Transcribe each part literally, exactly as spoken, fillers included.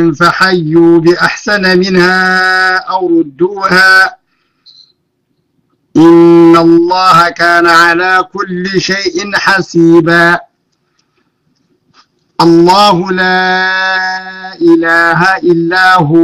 فحيوا بأحسن منها أو ردوها إن الله كان على كل شيء حسيبا الله لا إله إلا هو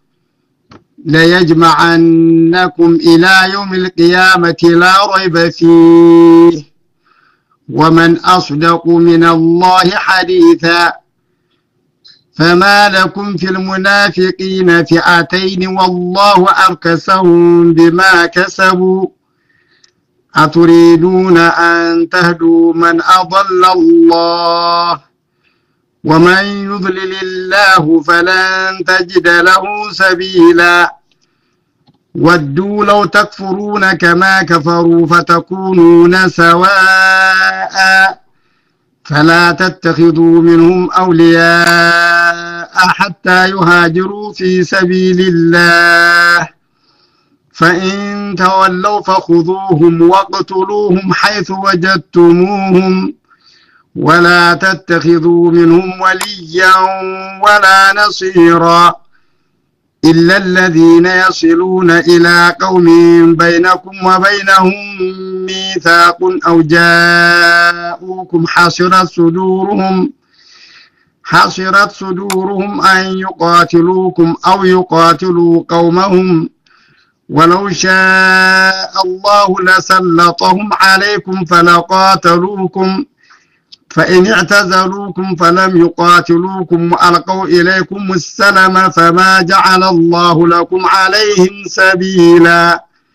ليجمعنكم إلى يوم القيامة لا ريب فيه ومن أصدق من الله حديثا فما لكم في المنافقين فئتين والله أركسهم بما كسبوا أتريدون أن تهدوا من أضل الله ومن يضلل الله فلن تجد له سبيلا ودوا لو تكفرون كما كفروا فتكونون سواء فلا تتخذوا منهم أولياء حتى يهاجروا في سبيل الله فإن تولوا فخذوهم واقتلوهم حيث وجدتموهم ولا تتخذوا منهم وليا ولا نصيرا إلا الذين يصلون إلى قوم بينكم وبينهم ميثاق أو جاءوكم حصرت صدورهم حصرت صدورهم أن يقاتلوكم أو يقاتلوا قومهم ولو شاء الله لسلطهم عليكم فلقاتلوكم فإن اعتزلوكم فلم يقاتلوكم وألقوا إليكم السلام فما جعل الله لكم عليهم سبيلا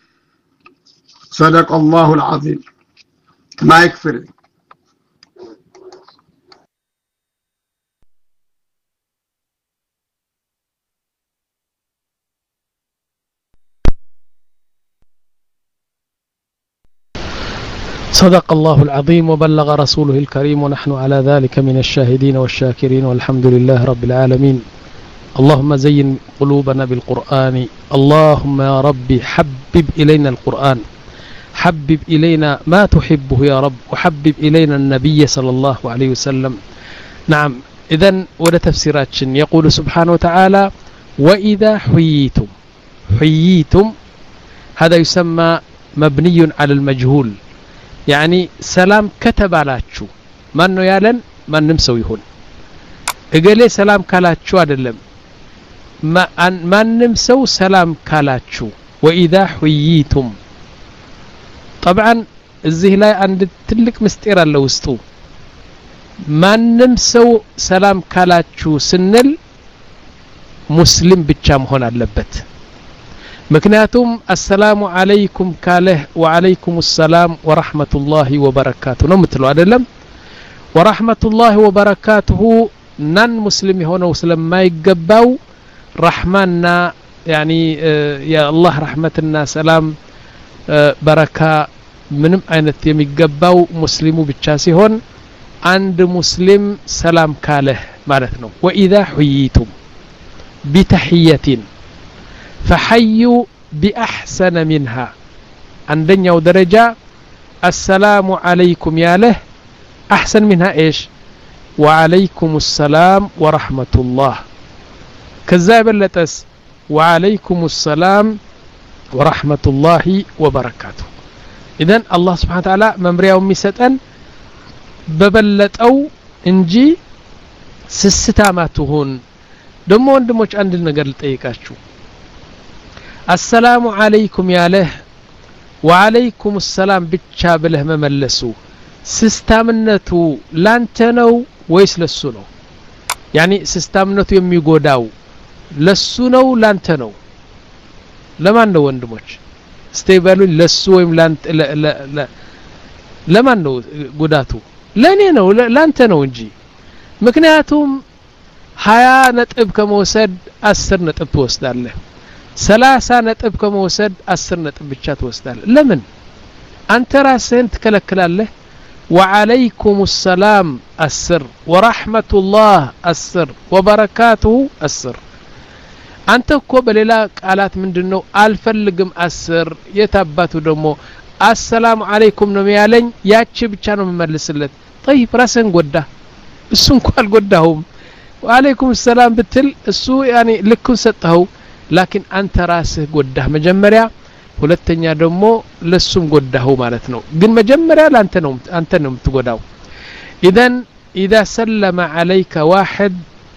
صدق الله العظيم ما يكفر صدق الله العظيم وبلغ رسوله الكريم ونحن على ذلك من الشاهدين والشاكرين والحمد لله رب العالمين اللهم زين قلوبنا بالقرآن اللهم يا ربي حبب إلينا القرآن حبب إلينا ما تحبه يا رب وحبب إلينا النبي صلى الله عليه وسلم نعم إذن ولا تفسيرات يقول سبحانه وتعالى وإذا حييتم حييتم هذا يسمى مبني على المجهول يعني سلام كتب علاتشو مانو يالن ما نمسو يهون اقلي سلام كالاتشو عدلم ما, ما نمسو سلام كالاتشو وإذا حييتم طبعا الزه لا عند تلك مستير اللوستو ما نمسو سلام كالاتشو سنل مسلم بتشام هون اللبت مكنياتهم السلام عليكم كاله وعليكم السلام ورحمة الله وبركاته نمتلو عدلم ورحمة الله وبركاته نان مسلم هنا وسلم ما يقباو رحمنا يعني يا الله رحمتنا سلام بركة منم أينت يميقباو مسلمو بتشاسي هون عند مسلم سلام كاله معناتنا وإذا حييتم بتحية فحيوا بأحسن منها عندنا ودرجة السلام عليكم يا له أحسن منها إيش وعليكم السلام ورحمة الله كذاب اللتس وعليكم السلام ورحمة الله وبركاته إذن الله سبحانه وتعالى ممريا ومسطن ببلت أو انجي سستاماتهون دمو وندموش عند النقر لتأيكاشو السلام عليكم يا له وعليكم السلام بتشابله مملسو سستامنتو لانتنو ويس لسنو يعني سستامنتو يميقوداو لسنو لانتنو لما نو وندموش استيبالو لسو ويم لانت لا لا لا لما نو قداتو لاني نو لانتنو انجي مكنياتهم هيا نطب كموسد أسر نطب توسدال له ثلاثة نطب كموسد أسر نطب بچا توسدال لمن أنت راسين تكلكلاله وعليكم السلام السر ورحمة الله السر وبركاته السر أنت كو بليلا قالات مندنو الفلقم السر يتباتو دمو السلام عليكم نميالين ياتش بچا نو مملسلت طيب راسن قدا السن كو القداهم وعليكم السلام بتل السو يعني لكن سطهو لكن أنت راسه قده مجمريا ሁለተኛ ደግሞ ለሱም ጎዳው ማለት ነው ግን መጀመሪያ ላንተ ነው አንተ ነው የምትጎዳው اذا اذا سلم عليك واحد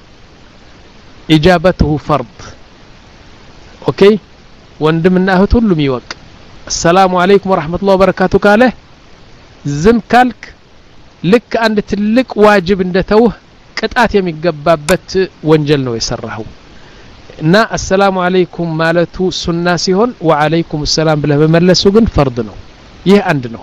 اجابته فرض اوكي ወንድምና እህት ሁሉም ይወቅ السلام عليكم ورحمه الله وبركاته ካለ ዝም ካልክ ልክ አንድ ትልቅ ዋጅብ እንደተውህ ቅጣት የሚገባበት ወንጀል ነው የሰራው እና السلام عليكم ማለቱ ሱና ሲሆን وعليكم السلام ብለህ በመለሱ ግን ፈርድ ነው ይህ አንድ ነው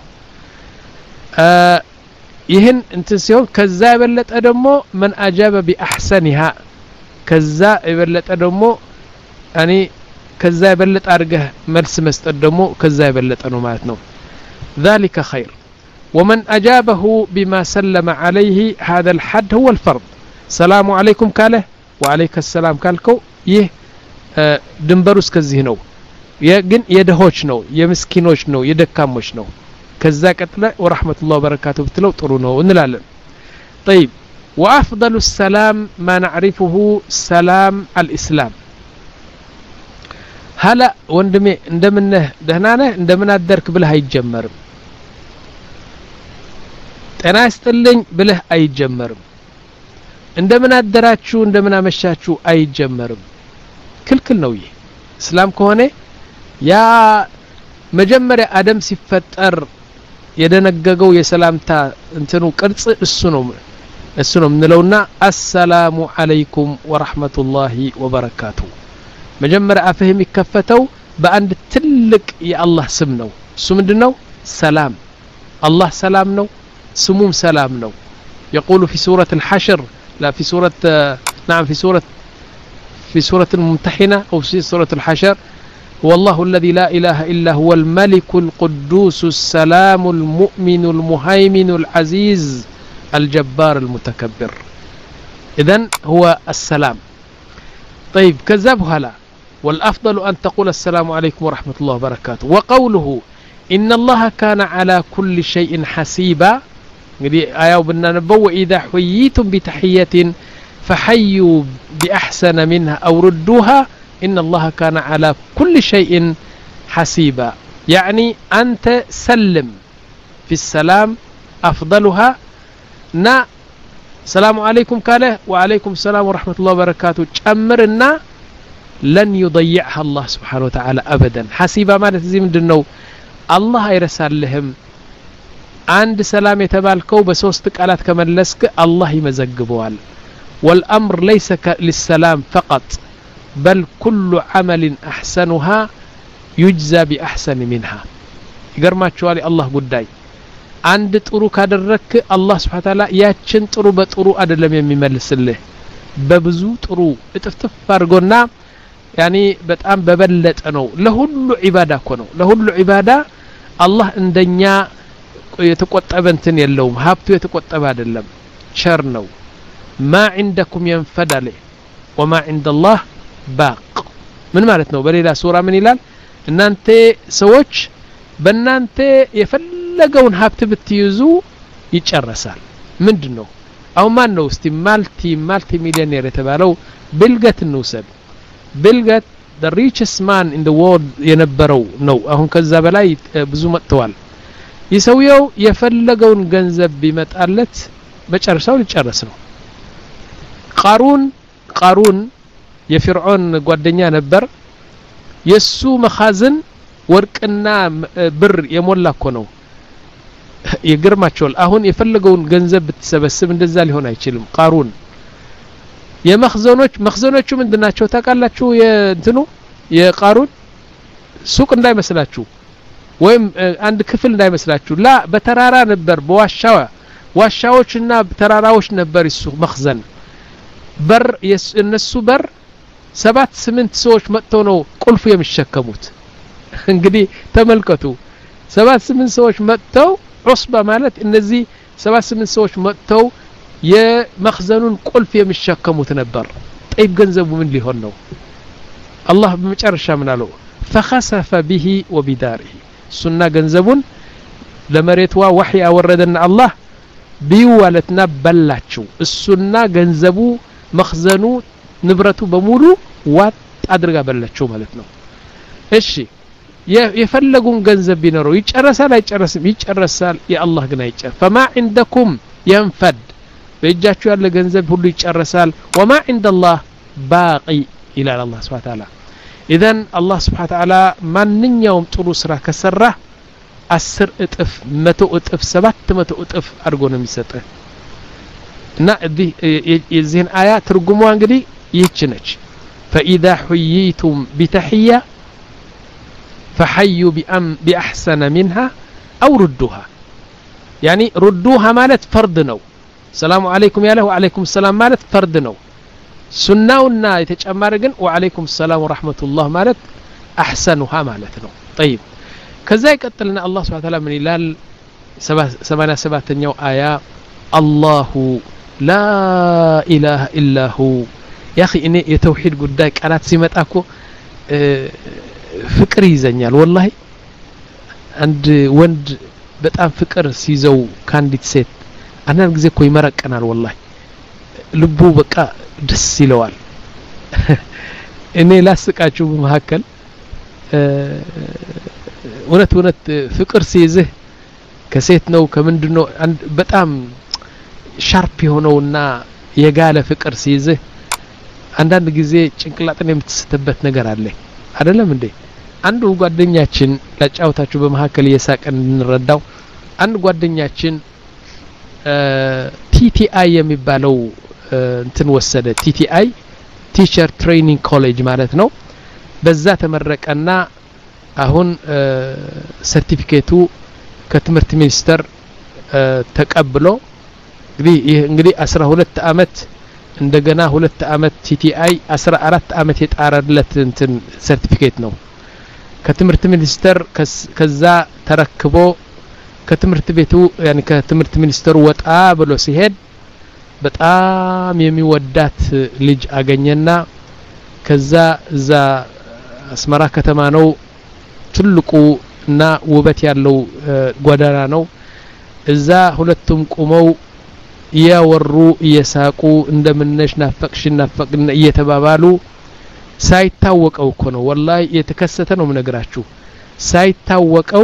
ይህን እንትን ሲሆን ከዛ የበለጠ ደግሞ من اجاب باحسنها ከዛ የበለጠ ደግሞ እኔ ከዛ የበለጠ አድርገህ መልስ መስጠት ደግሞ ከዛ የበለጠ ነው ማለት ነው ذلك خير ومن اجابه بما سلم عليه هذا الحد هو الفرض السلام عليكم قاله وعليك السلام قالكو ይህ ድንበሩስ ከዚህ ነው ግን የደሆች ነው የምስኪኖች ነው የደካሞች ነው ከዛ ቀጥለ ወራህመቱላሂ ወበረካቱ ብትለው ጥሩ ነው እንላለን طيب وافضل السلام ما نعرفه سلام الاسلام هلا ወንድሜ እንደምነህ ደህና ነህ እንደምን አደርክ ብለህ አይጀመርም ጤና ይስጥልኝ ብለህ አይጀመርም እንደምን አደራችሁ እንደምን አመሻችሁ አይጀመርም ክልክል ነው ይሄ እስላም ከሆነ ያ መጀመሪያ አደም ሲፈጠር የደነገገው የሰላምታ እንትኑ ቅርጽ እሱ ነው እሱ ነው ምንለውና አሰላሙ አለይኩም ወራህመቱላሂ ወበረካቱ መጀመሪያ አፍህ የሚከፈተው በአንድ ትልቅ የአላህ ስም ነው እሱ ምንድነው ሰላም አላህ ሰላም ነው ስሙም ሰላም ነው يقول في سورة الحشر لا في سورة نعم في سورة في سورة الممتحنة أو في سورة الحشر والله الذي لا إله إلا هو الملك القدوس السلام المؤمن المهيمن العزيز الجبار المتكبر إذن هو السلام طيب كذب هلا والأفضل أن تقول السلام عليكم ورحمة الله وبركاته وقوله إن الله كان على كل شيء حسيبا آية وبنا نبو إذا حييتم بتحية فحيوا بأحسن منها أو ردوها إن الله كان على كل شيء حسيبا يعني أنت سلم في السلام أفضلها نا السلام عليكم كاله وعليكم السلام ورحمة الله وبركاته تأمرنا لن يضيعها الله سبحانه وتعالى أبدا حسيبا ما نتزي من دنو الله يرسل لهم عند سلام يتبالكو بسوستك آلات كمان لسك الله يمزقبوال والأمر ليس للسلام فقط بل كل عمل أحسنها يجزى بأحسن منها يقرما تشوالي الله قداي عند طرو كادرك الله سبحانه وتعالى ياتشن طرو بطرو أدلم يميملس له ببزو طرو اتفتف فارقونا يعني بتأم ببلت أنو لهلو عبادة كونو لهلو عبادة الله اندنيا يتقوطب انتن يلوم هابتو يتقوطب ادلم شرنو ما عندكم ينفد عليه وما عند الله باق من معناتنو بليلا سورة من ይላል እናንተ ሰዎች በእናንተ የፈለገውን ሀብት ብትይዙ ይጨረሳል ምንድነው አው ማን ነው እስቲ ማልቲ ማልቲ ሚሊዮኔር የተባለው ቢልገት እንውሰድ ቢልገት the richest man in the world የነበረው ነው አሁን ከዛ በላይ ብዙ መጥተዋል ይሰውየው የፈለገውን ገንዘብ ቢመጣለት መጨረሻው ሊጨርስ ነው ቃሩን ቃሩን የፍርዖን ጓደኛ ነበር የሱ መኻዝን ወርቅና ብር የሞላኮ ነው ይገርማቸዋል አሁን የፈለገውን ገንዘብ ብትሰበስብ እንደዛ ሊሆን አይችልም ቃሩን የመኽዘኖች መኽዘኖቹ ምንድናቸው ታውቃላችሁ የእንትኑ የቃሩን ሱቅ እንዳይመስላችሁ ወይም አንድ ክፍል እንዳይመስላችሁ ላ በተራራ ነበር በዋሻው ዋሻዎችና ተራራዎች ነበር እሱ መኽዘን በር የነሱ በር ሰባት ስምንት ሰዎች መጥተው ነው ቁልፍ የሚሸከሙት እንግዲህ ተመልከቱ ሰባት ስምንት ሰዎች መጥተው ዑስባ ማለት እነዚህ ሰባት ስምንት ሰዎች መጥተው የመኽዘኑን ቁልፍ የሚሸከሙት ነበር طيب ገንዘቡ ምን ሊሆን ነው አላህ በመጨረሻ ምን አለው فخسف به وبداره ሱና ገንዘቡን ለመሬትዋ ወህይ አወረደና አላህ ቢዋለትና በላችሁ እሱና ገንዘቡ መخዘኑ ንብረቱ በሙሉ ዋጥ አድርጋ በለችው ማለት ነው እሺ የፈለጉን ገንዘብ ቢኖረው ይጨረሳል አይጨረስም ይጨረሳል የአላህ ግን አይጨር فما عندكم ينفد በእጃችሁ ያለ ገንዘብ ሁሉ ይጨረሳል وما عند الله باقي الى الله سبحانه وتعالى اذا الله سبحانه وتعالى ማንኛውም ጥሩ ስራ ከሰራ አስር እጥፍ መቶ እጥፍ ሰባት መቶ እጥፍ አድርጎ ነው የሚሰጠው እና እዚህ የዚህን አያ ትርጉሙ እንግዲህ ይህች ነች فاذا حييتم بتحيه فحيوا بأم بأحسن منها أو ردوها يعني ردوها مالت فرض نو السلام عليكم يا له وعليكم السلام مالت فرض نو سناونا يتجمرجن وعليكم السلام ورحمة الله مالت أحسنها مالت نو طيب كذا يقتلنا الله سبحانه وتعالى من إلال سبعة سبعة نيو آية الله لا إله إلا هو يا أخي إني يتوحيد قداك أنا تسمت أكو اه ፍቅር ይዘኛል والله አንድ ወንድ በጣም ፍቅር ሲይዘው ካንዲት ሴት አንዳንድ ጊዜ እኮ ይመረቀናል والله ልቡ በቃ ደስ ይለዋል እኔ ላስቃችሁ በመሐከል ወረት ወረት ፍቅር ሲይዝህ ከሴት ነው ከምንድነው በጣም ሻርፕ የሆነውና የጋለ ፍቅር ሲይዝህ አንዳንድ ጊዜ ጭንቅላትን የምትስተበት ነገር አለ አይደለም እንዴ አንዱ ጓደኛችን ለጫውታችሁ በመሐከል እየሳቀን እንረዳው አንድ ጓደኛችን ቲቲአይ የሚባለው እንትን ወሰደ ቲቲአይ ቲቸር ትሬኒንግ ኮሌጅ ማለት ነው በዛ ተመረቀና አሁን ሰርቲፊኬቱ ከትምህርት ሚኒስተር ተቀብሎ እንግዲህ እንግዲህ አስራ ሁለት አመት እንደገና ሁለት አመት ቲቲአይ አስራ አራት አመት የጣረለት እንትን ሰርቲፊኬት ነው ከትምህርት ሚኒስተር ከዛ ተረክቦ ከትምህርት ቤቱ يعني ከትምህርት ሚኒስተሩ ወጣ ብሎ ሲሄድ በጣም የሚወዳት ልጅ አገኘና ከዛ እዛ አስመራ ከተማ ነው ትልቁ እና ውበት ያለው ጎዳና ነው እዛ ሁለቱም ቆመው ያወሩ እየሳቁ እንደምንነሽ ናፈቅሽ ናፈቅን እየተባባሉ ሳይታወቀው እኮ ነው والله የተከሰተ ነው ምነግራችሁ ሳይታወቀው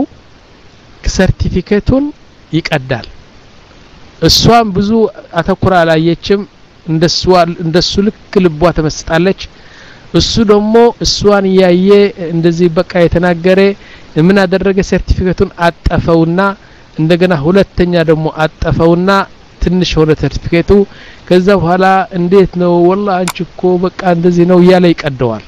ሰርቲፊኬቱን ይቀዳል እሷም ብዙ አተኩራ አላየችም እንደሷ እንደሱ ልክ ልቧ ተመስጣለች እሱ ደግሞ እሷን ያየ እንደዚህ በቃ የተናገረ ምን አደረገ ሰርቲፊኬቱን አጠፈውና እንደገና ሁለተኛ ደግሞ አጠፈውና ትንሽ ሆነ ሰርቲፊኬቱ ከዛ በኋላ እንዴት ነው والله አንቺ እኮ በቃ እንደዚህ ነው ያለ ይቀደዋል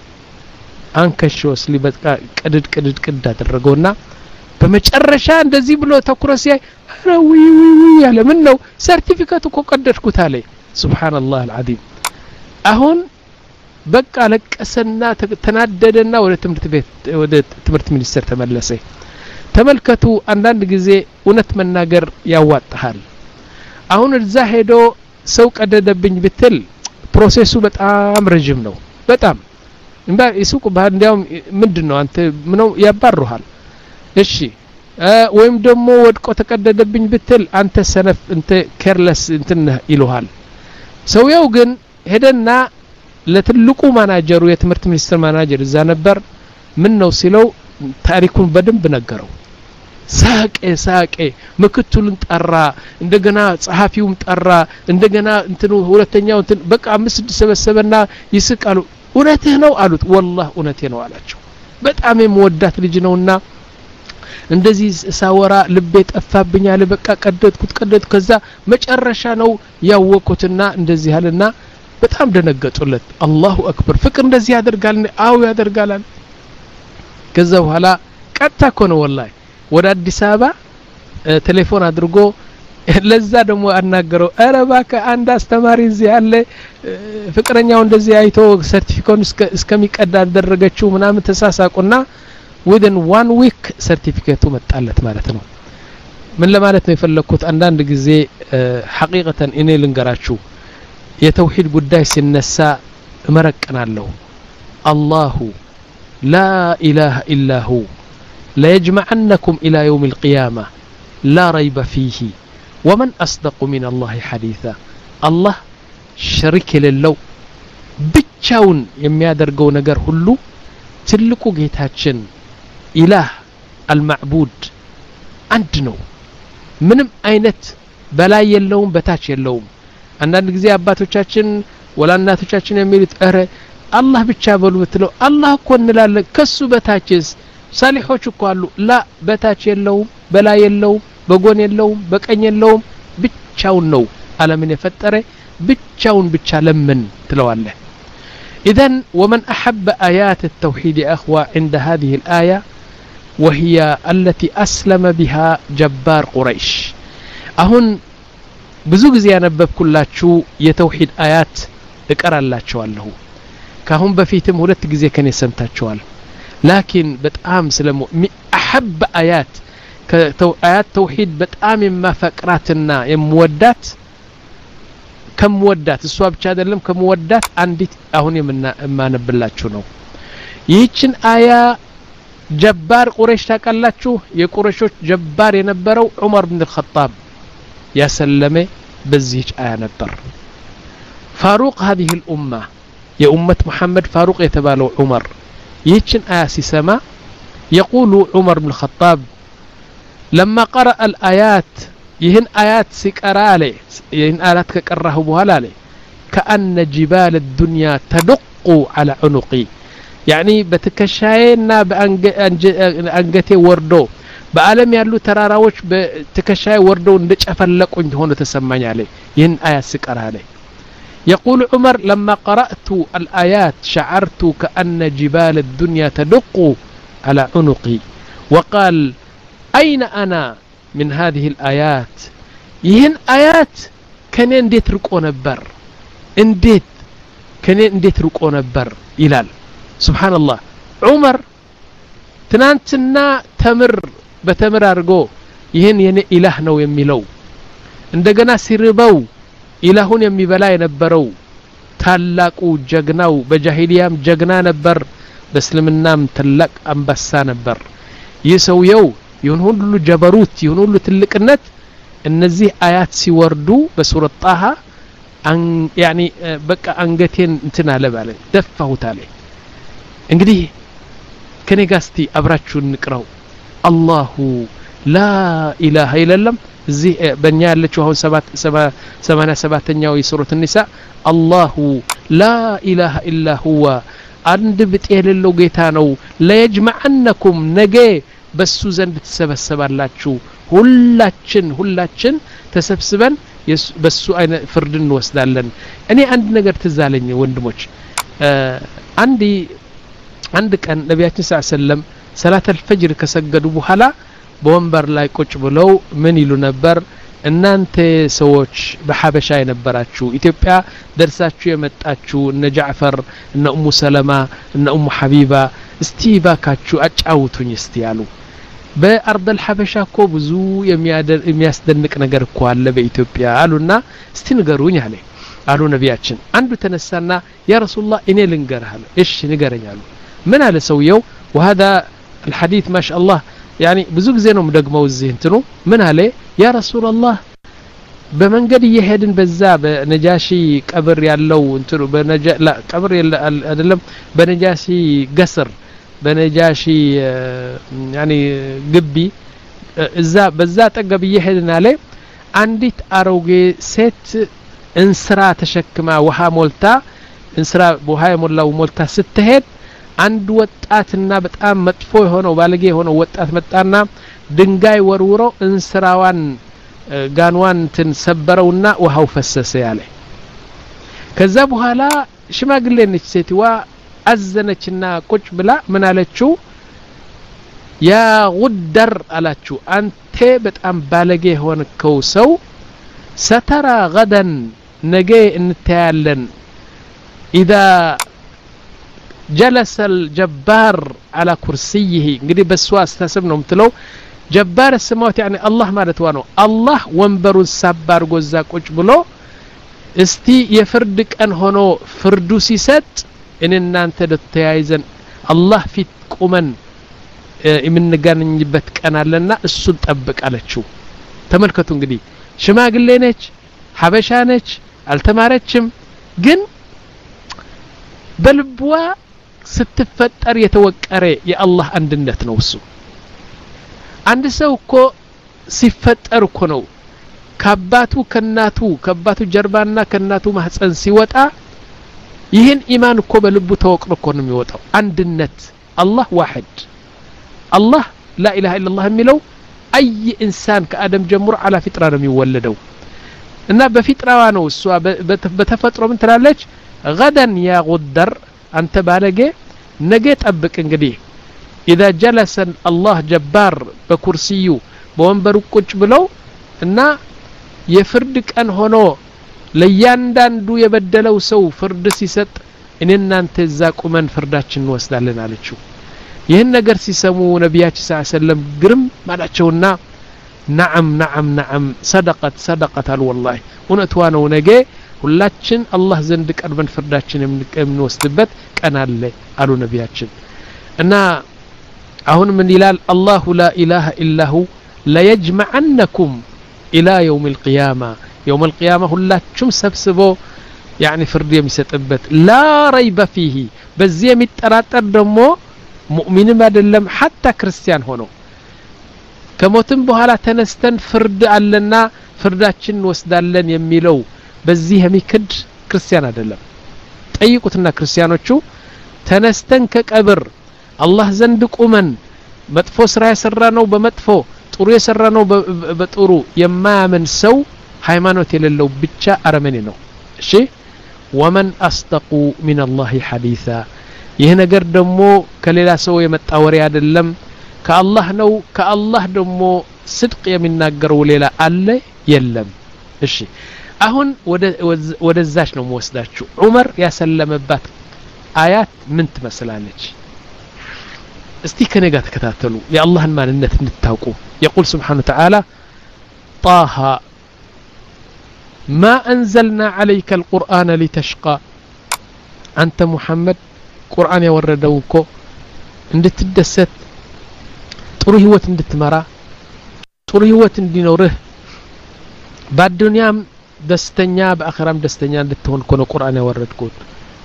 አንከሾስ ሊበቃ ቅድድ ቅድድ ቅድ አደረገውና በመጨረሻ እንደዚህ ብሎ ተኩረስ ያይ አረዊ ዊ ያለ ምን ነው ሰርቲፊኬቱ እኮ ቀደድኩት አለ ሱብሃንአላህ አልዓዚም አሁን በቃ ለቀሰና ተናደደና ወደ ትምህርት ቤት ወደ ትምህርት ሚኒስተር ተመለሰ ተመልከቱ አንዳንድ ጊዜ እውነት መናገር ያዋጣሃል አሁን እዛ ሄዶ ሰው ቀደደብኝ ብትል ፕሮሰሱ በጣም ረጅም ነው በጣም እንባ ይሱቅ ባህ እንዲያው ምንድነው አንተ ምነው ያባሩሃል እሺ ወይም ደግሞ ወድቆ ተቀደደብኝ ብትል አንተ ሰነፍ እንተ ኬርለስ እንትን ይሉሃል ሰውየው ግን ሄደና ለትልቁ ማናጀሩ የትምህርት ሚኒስትር ማናጀር እዛ ነበር ምን ነው ሲለው ታሪኩን በደንብ ነገረው ሳቄ ሳቄ ምክትሉን ጠራ እንደገና ጸሐፊውም ጠራ እንደገና እንትኑ ሁለተኛው እንትን በቃ አምስት ሰበሰበና ይስቃሉ እውነትህ ነው አሉት والله እውነቴ ነው አላቸው በጣም የምወዳት ልጅ ነውና እንደዚህ ሳወራ ልቤ ጠፋብኝ አለ በቃ ቀደድኩት ቀደድኩ ከዛ መጨረሻ ነው ያወቁትና እንደዚህ አለና በጣም ደነገጡለት አላሁ አክበር ፍቅር እንደዚህ ያደርጋል አው ያደርጋል ከዛ በኋላ ቀጣ ኮነ والله ወደ አዲስ አበባ ቴሌፎን አድርጎ ለዛ ደግሞ አናገረው አረባከ አንድ አስተማሪ እዚህ ያለ ፍቅረኛው እንደዚህ አይቶ ሰርቲፊኬቱን እስከሚቀዳ አደረገችው ምናምን ተሳሳቁና within one week ሰርቲፊኬቱ መጣለት ማለት ነው ምን ለማለት ነው የፈለኩት አንዳንድ ጊዜ ሐቂቀተን እኔ ልንገራችሁ የተውሂድ ጉዳይ ሲነሳ እመረቀናለሁ አላሁ لا إله إلا هو لا يجمعنكم إلى يوم القيامة لا ريب فيه ومن أصدق من الله حديثا الله شريك የሌለው ብቻውን የሚያደርገው ነገር ሁሉ ትልቁ ጌታችን ኢላህ አልማዕቡድ አንድ ነው ምንም አይነት በላይ የለውም በታች የለውም አንዳንድ ጊዜ አባቶቻችን ወላናቶቻችን የሚሉት አረ አላህ ብቻ በሉ ብትለው አላህ እኮ እንላለን ከሱ በታችስ ሳሊሖች እኮ አሉ ላ በታች የለውም በላይ የለውም በጎን የለውም በቀኝ የለውም ብቻውን ነው ዓለምን የፈጠረ ብቻውን ብቻ ለምን ትለዋለህ إذن ومن أحب آيات التوحيد أخوة عند هذه الآية وهي التي أسلم بها جبار قريش أهون بزوج زيانة بكلاتشو يتوحيد آيات اقرأ الله شوالله كهم بفيتم هلت جزي كان يسمتاتشوال لكن بتأم سلمو أحب آيات كآيات توحيد بتأم ما فكراتنا يمودات كم ودات السواب تشادلم كم ودات عندي أهوني من ما نبلاتشو نو ييتشن آية جبار قريش تاكلاتشو يقريشوش جبار ينبرو عمر بن الخطاب يا سلمي بزيج آية نبر فاروق هذه الأمة يا أمة محمد فاروق يتبالو عمر ييتشن آية سيسما يقول عمر بن الخطاب لما قرأ الآيات يهن آيات سكرالي يهن آيات كقراه بوهلالي كأن جبال الدنيا تدق على عنقي يعني بتكشاينا بأنجتي وردو بعالم يالو تراراوش بتكشاي وردو ندج أفلقوا انت هون تسمعني عليه يهن آيات سكرالي يقول عمر لما قرأت الآيات شعرت كأن جبال الدنيا تدق على عنقي وقال أين أنا من هذه الآيات يهن آيات كان انديت ركو نبر انديت كان انديت ركو نبر إلال سبحان الله عمر تنانتنا تمر بتمر أرجو يهن ين إله نو يميلو عندنا سيربو إلهون يمي بلا ينبرو تلاقو جغناو بجاهليام جغنا نبر بسلمنام تلق أنبسا نبر يسويو يهون هلو جبروت يهون هلو تلقنت እነዚህ አያት ሲወርዱ በሱረት ጣሃ ያኒ በቃ አንገቴን እንትና ለባለ ደፋሁት አለ እንግዲህ ከኔ ጋስቲ አብራችሁ እንቅራው አላሁ ላ ኢላሃ ኢላላህ እዚህ በእኛ ያለችው አሁን ሰማንያ ሰባተኛው የሱረት النሳ አላሁ ላ ኢላሃ ኢላ ሁወ አንድ ብጤ የሌለው ጌታ ነው ለየጅመዐነኩም ነገ በሱ ዘንድ ተሰበሰባላችሁ ሁላችን ሁላችን ተሰብስበን በሱ አይነ ፍርድ እንወስዳለን እኔ አንድ ነገር ትዛለኝ ወንድሞች አንዲ አንድ ቀን ነብያችን ሰለላሁ ዐለይሂ ወሰለም ሰላት الفجر ከሰገዱ በኋላ በወንበር ላይ ቁጭ ብለው ምን ይሉ ነበር እናንተ ሰዎች በሐበሻ የነበራችሁ ኢትዮጵያ ደርሳችሁ የመጣችሁ እነ ጃዕፈር እነ ኡሙ ሰለማ እነ ኡሙ ሐቢባ እስቲ ባካችሁ አጫውቱኝ እስቲ ያሉ በአርድ الحبሻ እኮ ብዙ የሚያስደንቅ ነገር እኮ አለ በኢትዮጵያ አሉና እስቲ ንገሩኝ አለ አሉ ነብያችን አንዱ ተነሳና ያ ረሱላህ እኔ ልንገርህ አለ እሺ ንገረኝ አሉ ምን አለ ሰውየው وهذا الحديث ما شاء الله يعني ብዙ ጊዜ ነው ደግመው እዚህ እንትኑ ምን አለ ያ ረሱላህ በመንገድ እየሄድን በዛ በነጃሺ ቀብር ያለው እንትኑ በነጃ ላ ቀብር አይደለም በነጃሺ ገስር በነጃሺ يعني ግቢ እዛ በዛ ጠገብ እየሄድን አለ አንዲት አሮጌ ሴት እንስራ ተሸክማ ውሃ ሞልታ እንስራ ውሃ የሞላው ሞልታ ስትሄድ አንድ ወጣትና በጣም መጥፎ የሆነው ባለጌ የሆነው ወጣት መጣና ድንጋይ ወርውሮ እንስራዋን ጋንዋን ተሰበረውና ውሃው ፈሰሰ ያለ ከዛ በኋላ ሽማግሌ ነች ሴትዋ አዘነችና ቁጭ ብላ ምን አለችው ያ ጉደር አላችሁ አንተ በጣም ባለጌ ሆንከው ሰው ሰተራ غدا ነገ እንታያለን اذا جلس الجبار على كرسيه እንግዲህ በሷ አስተሳሰብ ነው ምትለው جبار السماوات يعني الله ማለት ነው الله ወንበሩን ሳባር ጎዛ ቁጭ ብሎ እስቲ የፍርድ ቀን ሆኖ ፍርዱ ሲሰጥ እናንተ ተያይዘን الله ፊት ቆመን የምንገናኝበት ቀን አለና እሱን ጠብቃለችው ተመልከቱ እንግዲህ ሽማግሌ ነች ሐበሻ ነች አልተማረችም ግን በልብዋ ስትፈጠር የተወቀረ የአላህ አንድነት ነው እሱ አንድ ሰው እኮ ሲፈጠር እኮ ነው ከአባቱ ከናቱ ከአባቱ ጀርባና ከናቱ ማህፀን ሲወጣ ይህን ኢማን እኮ በልቡ ተወቅሮ እኮ ነው የሚወጣው አንድነት አላህ ዋህድ አላህ لا اله الا الله የሚለው አይ ኢንሳን ከአደም ጀምሮ على ፍጥራ ነው የሚወለደው እና በፍጥራዋ ነው እሷ በተፈጥሮ ምን ትላለች غدا يا غدر አንተ ባለጌ ነገ ጠብቅ እንግዲህ اذا جلس الله جبار በኩርሲዩ በወንበሩ ቁጭ ብለው እና የፍርድ ቀን ሆኖ ለያንዳንዱ የበደለው ሰው ፍርድ ሲሰጥ እኔና አንተ እዛ ቁመን ፍርዳችንን ወስዳለን አለችው ይህን ነገር ሲሰሙ ነብያችን ሰለላሁ ዐለይሂ ወሰለም ግርም ማላቸውና نعم نعم نعم صدقت صدقت አሉ والله እውነቷ ነው ነገ ሁላችን አላህ ዘንድ ቀርበን ፍርዳችንን የምንወስድበት ቀን አለ አሉ ነብያችን እና አሁን ምን ይላል الله لا اله الا هو لا يجمعنكم الى يوم القيامه يوم القيامه ሁላችሁም ሰብስቦ يعني ፍርድ የሚሰጥበት لا ريب فيه በዚህ የሚጠራጠር ደግሞ ሙእሚንም አይደለም حتى ክርስቲያን ሆኖ ከሞትም በኋላ ተነስተን ፍርድ አለና ፍርዳችን ወስዳለን የሚለው በዚህ የሚክድ ክርስቲያን አይደለም ጠይቁትና ክርስቲያኖቹ ተነስተን ከቀብር አላህ ዘንድ ቁመን መጥፎ ስራ የሰራነው በመጥፎ ጥሩ የሰራነው በጥሩ የማያምን ሰው ሃይማኖት የሌለው ብቻ አረመኔ ነው እሺ ومن أصدق من الله حديثا ይህ ነገር ደግሞ ከሌላ ሰው የመጣ ወሬ አይደለም ከአላህ ነው ከአላህ ደግሞ صدق የሚናገረው ሌላ አለ የለም እሺ አሁን ወደ ወደዛች ነው ወስዳችሁ ዑመር ያሰለመባት አያት ምን ትመስላለች እስቲ ከኔ ጋር ተከታተሉ የአላህን ማንነት እንድታውቁ يقول سبحانه وتعالى طه ما أنزلنا عليك القرآن لتشقى أنت محمد قرآن يوردوكو እንድትደሰት ጥሩ ህይወት እንድትመራ ጥሩ ህይወት እንዲኖርህ በአዱንያም ደስተኛ በአኺራም ደስተኛ እንድትሆን ኮነ ቁርአን ያወረድኩት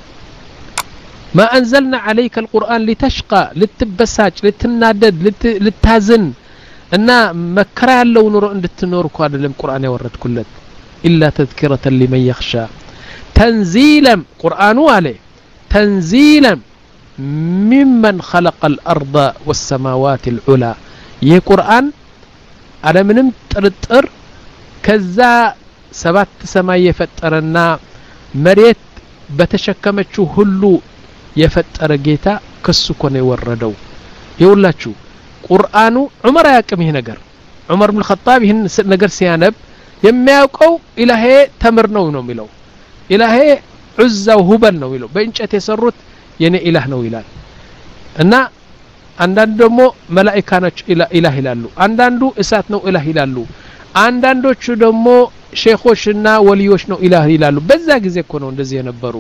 ما أنزلنا عليك القرآن لتشقى لتبساج لتنادد لتازن እና መከራ ያለው ኑሮ እንድትኖር እኮ አይደለም ቁርአን ያወረድኩለት إلا تذكرة لمن يخشى تنزيلا قرآن عليه تنزيلا ممن خلق الأرض والسماوات العلى ይህ ቁርአን على ምንም ጥርጥር ከዛ ሰባት ሰማይ የፈጠረና መሬት በተሸከመችው ሁሉ የፈጠረ ጌታ ከሱ እኮ ነው የወረደው ይውላችሁ ቁርአኑ ዑመር ያቀም ይሄ ነገር ዑመር ኢብኑ ኸጣብ ይሄን ነገር ሲያነብ የሚያውቀው ኢላሄ ተምር ነው ነው የሚለው ኢላሄ ዑዛው ሁበል ነው የሚለው በእንጨት የሰሩት የኔ ኢላህ ነው ይላል እና አንዳንዱ ደግሞ መላእክት ናቸው ኢላህ ይላሉ አንዳንዱ እሳት ነው ኢላህ ይላሉ አንዳንዶቹ ደግሞ ሼኾችና ወሊዮች ነው ኢላህ ይላሉ በዛ ጊዜ እኮ ነው እንደዚህ የነበሩ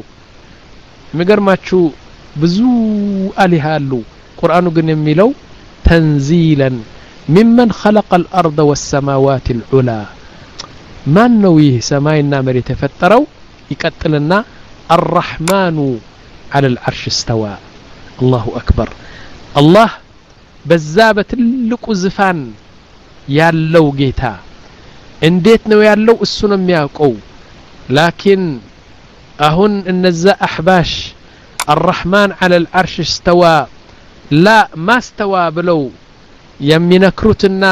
የሚገርማችሁ ብዙ አሊሃ አሉ ቁርአኑ ግን የሚለው ተንዚላን ممن خلق الأرض والسماوات العلى ማን ነው ይህ ሰማይና መሬት የፈጠረው ይቀጥልና الرحمن على العرش استوى الله أكبر الله በዛ በትልቁ ዝፋን ያለው ጌታ እንዴት ነው ያለው እሱ ነው የሚያውቀው ላኪን አሁን እነዛ አህባሽ الرحمن على العرش استوى لا ما استوى ብለው የሚነክሩትና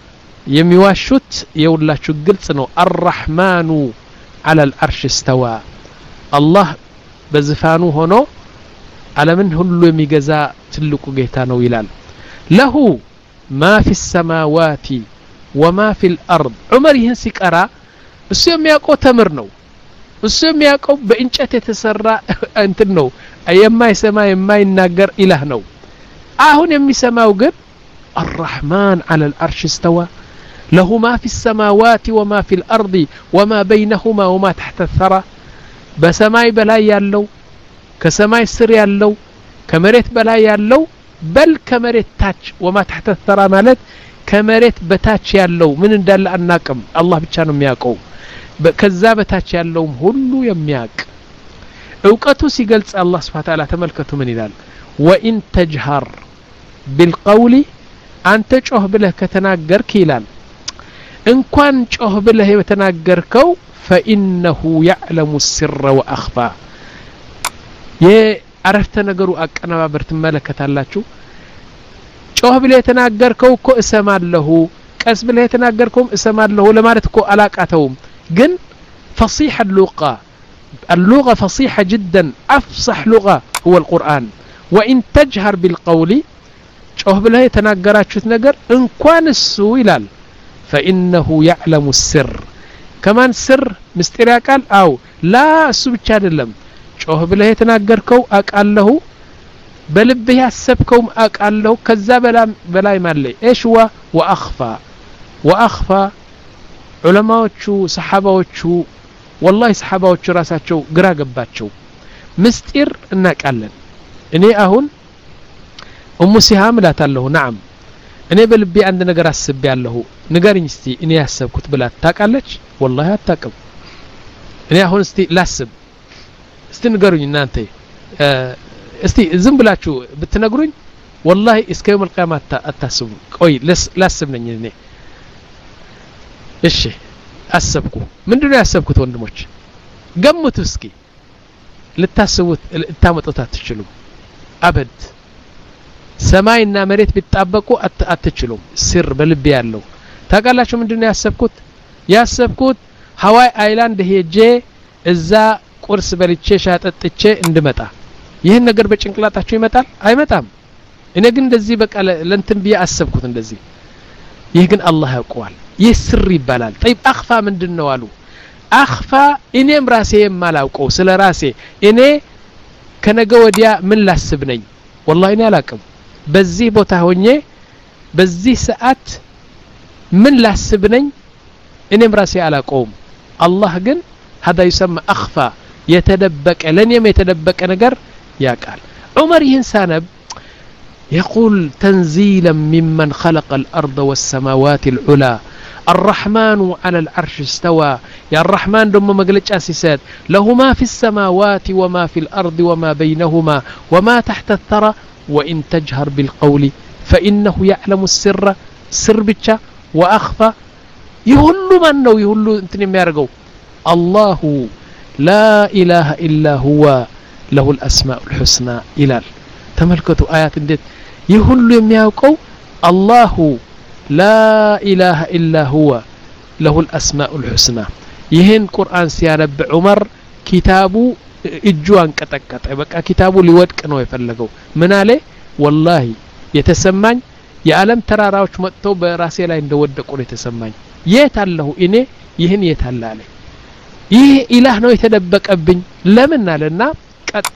የሚዋሹት የውላችሁ ግልጽ ነው الرحمن على العرش استوى الله በዝፋኑ ሆኖ ዓለምን ሁሉ የሚገዛ ትልቁ ጌታ ነው ይላል له ما في السماوات وما في الأرض عمر ይህን ሲቀራ እሱ የሚያውቀው ተምር ነው እሱ የሚያውቀው በእንጨት የተሰራ እንትን ነው የማይሰማ የማይናገር ኢላህ ነው አሁን የሚሰማው ግን الرحمن على العرش استوى له ما في السماوات وما في الأرض وما بينهما وما تحت الثرى በሰማይ በላይ ያለው ከሰማይ ስር ያለው ከመሬት በላይ ያለው በል ከመሬት ታች وما تحت الثرى ማለት ከመሬት በታች ያለው ምን እንዳለ አናቀም አላህ ብቻ ነው የሚያውቀው ከዛ በታች ያለው ሁሉ የሚያውቅ እውቀቱ ሲገልጽ አላህ Subhanahu Ta'ala ተመልከቱ ምን ይላል ወኢን ተጅሃር بالقول አንተ ጮህ ብለህ ከተናገርክ ይላል እንኳን ጮህ ብለህ የተናገርከው فإنه يعلم السر وأخفى የአረፍተ ነገሩ አቀነባበር ተመለከታላችሁ ጮህ ብለህ የተናገርከው እኮ እሰማለሁ ቀስ ብለህ የተናገርከው እሰማለሁ ለማለት እኮ አላቃተውም ግን فصيح اللغة اللغة فصيحة جدا أفصح لغة هو القرآن وإن تجهر بالقول ጮህ ብለህ የተናገራችሁት ነገር እንኳን እሱ ይላል فإنه يعلم السر كمان سر مستر قال أو لا እሱ ብቻ አይደለም ጮህ ብለህ የተናገርከው አቃለሁ በልብህ ያሰብከው አቃለሁ ከዛ በላይ ማለት ايش هو واخفى واخفى ዑለማዎቹ ሰሃባዎቹ والله ሰሃባዎቹ ራሳቸው ግራ ገባቸው ምስጢር እናቃለን እኔ አሁን ኡሙ ሲሃም ላታለሁ نعم እኔ በልቤ አንድ ነገር አስቤያለሁ ንገሪኝ እስቲ እኔ ያሰብኩት ብላ ታቃለች والله አታቀም እኔ አሁን እስቲ ላስብ እስቲ ንገሩኝ እናንተ እስቲ ዝም ብላችሁ ብትነግሩኝ والله እስከ يوم القيامه አታስቡ ቆይ ላስብ ነኝ እኔ እሺ አሰብኩ ምንድነው ያሰብኩት ወንድሞች ገምቱ እስኪ ልታስቡት ልታመጡት አትችሉም አበድ ሰማይና መሬት ቢጣበቁ አትችሉም ስር በልብ ያለው ታቃላችሁ ምንድነው ያሰብኩት ያሰብኩት ሃዋይ አይላንድ ሄጄ እዛ ቁርስ በልቼ ሻጠጥቼ እንድመጣ ይሄን ነገር በጭንቅላታችሁ ይመጣል አይመጣም እኔ ግን እንደዚህ በቃ ለንተን ቢያ አሰብኩት እንደዚህ ይህ ግን አላህ ያውቀዋል ይህ ስር ይባላል طيب አخፋ ምንድነው አሉ አخፋ እኔም ራሴ የማላውቀው ስለ ራሴ እኔ ከነገ ወዲያ ምን ላስብ ነኝ والله እኔ አላቅም በዚህ ቦታ ሆኜ በዚህ ሰዓት ምን ላስብ ነኝ እኔም ራሴ አላውቀውም አላህ ግን هذا يسمى اخفى يتدبق ለኔም የተደበቀ ነገር ያቃል ዑመር ይህን ሳነብ يقول تنزيلا ممن خلق الأرض والسماوات العلى الرحمن على العرش استوى يا الرحمن دم مغلق اسيسات له ما في السماوات وما في الأرض وما بينهما وما تحت الثرى وإن تجهر بالقول فإنه يعلم السر سر بيتشا وأخفى يهلو من نو يهلو انتني ميارغو الله لا إله إلا هو له الأسماء الحسنى إلال تملكتوا آيات انديت يهلو يمياوقو الله لا إله إلا هو له الأسماء الحسنى يهن قرآن سيانب عمر كتابو እጁን ቀጠቀጠ በቃ ኪታቡ ሊወድቅ ነው የፈለገው ምን አለ والله የተሰማኝ የዓለም ተራራዎች መጥተው በራሴ ላይ እንደወደቁ ነው የተሰማኝ የታለሁ እኔ ይህን የታላለ ይህ ኢላህ ነው የተደበቀብኝ ለምን አለና ቀጥታ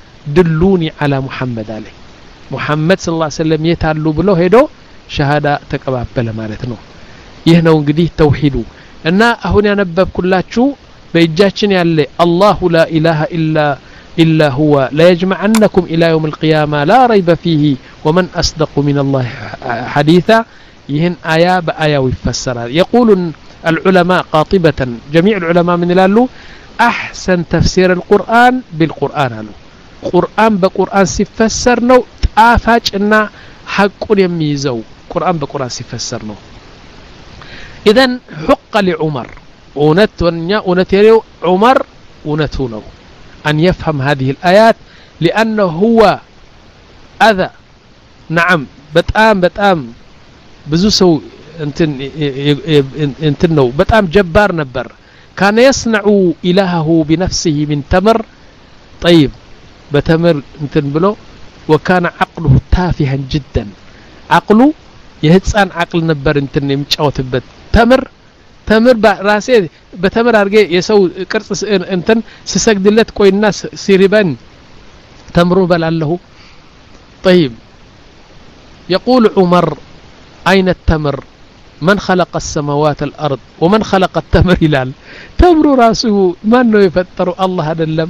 ድሉኒ على محمد አለ محمد صلى الله عليه وسلم የታሉ ብሎ ሄዶ ሸሃዳ ተቀባበለ ማለት ነው ይህ ነው እንግዲህ ተውሂዱ እና አሁን ያነበብኩላችሁ በእጃችን ያለ الله لا إله إلا إلا هو لا يجمعنكم إلى يوم القيامة لا ريب فيه ومن أصدق من الله حديثا يهن آية بآية ويفسر يقول العلماء قاطبة جميع العلماء من لالو أحسن تفسير القرآن بالقرآن له قرآن بقرآن سيفسر نو تافاج إن حق يميزو قرآن بقرآن سيفسر نو إذن حق لعمر ونت ونيا ونتيريو عمر ونتونو أن يفهم هذه الآيات لأنه هو أذى نعم بتأم بتأم بزوسو انتن انتنو بتأم جبار نبر كان يصنع إلهه بنفسه من تمر طيب بتمر انتن بلو وكان عقله تافها جدا عقله يهتسان عقل نبر انتن يمشاوتبت تمر تمر براسي بتمر ارجع يسو قرص انتن سسجدلت كوي الناس سيربان تمروا بلاله طيب يقول عمر أين التمر من خلق السماوات الأرض ومن خلق التمر هلال تمر راسه ما انه يفتر الله هذا اللم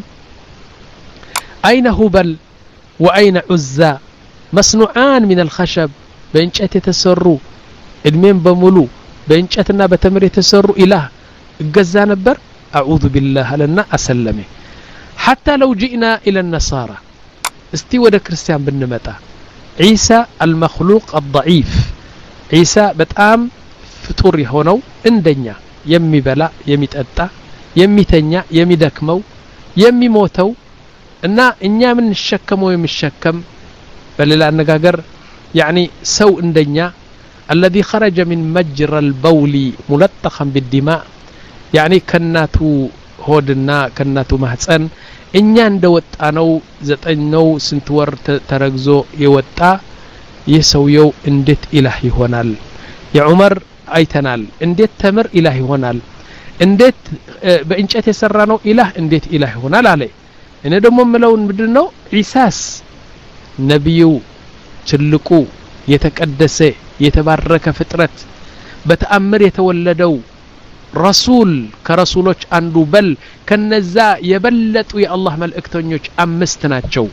أين هبل وأين عزى مصنوعان من الخشب بإنشأت يتسروا المين بملو بإنشأتنا بتمر يتسروا إله الجزا نبر أعوذ بالله لنا أسلمي حتى لو جئنا إلى النصارى استي ود كريستيان بنمتا عيسى المخلوق الضعيف عيسى بتام فطور يهونو اندنيا يمي بلا يمي تطا يمي تنيا يمي دكمو يمي موتو እና እኛ ምን ሸከመው የሚሸከም በሌላ አነጋገር يعني سو እንደኛ الذي خرج من مجرى البول ملطخا بالدماء يعني ከናቱ ሆድና ከናቱ ማህፀን እኛ እንደወጣነው ዘጠኝነው ስንት ወር ተረግዞ የወጣ የሰውየው እንዴት ኢላህ ይሆናል የዑመር አይተናል እንዴት ተምር ኢላህ ይሆናል እንዴት በእንጨት የሰራነው ኢላህ እንዴት ኢላህ ይሆናል አለ እኔ ደግሞ ምለው ምንድነው ኢሳስ ነብዩ ትልቁ የተቀደሰ የተባረከ ፍጥረት በተአምር የተወለደው ረሱል ከረሱሎች አንዱ በል ከነዛ የበለጡ የአላህ መልእክተኞች አምስት ናቸው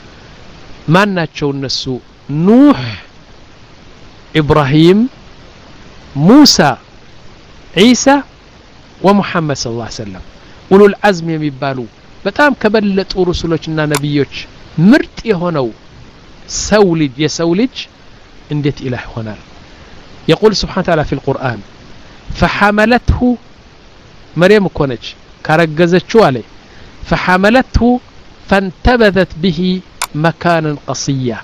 ማን ናቸው እነሱ ኑህ ኢብራሂም ሙሳ ኢሳ ወሙሐመድ ሰለላሁ ዐለይሂ ወሰለም ኡሉል አዝም የሚባሉ በጣም ከበለጡ ረሱሎችና ነብዮች ምርጥ የሆነው ሰው ልጅ የሰው ልጅ እንዴት ኢላህ ይሆናል يقول سبحانه وتعالى في القرآن فحملته مريم كونج كرجزتشو عليه فحملته فانتبذت به مكانا قصيا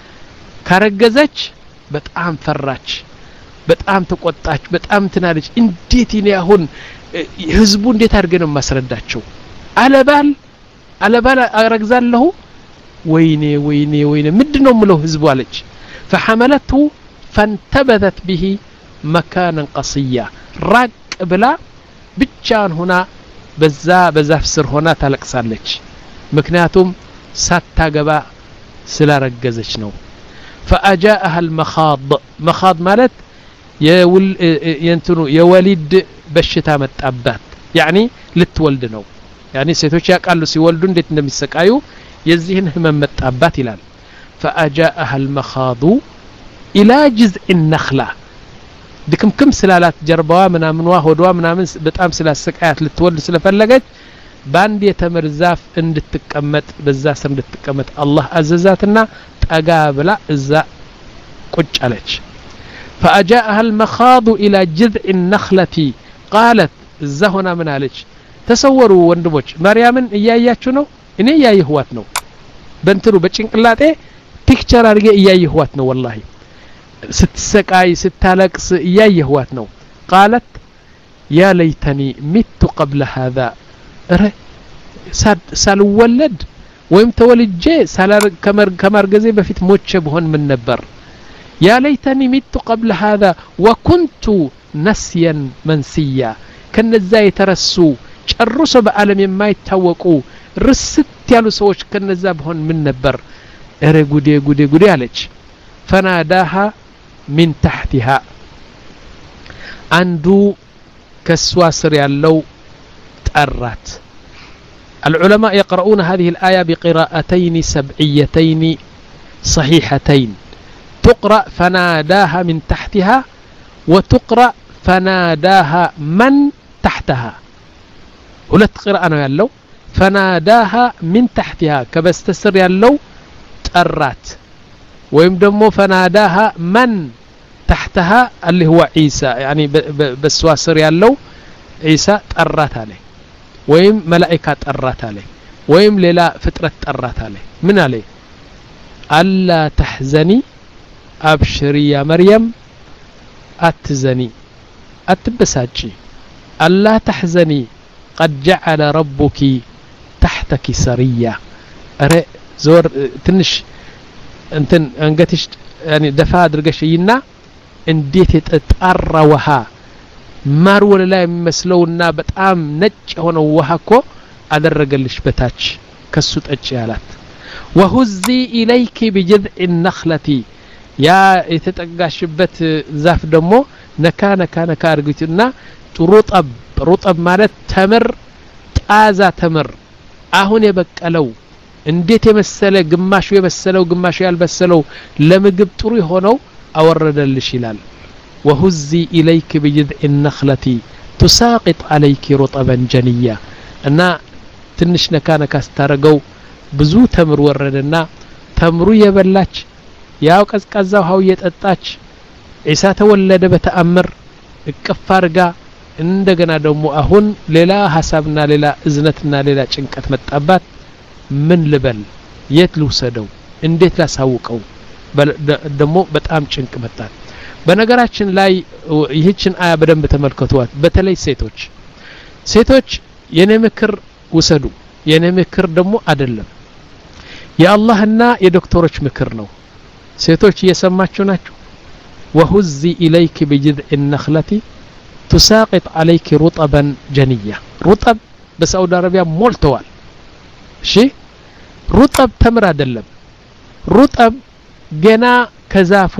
كرجزتش بتأم فراج بتأم تقطعش بتأم تنالج انديتي نيهون حزبون انديت ارغنم مسرداتشو على بال على بال ارغزال له ويني ويني ويني مدنو ملو حزبو عليك فحملته فانتبذت به مكانا قصيا راق بلا ብቻን ሆና በዛ በዛፍ ስር ሆና ታለቅሳለች ምክንያቱም ሳታገባ ስላረገዘች ነው فاجاءها المخاض مخاض ማለት የውል የንትኑ የወሊድ በሽታ መጣባት يعني ልትወልድ ነው يعني ሴቶች ያቃሉ ሲወልዱ እንዴት እንደሚሰቃዩ የዚህን ህመም መጣባት ይላል فاجاءها المخاض الى جذع النخله دكم كم سلالات جربوا منامنوا ሆዷ ምናምን በጣም ስላሰቃያት ልትወልድ ስለፈለገች ባንድ የተምር ዛፍ እንድትቀመጥ በዛ ስር እንድትቀመጥ አላህ አዘዛትና ጠጋ ብላ እዛ ቁጭ አለች فاجاءها المخاض الى جذع النخله قالت እዛ ሆና ምን አለች ተሰወሩ ወንድሞች ማርያምን እያያችሁ ነው እኔ እያየኋት ነው በእንትሩ በጭንቅላጤ ፒክቸር አድርጌ እያየኋት ነው والله ስትሰቃይ ስትታለቅስ እያየኋት ነው قالت يا ليتني مت قبل هذا ረ ሳልወለድ ወይም ተወልጄ ሳላር ከመር ከማርገዜ በፊት ሞቼ በሆን ምን ነበር يا ليتني مت قبل هذا وكنت نسيا منسيا ከነዛ የተረሱ ጨርሶ በዓለም የማይታወቁ ርስት ያሉ ሰዎች ከነዛ በሆን ምን ነበር ረ ጉዴ ጉዴ ጉዴ አለች فناداها من تحتها عنده كسواسر يالو تأرات العلماء يقرؤون هذه الآية بقراءتين سبعيتين صحيحتين تقرأ فناداها من تحتها وتقرأ فناداها من تحتها ولا تقرأ أنا يالو فناداها من تحتها كبستسر يالو تأرات ويم دمو فناداها من تحتها اللي هو عيسى يعني بسواسر يالو عيسى تقرات عليه ويم ملائكة تقرات عليه ويم للا فترة تقرات عليه من عليه ألا تحزني أبشري يا مريم أتزني أتبساجي ألا تحزني قد جعل ربك تحتك سرية أري زور تنش انتن انقتش يعني دفا درقشينا انديت يتطرى وها مار ولا لا يمسلونا بطعم نج هنا وهاكو ادرقلش بتاج كسو طج يالات وهزي اليك بجذع النخله يا يتطغاشبت ዛፍ ደሞ ነካ ነካ ነካ አርግቲና ጥሩጠብ ሩጠብ ማለት ተምር ጣዛ ተምር አሁን የበቀለው እንዴት የመሰለ ግማሹ የበሰለው ግማሹ ያልበሰለው ለምግብ ጥሩ ሆነው አወረደልሽ ይላል وهزي اليك بجذع النخله تساقط عليك رطبا جنيا እና ትንሽ ነካ ነካ ስታረገው ብዙ ተምር ወረደና ተምሩ የበላች ያው ቀዝቃዛው ውሃው የጠጣች ኢሳ ተወለደ በተአምር እቅፍ አርጋ እንደገና ደግሞ አሁን ሌላ ሐሳብና ሌላ እዝነትና ሌላ ጭንቀት መጣባት ምን ልበል የት ልውሰደው እንዴት ላሳውቀው ደግሞ በጣም ጭንቅ መጣ በነገራችን ላይ ይህችን አያ በደንብ ተመልከቱዋት በተለይ ሴቶች ሴቶች የኔ ምክር ውሰዱ የኔ ምክር ደግሞ አይደለም የአላህና የዶክተሮች ምክር ነው ሴቶች እየሰማችሁ ናችሁ وهزي إليك بجذع النخلة تساقط عليك رطبا جنيا رطب بسعودي عربية مولتوال شي رطب تمر አይደለም رطب ገና ከዛፉ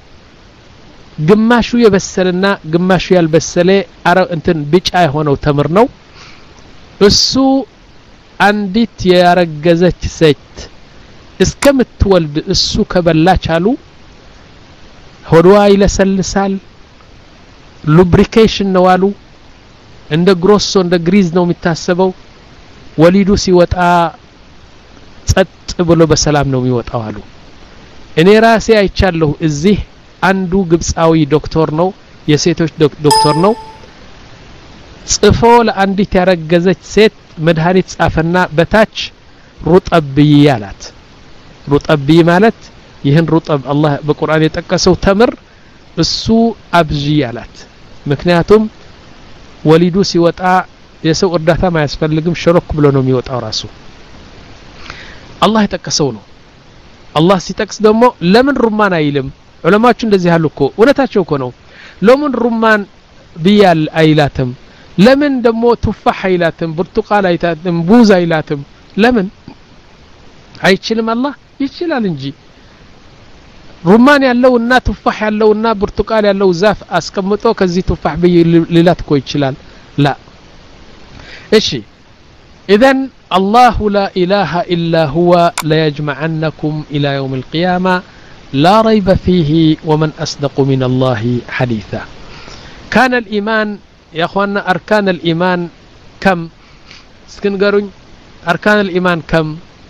ግማሹ የበሰለና ግማሹ ያልበሰለ አረ እንትን ቢጫ የሆነው ተምር ነው እሱ አንዲት ያረገዘች ሴት እስከምትወልድ እሱ ከበላች አሉ ሆዷ ይለሰልሳል ሉብሪኬሽን ነው አሉ እንደ ግሮሶ እንደ ግሪዝ ነው የሚታሰበው ወሊዱ ሲወጣ ጸጥ ብሎ በሰላም ነው የሚወጣው አሉ እኔ ራሴ አይቻለሁ እዚህ አንዱ ግብጻዊ ዶክተር ነው የሴቶች ዶክተር ነው ጽፎ ለአንዲት ያረገዘች ሴት መድኃኒት ጻፈና በታች ሩጠብይ ያላት ሩጠብይ ማለት ይህን ሩጠብ አላህ በቁርአን የጠቀሰው ተምር እሱ አብጂ ያላት ምክንያቱም ወሊዱ ሲወጣ የሰው እርዳታ ማያስፈልግም ሸሮክ ብሎ ነው የሚወጣው ራሱ አላህ የጠቀሰው ነው አላህ ሲጠቅስ ደግሞ ለምን ሩማን አይልም ዑለማዎቹ እንደዚህ ያሉ እኮ እውነታቸው እኮ ነው ለምን ሩማን ቢያል አይላትም ለምን ደግሞ ቱፋህ አይላትም ብርቱቃል አይታትም ቡዝ አይላትም ለምን አይችልም አላህ ይችላል እንጂ ሩማን ያለውና ቱፋህ ያለውና ብርቱቃል ያለው ዛፍ አስቀምጦ ከዚህ ቱፋህ ቢላት እኮ ይችላል ላ እሺ اذن الله لا اله الا هو لا يجمعنكم الى يوم القيامه لا ريب فيه ومن اصدق من الله حديثا كان الايمان يا اخواننا اركان الايمان كم اسكنغرون اركان الايمان كم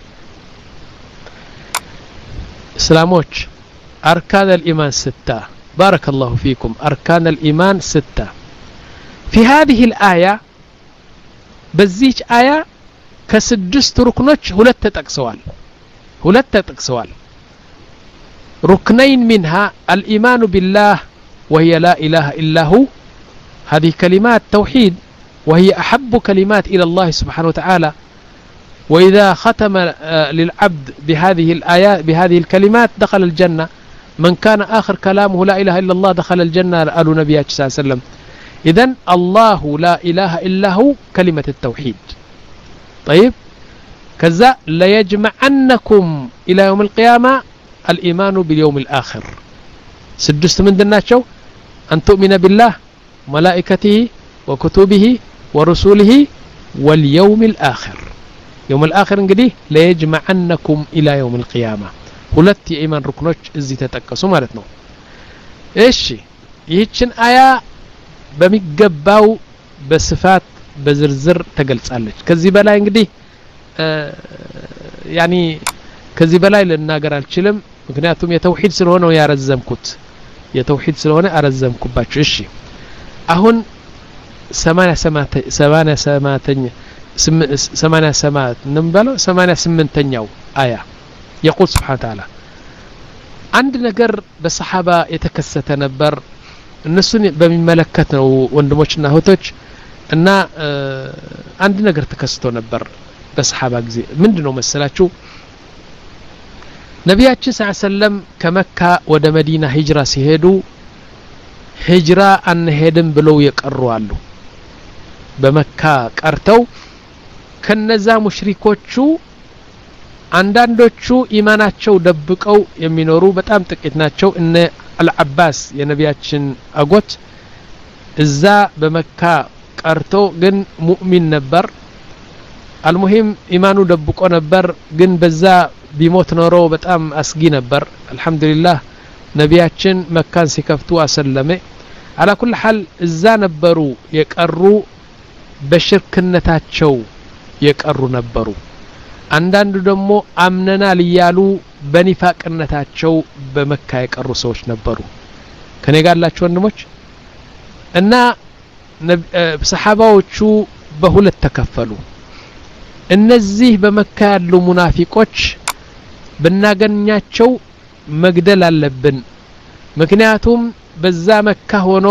اسلاموች اركان الايمان ستة بارك الله فيكم اركان الايمان ستة في هذه الايه በዚህች አያ ከስድስት ሩክኖች ሁለት ተጠቅሰዋል ሁለት ተጠቅሰዋል ركنين منها الإيمان بالله وهي لا إله إلا هو هذه كلمات توحيد وهي أحب كلمات إلى الله سبحانه وتعالى وإذا ختم للعبد بهذه الآيات بهذه الكلمات دخل الجنة من كان آخر كلامه لا إله إلا الله دخل الجنة قالوا نبي صلى الله عليه وسلم إذن الله لا إله إلا هو كلمة التوحيد طيب كذا لا يجمعنكم إلى يوم القيامة الإيمان باليوم الآخر سدست من دناتشو أن تؤمن بالله وملائكته وكتبه ورسوله واليوم الآخر يوم الآخر انقديه لا يجمعنكم إلى يوم القيامة ሁለት የኢማን ሩክኖች እዚህ ተጠቀሱ ማለት ነው እሺ ይህችን አያ በሚገባው በስፋት በዝርዝር ተገልጻለች ከዚህ በላይ እንግዲህ ያኒ ከዚህ በላይ ልናገር አልችልም ምክንያቱም የተውሂድ ስለሆነ ያረዘምኩት የተውሂድ ስለሆነ አረዘምኩባችሁ እሺ አሁን ሰማንያ ሰማንያ ሰማንያ ሰማንያ ነምበለው ሰማንያ ስምንተኛው አያ يقول سبحانه وتعالى عند ነገር በሰሃባ የተከሰተ ነበር እነሱን በሚመለከት ነው ወንድሞችና እህቶች እና አንድ ነገር ተከስቶ ነበር በሰሃባ ጊዜ ምንድነው መሰላችሁ ነብያችን ሰለላሁ ዐለይሂ ወሰለም ከመካ ወደ መዲና ሂጅራ ሲሄዱ ሂጅራ አንሄድም ብለው የቀሩ አሉ በመካ ቀርተው ከነዛ ሙሽሪኮቹ አንዳንዶቹ ኢማናቸው ደብቀው የሚኖሩ በጣም ጥቂት ናቸው እነ አልዓባስ የነብያችን አጎት እዛ በመካ ቀርቶ ግን ሙእሚን ነበር አልሙሂም ኢማኑ ደብቆ ነበር ግን በዛ ቢሞት ኖሮ በጣም አስጊ ነበር አልহামዱሊላህ ነብያችን መካን ሲከፍቱ አሰለመ على كل حال እዛ ነበሩ የቀሩ በሽርክነታቸው የቀሩ ነበሩ አንዳንዱ ደግሞ አምነናል ይያሉ በኒፋቅነታቸው በመካ የቀሩ ሰዎች ነበሩ ከኔ ጋር ያላችሁ ወንድሞች እና ሰሃባዎቹ በሁለት ተከፈሉ እነዚህ በመካ ያሉ ሙናፊቆች ብናገኛቸው መግደል አለብን ምክንያቱም በዛ መካ ሆኖ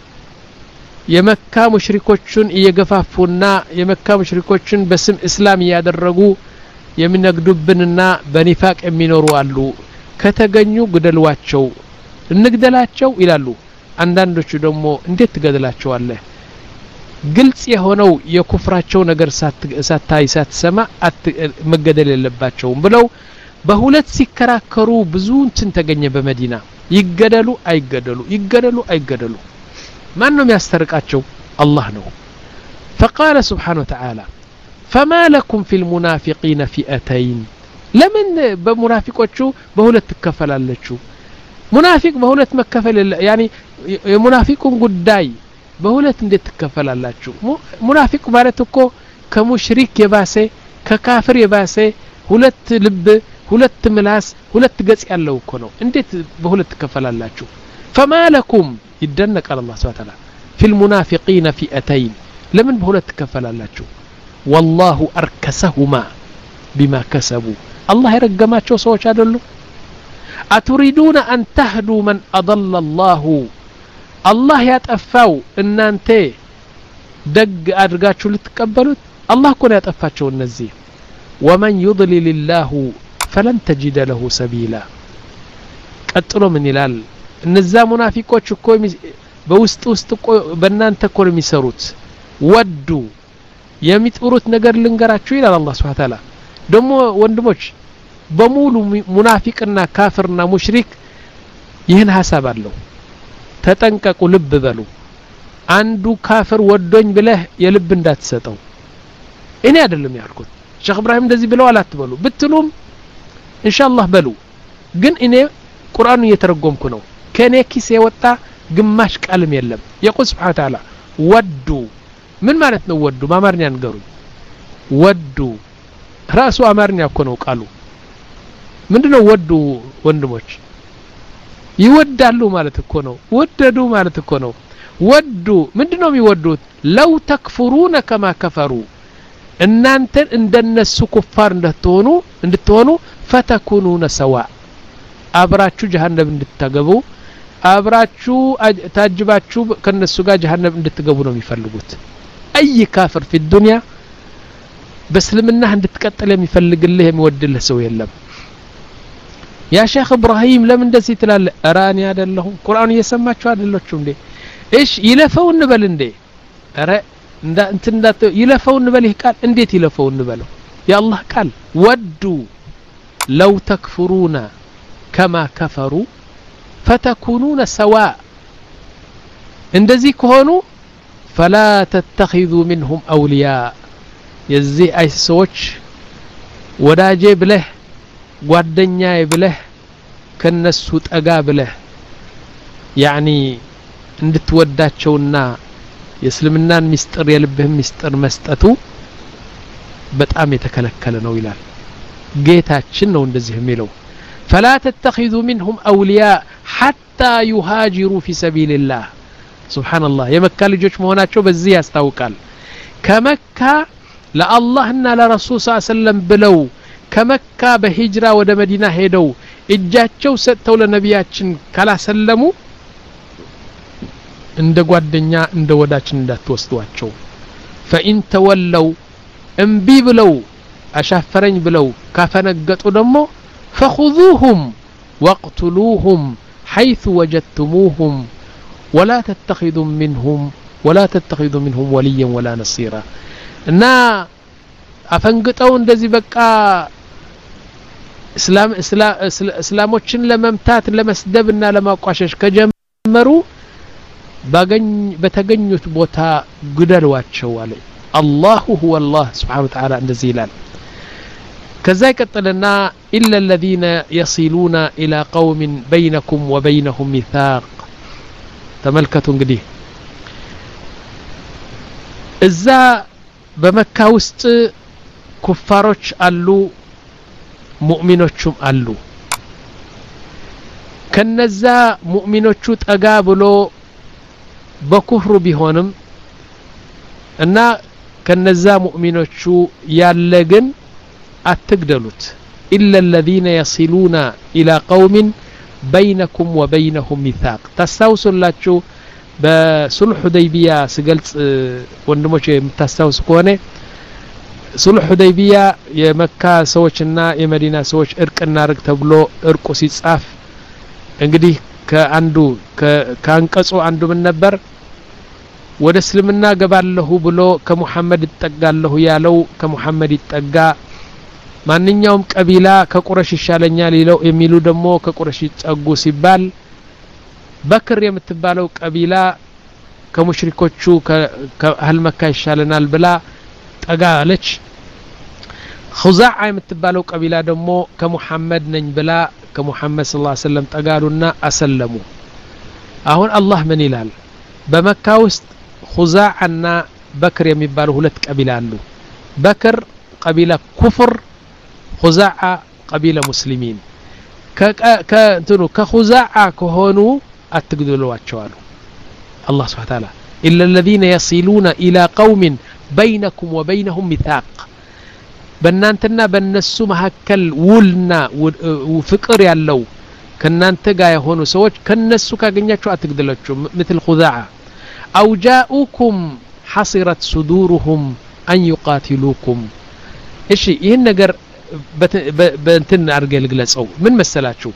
የመካ ሙሽሪኮችን እየገፋፉና የመካ ሙሽሪኮችን በስም እስላም ያደረጉ የሚነግዱብንና በኒፋቅ የሚኖሩ አሉ ከተገኙ ግደሏቸው እንግደላቸው ይላሉ አንዳንዶቹ ደግሞ እንዴት ትገደላቸዋለህ ግልጽ የሆነው የኩፍራቸው ነገር ሳታይ ሳትሰማ መገደል የለባቸውም ብለው በሁለት ሲከራከሩ ብዙ እንትን ተገኘ በመዲና ይገደሉ አይገደሉ ይገደሉ አይገደሉ ማን ነው የሚያስተርቃቸው አላህ ነው فقال سبحانه وتعالى فما لكم في المنافقين فئتين لمن بمنافقዎቹ በሁለት ተከፈላላችሁ ሙናፊቅ በሁለት መከፈል يعني የሙናፊቁን ጉዳይ በሁለት እንዴት ተከፈላላችሁ ሙናፊቅ ማለት እኮ ከሙሽሪክ የባሰ ከካፍር የባሰ ሁለት ልብ ሁለት ምላስ ሁለት ገጽ ያለው እኮ ነው እንዴት በሁለት ተከፈላላችሁ فما لكم يدنق الله سبحانه وتعالى في المنافقين فئتين لمن بهولت تكفلالاችሁ والله اركسهما بما كسبوا الله يرجماቸው ሰዎች አይደሉ اتريدون ان تهدوا من اضل الله الله ያጠፋው እናንተ ደግ አድርጋችሁ ልትቀበሉት الله እኮ ነው ያጠፋቸው እነዚህ ومن يضلل الله فلن تجد له سبيلا ቀጥሎ ምን ይላል እነዛ ሙናፊቆች እኮ በውስጥ ውስጥ በእናንተ እኮ ነው የሚሰሩት ወዱ የሚጥሩት ነገር ልንገራችሁ ይላል አላህ Subhanahu Ta'ala ደሞ ወንድሞች በሙሉ ሙናፊቅና ካፍርና ሙሽሪክ ይህን ሐሳብ አለው ተጠንቀቁ ልብ በሉ አንዱ ካፍር ወዶኝ ብለህ የልብ እንዳትሰጠው እኔ አይደለም ያልኩት ሼክ ኢብራሂም እንደዚህ ብለው አላትበሉ ብትሉም ኢንሻአላህ በሉ ግን እኔ ቁርአኑ እየተረጎምኩ ነው ከኔ ኪስ የወጣ ግማሽ ቃልም የለም የቁል Subhanahu Ta'ala ወዱ ምን ማለት ነው ወዱ በአማርኛ ንገሩኝ ወዱ ራሱ አማርኛ እኮ ነው ቃሉ ምንድነው ወዱ ወንድሞች ይወዳሉ ማለት እኮ ነው ወደዱ ማለት እኮ ነው ወዱ ምንድነው የሚወዱት ለው ተክፍሩነ ከማ ከፈሩ እናንተ እንደነሱ ኩፋር እንድትሆኑ እንድትሆኑ ፈተኩኑነ ሰዋ አብራችሁ ጀሃነም እንድትገቡ አብራችሁ ታጅባችሁ ከነሱ ጋር ጀሃነም እንድትገቡ ነው የሚፈልጉት አይ ካፍር في الدنيا በእስልምና እንድትቀጥል የሚፈልግልህ የሚወድልህ ሰው የለም ያ ሼክ ኢብራሂም ለምን እንደዚህ ትላለህ አራኒ አይደለሁ ቁርአን እየሰማችሁ አይደላችሁ እንዴ እሺ ይለፈው እንበል እንዴ አረ እንዳ እንት እንዳት ይለፈው እንበል ይህ ቃል እንዴት ይለፈው እንበለው ያ አላህ ቃል ወዱ لو تكفرون كما كفروا فتكونون سواء እንደዚህ ከሆኑ فلا تتخذوا منهم اولياء የዚህ አይ ሰዎች ወዳጄ ብለህ ጓደኛዬ ብለህ ከነሱ ጠጋ ብለህ يعني እንድትወዳቸውና የእስልምናን ሚስጥር የልብህ ሚስጥር መስጠቱ በጣም የተከለከለ ነው ይላል ጌታችን ነው እንደዚህ የሚለው فلا تتخذوا منهم اولياء حتى يهاجروا في سبيل الله سبحان الله የመካ ልጆች መሆናቸው በዚህ ያስታውቃል ከመካ ለአላህና ለረሱል ሰለላሁ ዐለይሂ ወሰለም ብለው ከመካ በሂጅራ ወደ መዲና ሄደው እጃቸው ሰጥተው ለነቢያችን ካላሰለሙ እንደ ጓደኛ እንደ ወዳችን እንዳትወስዷቸው فإن تولوا እንቢ ብለው አሻፈረኝ ብለው ካፈነገጡ ደግሞ فخذوهم واقتلوهم حيث وجدتموهم ولا تتخذوا منهم ولا تتخذوا منهم وليا ولا نصيرا እና አፈንግጠው እንደዚህ በቃ እስላም እስላሞችን ለመምታት ለመስደብና ለማቋሸሽ ከጀመሩ ባገኝ በተገኙት ቦታ ግደሏቸው አለ አላሁ هو الله سبحانه وتعالى እንደዚህ ይላል ከዛ ይቀጥልና إلا الذين يصلون إلى قوم بينكم وبينهم ميثاق ተመልከቱ እንግዲህ እዛ በመካ ውስጥ ኩፋሮች አሉ ሙእሚኖችም አሉ ከነዛ ሙእሚኖቹ ጠጋ ብሎ በኩፍሩ ቢሆንም እና ከነዛ ሙእሚኖቹ ያለ ግን አትግደሉት إلا الذين يصلون إلى قوم بينكم وبينهم ميثاق تستوصل لاتشو بصلح حديبية سقلت وندموش تستوصل كونه صلح حديبية يمكة سوچنا يمدينة سوچ ارقنا رق تبلو ارقو سيصاف እንግዲህ ከአንዱ ከአንቀጹ አንዱ ምን ነበር ወደ እስልምና ገባለሁ ብሎ ከሙሐመድ ይጠጋለሁ ያለው ከሙሐመድ ይጠጋ ማንኛውም ቀቢላ ከቁረሽ ይሻለኛል ይለው የሚሉ ደግሞ ከቁረሽ ይጠጉ ሲባል በክር የምትባለው ቀቢላ ከሙሽሪኮቹ ከአህል መካ ይሻለናል ብላ ጠጋ አለች ኹዛዓ የምትባለው ቀቢላ ደግሞ ከሙሐመድ ነኝ ብላ ከሙሐመድ ሰለላሁ ዐለይሂ ወሰለም ጠጋሉና አሰለሙ አሁን አላህ ምን ይላል በመካ ውስጥ ኹዛዓና በክር የሚባሉ ሁለት ቀቢላ አሉ በክር ቀቢላ ኩፍር ኹዛዓ ቀቢላ ሙስሊሚን ከእንትኑ ከኹዛዓ ከሆኑ አትግደሏቸው አሉ አላህ Subhanahu Wa Ta'ala إلا الذين يصلون إلى قوم بينكم وبينهم ميثاق በእናንተና በእነሱ መሐከል ውልና ፍቅር ያለው ከናንተ ጋር የሆኑ ሰዎች ከነሱ ካገኛችሁ አትግደሏቸው مثل خذاعة أو جاءوكم حصرت صدورهم أن يقاتلوكم እሺ ይሄን ነገር በእንትን አርገ ልግለጸው ምን መሰላችሁ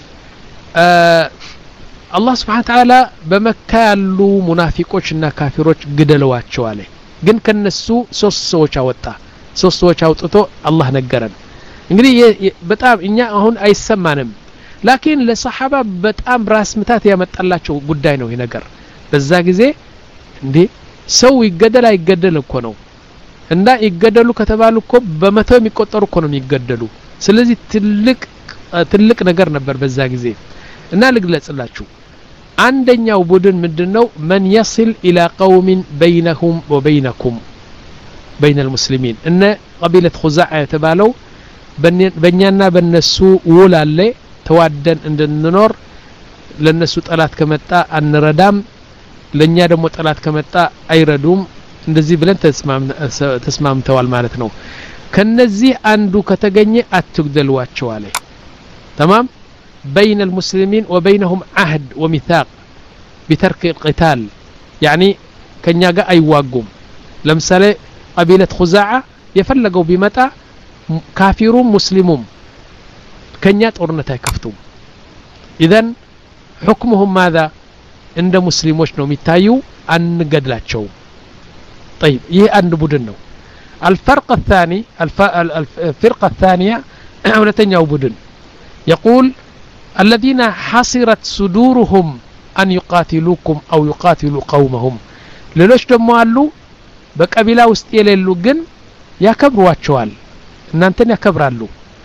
አላህ Subhanahu Wa Ta'ala በመካ ያሉ ሙናፊቆችና ካፊሮች ግደለዋቸው አለ ግን ከነሱ ሶስት ሰዎች አወጣ ሶስት ሰዎች አውጥቶ አላህ ነገረን እንግዲህ በጣም እኛ አሁን አይሰማንም ላኪን ለሰሃባ በጣም ራስ ምታት ያመጣላቸው ጉዳይ ነው ይሄ ነገር በዛ ጊዜ እንዴ ሰው ይገደል አይገደል እኮ ነው እና ይገደሉ ከተባሉ እኮ በመቶ የሚቆጠሩ እኮ ነው የሚገደሉ ስለዚህ ትልቅ ትልቅ ነገር ነበር በዛ ጊዜ እና ልግለጽላችሁ አንደኛው ቡድን ምንድነው من يصل الى قوم بينهم وبينكم بين المسلمين ان قبيله خزاعه የተባለው በእኛና በእነሱ ውል አለ ተዋደን እንድንኖር ለነሱ ጠላት ከመጣ አንረዳም ለኛ ደግሞ ጠላት ከመጣ አይረዱም እንደዚህ ብለን ተስማምተዋል ማለት ነው ከነዚህ አንዱ ከተገኘ አትግደሏቸው አለ تمام بين المسلمين وبينهم عهد وميثاق بترك القتال يعني كنيا ጋር አይዋጉም ለምሳሌ قبيله خزاعه يفلقوا بمتى كافرون مسلمون كنيا ጦርነት አይከፍቱም اذن حكمهم ماذا عند مسلموች ነው የሚታዩ አንገድላቸው طيب ይሄ አንድ ቡድን ነው الفرق الثاني الفرقه الثانيه ሁለተኛው ቡድን يقول الذين حصرت صدورهم أن يقاتلوكم أو يقاتلوا قومهم ሌሎች ደግሞ አሉ በቀቢላ ውስጥ የሌሉ ግን ያከብሯቸዋል እናንተን ያከብራሉ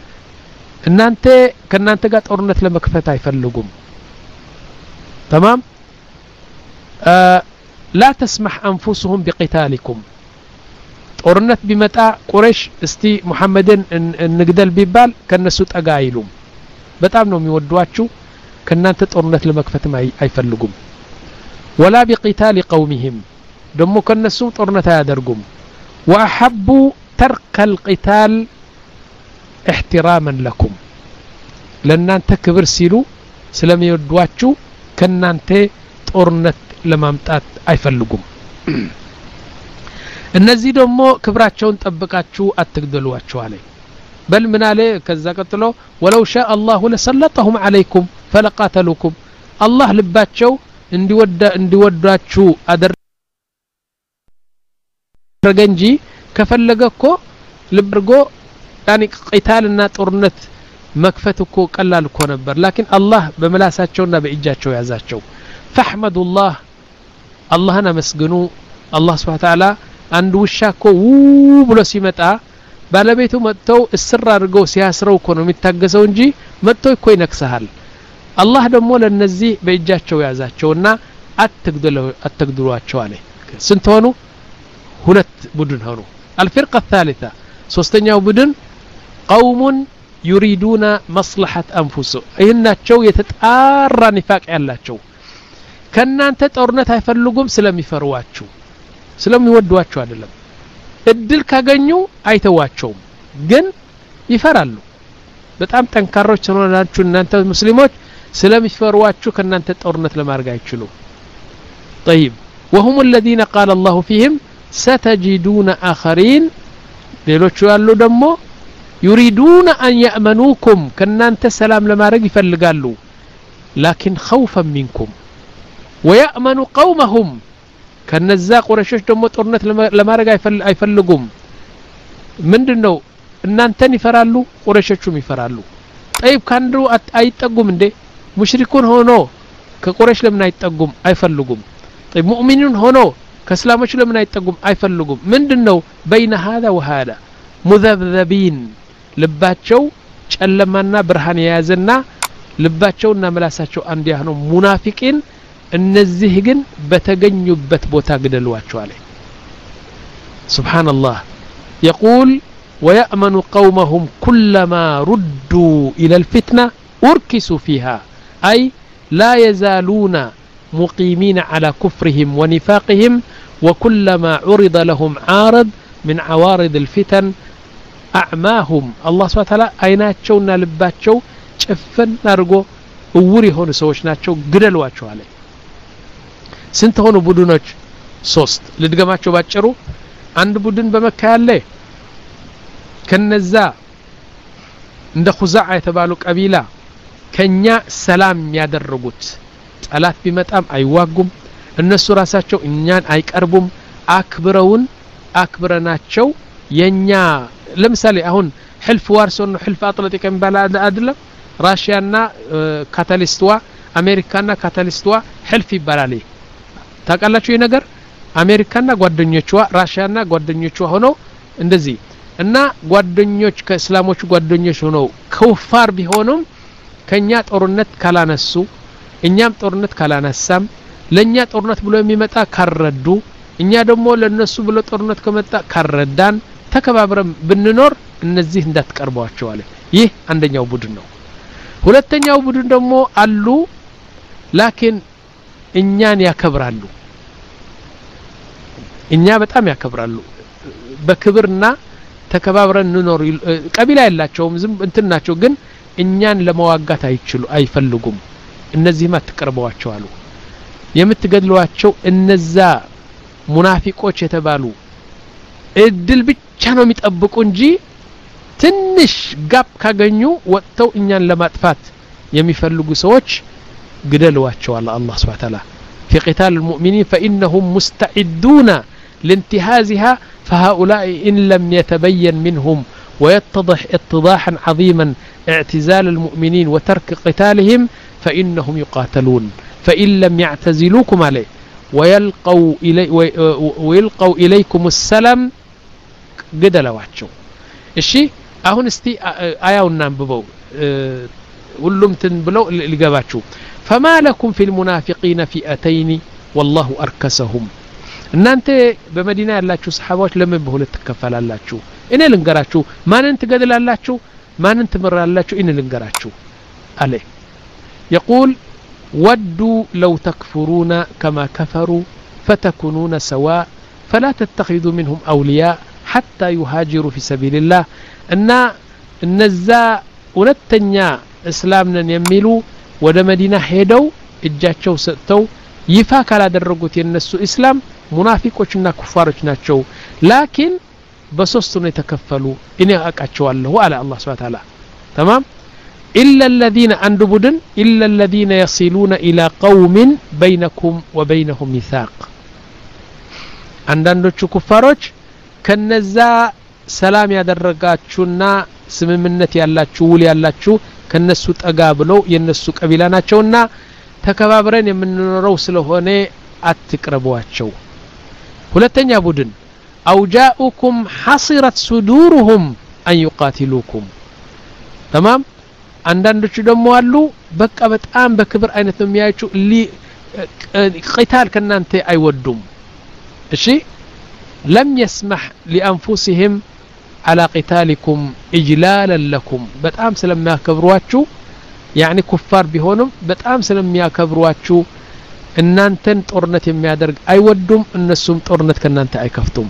እናንተ ከናንተ ጋር ጦርነት ለመክፈት አይፈልጉም تمام آه لا تسمح أنفسهم بقتالكم ጦርነት ቢመጣ ቁረይሽ እስቲ ሙሐመድን እንግደል ቢባል ከነሱ ጠጋ አይሉም በጣም ነው የሚወዷችሁ ከናንተ ጦርነት ለመክፈትም አይፈልጉም ولا بقتال قومهم ደሞ ከነሱ ጦርነት አያደርጉም واحبوا ترك القتال احتراما لكم ለናንተ ክብር ሲሉ ስለሚወዷችሁ ከናንተ ጦርነት ለማምጣት አይፈልጉም እነዚህ ደግሞ ክብራቸውን ጠብቃችሁ አትግደሏቸው አለ بل من عليه كذا قتلوا ولو شاء الله لسلطهم عليكم فلقاتلوكم الله لباتشو እንዲወዳ እንዲወዳችሁ አደረገንጂ ከፈለገኮ ልብርጎ ያኒ ቂታልና ጦርነት መክፈት እኮ ቀላል እኮ ነበር ላኪን አላህ በመላሳቸውና በእጃቸው ያዛቸው فاحمدوا አላህን አመስግኑ አላህ Subhanahu Wa Ta'ala አንድ ውሻ እኮ ብሎ ሲመጣ ባለቤቱ መጥተው እስር አድርገው ሲያስረው እኮ ነው የሚታገሰው እንጂ መጥቶ እኮ ይነክሳል አላህ ደግሞ ለነዚህ በእጃቸው ያዛቸውና አትግደሉ አትግደሏቸው አለ ስንት ሆኑ ሁለት ቡድን ሆኑ الفرقه الثالثه ሶስተኛው ቡድን ቀውሙን يريدون مصلحة أنفسهم إنቸው የተጣራ ንፋቅ ያላቸው ከናንተ ጦርነት አይፈልጉም ስለሚፈሩዋችሁ ስለሚወዷችሁ አይደለም እድል ካገኙ አይተዋቸውም ግን ይፈራሉ በጣም ጠንካሮች ስለሆናችሁ እናንተ ሙስሊሞች ስለሚፈሩዋችሁ ከናንተ ጦርነት ለማድረግ አይችሉ طيب وهم الذين قال الله فيهم ستجدون آخرين ሌሎቹ ያሉ ደግሞ يريدون أن يأمنوكم كنانت سلام لما رق يفلقالوا لكن خوفا منكم ويأمن قومهم كنزا قريشوش دمو طرنت لما رق يفلقهم من دنو እናንተን ይፈራሉ ቁረይሾቹም ይፈራሉ طيب ካንዱ አይጠጉም እንዴ ሙሽሪኩን ሆኖ ከቁረይሽ ለምን አይጠጉም አይፈልጉም طيب ሙእሚኑን ሆኖ ከእስላሞች ለምን አይጠጉም አይፈልጉም ምንድነው بين هذا وهذا مذبذبين ልባቸው ጨለማና ብርሃን የያዘና ልባቸውና መላሳቸው አንድ ያህነው ሙናፊቂን እነዚህ ግን በተገኙበት ቦታ ግደሏቸው አለ ሱብሃንአላህ يقول ويأمن قومهم كلما ردوا إلى الفتنة أركسوا فيها أي لا يزالون مقيمين على كفرهم ونفاقهم وكلما عرض لهم عارض من عوارض الفتن أعماهم الله سبحانه وتعالى أيناتشونا لباتشو شفن نرجو وري هون سوشناتشو قدلواتشو عليه سنت هون بدونج صوست لدقماتشو باتشرو عند بدون بمكة عليه كنزا عند خزاعة يتبالو قبيلة كنيا سلام يادرقوت ጠላት ቢመጣም አይዋጉም እነሱ ራሳቸው እኛን አይቀርቡም አክብረውን አክብረናቸው የኛ ለምሳሌ አሁን ሕልፍ ዋርሶን ሕልፍ አጥለጢቅ የሚባል አይደለም ራሺያና ካታሊስትዋ አሜሪካና ካታሊስትዋ ሕልፍ ይባላል ታውቃላችሁ ይሄ ነገር አሜሪካና ጓደኞቿ ራሺያና ጓደኞቿ ሆነው እንደዚህ እና ጓደኞች ከእስላሞች ጓደኞች ሆነው ከውፋር ቢሆኑም ከኛ ጦርነት ካላነሱ እኛም ጦርነት ካላነሳም ለኛ ጦርነት ብሎ የሚመጣ ካረዱ እኛ ደግሞ ለነሱ ብሎ ጦርነት ከመጣ ካረዳን ተከባብረን ብንኖር እነዚህ እንዳትቀርቧቸው አለ ይህ አንደኛው ቡድን ነው ሁለተኛው ቡድን ደግሞ አሉ ላኪን እኛን ያከብራሉ እኛ በጣም ያከብራሉ በክብርና ተከባብረን እንኖር ቀቢላ ያላቸውም ዝም እንትናቸው ግን እኛን ለመዋጋት አይችሉ አይፈልጉም እነዚህማ ተቀርበዋቸው አሉ የምትገድሏቸው እነዛ ሙናፊቆች የተባሉ እድል ብቻ ነው የሚጠብቁ እንጂ ትንሽ ጋፕ ካገኙ ወጥተው እኛን ለማጥፋት የሚፈልጉ ሰዎች ግደሏቸው አለ አላህ Subhanahu Wa Ta'ala في قتال المؤمنين فإنهم مستعدون لانتهازها فهؤلاء إن لم يتبين منهم ويتضح اتضاحا عظيما اعتزال المؤمنين وترك قتالهم فإنهم يقاتلون فإن لم يعتزلوكم عليه ويلقوا, إلي ويلقوا إليكم السلام قدلواتشو الشيء أهون استي آياون ننببو ولم تنبلو لقباتشو فما لكم في المنافقين فئتين والله أركسهم ان انت بمدينه ያላችሁ ሰሃባዎች ለምን በሁለት ተከፈላላችሁ እኔ ልንገራችሁ ማንን ትገድላላችሁ ማንን ትመራላችሁ እኔ ልንገራችሁ አለ يقول ودوا لو تكفرون كما كفروا فتكونون سواء فلا تتخذوا منهم أولياء حتى يهاجروا في سبيل الله ان النزا ولتنيا اسلامنا يميلوا ወደ መዲና ሄደው እጃቸው ሰጥተው ይፋ ካላደረጉት የነሱ እስላም ሙናፊቆችና ኩፋሮች ናቸው ላኪን በሶስቱ ነው የተከፈሉ እኔ አቃቸዋለሁ አለ አላህ Subhanahu Wa Ta'ala تمام الا الذين اندبدن الا الذين يصلون الى قوم بينكم وبينهم ميثاق አንዳንዶቹ ኩፋሮች ከነዛ ሰላም ያደረጋችሁና ስምምነት ያላችሁ ውል ያላችሁ ከነሱ ጠጋ ብለው የነሱ ቀቢላ ናቸውና ተከባብረን የምንኖረው ስለሆነ አትቅረቧቸው ሁለተኛ ቡድን አውጃኡኩም حصرت صدورهم ان يقاتلوكم تمام አንዳንዶቹ ደግሞ አሉ በቃ በጣም በክብር አይነት ነው የሚያዩችሁ ቂታል ከናንተ አይወዱም እሺ لم يسمح لانفسهم على قتالكم إجلالا لكم بتأم سلم يكبرواتشو يعني كفار بهونم بتأم سلم يكبرواتشو إن أنتن طورنت يميادرق أي ودوم النسوم طورنت كن أنت أي كفتم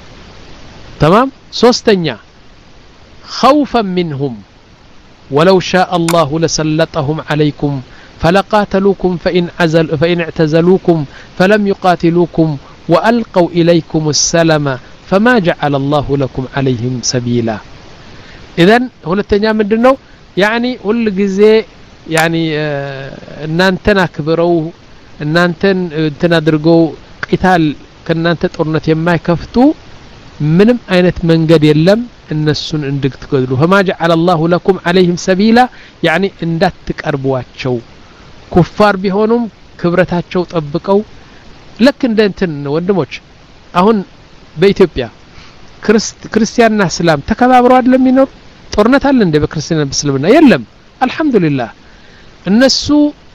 تمام سوستنيا خوفا منهم ولو شاء الله لسلطهم عليكم فلقاتلوكم فإن, عزل فإن اعتزلوكم فلم يقاتلوكم وألقوا إليكم السلام فما جعل الله لكم عليهم سبيلا إذن هو التنيا من دنو يعني كل جزء يعني نانتنا كبروا نانتن تنادرجو قتال كنانت طرنت يما يكفتو منم أينت منجد يلم النسون عندك تقدروا فما جعل الله لكم عليهم سبيلا يعني اندات تقربواتشو كفار بهونم كبرتاتشو طبقوا لكن دنتن ወንድሞች አሁን በኢትዮጵያ ክርስቲያንና እስላም ተከባብረው አይደለም ይኖር ጦርነት አለ እንደ በክርስቲያንና በእስልምና የለም አልহামዱሊላህ እነሱ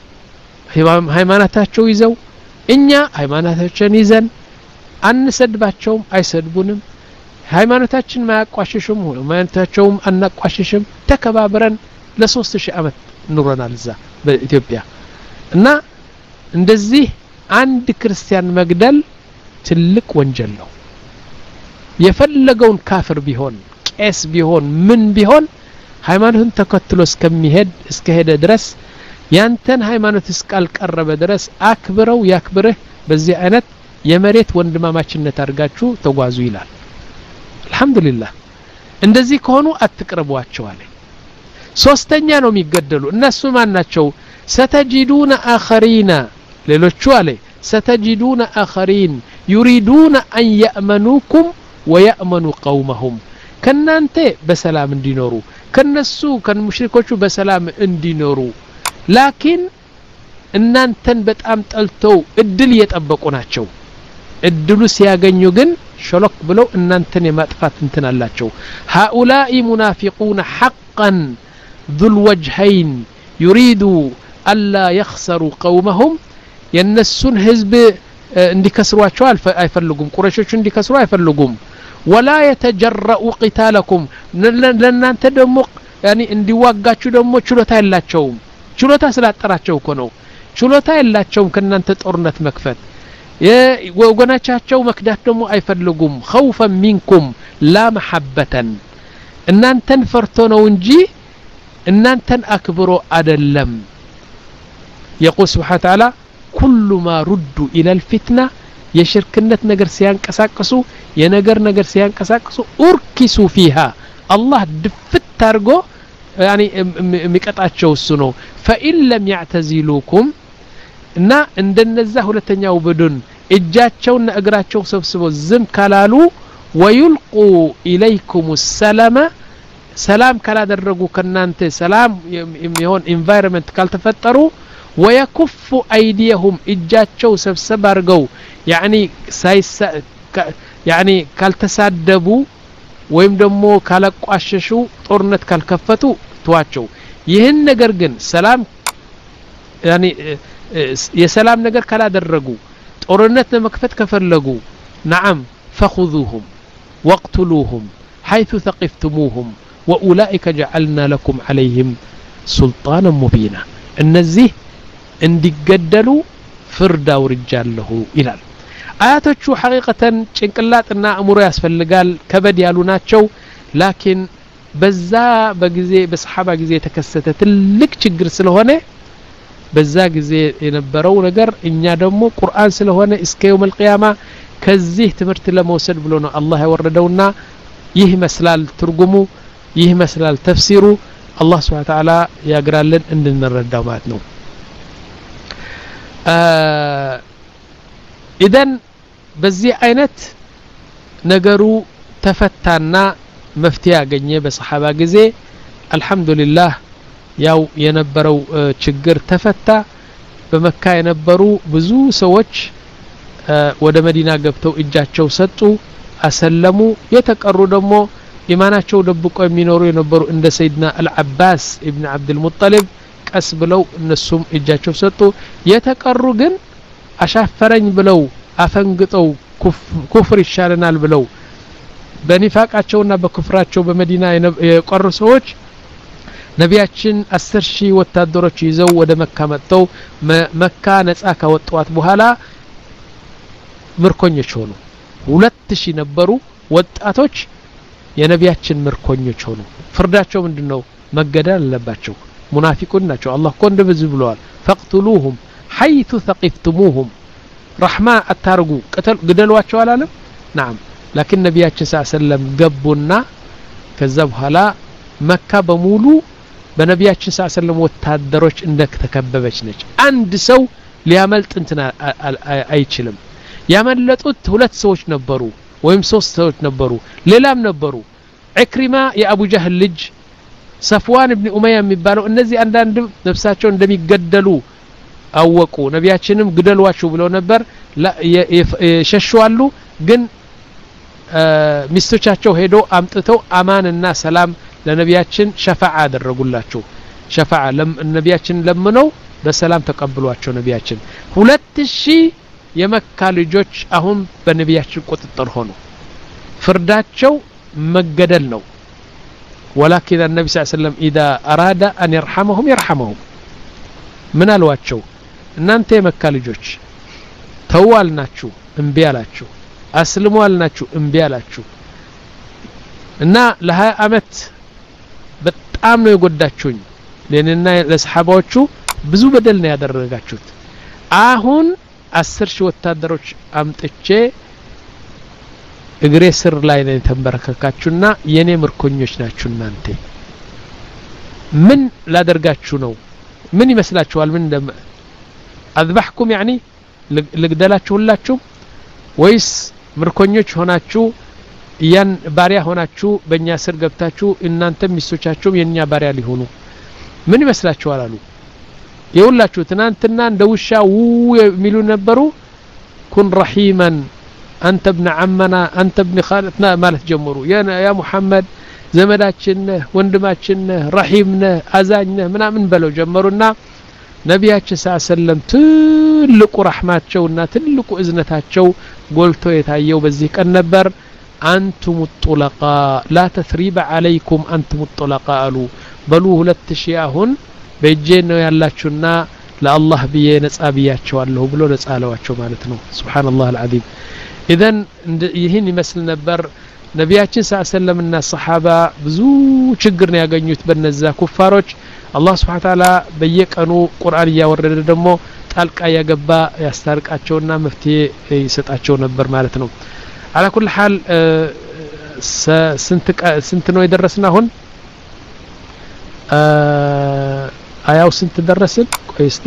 ሃይማኖታቸው ይዘው እኛ ሃይማኖታችንን ይዘን አንሰድባቸውም አይሰድቡንም ሃይማኖታችን ማያቋሽሽም ሆነ ሃይማኖታቸውም አናቋሽሽም ተከባብረን ለ3000 አመት ኑረናል እዛ በኢትዮጵያ እና እንደዚህ አንድ ክርስቲያን መግደል ትልቅ ወንጀል ነው የፈለገውን ካፍር ቢሆን ቄስ ቢሆን ምን ቢሆን ሃይማኖትን ተከትሎ እስከሚሄድ እስከሄደ ድረስ ያንተን ሃይማኖት እስካልቀረበ ድረስ አክብረው ያክብርህ በዚህ አይነት የመሬት ወንድማማችነት አድርጋችሁ ተጓዙ ይላል አልহামዱሊላህ እንደዚህ ከሆኑ አትቅርቧቸው አለ ሶስተኛ ነው የሚገደሉ እነሱ ማን ናቸው ستجدون آخرين ሌሎቹ አለ ستجدون آخرين يريدون أن يأمنوكم ويأمنوا قومهم ከናንተ በሰላም እንዲኖሩ ከነሱ ከሙሽሪኮቹ በሰላም እንዲኖሩ ላኪን እናንተን በጣም ጠልተው እድል እየጠበቁ ናቸው እድሉ ሲያገኙ ግን ሸሎክ ብለው እናንተን የማጥፋት እንትን አላቸው هؤلاء منافقون حقا ذو الوجهين يريدوا ألا يخسروا قومهم የነሱን ህዝብ እንዲከስሯቸው አይፈልጉም ቁረሾች እንዲከስሩ አይፈልጉም ولا يتجرؤوا قتالكم ለናንተ ደሞ يعني እንዲዋጋችሁ ደሞ ችሎታ ያላቸውም ችሎታ ስላጠራቸው እኮ ነው ችሎታ ያላቸውም ከናንተ ጦርነት መክፈት የወገናቻቸው መክዳት ደሞ አይፈልጉም خوفا منكم لا محبة እናንተን ፈርቶ ነው እንጂ እናንተን አክብሮ አይደለም يقول سبحانه وتعالى كل ما ردوا إلى الفتنة يشركنت نجر سيانقساقسو ينجر نجر سيانقساقسو أركسوا فيها الله دفت تارجو يعني مقطعቸው እሱ ነው فإن لم يعتزلوكم እና እንደነዛ ሁለተኛው ቡድን እጃቸውና እግራቸው ሰብስበው ዝም ካላሉ ويلقوا إليكم السلام ሰላም ካላደረጉ ከናንተ ሰላም የሚሆን environment ካልተፈጠሩ ويكف أيديهم إجاتشو سبسب أرجو يعني سايس يعني كالتسادبوا ويمدمو كالقوا عششوا طورنت كالكفتوا تواتشو يهن نجر جن سلام يعني يسلام نجر كلا درجوا طورنت مكفت كفرلجوا نعم فخذوهم واقتلوهم حيث ثقفتموهم وأولئك جعلنا لكم عليهم سلطانا مبينا النزيه እንዲገደሉ ፍርድ አውርጃለሁ ይላል አያቶቹ ሐቂቀተን ጭንቅላትና አእምሮ ያስፈልጋል ከበድ ያሉ ናቸው ላኪን በዛ በጊዜ በሰሃባ ጊዜ የተከሰተ ትልቅ ችግር ስለሆነ በዛ ጊዜ የነበረው ነገር እኛ ደግሞ ቁርአን ስለሆነ እስከ يوم القيامه ከዚህ ትምህርት ለመውሰድ ብሎ ነው አላህ ያወረደውና ይህ መስላል ትርጉሙ ይህ መስላል ተፍሲሩ አላህ Subhanahu Wa Ta'ala ያግራልን እንድንረዳው ማለት ነው إذن በዚህ አይነት ነገሩ ተፈታና መፍትያ ያገኘ በሰሃባ ጊዜ አልহামዱሊላህ ያው የነበረው ችግር ተፈታ በመካ የነበሩ ብዙ ሰዎች ወደ መዲና ገብተው እጃቸው ሰጡ አሰለሙ የተቀሩ ደግሞ ኢማናቸው ደብቆ የሚኖሩ የነበሩ እንደ ሰይድና አልዓባስ ኢብኑ አብዱል ሙጠሊብ ቀስ ብለው እነሱም እጃቸው ሰጡ የተቀሩ ግን አሻፈረኝ ብለው አፈንግጠው ኩፍር ይሻለናል ብለው በኒፋቃቸውና በኩፍራቸው በመዲና የቀሩ ሰዎች ነቢያችን አስር ሺህ ወታደሮች ይዘው ወደ መካ መጥተው መካ ነፃ ካወጣዋት በኋላ ምርኮኞች ሆኑ ሁለት ሺህ ነበሩ ወጣቶች የነቢያችን ምርኮኞች ሆኑ ፍርዳቸው ምንድነው መገደል አለባቸው ሙናፊቁን ናቸው አላህ እኮ እንደዚህ ብለዋል فاقتلوهم حيث ثقفتموهم رحمة አታርጉ ቀተል ግደሏቸው አላለም نعم لكن ነቢያችን ሰለላሁ ዐለይሂ ወሰለም ገቡና ከዛ በኋላ መካ በሙሉ በነቢያችን ሰለላሁ ዐለይሂ ወሰለም ወታደሮች እንደተከበበች ነች አንድ ሰው ሊያመልጥ እንትና አይችልም ያመለጡት ሁለት ሰዎች ነበሩ ወይም ሶስት ሰዎች ነበሩ ሌላም ነበሩ ኢክሪማ የአቡ ጀህል ልጅ ሰፍዋን ኢብኑ ኡመያ የሚባለው እነዚህ አንዳንድ ነፍሳቸው እንደሚገደሉ አወቁ ነቢያችንም ግደሏቸው ብለው ነበር ሸሽዋሉ ግን ሚስቶቻቸው ሄዶ አምጥተው አማንና ሰላም ለነቢያችን ሸፋዓ አደረጉላቸው ሸፋዓ ለነቢያችን ለምነው በሰላም ተቀበሏቸው ነቢያችን ሁለት ሺህ የመካ ልጆች አሁን በነቢያችን ቁጥጥር ሆኑ ፍርዳቸው መገደል ነው ولكن النبي صلى الله عليه وسلم اذا اراد ان يرحمهم يرحمهم من አሏቸው እናንተ የመካ ልጆች ተዋልናችሁ እንቢ አላችሁ አስልሙአልናችሁ እንቢ አላችሁ እና ለ20 አመት በጣም ነው የጎዳችሁኝ ለኔና ለሰሃባዎቹ ብዙ በደል ነው ያደረጋችሁት አሁን አስር ሺህ ወታደሮች አምጥቼ እግሬ ስር ላይ ነው ተንበረከካችሁና የኔ ምርኮኞች ናችሁ እናንተ ምን ላደርጋችሁ ነው ምን ይመስላችኋል ምን እንደም اذبحكم يعني ልግደላችሁ ሁላችሁ ወይስ ምርኮኞች ሆናችሁ ያን ባሪያ ሆናችሁ በእኛ ስር ገብታችሁ እናንተ ሚስቶቻችሁ የኛ ባሪያ ሊሆኑ ምን ይመስላችኋል አሉ የሁላችሁ ትናንትና እንደውሻው የሚሉ ነበሩ ኩን ረሂማን አንተ ابن عمنا አንተ ابن خالتنا ማለት ጀመሩ ያ ሙሐመድ ዘመዳችን ወንድማችን ረሂም ነህ አዛኝ ነህ ምናምን በለው ጀመሩና ነቢያችን ሰለላሁ ዐለይሂ ወሰለም ትልቁ ረህማቸውና ትልቁ እዝነታቸው ጎልቶ የታየው በዚህ ቀን ነበር አንቱም الطلقاء لا تثريب عليكم انتم الطلقاء አሉ በሉ ሁለት ሺህ አሁን በእጄ ነው ያላችሁና ለአላህ ብዬ ነጻ ብያቸዋለሁ ብሎ ነጻ አለዋቸው ማለት ነው ሱብሃንአላህ አልዓዚም ኢዘን ይህን ይመስል ነበር ነቢያችን ሰለላሁ ዐለይሂ ወሰለም እና ሰሃባ ብዙ ችግር ነው ያገኙት በነዛ ኩፋሮች አላህ Subhanahu Ta'ala በየቀኑ ቁርአን ያወረደ ደግሞ ጣልቃ ያገባ ያስታርቃቸውና መፍትሄ ይሰጣቸው ነበር ማለት ነው على كل حال ስንት ስንት ነው የደረስና አሁን አያው ስንት ደረስን ቆይ እስቲ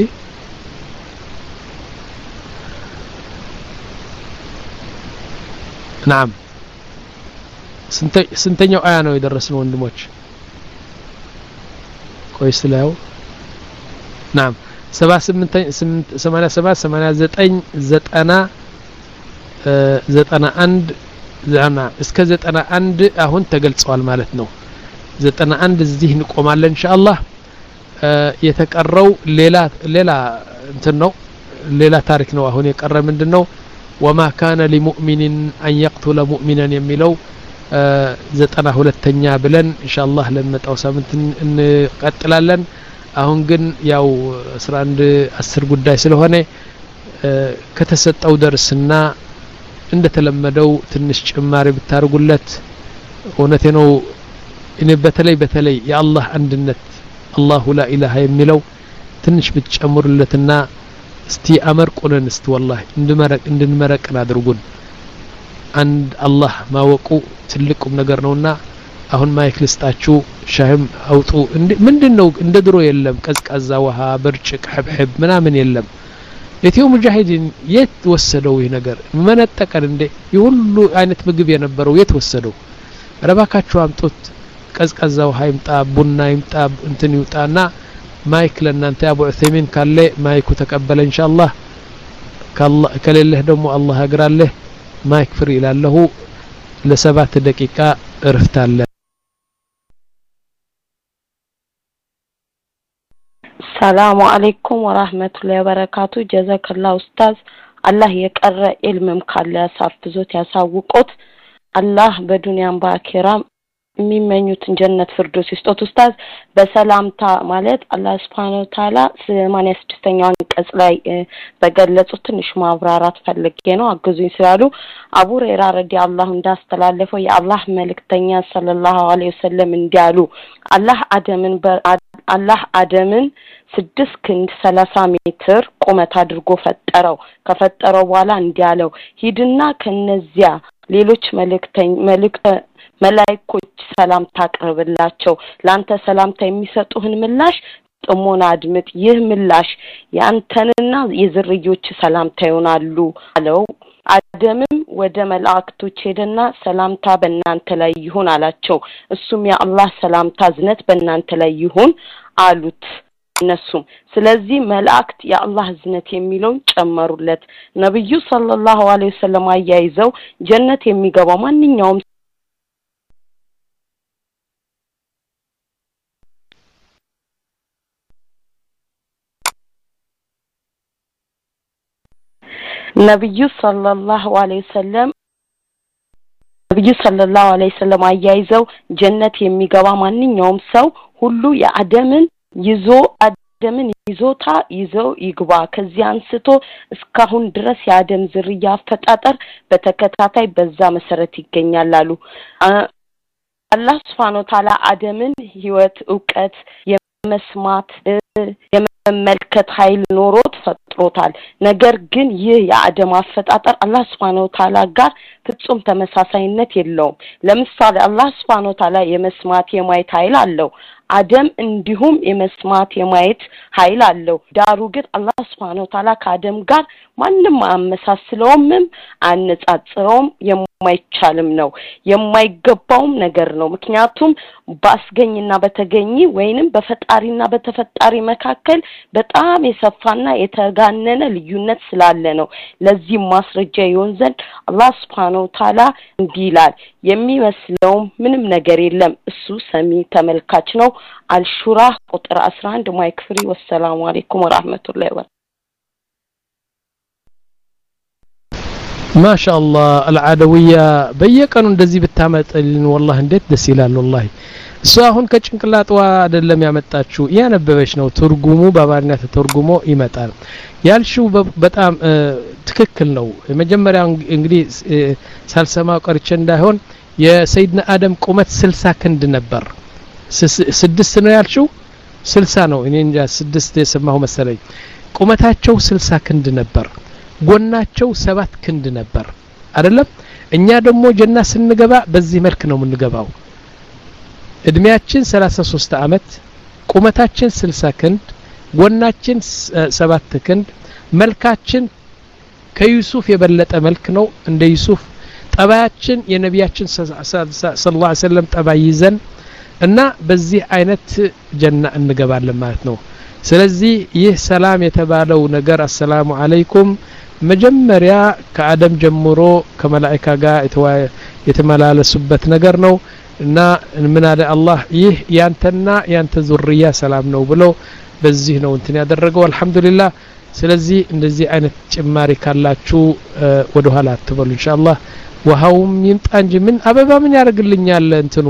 نعم ስንት ስንተኛው አያ ነው የደረስነው ወንድሞች ቆይ ስላው نعم سبعة ثمانية سبعة ثمانية ዘጠኝ ዘጠና ዘጠና አንድ ዘና እስከ ዘጠና አንድ አሁን ተገልጿል ማለት ነው ዘጠና አንድ እዚህ እንቆማለን ኢንሻአላህ የተቀረው ሌላ ሌላ እንትን ነው ሌላ ታሪክ ነው አሁን የቀረ ምንድነው وما كان لمؤمن ان يقتل مؤمنا የሚለው ዘጠና ሁለተኛ ብለን ኢንሻአላህ ለመጣው ሳምንት እንቀጥላለን አሁን ግን ያው አስራ አንድ አስር ጉዳይ ስለሆነ ከተሰጠው ደርስና እንደተለመደው ትንሽ ጭማሪ ብታርጉለት ወነቴ ነው እኔ በተለይ በተለይ የአላህ አንድነት አላሁ ላ ኢላሃ የሚለው ትንሽ ብትጨምሩለትና እስቲ አመርቁልን እስቲ ወላሂ እንድመረቅ እንድንመረቅ አድርጉን አንድ አላህ ማወቁ ትልቁም ነገር ነውና አሁን ማይክ ልስጣችሁ ሻህም አውጡ ምንድነው እንደ ድሮ የለም ቀዝቃዛ ውሃ ብርጭቅ ህብህብ ምናምን የለም ለቲው ሙጃሂዲን የት ወሰደው ይሄ ነገር መነጠቀን እንደ ይሁሉ አይነት ምግብ የነበረው የት ወሰደው ረባካችሁ አምጡት ቀዝቃዛ ውሃ ይምጣ ቡና ይምጣ እንትን ይውጣና ማይክ ለእናንተ አቡ ዑሰይሚን ካለ ማይኩ ተቀበለ ኢንሻአላህ ካላህ ከሌለህ ደግሞ አላህ ያግራለህ ማይክ ፍሪ ይላልሁ ለሰባት ደቂቃ እርፍታለ ሰላሙ አለይኩም ወራህመቱላሂ ወበረካቱ ጀዛከላሁ ኡስታዝ አላህ የቀረ ኢልምም ካለ ያሳፍዞት ያሳውቁት አላህ በዱንያም በአኺራም የሚመኙትን ጀነት ፍርዶስ ይስጦት ኡስታዝ በሰላምታ ማለት አላህ Subhanahu Wa Ta'ala ሰማንያ ስድስተኛው አንቀጽ ላይ በገለጹት ትንሽ ማብራራት ፈልጌ ነው አግዙኝ ስላሉ አቡ ሁረይራ ረዲየላሁ እንዳስተላለፈው የአላህ መልእክተኛ ሰለላሁ ዐለይሂ ወሰለም እንዲያሉ አላህ አደምን አላህ አደምን ስድስት ክንድ ሰላሳ ሜትር ቁመት አድርጎ ፈጠረው ከፈጠረው በኋላ እንዲያለው ሂድና ከነዚያ ሌሎች መልእክተኛ መልእክተ መላእክቶች ሰላምታ አቅርብላቸው ላንተ ሰላምታ የሚሰጡህን ምላሽ ጥሞና አድምጥ ይህ ምላሽ ያንተንና የዝርዮች ሰላምታ ይሆናሉ አለው አደምም ወደ መላእክቶች ሄደና ሰላምታ በእናንተ ላይ ይሁን አላቸው እሱም ያ አላህ ሰላምታ ዝነት በእናንተ ላይ ይሁን አሉት እነሱም ስለዚህ መላእክት ያ አላህ ዝነት የሚለው ጨመሩለት ነብዩ ሰለላሁ ዐለይሂ ወሰለም አያይዘው ጀነት የሚገባው ማንኛውም ነብዩ ሰለላሁ ዐለይሂ ወሰለም ነብዩ ሰለላሁ ዐለይሂ ወሰለም አያይዘው ጀነት የሚገባ ማንኛውም ሰው ሁሉ የአደምን ይዞ አደምን ይዞታ ይዘው ይግባ ከዚህ አንስቶ እስካሁን ድረስ የአደም ዝርያ አፈጣጠር በተከታታይ በዛ መሰረት ይገኛል አሉ አላህ Subhanahu Wa Ta'ala አደምን ህይወት ዕውቀት የመስማት የመመልከት ኃይል ኖሮት ፈጥሮታል ነገር ግን ይህ የአደም አፈጣጠር አላህ Subhanahu Wa Ta'ala ጋር ፍጹም ተመሳሳይነት የለውም ለምሳሌ አላህ Subhanahu Wa Ta'ala የመስማት የማየት ኃይል አለው አደም እንዲሁም የመስማት የማየት ኃይል አለው ዳሩ ግን አላህ Subhanahu Wa Ta'ala ከአደም ጋር ማንንም አመሳስለውም አንጻጽረውም የማይቻልም ነው የማይገባውም ነገር ነው ምክንያቱም ባስገኝና በተገኝ ወይንም በፈጣሪና በተፈጣሪ መካከል በጣም የሰፋና የተጋነነ ልዩነት ስላለ ነው ለዚህ ማስረጃ ይሆን ዘንድ አላህ Subhanahu Wa Ta'ala እንዲላል የሚመስለው ምንም ነገር የለም እሱ ሰሚ ተመልካች ነው አልሹራ ቁጥር አስራ አንድ ማይክ ፍሪ ወሰላሙ አለይኩም ወራህመቱላሂ ወበረካቱ ما شاء الله العدوية በየቀኑ እንደዚህ ብታመጥልን والله እንዴት ደስ ይላል والله እሷ አሁን ከጭንቅላቷ አይደለም ያመጣችው ያነበበች ነው ትርጉሙ በአማርኛ ተተርጉሞ ይመጣል ያልሽው በጣም ትክክል ነው መጀመሪያ እንግዲህ ሳልሰማው ቀርቼ እንዳይሆን የሰይድና አደም ቁመት ስልሳ ክንድ ነበር ስድስት ነው ያልሽው ስልሳ ነው እኔ እንጃ ስድስት የሰማሁ መሰለኝ ቁመታቸው ስልሳ ክንድ ነበር ጎናቸው ሰባት ክንድ ነበር አይደለም እኛ ደግሞ ጀና ስንገባ በዚህ መልክ ነው የምንገባው እድሜያችን ሰላሳ ሶስት አመት ቁመታችን ስልሳ ክንድ ጎናችን ሰባት ክንድ መልካችን ከዩሱፍ የበለጠ መልክ ነው እንደ ዩሱፍ ጠባያችን የነቢያችን ሰለላሁ ዐለይሂ ወሰለም ጠባይ ይዘን እና በዚህ አይነት ጀና እንገባለን ማለት ነው ስለዚህ ይህ ሰላም የተባለው ነገር አሰላሙ አለይኩም መጀመሪያ ከአደም ጀምሮ ከመላእክታ ጋር የተመላለሱበት ነገር ነው እና ምን አለ አላህ ይህ ያንተና ያንተ ዙርያ ሰላም ነው ብሎ በዚህ ነው እንትን ያደረገው አልহামዱሊላህ ስለዚህ እንደዚህ አይነት ጭማሪ ካላችሁ ወደ ኋላ አትበሉ ኢንሻአላህ ወሃውም ይምጣ እንጂ ምን አበባ ምን ያርግልኛል እንትኑ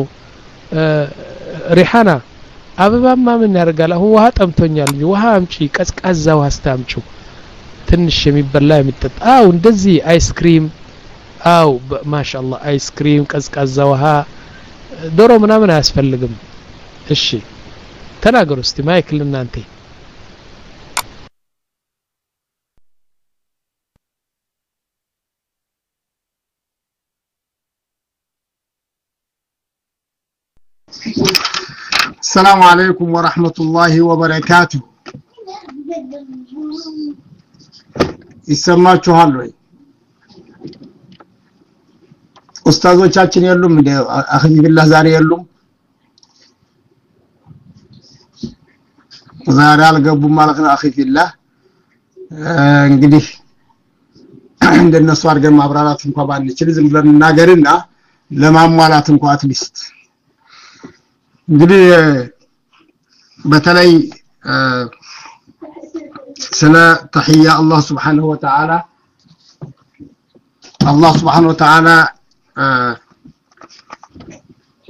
ሪሃና አበባማ ምን ያርጋል አሁን ውሃ ጠምቶኛል እንጂ ውሃ አምጪ ቀዝቃዛ ውሃ አስታምጩ ትንሽ የሚበላ የሚጠጣ አው እንደዚህ አይስክሪም አው ማሻአላህ አይስክሪም ቀዝቃዛ ውሃ ዶሮ ምናምን አያስፈልግም እሺ ተናገሩ እስቲ ማይክ ለናንተ السلام عليكم ورحمة الله وبركاته ይሰማችኋል ወይ ኡስታዞቻችን የሉም እንደ አኺ ቢላህ ዛሬ የሉም ዛሬ አልገቡም ማለት ነው አኺ ቢላህ እንግዲህ እንደነሱ አድርገን ማብራራት እንኳን ባንችል ዝም ብለን እናገርና ለማሟላት እንኳን አትሊስት እንግዲህ በተለይ ስለ ተህያ አላህ Subhanahu Wa Ta'ala አላህ Subhanahu Wa Ta'ala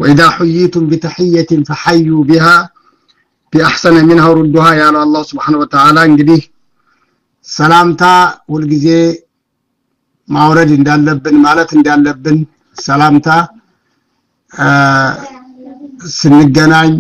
واذا حييتم بتحيه فحيوا بها باحسن منها ردها يا الله سبحانه وتعالى እንግዲህ ሰላምታ ሁሉ ጊዜ ማውረድ እንዳለብን ማለት እንዳለብን ሰላምታ ስንገናኝ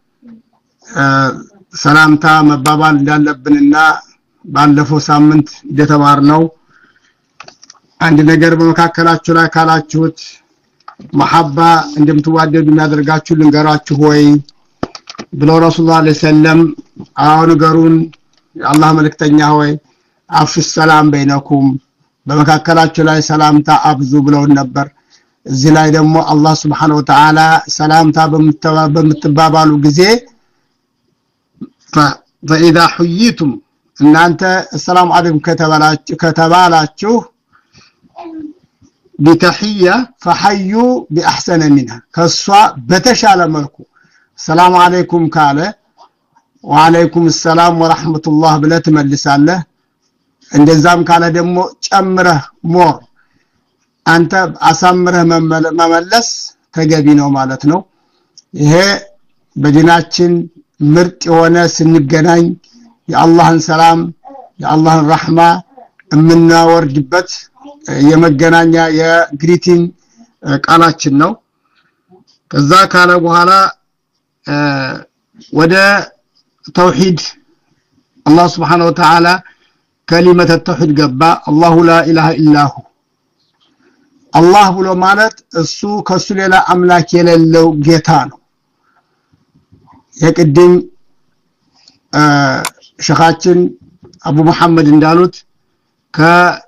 ሰላምታ መባባል እንዳለብንና ባለፈው ሳምንት እንደተማርነው አንድ ነገር በመካከላችሁ ላይ ካላችሁት መሐባ እንደምትዋደዱ የሚያደርጋችሁ ልንገራችሁ ሆይ ብሎ ረሱላህ ሰለም አሁን ገሩን አላህ መልእክተኛ ሆይ አፍሽ ሰላም በይነኩም በመካከላችሁ ላይ ሰላምታ አብዙ ብለው ነበር እዚህ ላይ ደግሞ አላህ Subhanahu Wa Ta'ala ሰላምታ በምትባባሉ ጊዜ فاذا حييتم እናንተ السلام عليكم ከተባላችሁ ከተባላችሁ بتحيه فحيوا باحسن منها ከሷ በተሻለ መልኩ السلام عليكم ካለ وعليكم السلام ورحمه الله ብለህ ትመልሳለህ እንደዛም ካለ ደግሞ ጨምረህ ሞር አንተ አሳምረህ መመለስ ተገቢ ነው ማለት ነው ይሄ በዲናችን ምርጥ የሆነ ስንገናኝ የአላህን ሰላም የአላህን ረህማ እምናወርድበት የመገናኛ የግሪቲንግ ቃላችን ነው ከዛ ካለ በኋላ ወደ ተውሂድ አላህ Subhanahu Wa Ta'ala كلمه التوحيد ገባ الله لا اله الا هو الله ብሎ ማለት እሱ ከሱ ሌላ አምላክ የሌለው ጌታ ነው የቅድም ሸኻችን አቡ መሐመድ እንዳሉት ከ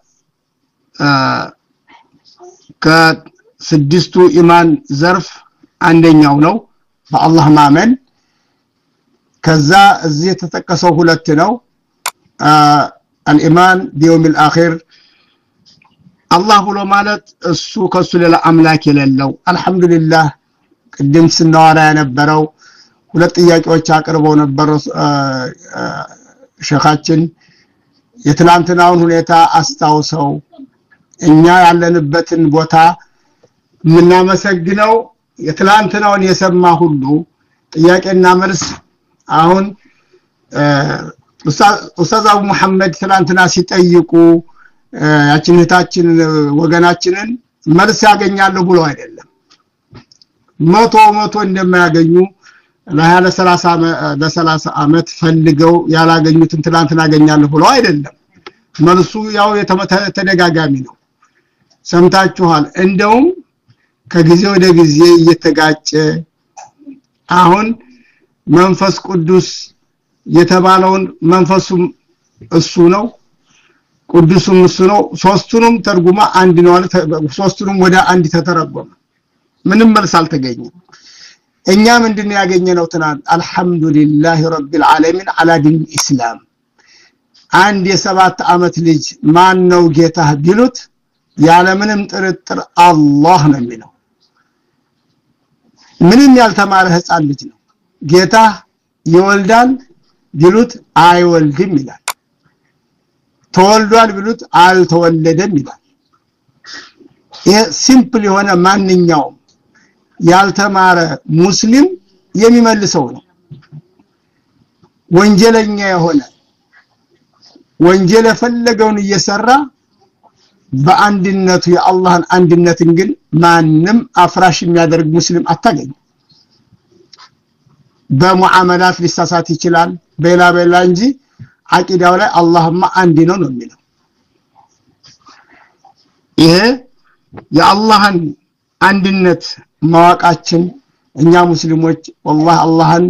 ከስድስቱ ኢማን ዘርፍ አንደኛው ነው በአላህ ማመን ከዛ እዚህ የተጠቀሰው ሁለት ነው الإيمان بيوم الآخر الله ብሎ ማለት እሱ ከሱ ሌላ አምላክ የሌለው አልহামዱሊላህ ቅድም ስናወራ የነበረው ሁለት ጥያቄዎች አቀርበው ነበር ሸኻችን የትላንትናውን ሁኔታ አስታውሰው እኛ ያለንበትን ቦታ ምናመሰግነው የትላንትናውን የሰማ ሁሉ ጥያቄና መልስ አሁን ኡስታዝ አቡ መሐመድ ትላንትና ሲጠይቁ ያችንታችን ወገናችንን መልስ ያገኛሉ ብሎ አይደለም መቶ መቶ እንደማያገኙ ለሃያ ለሰላሳ በሰላሳ አመት ፈልገው ያላገኙትን ትላንትና ያገኛሉ ብሎ አይደለም መልሱ ያው የተደጋጋሚ ነው ሰምታችኋል እንደውም ከጊዜ ወደ ጊዜ እየተጋጨ አሁን መንፈስ ቅዱስ የተባለውን መንፈሱም እሱ ነው ቅዱስም እሱ ነው ሶስቱንም ተርጉማ አንድ ነው አለ ሶስቱንም ወደ አንድ ተተረጎመ ምንም መልስ አልተገኘም እኛ ምንድነው ያገኘነው ትናንት አልহামዱሊላሂ ረቢል ዓለሚን አላ ዲን ኢስላም አንድ የሰባት አመት ልጅ ማን ነው ጌታ ቢሉት ያለ ምንም ጥርጥር አላህ ነው የሚለው ምንም ያልተማረ ህፃን ልጅ ነው ጌታ ይወልዳል ቢሉት አይወልድም ይላል ተወልዷል ቢሉት አልተወለደም ይላል ይሄ ሲምፕል የሆነ ማንኛውም ያልተማረ ሙስሊም የሚመልሰው ነው ወንጀለኛ የሆነ ወንጀል ፈለገውን እየሰራ በአንድነቱ የአላህን አንድነትን ግን ማንንም አፍራሽ የሚያደርግ ሙስሊም አታገኝ በሙዓመላት ሊሳሳት ይችላል በላ በላ እንጂ አቂዳው ላይ አላህማ አንድ ነው ነው የሚለው ይሄ የአላህን አንድነት ማዋቃችን እኛ ሙስሊሞች والله አላህን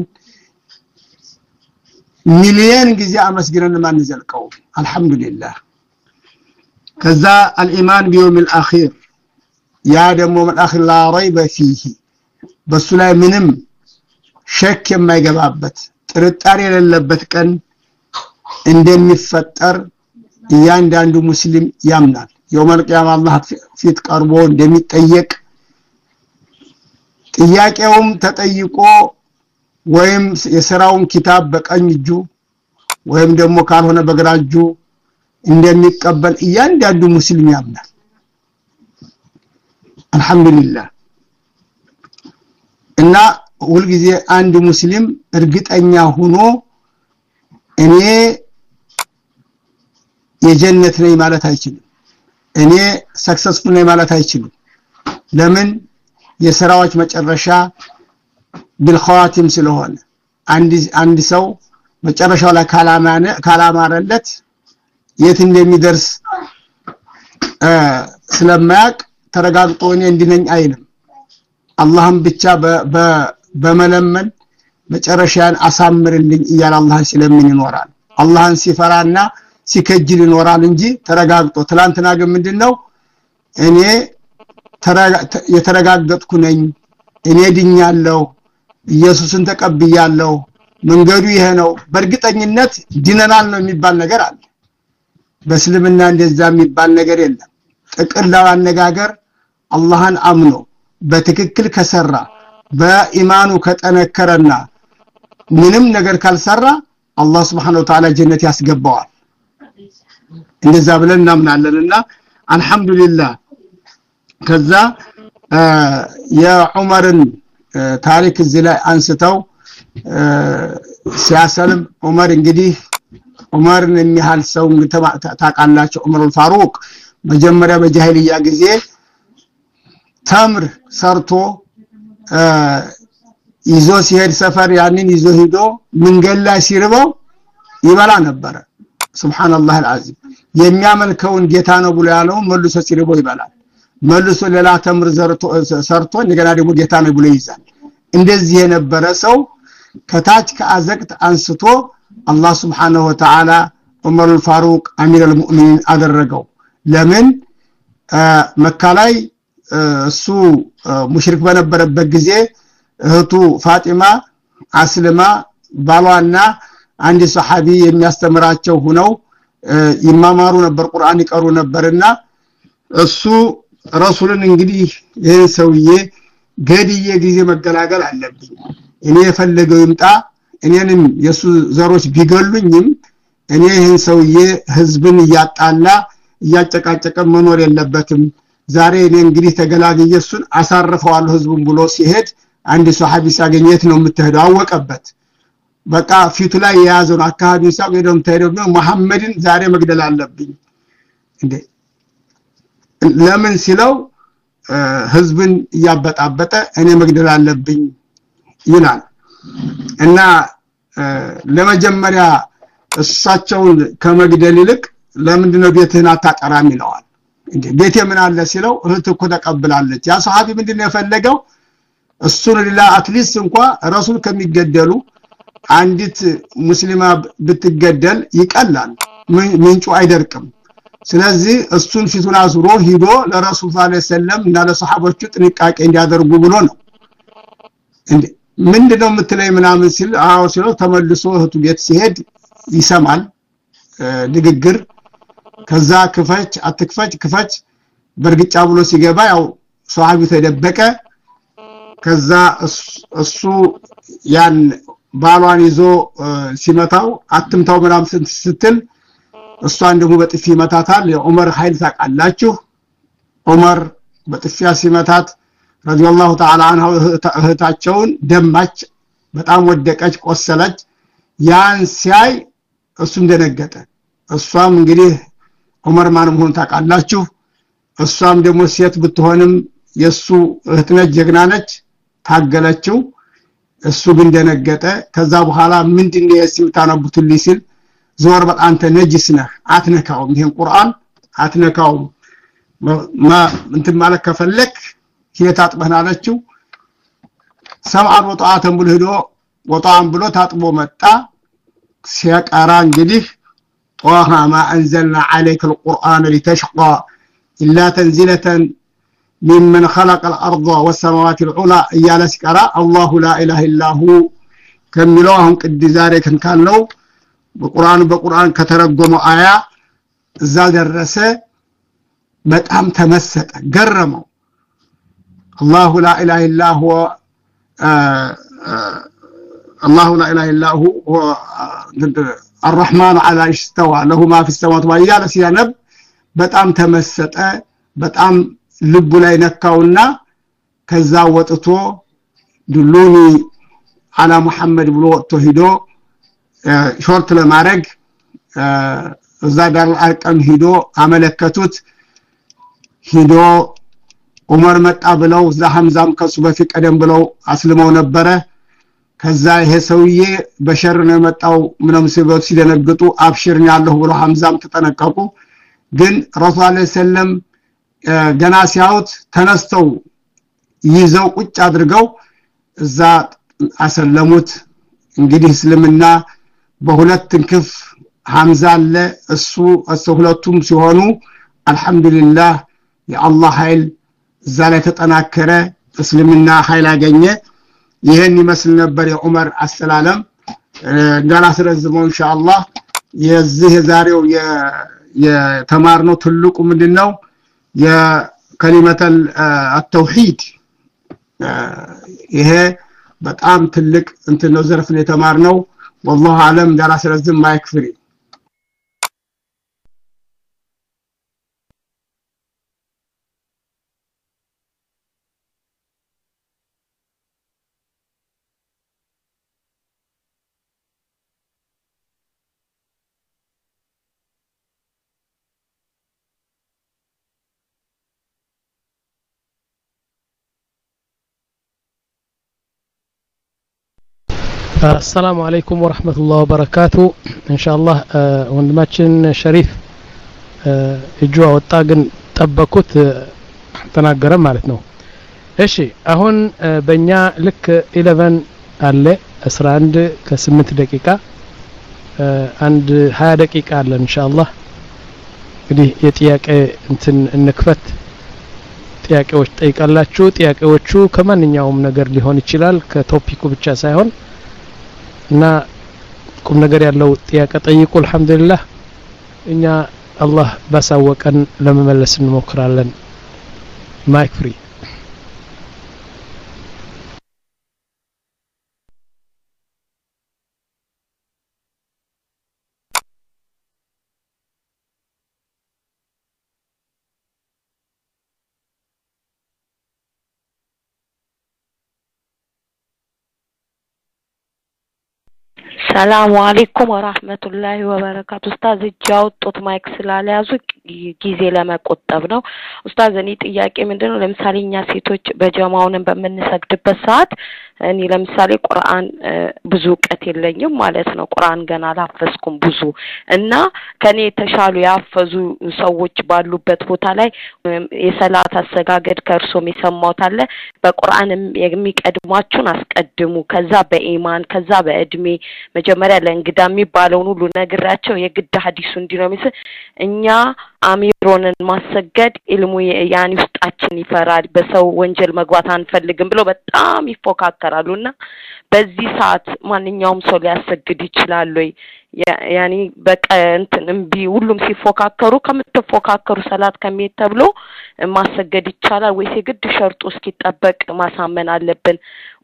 ሚሊየን ጊዜ አመስግነን ማን ዘልቀው አልহামዱሊላህ ከዛ الإيمان بيوم الآخر ያ ደግሞ መልአኺር ላ ረይበ ፊሂ በሱ ላይ ምንም ሸክ የማይገባበት ጥርጣሬ የሌለበት ቀን እንደሚፈጠር እያንዳንዱ ሙስሊም ያምናል የውመል ቂያማ አላህ ፊት ቀርቦ እንደሚጠየቅ ጥያቄውም ተጠይቆ ወይም የሥራውን ኪታብ በቀኝ እጁ ወይም ደግሞ ካልሆነ በግራ እጁ እንደሚቀበል እያንዳንዱ ሙስሊም ያምናል አልহামዱሊላህ እና ሁሉ ጊዜ አንድ ሙስሊም እርግጠኛ ሆኖ እኔ የጀነት ነኝ ማለት አይችልም እኔ ሰክሰስፉል ነኝ ማለት አይችልም ለምን የሥራዎች መጨረሻ بالخواتم ስለሆነ አንድ አንድ ሰው መጨረሻው ላይ ካላማነ ካላማረለት የት እንደሚደርስ ስለማያቅ ተረጋግጦ እኔ እንድነኝ አይልም አላህም ብቻ በመለመን መጨረሻን አሳምርልኝ ይላል አላህ ስለምን ይኖራል አላህን ሲፈራና ሲከጅል ይኖራል እንጂ ተረጋግጦ ትላንትና ግን ምንድነው እኔ የተረጋገጥኩ ነኝ እኔ ድኛለሁ ኢየሱስን ተቀብያለሁ መንገዱ ይሄ ነው በርግጠኝነት ዲነናል ነው የሚባል ነገር አለ በእስልምና እንደዛ የሚባል ነገር የለም ጥቅላው አነጋገር አላህን አምኖ በትክክል ከሰራ በኢማኑ ከጠነከረና ምንም ነገር ካልሰራ አላህ Subhanahu Wa Ta'ala ጀነት ያስገባዋል እንደዛ ብለን እናምናለንና አልহামዱሊላህ ከዛ የዑመርን ታሪክ እዚህ ላይ አንስተው ሲያሰልም ዑመር እንግዲህ ዑመርን የሚያህል ሰው ታቃላቸው ዑመር አልፋሩቅ መጀመሪያ በጃሂልያ ጊዜ ተምር ሰርቶ ይዞ ሲሄድ ሰፈር ያንን ይዞ ሄዶ መንገድ ላይ ሲርበው ይበላ ነበር ሱብሃንአላህ አልዓዚም የሚያመልከውን ጌታ ነው ብሎ ያለው መልሶ ሲርበው ይበላል መልሶ ሌላ ተምር ሰርቶ እንደገና ደግሞ ጌታ ነው ብሎ ይዛል እንደዚህ የነበረ ሰው ከታች ከአዘቅት አንስቶ አላህ Subhanahu Wa Ta'ala ዑመር አልፋሩቅ አሚር አልሙእሚኒን አደረገው ለምን መካ ላይ እሱ ሙሽሪክ በነበረበት ጊዜ እህቱ ፋጢማ አስልማ ባሏና አንድ ሱሐቢ የሚያስተምራቸው ሆነው ይማማሩ ነበር ቁርአን ይቀሩ ነበርና እሱ ረሱልን እንግዲህ ይሄ ሰውዬ ገድዬ ጊዜ መገላገል አለብኝ እኔ የፈለገው ይምጣ እኔንም የሱ ዘሮች ቢገሉኝም እኔ ይሄን ሰውዬ ህዝብን ያጣላ ያጨቃጨቀ መኖር የለበትም ዛሬ እኔ እንግዲህ ተገላግየሱን አሳርፈዋለሁ ህዝቡን ብሎ ሲሄድ አንድ ሱሐቢ ሲያገኘት ነው የምትሄደው አወቀበት በቃ ፊቱ ላይ የያዘውን አካባቢውን ሲያገኘው ተሄደው መሐመድን ዛሬ መግደል አለብኝ እንዴ ለምን ሲለው ህዝብን ያበጣበጠ እኔ መግደል አለብኝ ይላል እና ለመጀመሪያ እሳቸውን ከመግደል ይልቅ ለምንድነው ቤትህን አታቀራም ይለዋል እንዴ ቤቴ ምን አለ ሲለው እህት እኮ ተቀብላለች ያ ሱሐቢ ምንድነው የፈለገው እሱን ሊላ አትሊስት እንኳን ረሱል ከሚገደሉ አንዲት ሙስሊማ ብትገደል ይቀላል ምንጩ አይደርቅም ስለዚህ እሱን ፊቱን አዙሮ ሂዶ ለረሱል ሰለላሁ ዐለይሂ ወሰለም እና ለሱሐቦቹ ጥንቃቄ እንዲያደርጉ ብሎ ነው እንዴ ምንድነው የምትለይ ምናምን ሲል አዎ ሲለው ተመልሶ እህቱ ቤት ሲሄድ ይሰማል ንግግር ከዛ ክፈች አትክፈች ክፈች በርግጫ ብሎ ሲገባ ያው ሱሐቢ ተደበቀ ከዛ እሱ ያን ባሏን ይዞ ሲመታው አትምታው ምናምን ስትል እሷን ደግሞ በጥፊ መታታል የዑመር ኃይል ታቃላችሁ ዑመር በጥፊያ ሲመታት ረዲየላሁ ተዓላ ዐንሁ እህታቸውን ደማች በጣም ወደቀች ቆሰለች ያን ሲያይ እሱ እንደነገጠ እሷም እንግዲህ ዑመር ማን መሆን ታቃላችሁ እሷም ደግሞ ሴት ብትሆንም የሱ እህትነች ጀግና ነች ታገለችው እሱ ግን ደነገጠ ከዛ በኋላ ምንድነው የሲምታናቡትልኝ ሲል ዞር በቃ አንተ ነጅስ ነህ አትነካውም ይሄን ቁርአን አትነካውም ማ እንት ማለት ከፈለክ ሄታ አጥበናለችው ሰምዓን ወጣአተን ብሎ ሄዶ ወጣአን ብሎ ታጥቦ መጣ ሲያቀራ እንግዲህ طه ما انزلنا عليك القرآن لتشقى الا تنزيلة ممن خلق الارض والسماوات العلى يا لسقرا الله لا اله الا هو كملوهم قد زاري كان كانوا በቁርአን በቁርአን ከተረጎመው አያ እዛ ደረሰ በጣም ተመሰጠ ገረመው الله لا اله الا هو الله لا اله الا هو الرحمن على استوى له ما في السماوات وياله ሲያነብ በጣም ተመሰጠ በጣም ልቡ ላይ ነካውና ከዛ ወጥቶ ዱሉኒ አላ መሐመድ ብሎ ወጥቶ ሄዶ ሾርት ለማድረግ እዛ ዳር አልቀም ሄዶ አመለከቱት ሄዶ ዑመር መጣ ብለው እዛ ሐምዛም ከሱ በፊት ቀደም ብለው አስልመው ነበረ ከዛ ይሄ ሰውዬ በሸር ነው የመጣው ምንም ሲበቱ ሲደነግጡ አብሽርኝ ያለው ብሎ ሐምዛም ተጠነቀቁ ግን ረሱላህ ሰለም ገና ሲያውት ተነስተው ይዘው ቁጭ አድርገው እዛ አሰለሙት እንግዲህ እስልምና በሁለት እንክፍ ሐምዛ አለ እሱ እሱ ሁለቱም ሲሆኑ አልহামዱሊላህ የአላህ ኃይል እዛ ላይ ተጠናከረ እስልምና ኃይል አገኘ ይሄን ይመስል ነበር የዑመር አሰላለም ጋራ ስለዝመው ኢንሻአላህ የዚህ የዛሬው የተማርነው ትልቁ ምንድነው የከሊመተል አተውሂድ ይሄ በጣም ትልቅ እንትን ነው ዘርፍ ነው የተማርነው والله اعلم ጋራ ስለዝም ማይክፍሪ السلام عليكم ورحمة الله وبركاته إن شاء الله ወንድማችን ሸሪፍ እጁ አወጣ ግን ጠበቁት ተናገረ ማለት ነው እሺ አሁን በእኛ ልክ eleven አለ አስራ አንድ ከ8 ደቂቃ አንድ ሃያ ደቂቃ አለ ኢንሻአላህ እንግዲህ የጥያቄ እንትን እንክፈት ጥያቄዎች ጠይቃላችሁ ጥያቄዎቹ ከማንኛውም ነገር ሊሆን ይችላል ከቶፒኩ ብቻ ሳይሆን እና ቁም ነገር ያለው ጥያቄ ጠይቁ አልহামዱሊላህ እኛ አላህ ባሳወቀን ለመመለስ እንሞክራለን ማይክ ፍሪ ሰላም አለይኩም ወራህመቱላሂ ወበረካቱ ኡስታዝ ጃውጦት ማይክ ስላልያዙ ጊዜ ለመቆጠብ ነው ኡስታዝ እኔ ጥያቄ ምንድነው ለምሳሌኛ ሴቶች በጀማውንም በመንሰግድበት ሰዓት እኔ ለምሳሌ ቁርአን ብዙ ቀት የለኝም ማለት ነው ቁርአን ገና አላፈስኩም ብዙ እና ከኔ ተሻሉ ያፈዙ ሰዎች ባሉበት ቦታ ላይ የሰላት አሰጋገድ ከርሶም ይሰማውት አለ በቁርአንም የሚቀድማችሁን አስቀድሙ ከዛ በኢማን ከዛ በእድሜ መጀመሪያ ለእንግዳ የሚባለውን ሁሉ ነግራቸው የግድ ሐዲሱ እንዲኖምስ እኛ አሚሮንን ማሰገድ ኢልሙ ያኒ ውስጣችን ይፈራል በሰው ወንጀል መግባት አንፈልግም ብሎ በጣም ይፎካከራሉና በዚህ ሰዓት ማንኛውም ሰው ሊያሰግድ ይችላል ወይ ያኒ በቃ እንትን እምቢ ሁሉም ሲፎካከሩ ከምትፎካከሩ ሰላት ከመሄድ ተብሎ ማሰገድ ይቻላል ወይስ የግድ ሸርጡ እስኪጠበቅ ማሳመን አለብን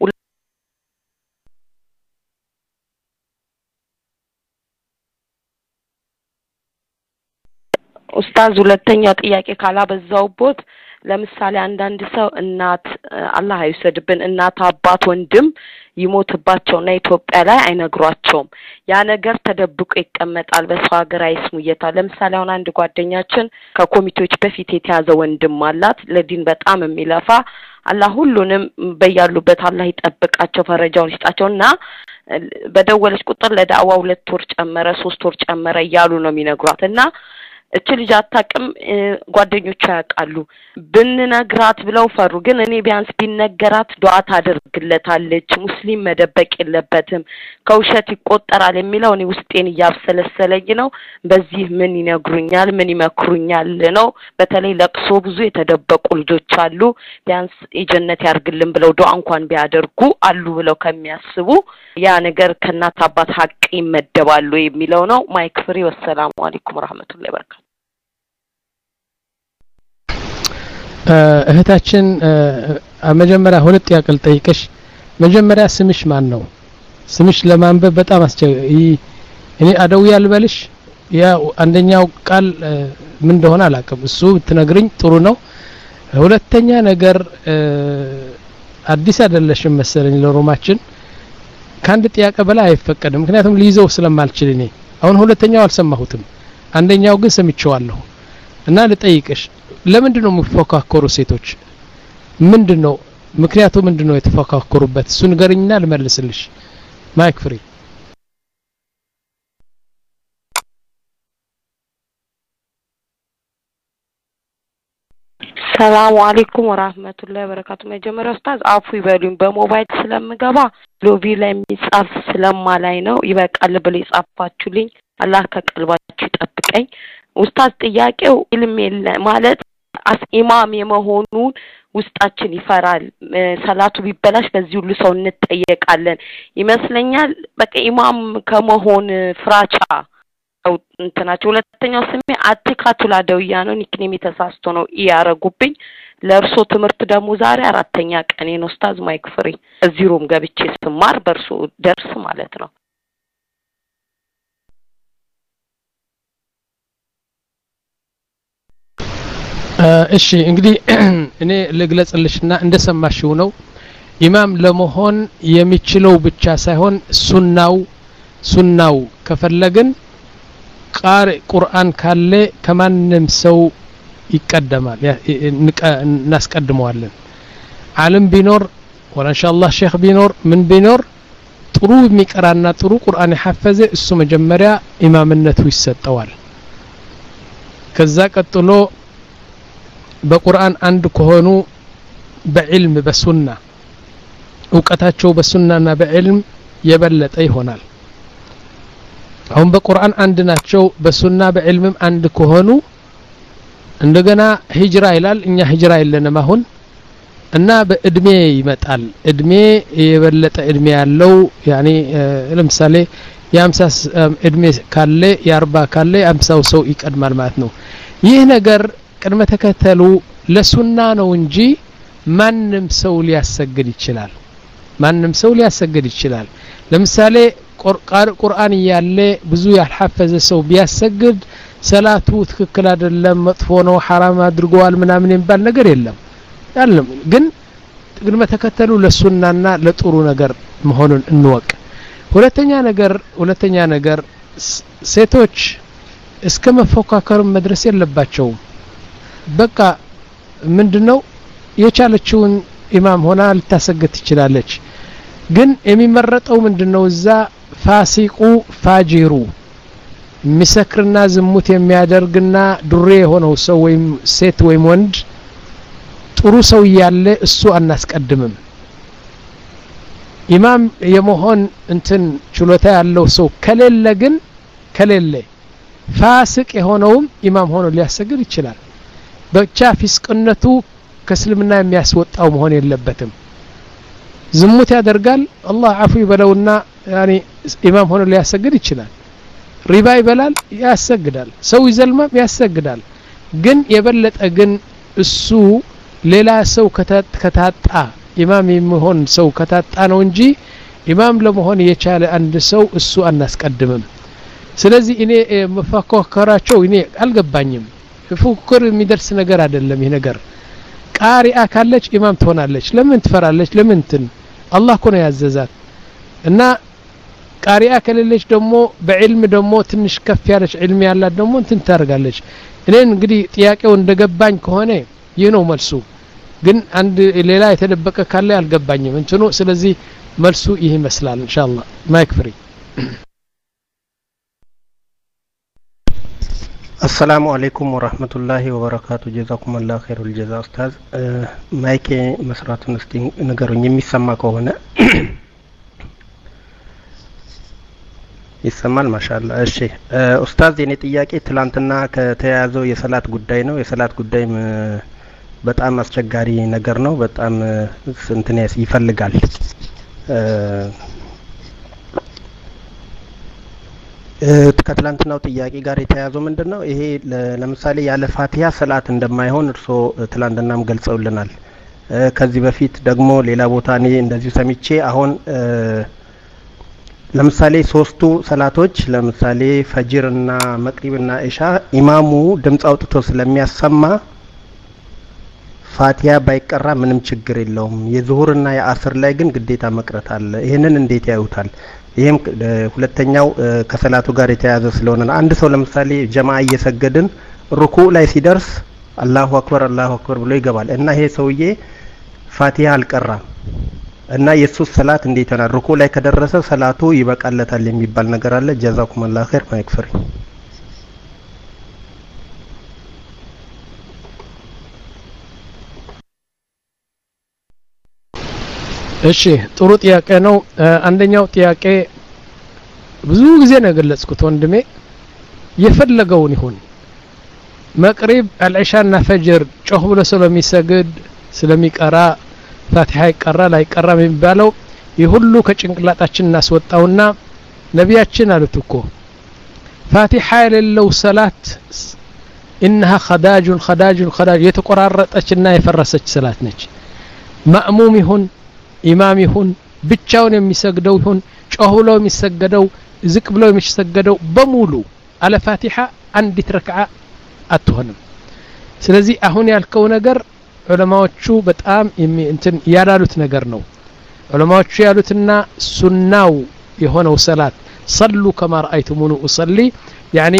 ኡስታዝ ሁለተኛው ጥያቄ ካላበዛውቦት ለምሳሌ አንዳንድ ሰው እናት አላህ አይሰድብን እናት አባት ወንድም ይሞትባቸውና ኢትዮጵያ ላይ አይነግሯቸውም ያ ነገር ተደብቆ ይቀመጣል በሰው ሀገር አይስሙ ይታ ለምሳሌ አሁን አንድ ጓደኛችን ከኮሚቴዎች በፊት የተያዘ ወንድም አላት ለዲን በጣም የሚለፋ አላህ ሁሉንም በያሉበት አላህ ይጠብቃቸው ፈረጃውን ይስጣቸውና በደወለች ቁጥር ለዳዋው ሁለት ወር ጨመረ ሶስት ወር ጨመረ ይያሉ ነው የሚነግሯትና እቺ ልጅ አታቅም ጓደኞቿ ያቃሉ ብንነግራት ብለው ፈሩ ግን እኔ ቢያንስ ቢነገራት ዱዓ ታደርግለታለች ሙስሊም መደበቅ የለበትም ከውሸት ይቆጠራል የሚለው እኔ ውስጤን ያብሰለሰለኝ ነው በዚህ ምን ይነግሩኛል ምን ይመክሩኛል ነው በተለይ ለቅሶ ብዙ የተደበቁ ልጆች አሉ ቢያንስ የጀነት ያርግልን ብለው ዱዓ እንኳን ቢያደርጉ አሉ ብለው ከሚያስቡ ያ ነገር ከናት አባት ሐቅ ይመደባሉ የሚለው ነው ማይክ ፍሪ ወሰላሙ አለይኩም ወራህመቱላሂ ወበረካቱ እህታችን መጀመሪያ ሁለት ያቀል ጠይቀሽ መጀመሪያ ስምሽ ማን ነው ስምሽ ለማንበብ በጣም አስቸጋሪ እኔ አደውያ ልበልሽ ያ አንደኛው ቃል ምን እንደሆነ አላቀም እሱ ትነግሪኝ ጥሩ ነው ሁለተኛ ነገር አዲስ አይደለሽም መሰለኝ ለሮማችን ካንድ ጥያቄ በላይ አይፈቀድም ምክንያቱም ሊይዘው ስለማልችል እኔ አሁን ሁለተኛው አልሰማሁትም አንደኛው ግን ሰምቼዋለሁ እና ልጠይቅሽ ለምንድነው የሚፎካከሩ ሴቶች ምንድነው ምክንያቱ ምንድነው የተፎካከሩበት እሱ ንገርኝና ልመልስልሽ ማይክ ፍሪ ሰላም አለይኩም ወራህመቱላሂ ወበረካቱ መጀመሪያ ኡስታዝ አፉ ይበሉኝ በሞባይል ስለምገባ ሎቢ ላይ የሚጻፍ ስለማላይ ነው ይበቃል ብለ ይጻፋችሁልኝ አላህ ከቀልባችሁ ይጠብቀኝ ኡስታዝ ጥያቄው ኢልም የለ ማለት አስ ኢማም የመሆኑን ውስጣችን ይፈራል ሰላቱ ቢበላሽ በዚህ ሁሉ ሰው እንጠየቃለን ይመስለኛል በቃ ኢማም ከመሆን ፍራቻ እንትናቸው ሁለተኛው ስሜ አትካቱላ ደውያ ነው ኒክኔም ተሳስቶ ነው ያረጉብኝ ለርሶ ትምርት ደግሞ ዛሬ አራተኛ ቀኔ ነው ኡስታዝ ማይክ ፍሪ እዚህ ሩም ገብቼ ስማር በርሶ ደርስ ማለት ነው እሺ እንግዲህ እኔ ለግለጽልሽና እንደሰማሽው ነው ኢማም ለመሆን የሚችለው ብቻ ሳይሆን ሱናው ሱናው ከፈለግን ቃሪ ቁርአን ካለ ከማንም ሰው ይቀደማል እናስቀድመዋለን ዓለም ቢኖር ወላ ኢንሻአላህ ሼክ ቢኖር ምን ቢኖር ጥሩ የሚቀራና ጥሩ ቁርአን የሐፈዘ እሱ መጀመሪያ ኢማምነቱ ይሰጠዋል ከዛ ቀጥሎ በቁርአን አንድ ከሆኑ በዕልም በሱና ዕውቀታቸው በሱናና በዕልም የበለጠ ይሆናል አሁን በቁርአን አንድ ናቸው በሱና በዕልምም አንድ ከሆኑ እንደገና ሂጅራ ይላል እኛ ሂጅራ የለንም አሁን እና በእድሜ ይመጣል እድሜ የበለጠ እድሜ ያለው ያኒ ለምሳሌ የ50 እድሜ ካለ የ40 ካለ የ50 ሰው ይቀድማል ማለት ነው ይህ ነገር ቅድመ ተከተሉ ለሱና ነው እንጂ ማንንም ሰው ሊያሰግድ ይችላል ማንንም ሰው ሊያሰግድ ይችላል ለምሳሌ ቁርአን ያለ ብዙ ያልሐፈዘ ሰው ቢያሰግድ ሰላቱ ትክክል አይደለም መጥፎ ነው حرام አድርጓል ምናምን የሚባል ነገር የለም ያለም ግን ቅድመ ተከተሉ ለሱናና ለጥሩ ነገር መሆኑን እንወቅ ሁለተኛ ነገር ሁለተኛ ነገር ሴቶች እስከ መፎካከር መድረስ የለባቸው በቃ ምንድነው የቻለችውን ኢማም ሆና ልታሰግድ ትችላለች ግን የሚመረጠው ምንድነው እዛ ፋሲቁ ፋጂሩ ሚሰክርና ዝሙት የሚያደርግና ዱሬ የሆነው ሰው ወይም ሴት ወይም ወንድ ጥሩ ሰው ያለ እሱ አናስቀድምም ኢማም የመሆን እንትን ችሎታ ያለው ሰው ከሌለ ግን ከሌለ ፋሲቅ የሆነውም ኢማም ሆኖ ሊያሰግድ ይችላል ብቻ ፊስቅነቱ ከእስልምና የሚያስወጣው መሆን የለበትም ዝሙት ያደርጋል አላህ አፉ ይበለውና ያኒ ኢማም ሆኖ ሊያሰግድ ይችላል ሪባ ይበላል ያሰግዳል ሰው ይዘልማም ያሰግዳል ግን የበለጠ ግን እሱ ሌላ ሰው ከታጣ ኢማም የሚሆን ሰው ከታጣ ነው እንጂ ኢማም ለመሆን የቻለ አንድ ሰው እሱ አናስቀድምም ስለዚህ እኔ መፈካከራቸው እኔ አልገባኝም ፉክክር የሚደርስ ነገር አይደለም ይሄ ነገር ቃሪአ ካለች ኢማም ትሆናለች ለምን ትፈራለች ለምን እንትን አላህ እኮ ነው ያዘዛት እና ቃሪአ ከሌለች ደግሞ በዕልም ደግሞ ትንሽ ከፍ ያለች ዕልም ያላት ደግሞ እንትን ታርጋለች እኔ እንግዲህ ጥያቄው እንደገባኝ ከሆነ ይህ ነው መልሱ ግን አንድ ሌላ የተደበቀ ካለ አልገባኝም እንትኑ ስለዚህ መልሱ ይሄ ይመስላል ኢንሻአላህ ማይክ ፍሪ السلام عليكم ورحمة الله وبركاته جزاكم الله خير الجزاء أستاذ ማይክ መስራቱን እስቲ ነገሩኝ የሚሰማ ከሆነ ይሰማል ማሻአላ እሺ ኡስታዝ የኔ ጥያቄ ትላንትና ከተያዘው የሰላት ጉዳይ ነው የሰላት ጉዳይ በጣም አስቸጋሪ ነገር ነው በጣም እንትን ይፈልጋል ከትላንትናው ጥያቄ ጋር የተያዘው ምንድነው ይሄ ለምሳሌ ያለ ፋቲሃ ሰላት እንደማይሆን እርሶ ትላንትናም ገልጸውልናል ከዚህ በፊት ደግሞ ሌላ ቦታ እኔ እንደዚህ ሰምቼ አሁን ለምሳሌ ሶስቱ ሰላቶች ለምሳሌ ፈጅርና መግሪብና ኢሻ ኢማሙ ድምጽ አውጥቶ ስለሚያሰማ ፋቲያ ባይቀራ ምንም ችግር የለውም የዙሁርና የአስር ላይ ግን ግዴታ መቅረት አለ ይሄንን እንዴት ያዩታል ይሄም ሁለተኛው ከሰላቱ ጋር የተያያዘ ስለሆነ አንድ ሰው ለምሳሌ ጀማዓ እየሰገድን ሩኩዕ ላይ ሲደርስ አላሁ አክበር አላሁ አክበር ብሎ ይገባል እና ይሄ ሰውዬ ፋቲያ አልቀራም እና የሱስ ሰላት እንዴት ነው ሩኩዕ ላይ ከደረሰ ሰላቱ ይበቃለታል የሚባል ነገር አለ ጀዛኩም አላህ ኸይር ማይክፈሪ እሺ ጥሩ ጥያቄ ነው አንደኛው ጥያቄ ብዙ ጊዜ ነው ገለጽኩት ወንድሜ የፈለገውን ይሁን መቅሪብ አልዒሻና ፈጅር ጮህ ብሎ ስለሚሰግድ ስለሚቀራ ፋቲሃ ይቀራ ላይ ቀራ የሚባለው ይሁሉ ከጭንቅላታችን እናስወጣውና ነቢያችን አሉት እኮ ፋቲሃ የሌለው ሰላት انها خداج خداج خداج የተቆራረጠችና የፈረሰች ሰላት ነች ማእሙም ይሁን ኢማም ይሁን ብቻውን የሚሰግደው ይሁን ጮህ ብሎ የሚሰግደው ዝቅ ብሎ የሚሰግደው በሙሉ አለ ፋቲሃ አንዲት ረክዓ አትሆንም ስለዚህ አሁን ያልከው ነገር ዑለማዎቹ በጣም እንትን ያላሉት ነገር ነው ዑለማዎቹ ያሉትና ሱናው የሆነው ሰላት صلوا كما رايتموني اصلي يعني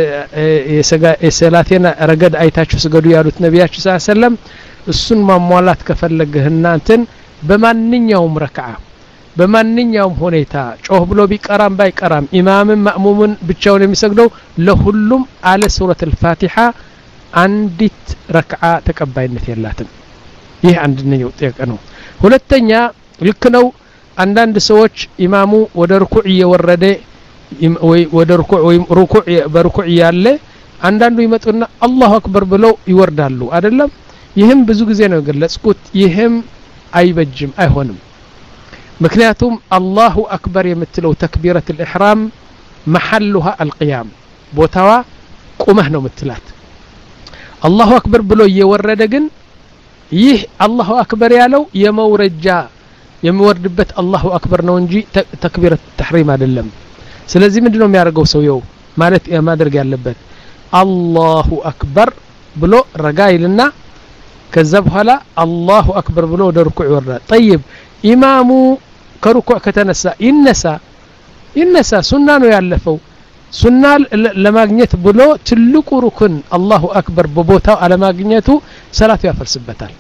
የሰላቴና ረገድ አይታችሁ ስገዱ ያሉት ነብያችን ሰለላሁ ዐለይሂ ወሰለም እሱን ማሟላት ከፈለግህና እንትን በማንኛውም ረክዓ በማንኛውም ሁኔታ ጮህ ብሎ ቢቀራም ባይቀራም ኢማምም ማእሙምን ብቻውን የሚሰግደው ለሁሉም አለ ሱረት አልፋቲሃ አንዲት ረክዓ ተቀባይነት የላትም ይህ አንደኛው ጥያቄ ነው ሁለተኛ ልክ ነው አንዳንድ ሰዎች ኢማሙ ወደ ሩኩዕ እየወረደ ወይ ወደ ሩኩዕ ወይ ሩኩዕ በሩኩዕ ያለ አንዳንዱ ይመጡና አላሁ አክበር ብለው ይወርዳሉ አይደለም ይህም ብዙ ጊዜ ነው ገለጽኩት ይህም አይበጅም አይሆንም ምክንያቱም አላሁ አክበር የምትለው ተክቢረት الإحرام محلها القيام ቦታዋ ቁመህ ነው የምትላት አላሁ አክበር ብሎ እየወረደ ግን ይህ አላሁ አክበር ያለው የመውረጃ የሚወርድበት አላሁ አክበር ነው እንጂ ተክቢረት ተሕሪም አይደለም ስለዚህ ምንድነው የሚያደርገው ሰውየው ማለት ማድረግ ያለበት አላሁ አክበር ብሎ ረጋይልና ከዛ በኋላ አላሁ አክበር ብሎ ወደ ሩኩዕ ይወርዳል طيب ኢማሙ ከሩኩዕ ከተነሳ ይነሳ ይነሳ ሱና ነው ያለፈው ሱና ለማግኘት ብሎ ትልቁ ሩክን አላሁ አክበር በቦታው አለማግኘቱ ሰላቱ ያፈርስበታል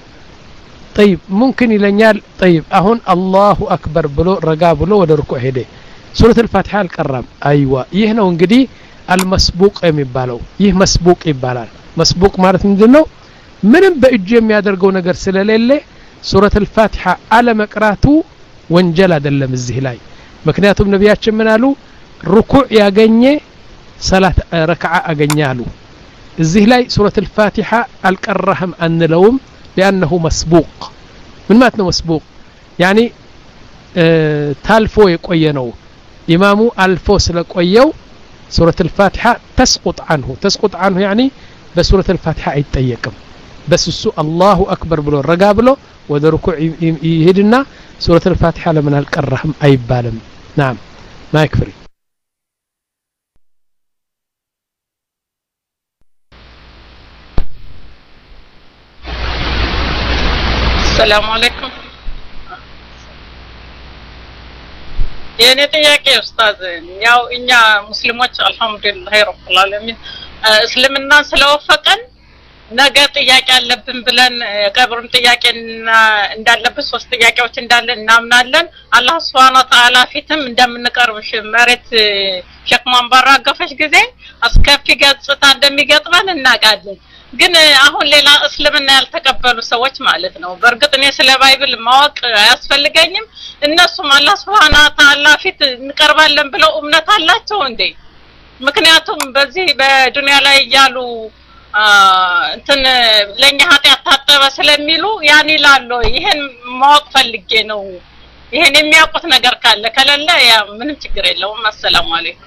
طيب ممكن ይለኛል طيب አሁን አላሁ አክበር ብሎ ረጋ ብሎ ወደ ሩኩዕ ሄደ ሱረት الفاتحه አልቀራም አይዋ ይህ ነው እንግዲህ አልመስቡቅ የሚባለው ይህ መስቡቅ ይባላል መስቡቅ ማለት ምንድነው ምንም በእጅ የሚያደርገው ነገር ስለሌለ ሱረት الفاتحه አለ መቅራቱ ወንጀል አይደለም እዚህ ላይ ምክንያቱም ነብያችን ምን አሉ ሩኩዕ ያገኘ ሰላት ረክዓ አገኛሉ እዚህ ላይ ሱረት الفاتحه አልቀራህም አንለውም لانه مسبوق من معنى مسبوق يعني اه تالفو يقوي ነው ኢማሙ አልፎ ስለቆየው ሱረት الفاتحه تسقط عنه تسقط عنه يعني በሱረት الفاتحه አይጠየቅም بس እሱ አላሁ አክበር ብሎ ረጋ ብሎ ወደ ሩኩዕ ይሄድና ሱረት الفاتحه ለምን አልቀራህም አይባልም نعم ما يكفي السلام عليكم የኔ ጥያቄ ኡስታዝ ያው እኛ ሙስሊሞች አልহামዱሊላህ ረብል ዓለሚን እስልምና ስለወፈቀን ነገ ጥያቄ አለብን ብለን ቀብሩን ጥያቄ እንዳለበት ሶስት ጥያቄዎች እንዳለ እናምናለን አላህ Subhanahu Wa Ta'ala ፊትም እንደምንቀርብሽ መሬት ሸክማን ባራገፈሽ ጊዜ አስከፊ ገጽታ እንደሚገጥመን እናቃለን ግን አሁን ሌላ እስልምና ያልተቀበሉ ሰዎች ማለት ነው በርግጥ እኔ ስለ ባይብል ማወቅ አያስፈልገኝም እነሱም አላህ Subhanahu Wa Ta'ala ፊት እንቀርባለን ብለው እምነት አላቸው እንዴ ምክንያቱም በዚህ በዱንያ ላይ ያሉ እንትን ለኛ ኃጢአት ታጠበ ስለሚሉ ያን ይላሉ ይሄን ማወቅ ፈልጌ ነው ይሄን የሚያውቁት ነገር ካለ ከሌለ ያ ምንም ችግር የለውም አሰላሙ አለይኩም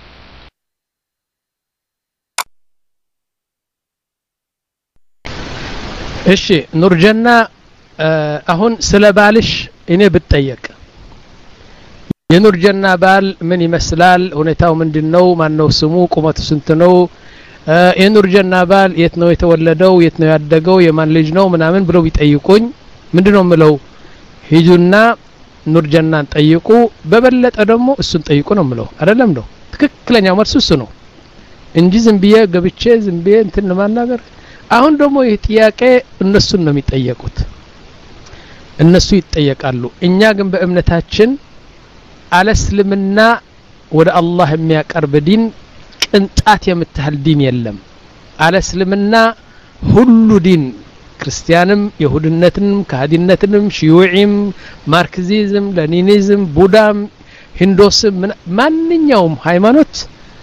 እሺ ኑርጀና አሁን ስለባልሽ እኔ ብትጠየቅ የኑርጀና ባል ምን ይመስላል ሁኔታው ምንድነው ማን ነው ስሙ ቁመቱ ስንት ነው የኑር ጀና ባል የት ነው የተወለደው የት ነው ያደገው የማን ልጅ ነው ምናምን ብለው ቢጠይቁኝ ምንድነው ምለው ሂጁና ኑር ጀናን ጠይቁ በበለጠ ደግሞ እሱን ጠይቁ ነው ምለው አይደለም ነው ትክክለኛው መልስ እሱ ነው እንጂ ዝም ብዬ ገብቼ ዝም ብዬ እንትን ለማናገር አሁን ደግሞ ይህ ጥያቄ እነሱን ነው የሚጠየቁት እነሱ ይጠየቃሉ እኛ ግን በእምነታችን አለስልምና ወደ አላህ የሚያቀርብ ዲን ቅንጣት የምትህል ዲን የለም አለስልምና ሁሉ ዲን ክርስቲያንም ይሁድነትንም ካህዲነትንም ሺዩዒም ማርክሲዝም ሌኒኒዝም ቡዳም ሂንዶስም ማንኛውም ሃይማኖት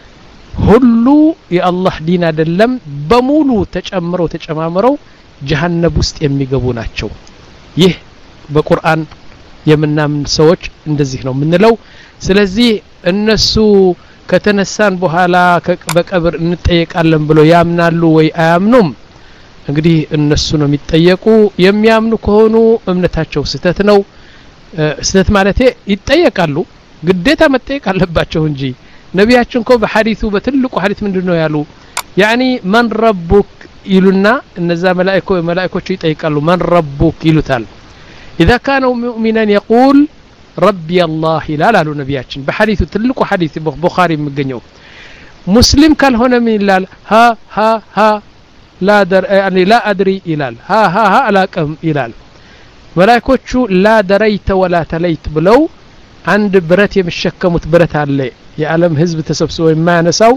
ሁሉ የአላህ ዲን አይደለም በሙሉ ተጨምረው ተጨማምረው ጀሃነም ውስጥ የሚገቡ ናቸው ይህ በቁርአን የምናምን ሰዎች እንደዚህ ነው ምንለው ስለዚህ እነሱ ከተነሳን በኋላ በቀብር እንጠየቃለን ብሎ ያምናሉ ወይ አያምኑም እንግዲህ እነሱ ነው የሚጠየቁ የሚያምኑ ከሆኑ እምነታቸው ስተት ነው ስተት ማለት ይጠየቃሉ ግዴታ መጠየቅ አለባቸው እንጂ ነቢያችን እኮ በሐዲሱ በትልቁ ሐዲስ ምንድነው ያሉ ያኒ ማን ረቡክ ይሉና እነዛ መላእክቶ መላእክቶች ይጠይቃሉ ማን ረቡክ ይሉታል اذا كانوا مؤمنا يقول ربي الله لا لا نبياتنا بحديث تلقوا حديث بخاري مغنيو مسلم ካልሆነ ምን ይላል ها ها ها لا در يعني لا ادري ይላል ها ها ها አላቀም ይላል መላእክቶቹ لا دريت ولا تليت ብለው አንድ ብረት የሚሸከሙት ብረት አለ የዓለም ህዝብ ተሰብስቦ የማያነሳው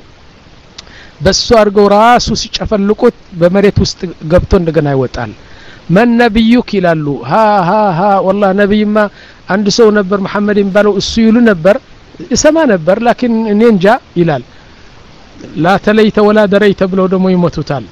በሱ አርገው ራሱ ሲጨፈልቁት በመሬት ውስጥ ገብቶ እንደገና ይወጣል من نبيك ይላሉ ها ها ها والله ነብይማ አንድ ሰው ነበር መሐመድ ይባለው እሱ ይሉ ነበር ይሰማ ነበር لكن እኔ እንጃ ይላል لا تليت ولا دريت ብለው ደግሞ ይሞቱታል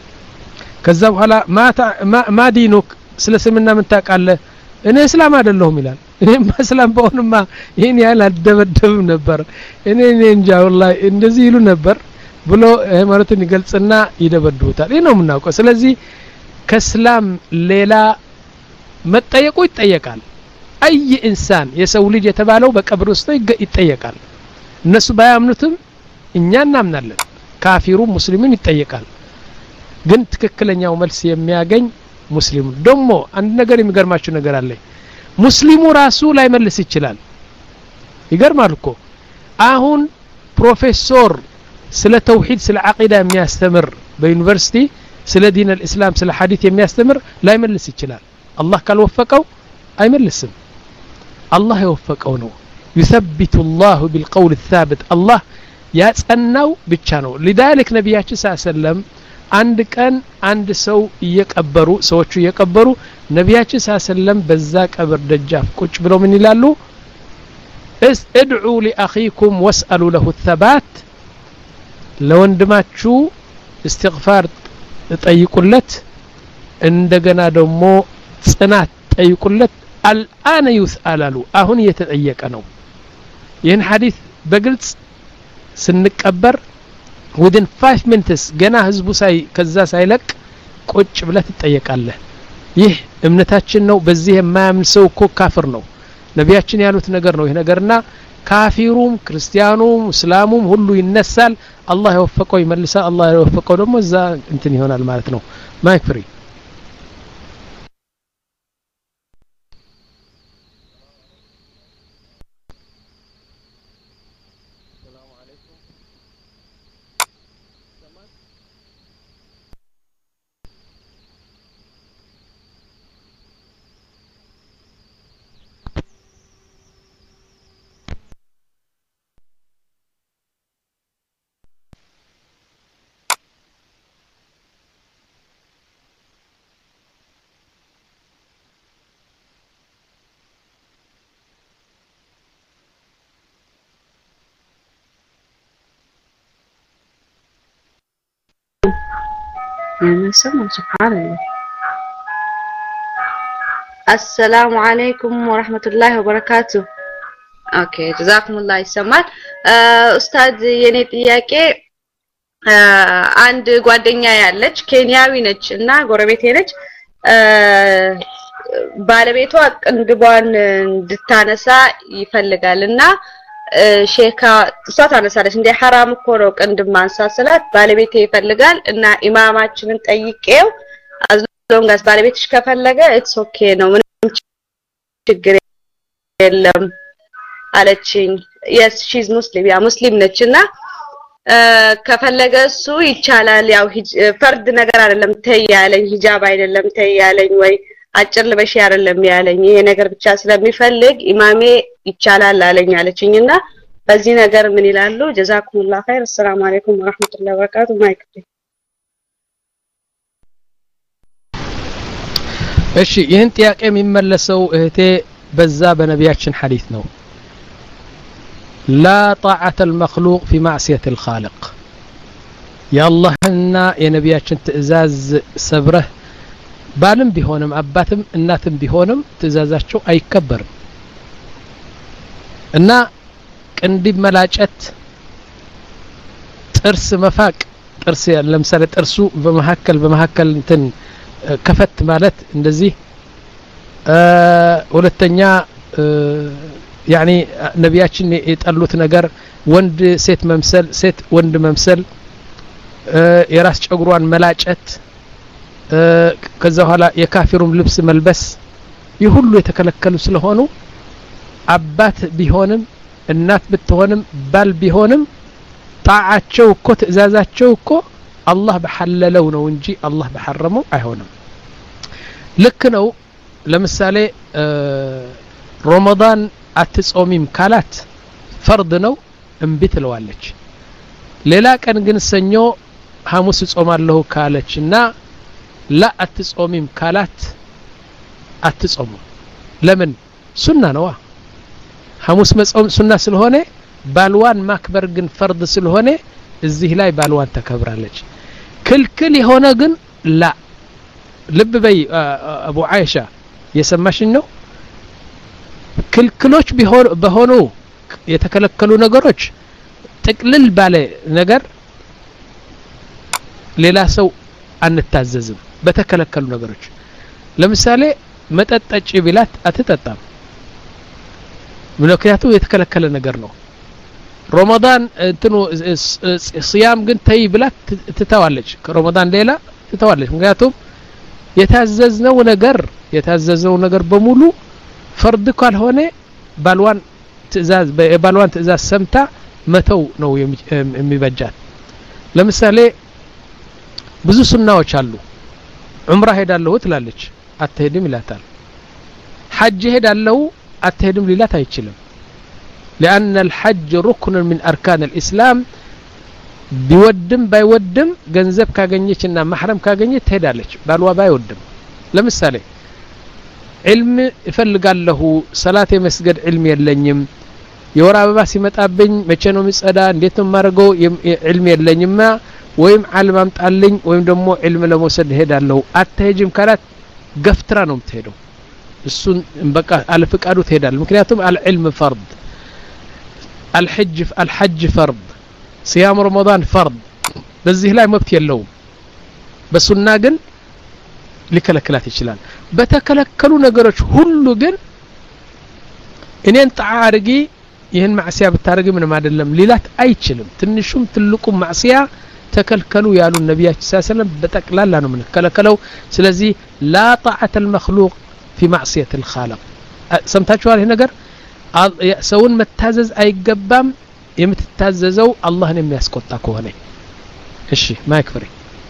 ከዛ በኋላ ما دينك ስለስምና ምን ታውቃለህ እኔ እስላም አይደለሁም ይላል እኔማ እስላም በሆንማ ይሄን ያህል አደበደብም ነበር እኔ እኔ እንጃ والله እንደዚህ ይሉ ነበር ብሎ ሃይማኖትን ይገልጽና ይደበድቡታል ይሄ ነው የምናውቀው ስለዚህ ከእስላም ሌላ መጠየቁ ይጠየቃል አይ ኢንሳን የሰው ልጅ የተባለው በቀብር ውስጥ ይጠየቃል እነሱ ባያምኑትም እኛ እናምናለን ካፊሩ ሙስሊሙን ይጠየቃል ግን ትክክለኛው መልስ የሚያገኝ ሙስሊሙ ደግሞ አንድ ነገር የሚገርማችሁ ነገር አለ ሙስሊሙ ራሱ ላይ መልስ ይችላል ይገርማል እኮ አሁን ፕሮፌሰር ስለ ተውሂድ ስለ አቂዳ የሚያስተምር በዩኒቨርሲቲ ስለ ዲን الاسلام ስለ ሐዲስ የሚያስተምር ላይ መልስ ይችላል አላህ ካልወፈቀው አይመልስም አላህ ይወፈቀው ነው يثبت الله بالقول الثابت الله ያጸናው ብቻ ነው لذلك ነብያችን ሰለላሁ አንድ ቀን አንድ ሰው እየቀበሩ ሰዎቹ እየቀበሩ ነብያችን ሰለላሁ በዛ ቀብር ደጃፍ ቁጭ ብለው ምን ይላሉ ادعوا لاخيكم واسالوا له الثبات ለወንድማችሁ استغفار ጠይቁለት እንደገና ደግሞ ጽናት ጠይቁለት الان يسالሉ አሁን እየተጠየቀ ነው ይህን ሐዲስ በግልጽ ስንቀበር within five minutes ገና ህዝቡ ሳይ ከዛ ሳይለቅ ቁጭ ብለህ ትጠየቃለህ ይህ እምነታችን ነው በዚህ የማያምን ሰው እኮ ካፍር ነው ነብያችን ያሉት ነገር ነው ይሄ ነገርና ካፊሩም ክርስቲያኑም እስላሙም ሁሉ ይነሳል አላህ ይወፈቀው ይመልሳል አላህ ይወፈቀው ደግሞ እዛ እንትን ይሆናል ማለት ነው ማይክ ፍሪ سبحان الله السلام عليكم ورحمة الله وبركاته اوكي جزاكم الله يسمال استاذ የኔ ጥያቄ አንድ ጓደኛ ያለች ኬንያዊ ነች እና ጎረቤቴ ነች ባለቤቷ ቅንድቧን እንድታነሳ ይፈልጋልና ሼካ እሷ ታነሳለች እንደ حرام እኮ ነው ቅንድብ ማንሳት ስላት ባለቤቴ ይፈልጋል እና ኢማማችንን ጠይቄው አዝሎንጋስ ባለቤትሽ ከፈለገ ኢትስ ኦኬ ነው ምንም ችግር የለም አለችኝ yes she's muslim ያ ሙስሊም ነችና ከፈለገ እሱ ይቻላል ያው ፈርድ ነገር አይደለም ተያለኝ ሂጃብ አይደለም ተያለኝ ወይ አጭር ልበሽ አይደለም ያለኝ ይሄ ነገር ብቻ ስለሚፈልግ ኢማሜ ይቻላል አለኝ አለችኝና በዚህ ነገር ምን ይላሉ ጀዛኩሙላህ ኸይር ሰላም አለይኩም ወራህመቱላሂ ወበረካቱ ማይክ እሺ ይህን ጥያቄ የሚመለሰው እህቴ በዛ በነቢያችን ሐዲስ ነው لا طاعة المخلوق في معصية الخالق يا الله لنا يا نبياتنا تأزاز سبره بالم بهونم أباتم الناتم بهونم تأزازاتشو أي كبر إنا كندب ملاجات ترس مفاك ترس لمسالة ترسو بمهكل بمهكل تن كفت مالت اندزي أه ولتنيا أه يعني نبياتشن يتقلوت نجار وند سيت ممثل سيت وند ممثل أه يراس ጨጉሯን መላጨት ከዛ ኋላ የካፊሩም ልብስ መልበስ ይሁሉ የተከለከሉ ስለሆኑ አባት ቢሆንም እናት ብትሆንም ባል ቢሆንም ጣዓቸው እኮ ትእዛዛቸው እኮ አላህ በሐለለው ነው እንጂ አላህ በሐረመው አይሆንም ልክ ነው ለምሳሌ ረመዳን አትጾሚም ካላት ፈርድ ነው እንቢ ትለዋለች ሌላ ቀን ግን ሰኞ ሐሙስ ጾማለሁ ካለችና ላ አትጾሚም ካላት አትጾሙ ለምን ሱና ነዋ ሐሙስ መጾም ሱና ስለሆነ ባልዋን ማክበር ግን ፈርድ ስለሆነ እዚህ ላይ ባልዋን ተከብራለች ክልክል የሆነ ግን ላ ልብ በይ አቡ አይሻ የሰማሽኝ ነው ክልክሎች ቢሆኑ በሆኑ የተከለከሉ ነገሮች ጥቅልል ባለ ነገር ሌላ ሰው አንታዘዝም በተከለከሉ ነገሮች ለምሳሌ መጠጣጭ ቢላት አትጠጣም ምክንያቱም የተከለከለ ነገር ነው ረመዳን እንትኑ ሲያም ግን ተይ ብላት ትተዋለች ከረመዳን ሌላ ትተዋለች ምክንያቱም የታዘዝነው ነገር የታዘዝነው ነገር በሙሉ ፈርድ ካልሆነ ባልዋን ትእዛዝ በባልዋን ትእዛዝ ሰምታ መተው ነው የሚበጃት ለምሳሌ ብዙ ሱናዎች አሉ ዑምራ ሄዳለሁ ትላለች አትሄድም ይላታል ሐጅ ሄዳለሁ አትሄድም ሊላት አይችልም لأن الحج ركن من أركان الإسلام بيودم بايودم ገንዘብ ካገኘችና ማህረም ካገኘች ትሄዳለች ባልዋ ባይወድም ለምሳሌ علم ይፈልጋለሁ ሰላት የመስገድ علم የለኝም የወር አበባ ሲመጣብኝ መቼ ነው የሚጸዳ እንዴት ነው ማረገው علم የለኝማ ወይም ዓለም አምጣልኝ ወይም ደግሞ علم ለመውሰድ ሄዳለሁ አትሄጂም ካላት ገፍትራ ነው የምትሄደው እሱን በቃ አልፈቃዱ ትሄዳል ምክንያቱም العلم فرض الحج الحج فرض صيام رمضان فرض በዚህ ላይ መብት የለውም በሱና ግን ሊከለክላት ይችላል በተከለከሉ ነገሮች ሁሉ ግን እኔን ጣዓርጊ ይህን ማዕሲያ ብታረጊ ምንም አይደለም ሊላት አይችልም ትንሹም ትልቁም ማዕሲያ ተከልከሉ ያሉ ነብያችን ሰለላሁ ዐለይሂ ወሰለም በጠቅላላ ነው ምንከለከለው ስለዚህ لا طاعة المخلوق في معصية الخالق ሰምታችኋል ይሄ ነገር ሰውን መታዘዝ አይገባም የምትታዘዘው አላህን የሚያስቆጣ ከሆነ እሺ ማይክ ፍሪ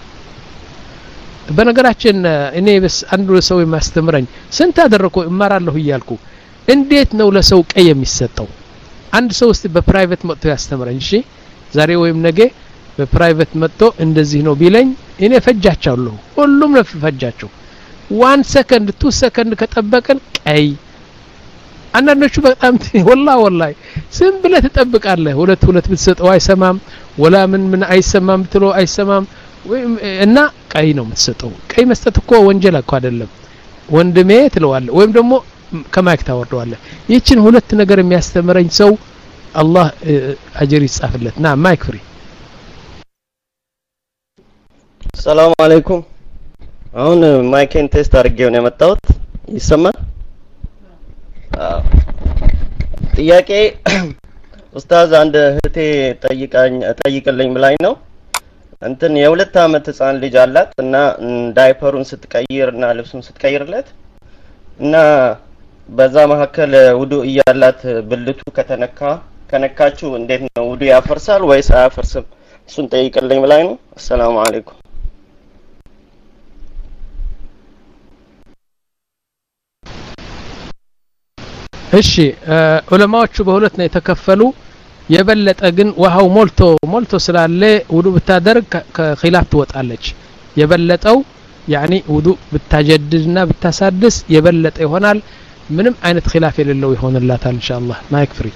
በነገራችን እኔ በስ አንዱ ሰው የማስተምረኝ ስንት አደረኩ እማራለሁ ይያልኩ እንዴት ነው ለሰው ቀይ የሚሰጠው አንድ ሰው እስቲ በፕራይቬት መጥቶ ያስተምረኝ እሺ ዛሬ ወይም ነገ በፕራይቬት መጥቶ እንደዚህ ነው ቢለኝ እኔ ፈጃቻለሁ ሁሉም ነው ፈጃቸው one second two second ከጠበቀን ቀይ አንዳንዶቹ በጣም ወላሂ ወላሂ ዝም ብለህ ተጠብቃለህ ሁለት ሁለት ብትሰጠው አይሰማም ወላ ምን ምን አይሰማም ብትሎ አይሰማም ወይም እና ቀይ ነው የምትሰጠው ቀይ መስጠት እኮ ወንጀል እኮ አይደለም ወንድሜ ትለዋለህ ወይም ደግሞ ከማይክ ታወርደዋለህ ይችን ሁለት ነገር የሚያስተምረኝ ሰው አላህ አጅር ይጻፍለት ና ማይክ ፍሪ ሰላም አለይኩም አሁን ማይኬን ቴስት አድርጌው ነው የመጣሁት ይሰማል ጥያቄ ኡስታዝ አንድ እህቴ ጠይቃኝ ጠይቅልኝ ብላኝ ነው እንትን የሁለት አመት ህፃን ልጅ አላት እና ዳይፐሩን ስትቀይርና ልብሱን ስትቀይርለት እና በዛ መካከል ውዱ እያላት ብልቱ ከተነካ ከነካችሁ እንዴት ነው ውዱ ያፈርሳል ወይስ አያፈርስም እሱን ጠይቅልኝ ብላኝ ነው ሰላም አለይኩም እሺ ዑለማዎቹ በሁለት ነው የተከፈሉ የበለጠ ግን ውሃው ሞልቶ ሞልቶ ስላለ ውዱ ብታደርግ ከኺላፍ ትወጣለች የበለጠው يعني ውዱ ብታጀድድና ብታሳድስ የበለጠ ይሆናል ምንም አይነት ኺላፍ የሌለው ይሆንላታል ኢንሻአላህ ማይክ ፍሪ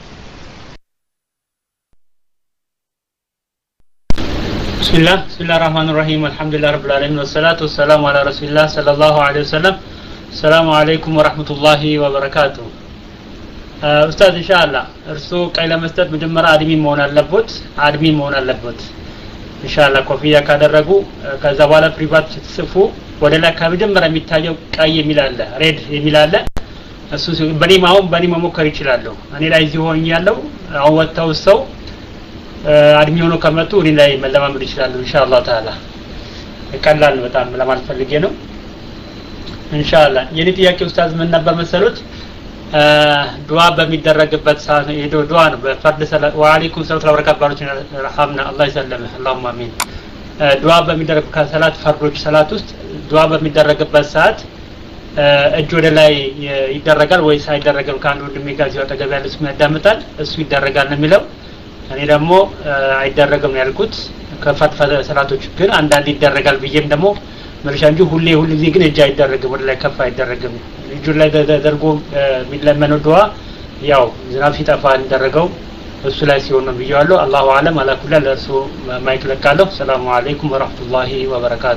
بسم الله بسم الله الرحمن الرحيم الحمد لله رب العالمين والصلاه والسلام على رسول الله صلى الله عليه وسلم السلام عليكم ورحمه الله وبركاته ኡስታዝ ኢንሻአላህ እርሱ ቀይ ለመስጠት መጀመሪያ አድሚ መሆን አለበት አድሚ መሆን አለበት ኢንሻአላህ ኮፊያ ካደረጉ ከዛ በኋላ ፕሪቫት ጽፉ ወደ ላይ ከመጀመሪያ የሚታየው ቀይ የሚል አለ ሬድ የሚል አለ እሱ በኔ ማውን በኔ መሞከር ይችላል እኔ ላይ እዚህ ሆኜ ያለው አሁን ወጣው ሰው አድሚ ሆኖ ከመጡ እኔ ላይ መለማመድ ይችላል ኢንሻአላህ ተዓላ ቀላል በጣም ለማለት ፈልጌ ነው ኢንሻአላህ የኔ ጥያቄ ኡስታዝ ምን ነበር መሰሉት ዱዓ በሚደረግበት ሰዓት ሄዶ ዱዓ ነው በፈርድ ሰላት ወአለይኩም ሰላም ወበረካቱ ረሐምና አላህ ይሰለምህ اللهم አሚን ዱዓ በሚደረግበት ሰላት ፈርዶች ሰላት ውስጥ ዱዓ በሚደረግበት ሰዓት እጅ ወደ ላይ ይደረጋል ወይስ አይደረግም ካንዱ እንደሚጋዝ ያጠገብ ያለ ስም ያዳምጣል እሱ ይደረጋል ነው የሚለው እኔ ደግሞ አይደረግም ያልኩት ከፈርድ ሰላቶች ግን አንዳንድ ይደረጋል ብዬም ደግሞ መልሻ እንጂ ሁሌ ሁሌ ግን እጅ አይደረግም ወደ ላይ ከፍ አይደረግም እጁ ላይ ተደርጎ የሚለመነው ዱዓ ያው ዝናብ ሲጠፋ እንደረገው እሱ ላይ ሲሆን ነው ብያለሁ አላሁ አለም አላኩላ ለርሱ ማይክ ለካለሁ ሰላም አለይኩም ወራህመቱላሂ ወበረካቱ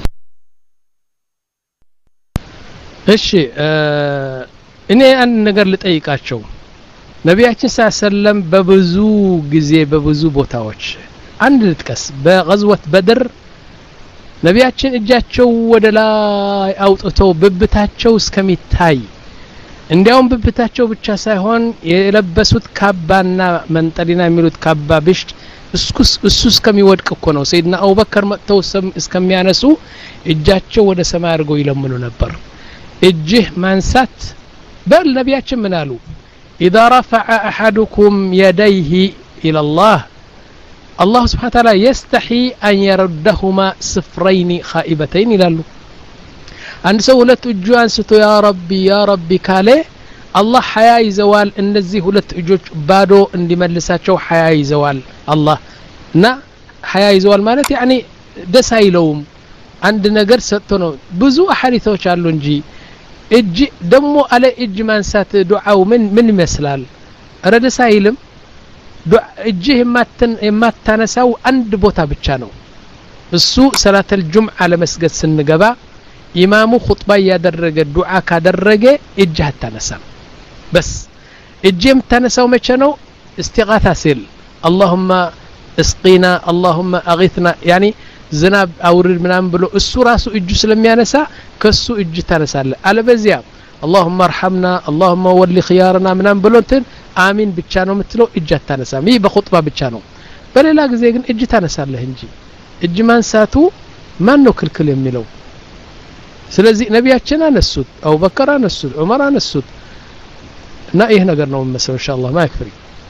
እሺ እኔ አንድ ነገር ልጠይቃቸው ነብያችን ሰለላሁ በብዙ ጊዜ በብዙ ቦታዎች አንድ ልጥቀስ በغزوة بدر ነብያችን እጃቸው ወደ ላይ አውጥተው ብብታቸው እስከሚታይ እንዲያውም ብብታቸው ብቻ ሳይሆን የለበሱት ካባና መንጠሊና የሚሉት ካባ ብሽት እስኩስ እሱ እስከሚወድቅ እኮ ነው ሰይድና አቡበከር መጥተው እስከሚያነሱ እጃቸው ወደ ሰማይ አድርገው ይለምኑ ነበር እጅህ ማንሳት በል ነብያችን ምን አሉ اذا رفع احدكم يديه الى الله الله سبحانه وتعالى يستحي أن يردهما صفرين خائبتين ይላሉ አንድ ሰው ሁለት እጁ አንስቶ ያ ረቢ ያ ረቢ ካለ አላህ ሐያ ይዘዋል እነዚህ ሁለት እጆች ባዶ እንዲመልሳቸው ሐያ ይዘዋል አላህ እና ሐያ ይዘዋል ማለት يعني ደስ አይለውም አንድ ነገር ሰጥቶ ነው ብዙ አሐዲቶች አሉ እንጂ እጅ ደሞ አለ እጅ ማንሳት ዱዓው ምን ምን ይመስላል ረደስ አይልም እጅህ የማታነሳው አንድ ቦታ ብቻ ነው እሱ ሰላተል ጁምዓ ለመስገድ ስንገባ ኢማሙ ኹጥባ ያደረገ ዱዓ ካደረገ እጅህ አታነሳም በስ እጅህ የምታነሳው መቼ ነው እስቲጋታ ሲል اللهم اسقينا اللهم اغثنا يعني ዝናብ አውርድ ምናምን ብሎ እሱ ራሱ እጁ ስለሚያነሳ ከሱ እጅ ታነሳለ አለበዚያ اللهم ارحمنا اللهم ولي خيارنا ምናምን ብሎ እንትን አሚን ብቻ ነው የምትለው እጅ አታነሳም ይሄ በኹጥባ ብቻ ነው በሌላ ጊዜ ግን እጅ ታነሳለህ እንጂ እጅ ማንሳቱ ማን ነው ክልክል የሚለው ስለዚህ ነብያችን አነሱት አቡበከር አነሱት ዑመር አነሱት እና ይሄ ነገር ነው መሰለው ኢንሻአላህ ማይክፍሪ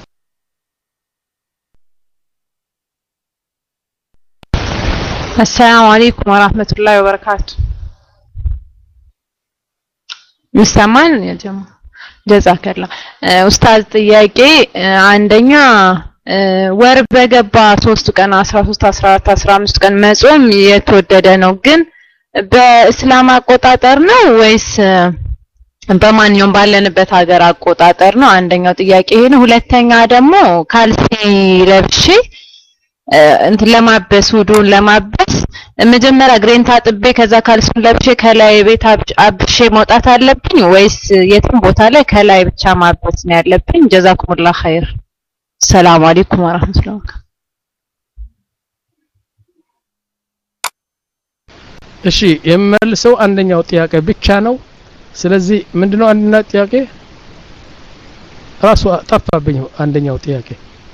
السلام عليكم ورحمة الله وبركاته مستمعين يا جماعة جزاك الله أستاذ ጥያቄ አንደኛ ወር በገባ ሶስት ቀን አስራ ሶስት አስራ አራት አስራ አምስት ቀን መጾም የተወደደ ነው ግን በእስላም አቆጣጠር ነው ወይስ በማንኛውም ባለንበት ሀገር አቆጣጠር ነው አንደኛው ጥያቄ ይሄ ነው ሁለተኛ ደግሞ ካልሲ ለብሼ እንትን ለማበስ ውዱን ለማበስ መጀመሪያ ግሬን ታጥቤ ከዛ ካልሱን ለብሼ ከላይ ቤት አብሼ መውጣት አለብኝ ወይስ የትም ቦታ ላይ ከላይ ብቻ ማበስ ነው ያለብኝ ጀዛኩሙላህ ኸይር ሰላም አለይኩም ወራህመቱላሂ ወበረካቱ እሺ የመልሰው አንደኛው ጥያቄ ብቻ ነው ስለዚህ ምንድነው አንደኛው ጥያቄ ራሱ ጠፋብኝ አንደኛው ጥያቄ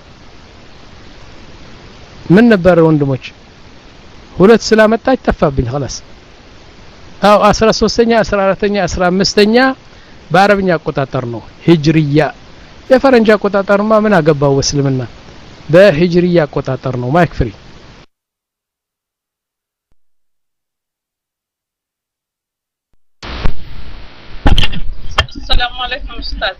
ምን ነበር ወንድሞች ሁለት ስላመጣች ጠፋብኝ خلاص አው አስራ ሶስተኛ አስራ አራተኛ አስራ አምስተኛ በአረብኛ አቆጣጠር ነው ሂጅሪያ የፈረንጅ አቆጣጠርማ ምን አገባው እስልምና በሂጅሪያ አቆጣጠር ነው ማይክ ፍሪ ሰላም አለይኩም ኡስታዝ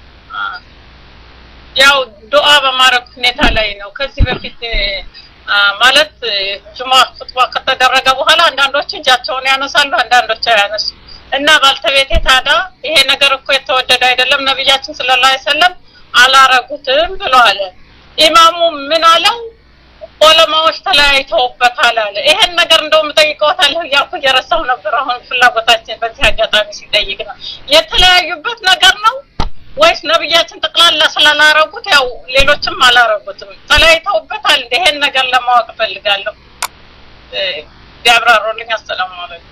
ያው ዱዓ በማረግ ሁኔታ ላይ ነው ከዚህ በፊት ማለት ጁማ ኹጥባ ከተደረገ በኋላ አንዳንዶች እጃቸውን ያነሳሉ አንዳንዶች ያነሱ እና ባልተቤቴ ታዲያ ይሄ ነገር እኮ የተወደደ አይደለም ነብያችን ሰለላሁ ዐለይሂ ወሰለም አላረጉትም ብለዋል ኢማሙ ምን አለው ዑለማዎች ተለያይተውበታል አለ ይሄን ነገር እንደውም ጠይቀውታል ያው እየረሳው ነበር አሁን ፍላጎታችን በዚህ አጋጣሚ ሲጠይቅ ነው የተለያዩበት ነገር ነው ወይስ ነብያችን ጠቅላላ ስላላረጉት ያው ሌሎችም አላረጉትም ተለያይተውበታል ይሄን ነገር ለማወቅ ፈልጋለሁ ያብራሩልኝ አሰላሙ አለይኩም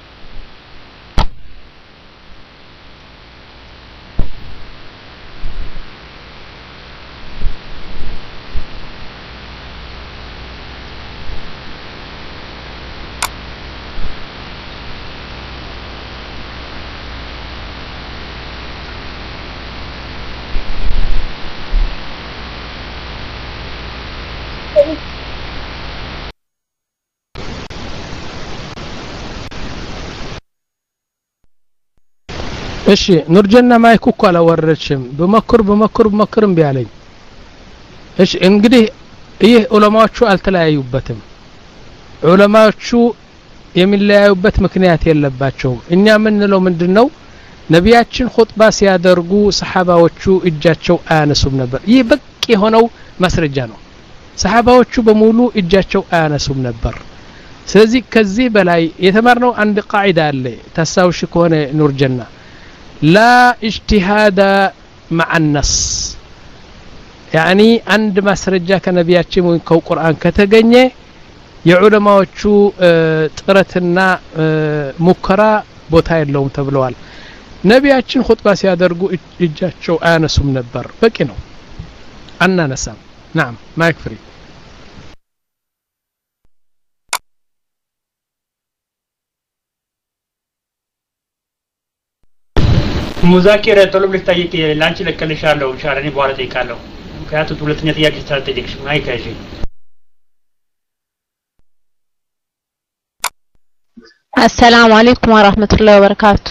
እሺ ኑርጀና ማይኩ እኮ አላወረድሽም በመክር በመክር በመክርም ቢያለኝ እሺ እንግዲህ ይህ ዑለማዎቹ አልተለያዩበትም ዑለማዎቹ የሚለያዩበት ምክንያት የለባቸው እኛ ምንለው ምንድነው ነቢያችን ኹጥባ ሲያደርጉ ሰሃባዎቹ እጃቸው አያነሱም ነበር ይህ በቂ ሆነው ማስረጃ ነው ሰሃባዎቹ በሙሉ እጃቸው አያነሱም ነበር ስለዚህ ከዚህ በላይ የተማርነው አንድ ቃዒዳ አለ ታሳውሽ ከሆነ ኑርጀና لا اجتهاد مع النص يعني عند ማስረጃ ከነቢያችን ወይ ከቁርአን ከተገኘ የዑለማዎቹ ጥረትና ሙከራ ቦታ የለውም ተብለዋል ነቢያችን ኹጥባ ሲያደርጉ እጃቸው አያነሱም ነበር በቂ ነው አናነሳም نعم ማይክ ፍሪ ሙዛኪር ቶሎ ብለሽ ጠይቂ ላንቺ ለከልሻለሁ ኢንሻአላህ እኔ በኋላ ጠይቃለሁ ምክንያቱም ሁለተኛ ጥያቄ ታጠይቅሽ ማይክ ያዢ አሰላሙ አለይኩም ወራህመቱላሂ ወበረካቱ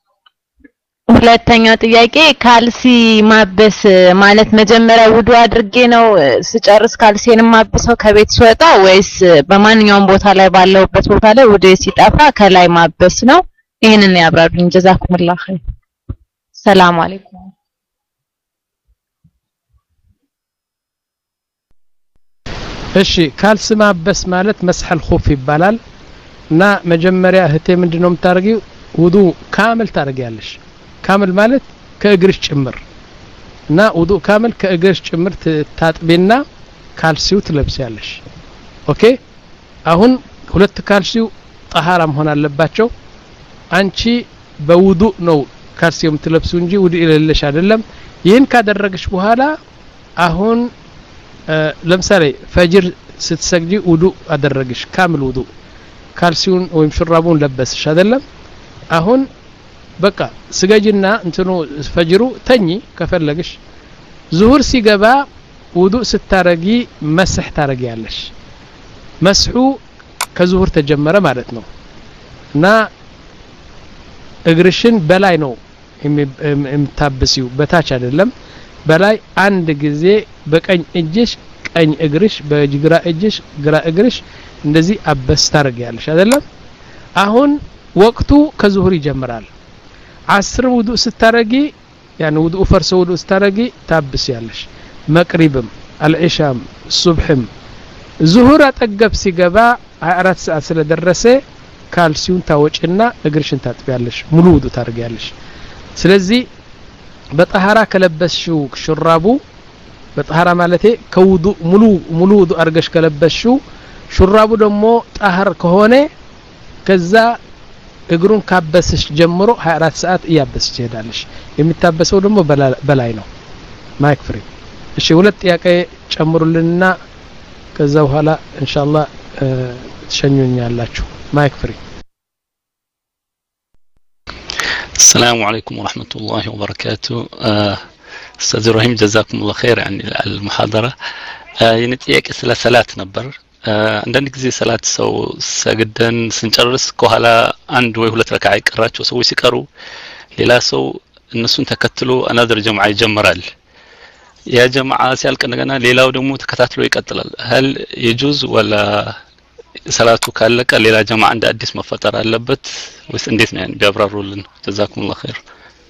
ሁለተኛ ጥያቄ ካልሲ ማበስ ማለት መጀመሪያ ውዱ አድርጌ ነው ስጨርስ ካልሲን ማበሰው ከቤት ስወጣ ወይስ በማንኛውም ቦታ ላይ ባለውበት ቦታ ላይ ውዱ ሲጣፋ ከላይ ማበስ ነው ይሄንን ያብራሩኝ ጀዛኩሙላህ ኸይር ሰላም አለይኩም እሺ ካልስ ማበስ ማለት መስሐል ኹፍ ይባላል እና መጀመሪያ እህቴ ምንድነው የምታርጊው ውዱ ካምል ታርጊያለሽ ካምል ማለት ከእግርሽ ጭምር እና ውዱ ካምል ከእግርሽ ጭምር ታጥቢና ካልሲው ትለብሲያለሽ ኦኬ አሁን ሁለት ካልሲው ጣሃራ መሆን አለባቸው አንቺ በውዱ ነው ካልሲው የምትለብሱ እንጂ ውዱ ይለለሽ አይደለም ይሄን ካደረግሽ በኋላ አሁን ለምሳሌ ፈጅር ስትሰግጂ ውዱ አደረግሽ ካምል ውዱ ካልሲውን ወይም ሽራቡን ለበስሽ አይደለም አሁን በቃ ስገጂና እንትኑ ፈጅሩ ተኚ ከፈለግሽ ዙሁር ሲገባ ውዱ ስታረጊ መስህ ታረጊያለሽ መስሑ ከዙሁር ተጀመረ ማለት ነው እና እግርሽን በላይ ነው የምታብሲው በታች አይደለም በላይ አንድ ጊዜ በቀኝ እጅሽ ቀኝ እግርሽ በግራ እጅሽ ግራ እግርሽ እንደዚህ አበስ ታረጊያለሽ አይደለም አሁን ወቅቱ ከዙሁር ይጀምራል አስር ውዱ ስታረጊ يعني ውዱ ፈርሶ ውዱ ስታረጊ ታብሲያለሽ መቅሪብም አልኢሻም ሱብህም ዙሁር አጠገብ ሲገባ ሃያ አራት ሰዓት ስለደረሰ ካልሲውን ታወጪና እግርሽን ታጥቢያለሽ ሙሉ ውዱ ታረጊያለሽ ስለዚህ በጣሃራ ከለበስሽው ሽራቡ በጣሃራ ማለቴ ከውዱ ሙሉ ሙሉ ውዱ አርገሽ ከለበስሽው ሽራቡ ደግሞ ጣሃር ከሆነ ከዛ እግሩን ካበስሽ ጀምሮ ሃያ አራት ሰዓት ያበስሽ ይሄዳልሽ የሚታበሰው ደግሞ በላይ ነው ማይክ ፍሪ እሺ ሁለት ጥያቄ ጨምሩልንና ከዛ በኋላ ኢንሻአላህ ተሸኙኛላችሁ ማይክ ፍሪ السلام عليكم ورحمة الله وبركاته أستاذ إبراهيم جزاكم الله خير يعني المحاضرة ينتيك إسلا صلاة نبر عندنا كذي صلاة سو سجدن سنجرس كهلا عند ويهولت ركعة كرات وسوي سكروا للا سو الناس تكتلوا أنا در جماعة جمرال يا جماعة سألك أنا ليلا ودمو تكتلوا يكتلال هل يجوز ولا صلاته كالك ليلا جماعة عند أديس مفتر اللبت وسنديتنا يعني بيبرروا لنا جزاكم الله خير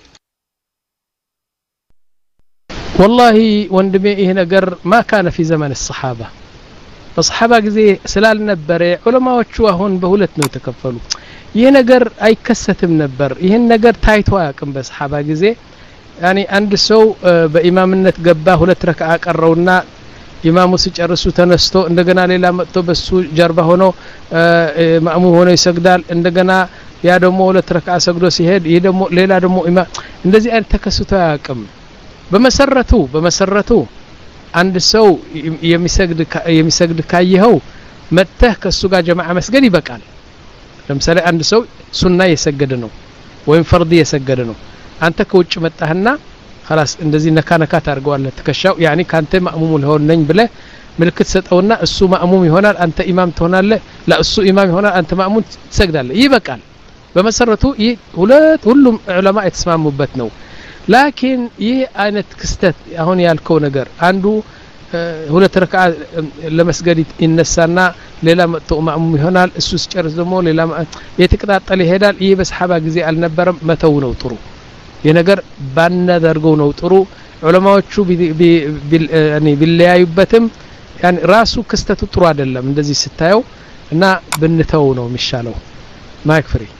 والله وندمي إيه نجر ما كان في زمن الصحابة الصحابة جزي سلال نبرة علماء وشوا هون بهولت نو يتكفلوا ይህ ነገር አይከሰትም ነበር ይሄን ነገር ታይቶ አያውቅም በሰሃባ ጊዜ ያኒ አንድ ሰው በኢማምነት ገባ ሁለት ረካዓ ቀረውና ኢማሙ ሲጨርሱ ተነስቶ እንደገና ሌላ መጥቶ በሱ ጀርባ ሆኖ ማእሙም ሆኖ ይሰግዳል እንደገና ያ ደግሞ ሁለት ረካዓ ሰግዶ ሲሄድ ይሄ ደግሞ ሌላ ደግሞ ኢማም እንደዚህ አይነት ተከስቶ አያውቅም በመሰረቱ በመሰረቱ አንድ ሰው የሚሰግድ የሚሰግድ ካየኸው መጥተህ ከሱ ጋር ጀማዓ መስገድ ይበቃል ለምሳሌ አንድ ሰው ሱና የሰገደ ነው ወይም ፈርድ የሰገደ ነው አንተ ከውጭ መጣህና خلاص እንደዚህ ነካ ነካ ታርገዋለህ ተከሻው ያኒ ካንተ ማእሙም ሊሆን ነኝ ብለ ምልክት ሰጠውና እሱ ማእሙም ይሆናል አንተ ኢማም ትሆናለህ ለእሱ ኢማም ይሆናል አንተ ማእሙም ትሰግዳለህ ይበቃል በመሰረቱ ይህ ሁለት ሁሉም ዑለማ የተስማሙበት ነው ላኪን ይህ አይነት ክስተት አሁን ያልከው ነገር አንዱ ሁለት ረካዓ ለመስገድ ይነሳና ሌላ መጥቶ ማእሙም ይሆናል እሱ ሲጨርስ ደግሞ ሌላ የተቀጣጠለ ይሄዳል ይህ በሰሃባ ጊዜ አልነበረም መተው ነው ጥሩ የነገር ባናደርገው ነው ጥሩ ዑለማዎቹ ያኒ ቢለያዩበትም ያኒ ራሱ ክስተቱ ጥሩ አይደለም እንደዚህ ስታየው እና ብንተው ነው የሚሻለው ማይክ ፍሪ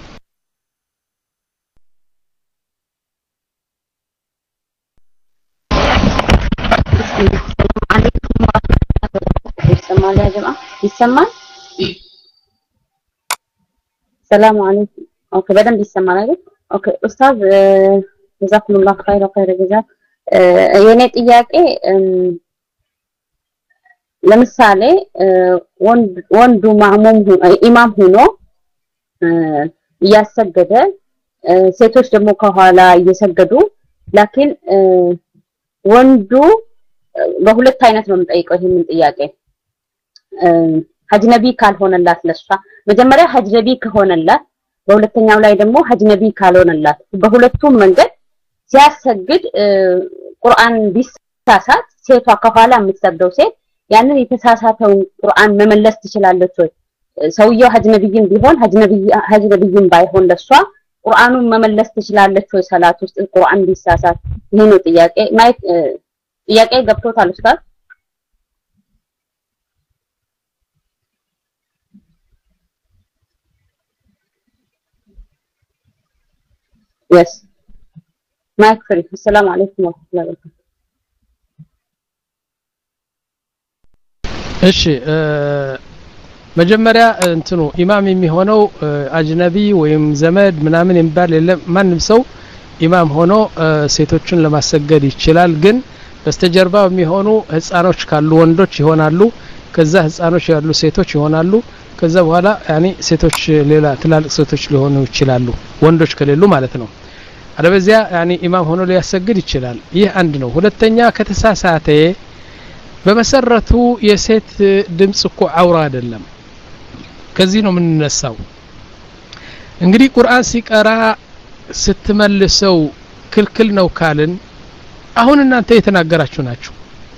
يسمع يا جماعة يسمع السلام عليكم اوكي بدل بيسمع عليك اوكي استاذ جزاكم الله خير وخير الجزاء የኔ ጥያቄ ለምሳሌ ወንዱ ማእሙም ኢማም ሆኖ እያሰገደ ሴቶች ደግሞ ከኋላ እየሰገዱ ላኪን ወንዱ በሁለት አይነት ነው የምጠይቀው ይሄንን ጥያቄ ሀጅነቢ ካልሆነላት ለሷ መጀመሪያ ሀጅነቢ ከሆነላት በሁለተኛው ላይ ደግሞ ሀጅነቢ ካልሆነላት በሁለቱም መንገድ ሲያሰግድ ቁርአን ቢሳሳት ሴቷ ከኋላ የምትሰግደው ሴት ያንን የተሳሳተውን ቁርአን መመለስ ትችላለች ወይ ሰውየው ሀጅነቢይም ቢሆን ሀጅነቢ ሀጅነቢይም ባይሆን ለሷ ቁርአኑን መመለስ ትችላለች ወይ ሰላት ውስጥ ቁርአን ቢሳሳት ይሄ ነው ጥያቄ ማይክ ጥያቄ ገብቶታል ኡስታዝ yes ማይክ ፍሪ السلام عليكم ورحمة الله وبركاته እሺ መጀመሪያ እንትኑ ኢማም የሚሆነው አጅነቢ ወይም ዘመድ ምናምን የሚባል የለም ማንም ሰው ኢማም ሆኖ ሴቶችን ለማሰገድ ይችላል ግን በስተጀርባው የሚሆኑ ህፃኖች ካሉ ወንዶች ይሆናሉ ከዛ ህፃኖች ያሉ ሴቶች ይሆናሉ ከዛ በኋላ ያኒ ሴቶች ሌላ ትላልቅ ሴቶች ሊሆኑ ይችላሉ ወንዶች ከሌሉ ማለት ነው አለበዚያ ያኒ ኢማም ሆኖ ሊያሰግድ ይችላል ይህ አንድ ነው ሁለተኛ ከተሳሳተ በመሰረቱ የሴት ድምጽ እኮ አውራ አይደለም ከዚህ ነው የምንነሳው እንግዲህ ቁርአን ሲቀራ ስትመልሰው ክልክል ነው ካልን አሁን እናንተ የተናገራችሁ ናችሁ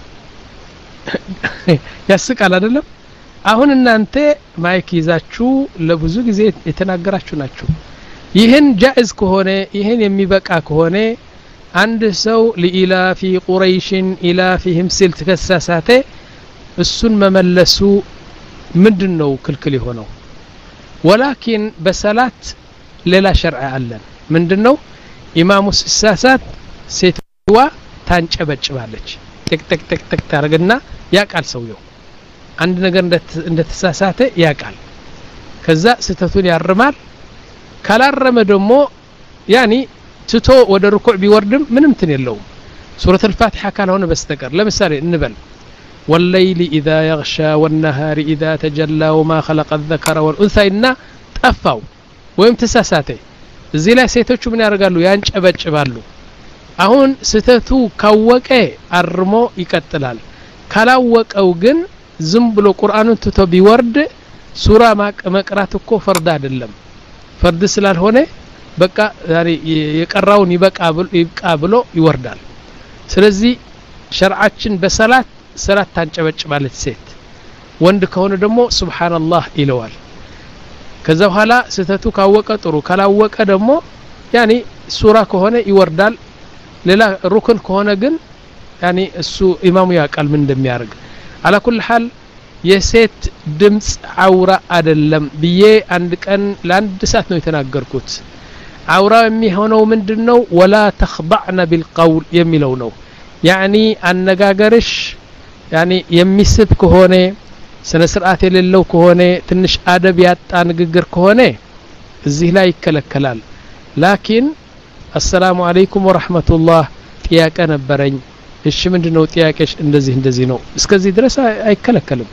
ያስቃል አይደለም አሁን እናንተ ማይክ ይዛችሁ ለብዙ ጊዜ የተናገራችሁ ናችሁ ይህን ጃኢዝ ከሆነ ይህን የሚበቃ ከሆነ አንድ ሰው ለኢላፊ ቁረይሽን ኢላፊህም ሲል ተከሳሳተ እሱን መመለሱ ምንድነው ክልክል የሆነው ወላኪን በሰላት ሌላ ሸርዓ አለን ምንድነው ኢማሙ ሲሳሳት ሴትዋ ታንጨበጭባለች tek tek tek tek ታርግና ያቃል ሰውየው አንድ ነገር እንደተሳሳተ ያቃል ከዛ ስተቱን ያርማል ካላረመ ደግሞ ያኒ ትቶ ወደ ሩኩዕ ቢወርድም ምንም ትን የለውም ሱረቱ አልፋቲሃ ካልሆነ በስተቀር ለምሳሌ እንበል والليل إذا يغشى والنهار إذا تجلى وما خلق الذكر والأنثى إن ጠፋው ወይም ተሳሳተ እዚህ ላይ ሴቶቹ ምን ያደርጋሉ ያንጨበጭባሉ አሁን ስተቱ ካወቀ አርሞ ይቀጥላል ካላወቀው ግን ዝም ብሎ ቁርአኑን ትቶ ቢወርድ ሱራ መቅራት እኮ ፈርድ አይደለም ፈርድ ስላልሆነ በቃ ያኒ የቀራውን ይበቃ ብሎ ይብቃ ብሎ ይወርዳል ስለዚህ ሸርዓችን በሰላት ሰላት ታንጨበጭባለች ሴት ወንድ ከሆነ ደግሞ ሱብሃንአላህ ይለዋል ከዛ በኋላ ስተቱ ካወቀ ጥሩ ካላወቀ ደግሞ ያኒ ሱራ ከሆነ ይወርዳል ሌላ ሩክን ከሆነ ግን ያኒ እሱ ኢማሙ ያቃል ምን እንደሚያርግ አላ ኩል ሐል የሴት ድምጽ አውራ አይደለም ብዬ አንድ ቀን ለአንድ ሰዓት ነው የተናገርኩት አውራ የሚሆነው ምንድነው ወላ ተخضعن بالقول የሚለው ነው ያኒ አነጋገርሽ ያኒ የሚስብ ከሆነ ስነ ስርዓት የሌለው ከሆነ ትንሽ አደብ ያጣ ንግግር ከሆነ እዚህ ላይ ይከለከላል ላኪን አሰላሙ አለይኩም ወራህመቱላህ ጥያቄ ነበረኝ እሺ ምንድነው ጥያቄሽ እንደዚህ እንደዚህ ነው እስከዚህ ድረስ አይከለከልም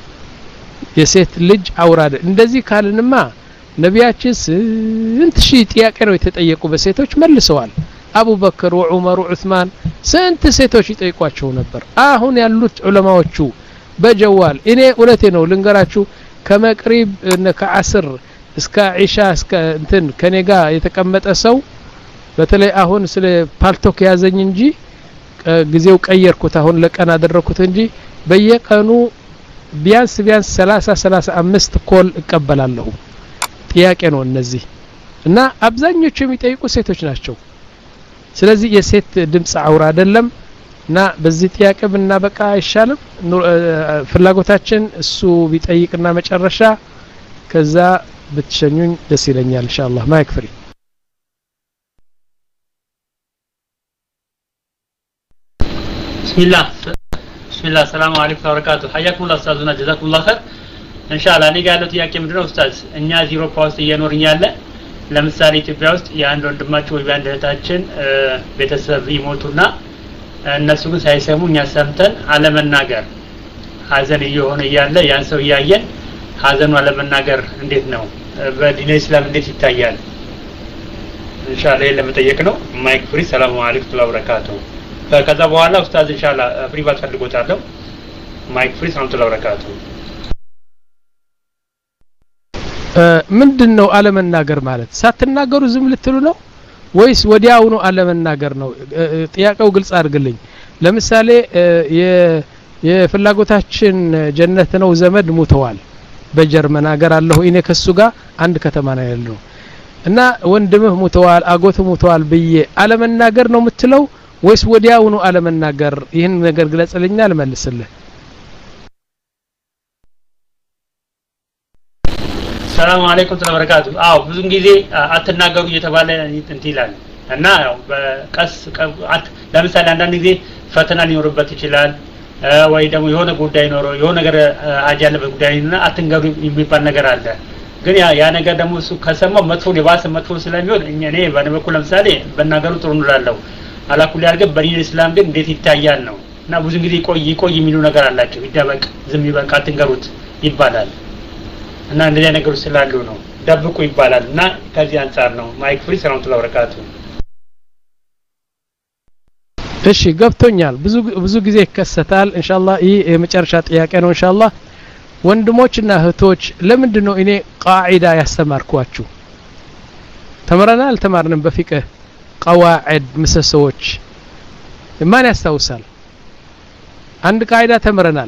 የሴት ልጅ አውራደ እንደዚህ ካልንማ ነቢያችን ስንት ሺህ ጥያቄ ነው የተጠየቁ በሴቶች መልሰዋል አቡበከር ወዑመር ወዑስማን ስንት ሴቶች ይጠይቋቸው ነበር አሁን ያሉት ዑለማዎቹ በጀዋል እኔ እውነቴ ነው ልንገራችሁ ከመቅሪብ ከዓስር እስከ ዒሻ እስከ እንትን ከኔጋ የተቀመጠ ሰው በተለይ አሁን ስለ ፓልቶክ ያዘኝ እንጂ ጊዜው ቀየርኩት አሁን ለቀን አደረኩት እንጂ በየቀኑ ቢያንስ ቢያንስ ሰላሳ ሰላሳ አምስት ኮል እቀበላለሁ ጥያቄ ነው እነዚህ እና አብዛኞቹ የሚጠይቁ ሴቶች ናቸው ስለዚህ የሴት ድምጽ አውራ አይደለም እና በዚህ ጥያቄ ብናበቃ አይሻልም ፍላጎታችን እሱ ቢጠይቅና መጨረሻ ከዛ ብትሸኙኝ ደስ ይለኛል ኢንሻአላህ ማይክ ፍሪ ቢስሚላህ ቢስሚላህ ሰላም አለይኩም ወበረካቱ حياكم الله استاذنا جزاكم الله خير ان شاء الله እኔ ጋር ያለው ጥያቄ ምንድነው ኡስታዝ እኛ ዜሮ ፓውስት እየኖርን ያለ ለምሳሌ ኢትዮጵያ ውስጥ የአንድ ወንድማቸው ወይ አንድ እህታችን ቤተሰብ ይሞቱና እነሱ ግን ሳይሰሙ እኛ ሰምተን አለመናገር ሀዘን እየሆነ ያለ ያን ሰው ያየን ሀዘኑ አለመናገር እንዴት ነው በዲን እስላም እንዴት ይታያል ኢንሻአላህ ለመጠየቅ ነው ማይክ ፍሪ ሰላም አለይኩም ወበረካቱ ከዛ በኋላ ኡስታዝ ኢንሻአላህ ፍሪባት ፈልጎታለሁ ማይክ ፍሪ ሰላም ወበረካቱ ምንድነው አለመናገር ማለት ሳትናገሩ ዝም ልትሉ ነው ወይስ ወዲያው ነው አለመናገር ነው ጥያቄው ግልጽ አድርግልኝ ለምሳሌ የፍላጎታችን ጀነት ነው ዘመድ ሙተዋል በጀርመን ሀገር አለሁ እኔ ከሱ ጋር አንድ ከተማ ነው ያለው እና ወንድምህ ሙተዋል አጎትህ ሙተዋል ብዬ አለመናገር ነው የምትለው ወይስ ወዲያው ነው አለመናገር ይሄን ነገር ግለጽልኛ ልመልስልህ ሰላም አለይኩም ወበረካቱ አው ብዙ ጊዜ አትናገሩ እየተባለ እንት ይላል እና ያው በቀስ ለምሳሌ አንዳንድ ጊዜ ፈተና ሊኖርበት ይችላል ወይ ደግሞ የሆነ ጉዳይ ኖሮ የሆነ ነገር አጅ ያለበት ጉዳይና አትንገሩ የሚባል ነገር አለ ግን ያ ያ ነገር ደግሞ እሱ ከሰማው መጥፎ ሊባስ መጥፎ ስለሚሆን እኛ እኔ በነበኩ ለምሳሌ በናገሩ ጥሩ እንላለው አላኩል ያርገ በዲን እስላም ግን እንዴት ይታያል ነው እና ብዙ ጊዜ ቆይ ቆይ የሚሉ ነገር አላቸው ይደበቅ ዝም ይበቃ አትንገሩት ይባላል እና እንደዚህ ነገሮች ስላሉ ነው ደብቁ ይባላል እና ከዚህ አንፃር ነው ማይክ ፍሪ ሰላም ወበረካቱ እሺ ገብቶኛል ብዙ ብዙ ጊዜ ይከሰታል ኢንሻአላህ ይሄ የመጨረሻ ጥያቄ ነው ኢንሻአላህ ወንድሞችና እህቶች ለምንድነው እኔ ቃዒዳ ያስተማርኳችሁ ተመረናል ተማርንም በፊቅህ قواعد مسسوች ማን ያስታውሳል አንድ ቃዒዳ ተመረናል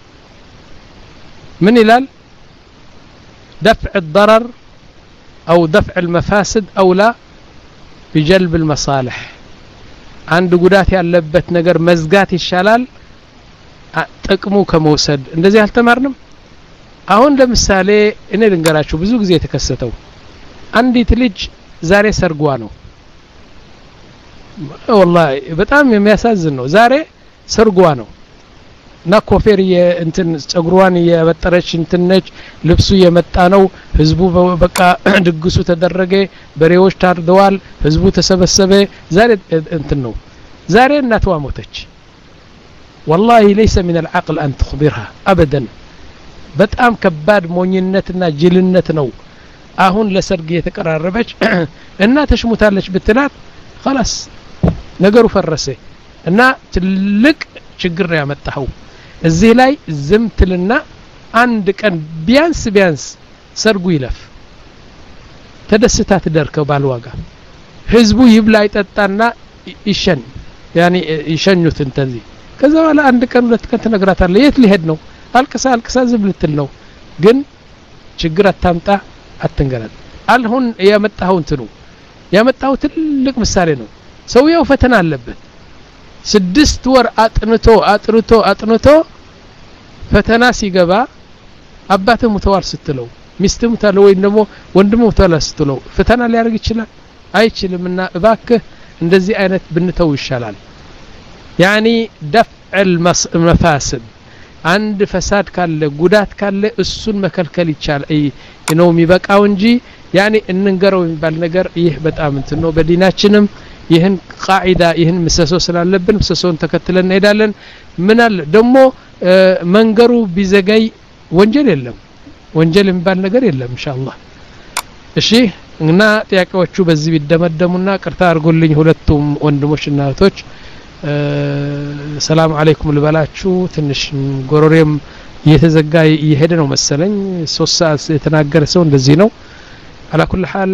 ምን ይላል دفع الضرر أو دفع المفاسد أولى بجلب المصالح عند قدات ያለበት ነገር መዝጋት ይሻላል ጥቅሙ ከመውሰድ እንደዚህ አልተማርንም አሁን ለምሳሌ እኔ ልንገራችሁ ብዙ ጊዜ የተከሰተው አንዲት ልጅ ዛሬ ሰርጓ ነው والله በጣም የሚያሳዝን ነው ዛሬ ሰርጓ ነው ና ኮፌር የእንትን ጸጉሯን የበጠረች እንትነች ልብሱ የመጣ ነው ህዝቡ በቃ ድግሱ ተደረገ በሬዎች ታርደዋል ህዝቡ ተሰበሰበ ዛሬ እንትን ነው ዛሬ እናቷ ሞተች والله ليس من العقل أن تخبرها أبدا በጣም ከባድ ሞኝነትና ጅልነት ነው አሁን ለሰርግ የተቀራረበች እና ተሽሙታለች ብትላት خلاص ነገሩ ፈረሰ እና ትልቅ ችግር ያመጣው እዚህ ላይ ዝምትልና አንድ ቀን ቢያንስ ቢያንስ ሰርጉ ይለፍ ተደስታ ትደርከው ባልዋጋ ህዝቡ ይብላ ይጠጣና ይሸን ያኒ ይሸኙት እንተዚ ከዛ በኋላ አንድ ቀን ሁለት ቀን ተነግራታለ የት ሊሄድ ነው አልቅሳ አልቅሳ ዝም ልትል ነው ግን ችግር አታምጣ አትንገራት አልሁን ያመጣው እንትኑ ያመጣው ትልቅ ምሳሌ ነው ሰውየው ፈተና አለበት ስድስት ወር አጥንቶ አጥርቶ አጥንቶ ፈተና ሲገባ አባቱ ሙተዋል ስትለው ሚስቱ ሙተዋል ወይ ደግሞ ወንድሙ ሙተዋል ስትለው ፈተና ሊያርግ ይችላል አይችልምና እባክህ እንደዚህ አይነት ብንተው ይሻላል يعني دفع المفاسد عند فساد ካለ ጉዳት ካለ እሱን መከልከል ይቻላል አይ ነው የሚበቃው እንጂ يعني እንንገረው የሚባል ነገር ይህ በጣም እንትን ነው በዲናችንም ይህን ቃዒዳ ይህን ምሰሶ ስላለብን ምሰሶን ተከትለን እንሄዳለን ምን አለ ደግሞ መንገሩ ቢዘገይ ወንጀል የለም ወንጀል የሚባል ነገር የለም ኢንሻአላህ እሺ እና ጥያቄዎቹ በዚህ ቢደመደሙና ቅርታ አርጉልኝ ሁለቱም ወንድሞችና እህቶች ሰላም አለይኩም ልበላችሁ ትንሽ ጎሮሬም እየተዘጋ እየሄደ ነው መሰለኝ ሶስት ሰዓት የተናገረ ሰው እንደዚህ ነው على كل حال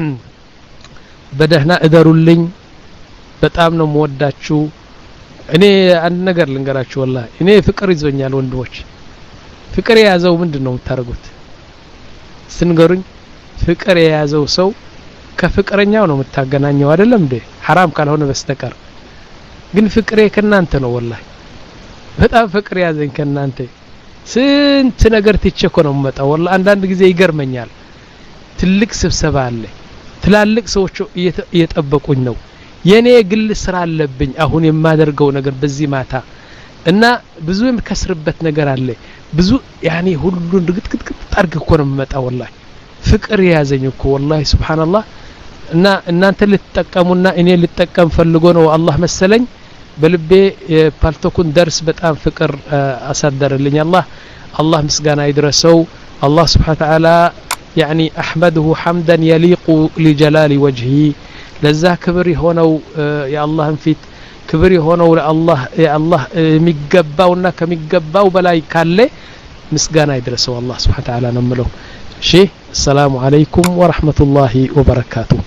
በደህና እደሩልኝ በጣም ነው መወዳችሁ እኔ አንድ ነገር ልንገራችሁ والله እኔ ፍቅር ይዞኛል ወንድሞች ፍቅር የያዘው ምንድነው የምታረጉት ስንገሩኝ ፍቅር የያዘው ሰው ከፍቅረኛው ነው የምታገናኘው አይደለም እንዴ حرام ካልሆነ በስተቀር ግን ፍቅሬ ከናንተ ነው والله በጣም ፍቅር ያዘኝ ከናንተ ስንት ነገር ትቸኮ ነው መጣው والله አንዳንድ ጊዜ ይገርመኛል ትልቅ ስብሰባ አለ ትላልቅ ሰዎች እየተጠበቁኝ ነው የኔ ግል ስራ አለብኝ አሁን የማደርገው ነገር በዚህ ማታ እና ብዙ የምከስርበት ነገር አለ ብዙ ያኒ ሁሉን ድግጥግጥ አርግ እኮ ነው መጣው والله ፍቅር ያዘኝ እኮ والله ሱብሃንአላህ እና እናንተ ልትጠቀሙና እኔ ልትጠቀም ፈልጎ ነው አላህ መሰለኝ በልቤ የፓልቶኩን ደርስ በጣም ፍቅር አሳደረልኝ አላህ አላህ ምስጋና ይድረሰው አላህ Subhanahu Wa Ta'ala يعني احمده حمدا يليق لجلال وجهه لذا كبر يهونو يا الله فيت كبر يهونو لله يا الله የሚገባውና ከሚገባው በላይ ካለ ምስጋና ይድረሰው አላህ Subhanahu Wa Ta'ala ነምለው እሺ السلام عليكم ورحمة الله وبركاته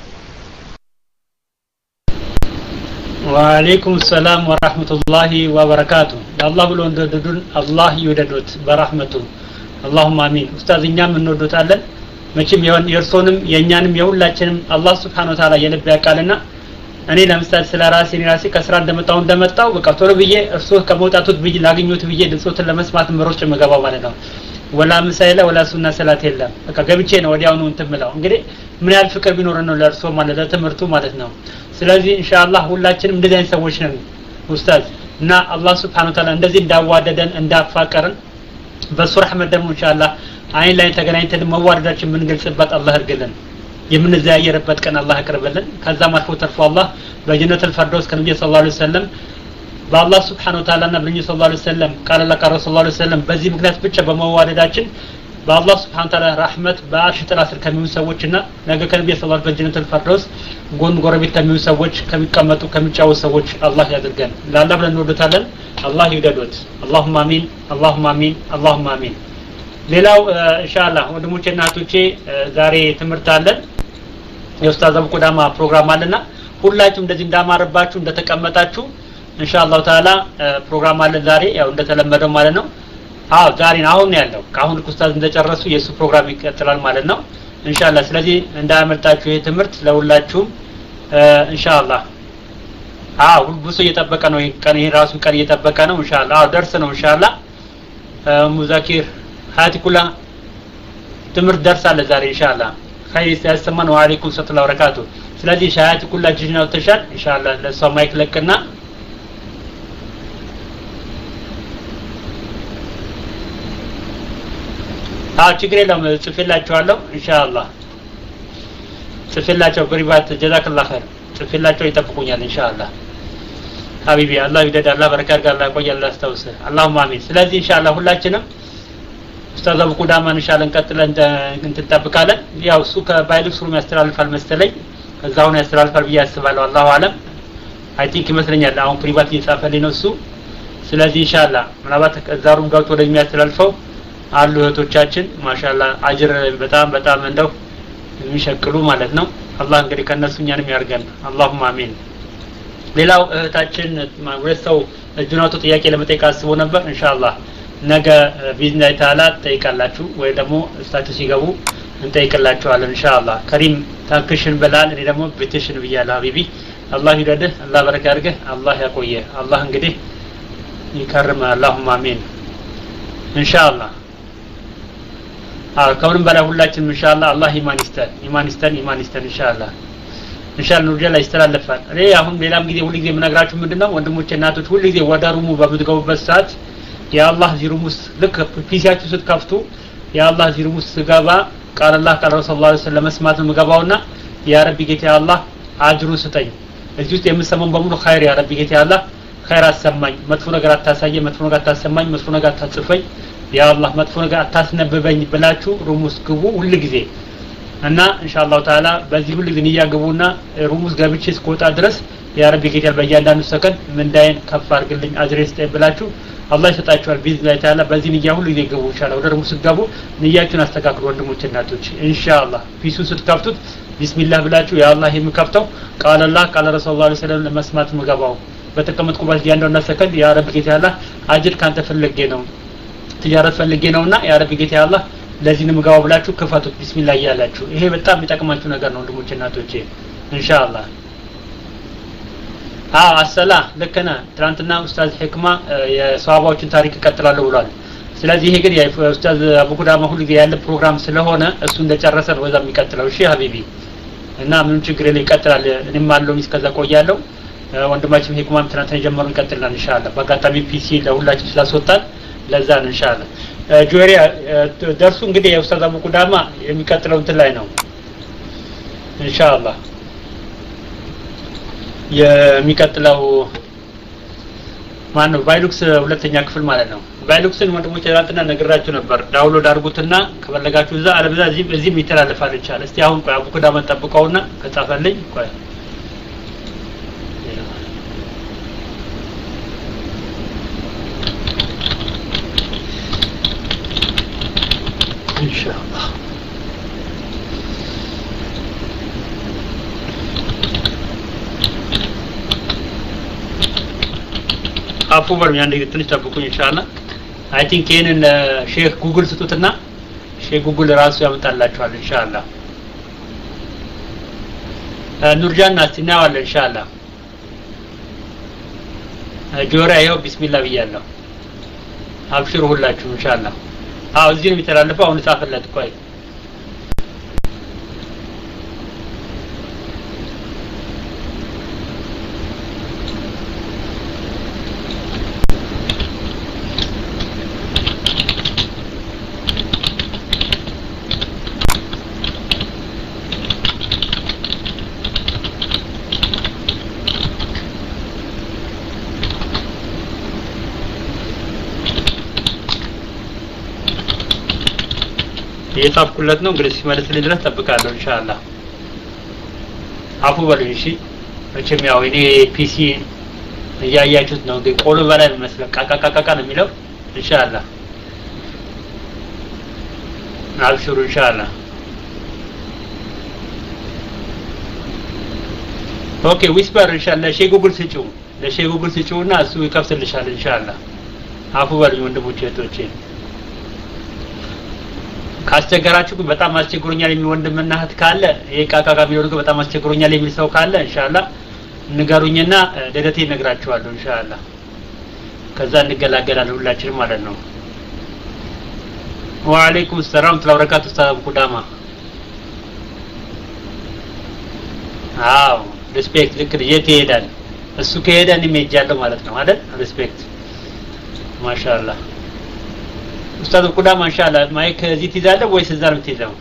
وعليكم السلام ورحمة الله وبركاته يا الله ብሎ እንደደዱን አላህ ይወደዱት በረህመቱ اللهم امين استاذ እኛም እንወዶታለን መቼም ይሁን የርሶንም የኛንም የሁላችንም አላህ Subhanahu Wa Ta'ala የልብ ያቃልና እኔ ለምሳሌ ስለራሴ ራሴ ከስራ እንደመጣው እንደመጣው በቃ ቶሎ ብዬ እርሱ ከመውጣቱት ብዬ ላግኙት ብዬ ድምጾትን ለመስማት ምሮጭ መገባው ማለት ነው ወላ ምሳይላ ወላ ሱና ሰላት የለም በቃ ገብቼ ነው ወዲያውኑ እንትምለው እንግዲህ ምን ያህል ፍቅር ቢኖር ነው ለርሶ ማለት ለትምርቱ ማለት ነው ስለዚህ ኢንሻአላህ ሁላችንም እንደዚህ አይነት ሰዎች ነን ኡስታዝ እና አላህ Subhanahu Wa Ta'ala እንደዚህ እንዳዋደደን እንዳፋቀረን በሱ ረህመት ደግሞ ኢንሻአላህ አይን ላይ ተገናኝተን መዋደዳችን ምን ገልጽበት አላህ ያርግልን የምንዘያየርበት ቀን አላህ ያቀርብልን ከዛም አልፎ ተርፎ አላህ በጀነት الفردوس ከነብዩ ሰለላሁ ዐለይሂ ወሰለም በአላህ Subhanahu Wa Ta'ala እና በነብዩ ሰለላሁ ዐለይሂ ወሰለም ቃል ለቃ ረሱላህ ሰለላሁ ዐለይሂ ወሰለም በዚህ ምክንያት ብቻ በመዋደዳችን በአላህ Subhanahu Wa Ta'ala ረህመት በአርሽ ጥላ ስር ከሚሆኑ ሰዎችና ነገ ከነብዩ ሰለላሁ ዐለይሂ ወሰለም በጀነት الفردوس ጎን ጎረቤት ከሚሆኑ ሰዎች ከሚቀመጡ ከሚጫወቱ ሰዎች አላህ ያድርገን ለአላህ ብለን እንወደታለን አላህ ይውደዶት اللهم امين اللهم امين اللهم امين ሌላው ኢንሻአላህ ወንድሞቼና እህቶቼ ዛሬ ትምህርት አለን የኡስታዝ አብቁዳማ ፕሮግራም አለና ሁላችሁም እንደዚህ እንዳማረባችሁ እንደተቀመጣችሁ ኢንሻአላህ ተዓላ ፕሮግራም አለ ዛሬ ያው እንደተለመደው ማለት ነው አዎ ዛሬ አሁን ያለው ካሁን ኡስታዝ እንደጨረሱ የሱ ፕሮግራም ይቀጥላል ማለት ነው ኢንሻአላህ ስለዚህ እንዳያመልጣችሁ ይሄ ትምህርት ለሁላችሁም ኢንሻአላህ አዎ ብዙ እየተጠበቀ ነው ቀን ይሄ ራሱ ቀን እየተጠበቀ ነው ኢንሻአላህ አዎ ደርስ ነው ኢንሻአላህ ሙዛኪር ሃቲኩላ ትምህርት ደርስ አለ ዛሬ ኢንሻአላህ خير ያሰማን ወአለይኩም ሰላም ወበረካቱ ስለዚህ ሻያት ኩላችን ነው ተሻል ኢንሻአላህ ለሷ ማይክ ለቅና አዎ ችግር የለም ጽፌላችኋለሁ ኢንሻአላህ ጽፌላችሁ ግሪባት ጀዛከላህ ኸይር ጽፌላችሁ ይጠብቁኛል ኢንሻአላህ ሀቢቢ አላህ ይደዳ አላህ በረካ ያርጋ አላህ ቆይ አላህ ያስታውስ اللهم አሚን ስለዚህ ኢንሻአላህ ሁላችንም ኡስታዝ አቡ ቁዳማ ኢንሻአላህ እንቀጥለን እንጠብቃለን ያው እሱ ከባይሉክስ ሩም ያስተላልፋል መሰለኝ ከዛው ነው ያስተላልፋል ብዬ አስባለሁ አላሁ አለም አይ ቲንክ ይመስለኛል አሁን ፕሪቫት እየጻፈልኝ ነው እሱ ስለዚህ ኢንሻአላህ ምናልባት ከዛሩም ገብቶ ወደሚያስተላልፈው አሉ እህቶቻችን ማሻአላህ አጅር በጣም በጣም እንደው የሚሸክሉ ማለት ነው አላህ እንግዲህ ከነሱ እኛንም ያርገን اللهم አሚን ሌላው እህታችን ወሰው እጁናቱ ጥያቄ ለመጠየቅ አስቦ ነበር ኢንሻአላህ ነገ ቢዝነስ ታላ ጠይቃላችሁ ወይ ደግሞ ስታቱስ ሲገቡ እንጠይቅላችኋለን ኢንሻአላህ ከሪም ታንክሽን በላል እኔ ደግሞ ብትሽን ብያለሁ ሀቢቢ አላህ ይረድህ አላህ በረካ ያርግህ አላህ ያቆየ አላህ እንግዲህ ይከርም اللهم አሚን ኢንሻአላህ አዎ ከሁሉም በላይ ሁላችንም ኢንሻአላህ አላህ ኢማን ይስጠን ኢማን ይስጠን ኢማን ይስጠን ኢንሻአላህ ኢንሻአላህ ኑርጃ ላይ ይስተላልፋል እኔ አሁን ሌላም ጊዜ ሁሉ ጊዜ የምነግራችሁ ምንድነው ወንድሞቼ እናቶች ሁሉ ጊዜ ወደ ሩሙ በምትገቡበት ሰዓት የአላህ ዚሩሙስ ልክ ፒሲያችሁ ስትከፍቱ የአላህ ዚሩሙስ ስገባ ቃል አላህ ቃል ረሱላህ ሰለላሁ ዐለይሂ ወሰለም መስማት ነው የምገባውና ያ ረቢ ጌታ አላህ አጅሩን ስጠኝ እዚህ ውስጥ የምሰማው በሙሉ ኸይር ያ ረቢ ጌታ አላህ ኸይር አሰማኝ መጥፎ ነገር አታሳየ መጥፎ ነገር አታሰማኝ መጥፎ ነገር አታጽፈኝ ያ አላህ መጥፎ ነገር አታስነብበኝ ብላችሁ ሩሙስ ግቡ ሁሉ ጊዜ እና ኢንሻአላህ ተዓላ በዚህ ሁሉ ጊዜ ንያገቡና ሩሙስ ገብቼ እስከወጣ ድረስ ያ ረቢ ጌታ በእያንዳንዱ ሰከንድ ምንዳይን ከፍ አድርግልኝ አድሬስ ጠይ ብላችሁ አላህ ይሰጣችኋል ቢዝነስ ተዓላ በዚህ ንያ ሁሉ ጊዜ ገቡ ኢንሻአላህ ወደ ሩሙስ ገቡ ንያችሁን አስተካክሉ ወንድሞች እናቶች ኢንሻአላህ ፒሱን ስትከፍቱት ቢስሚላህ ብላችሁ ያ አላህ የሚከፍተው ቃል አላህ ቃል ረሱላህ ሰለላሁ ዐለይሂ ወሰለም ለመስማት ምገባው በተቀመጥኩበት ያንዳንዱ ሰከንድ ያ ረቢ ጌታ አላህ አጅር ካንተ ፈልጌ ነው ትጃረት ፈልጌ ነውና ያ ረቢ ጌታ አላህ ለዚህ ነው ምጋው ብላችሁ ከፈቱት ቢስሚላህ ያላችሁ ይሄ በጣም የሚጠቅማችሁ ነገር ነው ወንድሞቼ እናቶቼ ኢንሻአላህ አዎ አሰላ ለከና ትናንትና ኡስታዝ ህክማ የሷባዎችን ታሪክ ይቀጥላል ብሏል ስለዚህ ይሄ ግን የኡስታዝ አቡ ቁዳማ ሁሉ ያለ ፕሮግራም ስለሆነ እሱ እንደጨረሰ ነው ወዛም ይቀጥላል እሺ ሀቢቢ እና ምንም ችግር የለም ይቀጥላል እኔም አለው እስከዛ ቆያለሁ ወንድማችን ህክማም ትናንትና ጀመሩን ይቀጥላል ኢንሻአላህ በአጋጣሚ ፒሲ ለሁላችን ስላስወጣል ለዛ ነው ኢንሻአላህ ጆሪያ ደርሱ እንግዲህ የኡስታዝ አቡ ቁዳማ የሚቀጥለው እንትን ላይ ነው ኢንሻአላህ የሚቀጥለው ማን ነው ባይሉክስ ሁለተኛ ክፍል ማለት ነው ባይሉክስን ወንድሞቼ ትናንትና ነግራችሁ ነበር ዳውንሎድ አድርጉትና ከፈለጋችሁ እዛ አለበዛ እዚህ እዚህ ይተላለፋል ኢንሻአላህ እስቲ አሁን ቆይ አቡ ቁዳማ ጠብቀውና ከጻፈልኝ ቆይ ኢንሻአላህ አፉበር ያን ነገር ትንሽ ጠብቁኝ ኢንሻአላህ አይ ቲንክ ይሄንን ሼክ ጉግል ስጡትና ሼክ ጉግል ራሱ ያመጣላችኋል ኢንሻአላህ ኑርጃና ሲናዋል ኢንሻአላህ ጆራ ይኸው ቢስሚላህ ብያለሁ አብሽሩ ሁላችሁ ኢንሻአላህ አው እዚህ ነው የሚተላለፈው አሁን ጻፈለት ቆይ የጻፍኩለት ነው እንግዲህ ሲመለስልኝ ድረስ ተጠብቃለሁ ኢንሻአላህ አፉ በሉኝ እሺ መቼም ያው እኔ ፒሲ እያያችሁት ነው እንግዲህ ቆሎ በላይ መስለ ቃቃቃቃ ነው የሚለው ኢንሻአላህ አብሽሩ ኢንሻአላህ ኦኬ ዊስፐር ኢንሻአላህ ሼክ ጉግል ስጪው ለሼክ ጉግል ስጪውና እሱ ይከፍትልሻል ኢንሻአላህ አፉ በሉኝ ወንድሞቼ እህቶቼ ካስቸገራችሁ በጣም አስቸግሮኛል የሚል ወንድምና እህት ካለ የቃቃቃ ቢሆን በጣም አስቸግሮኛል የሚል ሰው ካለ ኢንሻአላህ ንገሩኝና ደደቴ ነግራችኋለሁ ኢንሻአላህ ከዛ እንገላገላለን ሁላችንም ማለት ነው ወአለይኩም ሰላም ወበረካቱ ኡስታዝ ቁዳማ አው ሪስፔክት ልክ የት ይሄዳል እሱ ከሄደ እኔ ሄጃለሁ ማለት ነው አይደል ሪስፔክት ማሻአላህ ኡስታዝ ቁዳማ ኢንሻአላህ ማይክ እዚህ ትይዛለህ ወይስ እዛ ነው የምትይዘው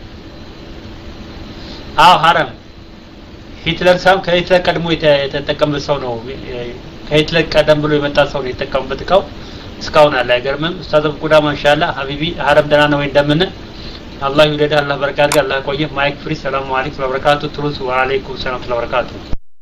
አው ሐረም ሂትለር ሳም ከሂትለር ቀድሞ የተጠቀመ ሰው ነው ከሂትለር ቀደም ብሎ የመጣ ሰው ነው የተጠቀሙበት እቃው እስካሁን አለ አይገርምም ኡስታዝ ቁዳ ማሻአላ ሀቢቢ ሀረም ደህና ነው እንደምን አላህ ይወደድ አላህ በረካ አድርግ አላህ ቆየ ማይክ ፍሪ ሰላም አለይኩም ወበረካቱ ትሩስ ወአለይኩም ሰላም ወበረካቱ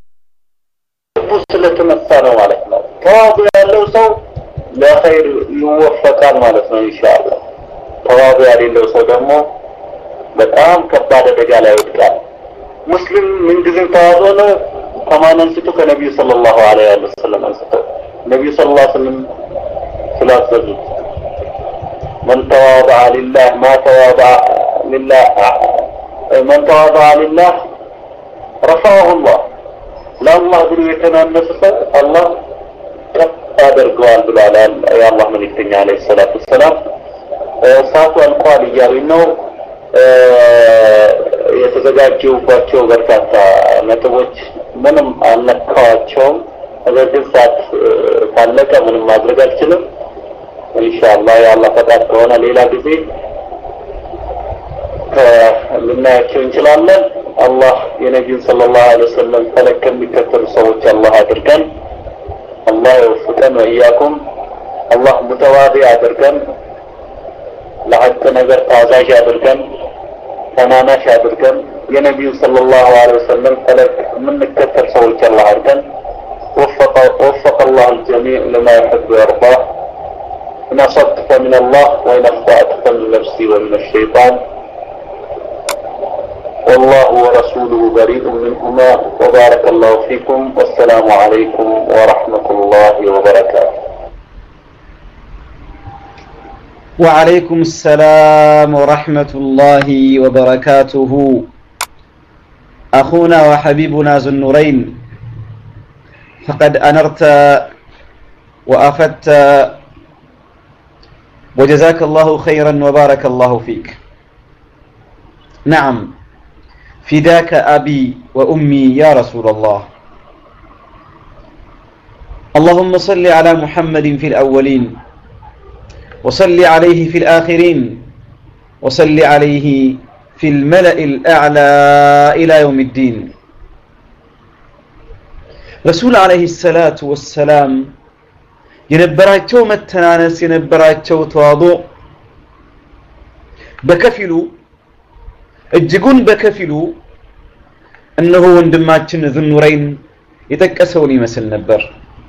ስለተመጣ ነው ማለት ነው ተዋቡ ያለው ሰው ለኸይር ይወፈቃል ማለት ነው ኢንሻአላህ ተዋቡ ያለው ሰው ደግሞ በጣም ከባድ አደጋ ላይ ይወድቃል ሙስሊም ምን ጊዜም ተዋቡ ነው ከማንን ሲቱ ከነብዩ ሰለላሁ ዐለይሂ ወሰለም አንስቶ ነብዩ ሰለላሁ ዐለይሂ ወሰለም ስላዘዙ من تواضع لله ما تواضع لله من تواضع لله رفعه الله لا الله ብሎ የተናነሰ አላህ ያደርገዋል ብሏል ያ አላህ መልእክተኛ አለይሂ ሰላቱ ሰላም ሳቱ አልቋል እያሉኝ ነው የተዘጋጁባቸው በርካታ ነጥቦች ምንም አልነካቸውም ስለዚህ ሰዓት ካለቀ ምንም ማድረግ አልችልም ኢንሻአላህ ያ አላህ ፈቃድ ከሆነ ሌላ ጊዜ ልናያቸው እንችላለን አላህ የነቢዩን ሰለላሁ ዐለይሂ ወሰለም ፈለግ ከሚከተሉ ሰዎች አላህ አድርገን አላህ ይወፍቀን ወኢያኩም አላህ ሙተዋዲ አድርገን ለሐቅ ነገር ታዛዥ አድርገን ተናናሽ አድርገን የነቢዩ ሰለላሁ ዐለይሂ ወሰለም ፈለግ የምንከተል ሰዎች አላህ አድርገን وفق وفق الله الجميع لما يحب ويرضاه إن أصبت فمن الله وإن أخطأت فمن نفسي ومن الشيطان والله ورسوله بريء منهما وبارك الله فيكم والسلام عليكم ورحمة الله وبركاته وعليكم السلام ورحمة الله وبركاته أخونا وحبيبنا ذو النورين فقد أنرت وأفدت وجزاك الله خيرا وبارك الله فيك نعم فداك أبي وأمي يا رسول الله اللهم صل على محمد في الأولين وصل عليه في الآخرين وصل عليه في الملأ الأعلى إلى يوم الدين رسول عليه الصلاة والسلام የነበራቸው መተናነስ የነበራቸው ተዋضع በከፊሉ እጅጉን በከፊሉ እነሆ ወንድማችን ዝኑረይን የተቀሰውን ይመስል ነበር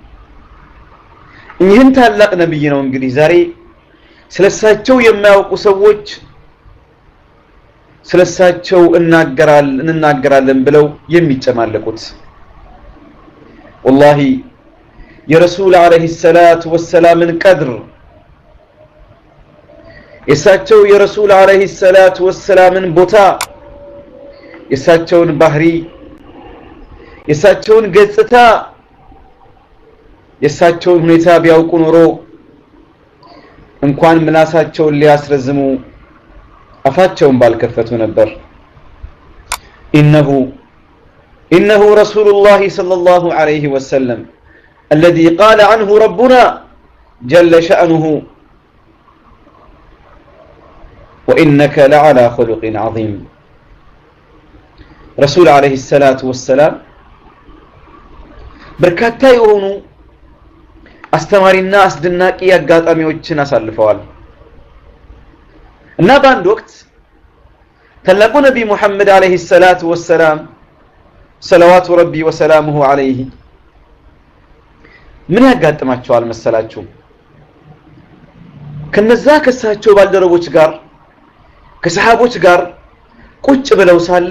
ይህን ታላቅ ነብይ ነው እንግዲህ ዛሬ ስለሳቸው የማያውቁ ሰዎች ስለሳቸው እናገራል እንናገራለን ብለው የሚጨማለቁት والله يا رسول عليه الصلاة والسلام القدر يساتشو يا رسول عليه الصلاة والسلام بوتا يساتشو بحري يساتشو قصتا يساتشو ሁኔታ ቢያውቁ ኖሮ እንኳን ምላሳቸውን ሊያስረዝሙ አፋቸውን ባልከፈቱ ነበር إنه إنه رسول الله صلى الله عليه وسلم الذي قال عنه ربنا جل شأنه وإنك لعلى خلق عظيم رسول عليه الصلاة والسلام بركاتا يهونو أستماري الناس دناك إياقات أميوچنا سالفوال እና በአንድ ወቅት ተላቁ ነብይ ሙሐመድ አለይሂ ሰላቱ ወሰላም ሰለዋቱ ረቢ ወሰላሙሁ አለይሂ ምን ያጋጥማቸዋል መሰላችሁ ከነዛ ከሳቸው ባልደረቦች ጋር ከሰሃቦች ጋር ቁጭ ብለው ሳለ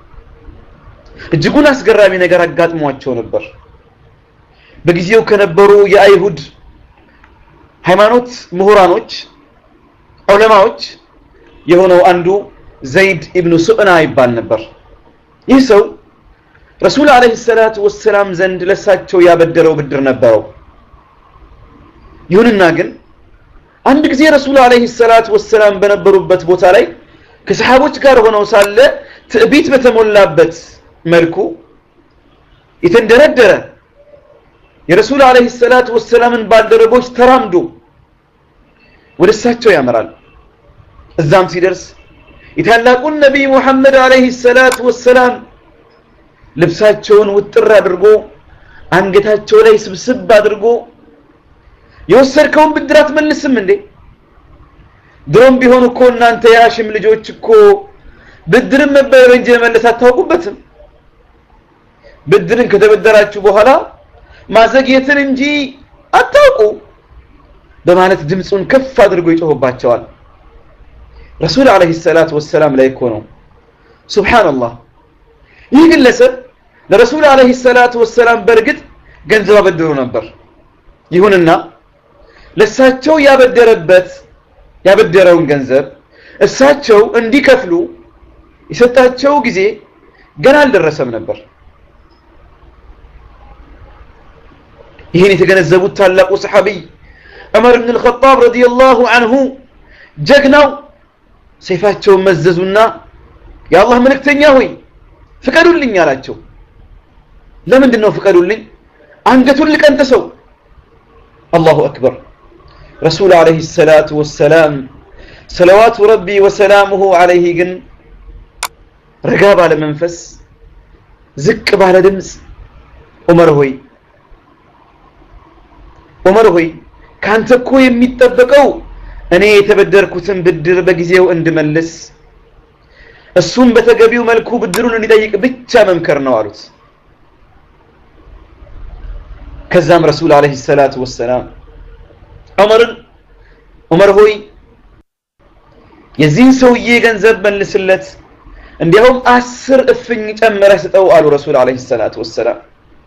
እጅጉን አስገራሚ ነገር አጋጥሟቸው ነበር በጊዜው ከነበሩ የአይሁድ ሃይማኖት ምሁራኖች ዑለማዎች የሆነው አንዱ ዘይድ ኢብኑ ሱዕና ይባል ነበር ይህ ሰው ረሱል አለይሂ ሰላቱ ወሰላም ዘንድ ለሳቸው ያበደረው ብድር ነበረው ይሁንና ግን አንድ ጊዜ ረሱል አለይሂ ሰላቱ ወሰላም በነበሩበት ቦታ ላይ ከሰሃቦች ጋር ሆነው ሳለ ትዕቢት በተሞላበት መልኩ የተንደረደረ የረሱል አለይሂ ሰላቱ ወሰላምን ባልደረቦች ተራምዶ ወደሳቸው ያመራል እዛም ሲደርስ የታላቁን ነብይ ሙሐመድ አለይሂ ሰላቱ ወሰላም ልብሳቸውን ውጥር አድርጎ አንገታቸው ላይ ስብስብ አድርጎ የወሰድከውን ብድር አትመልስም እንዴ? ድሮም ቢሆን እኮ እናንተ የሃሽም ልጆች እኮ ብድርን መበደር እንጂ መመለስ አታውቁበትም። ብድርን ከተበደራችሁ በኋላ ማዘግየትን እንጂ አታውቁ በማለት ድምጹን ከፍ አድርጎ ይጮህባቸዋል። ረሱል አለይሂ ሰላቱ ወሰላም ላይ እኮ ነው ሱብሃንአላህ። ይህ ግለሰብ ለረሱል አለይሂ ሰላቱ ወሰላም በርግጥ ገንዘብ አበድሮ ነበር። ይሁንና ለሳቸው ያበደረበት ያበደረውን ገንዘብ እሳቸው እንዲከፍሉ የሰጣቸው ጊዜ ገና አልደረሰም ነበር። ይህን የተገነዘቡት ታላቁ ሰሐቢ ዑመር ኢብኑ አልኸጣብ ረዲየላሁ ዐንሁ ጀግናው ሰይፋቸውን መዘዙና የአላህ መልእክተኛ ሆይ ፍቀዱልኝ አላቸው። ለምንድን ነው ፍቀዱልኝ? አንገቱን ልቀንጥሰው። አላሁ አክበር። ረሱል አለይሂ ሰላቱ ወሰላም ሰለዋቱ ረቢ ወሰላሙሁ አለይሂ ግን ረጋ ባለ መንፈስ ዝቅ ባለ ድምጽ ዑመር ሆይ ዑመር ሆይ ካንተ እኮ የሚጠበቀው እኔ የተበደርኩትን ብድር በጊዜው እንድመልስ እሱም በተገቢው መልኩ ብድሩን እንዲጠይቅ ብቻ መምከር ነው አሉት። ከዛም ረሱል አለይሂ ሰላቱ ወሰላም ዑመርን ዑመር ሆይ የዚህን ሰውዬ ገንዘብ መልስለት እንዲያውም አስር እፍኝ ጨምረህ ስጠው አሉ ረሱል አለይሂ ሰላቱ ወሰላም።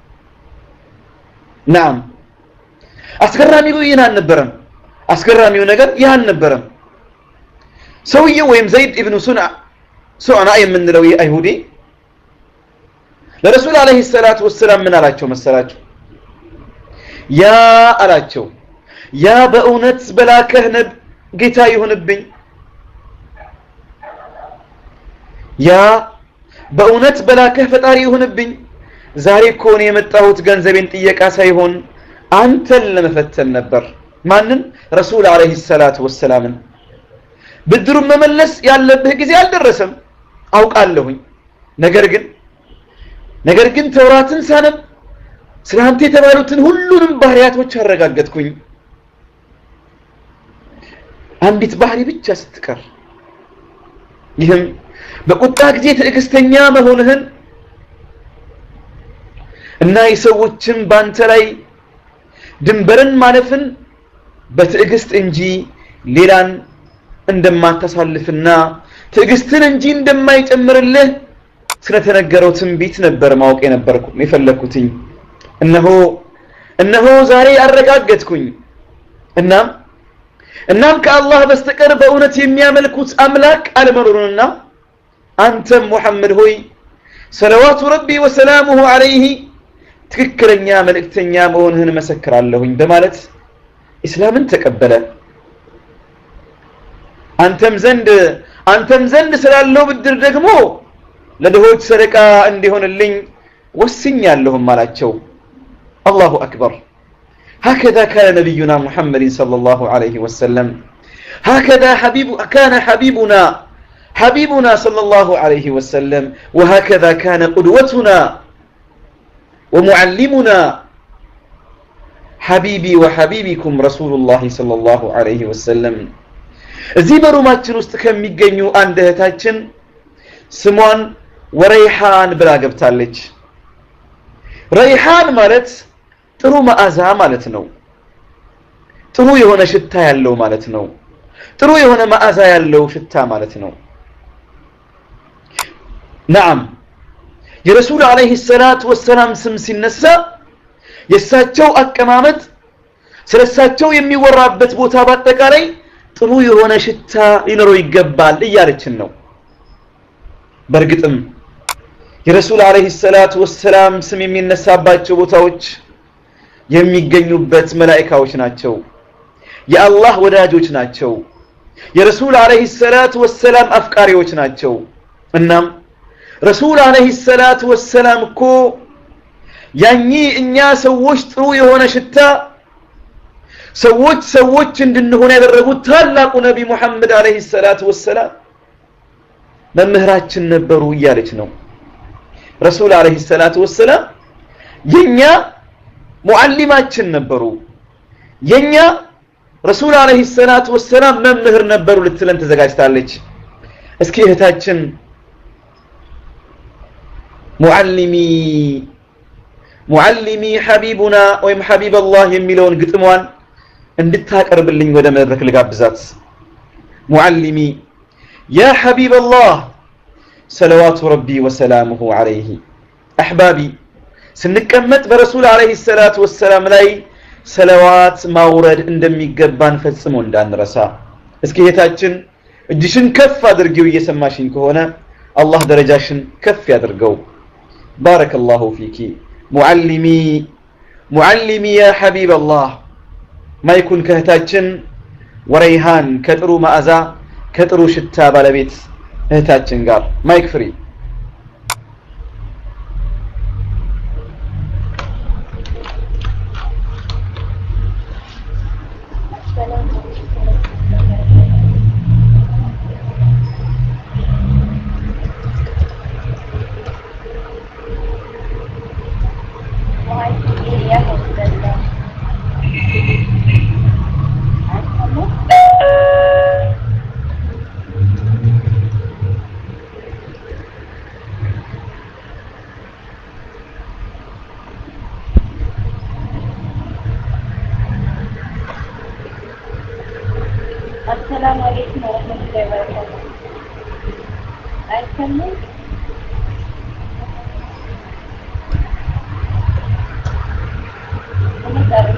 ናም አስገራሚው ይህን አልነበረም። አስገራሚው ነገር ይህ አልነበረም። ሰውዬው ወይም ዘይድ ኢብኑ ሱንዓ ሱዕና የምንለው የአይሁዲ ለረሱል አለይሂ ሰላቱ ወሰላም ምን አላቸው መሰላችሁ? ያ አላቸው ያ በእውነት በላከህ ጌታ ይሁንብኝ ያ በእውነት በላከህ ፈጣሪ ይሁንብኝ ዛሬ እኮ ነው የመጣሁት ገንዘቤን ጥየቃ ሳይሆን አንተን ለመፈተን ነበር። ማንን? ረሱል አለይሂ ሰላቱ ወሰላምን። ብድሩን መመለስ ያለብህ ጊዜ አልደረሰም አውቃለሁኝ። ነገር ግን ነገር ግን ተውራትን ሳነብ ስላንተ የተባሉትን ሁሉንም ባህሪያቶች አረጋገጥኩኝ። አንዲት ባህሪ ብቻ ስትቀር ይህም በቁጣ ጊዜ ትዕግስተኛ መሆንህን እና የሰዎችን ባንተ ላይ ድንበርን ማለፍን በትዕግስት እንጂ ሌላን እንደማታሳልፍና ትዕግስትን እንጂ እንደማይጨምርልህ ስለተነገረው ትንቢት ነበር ማወቅ የነበርኩ የፈለኩትኝ። እነሆ እነሆ ዛሬ አረጋገጥኩኝ። እናም እናም ከአላህ በስተቀር በእውነት የሚያመልኩት አምላክ አለመኖሩንና አንተም ሙሐመድ ሆይ ሰለዋቱ ረቢ ወሰላሙሁ ዐለይሂ ትክክለኛ መልእክተኛ መሆንህን መሰክራለሁኝ በማለት እስላምን ተቀበለ። አንተም ዘንድ አንተም ዘንድ ስላለው ብድር ደግሞ ለድሆች ሰደቃ እንዲሆንልኝ ወስኛለሁም አላቸው። አላሁ አክበር። هكذا كان نبينا محمد صلى الله عليه وسلم هكذا حبيب كان حبيبنا حبيبنا صلى الله عليه وسلم وهكذا كان قدوتنا ومعلمنا حبيبي وحبيبكم رسول الله صلى الله عليه وسلم እዚህ በሩማችን ውስጥ ከሚገኙ አንድ እህታችን ስሟን ወረይሃን ብላ ገብታለች። ረይሃን ማለት ጥሩ መዓዛ ማለት ነው። ጥሩ የሆነ ሽታ ያለው ማለት ነው። ጥሩ የሆነ መዓዛ ያለው ሽታ ማለት ነው። نعم የረሱል አለይሂ ሰላቱ ወሰላም ስም ሲነሳ የሳቸው አቀማመጥ ስለሳቸው የሚወራበት ቦታ በአጠቃላይ ጥሩ የሆነ ሽታ ሊኖረው ይገባል እያለችን ነው። በርግጥም የረሱል አለይሂ ሰላቱ ወሰላም ስም የሚነሳባቸው ቦታዎች የሚገኙበት መላእክቶች ናቸው። የአላህ ወዳጆች ናቸው። የረሱል አለይሂ ሰላቱ ወሰላም አፍቃሪዎች ናቸው። እናም ረሱል አለይሂ ሰላቱ ወሰላም እኮ ያኚ እኛ ሰዎች ጥሩ የሆነ ሽታ ሰዎች ሰዎች እንድንሆን ያደረጉት ታላቁ ነብይ መሐመድ አለይሂ ሰላቱ ወሰላም መምህራችን ነበሩ እያለች ነው። ረሱል አለይሂ ሰላቱ ወሰላም የኛ ሙዓሊማችን ነበሩ የኛ ረሱል አለይሂ ሰላቱ ወሰለም መምህር ነበሩ ልትለን ተዘጋጅታለች እስኪ እህታችን ሙዓሊሚ ሙዓሊሚ ሐቢቡና ወይም ሐቢብ አላህ የሚለውን ግጥሟን እንድታቀርብልኝ ወደ መድረክ ልጋብዛት ሙዓሊሚ ያ ሐቢብ አላህ ሰለዋቱ ረቢ ወሰላሙሁ ዐለይሂ አህባቢ ስንቀመጥ በረሱል አለይሂ ሰላቱ ወሰለም ላይ ሰለዋት ማውረድ እንደሚገባን ፈጽሞ እንዳንረሳ እስኪ እህታችን እጅሽን ከፍ አድርጊው እየሰማሽኝ ከሆነ አላህ ደረጃሽን ከፍ ያድርገው ባረከላሁ ፊኪ ሙዓሊሚ ሙዓሊሚ ያ ሐቢብ አላህ ማይኩን ከእህታችን ወረይሃን ከጥሩ መዓዛ ከጥሩ ሽታ ባለቤት እህታችን ጋር ማይክ ፍሪ السلام عليكم ورحمة الله وبركاته. أتكلم؟ أنا تعرف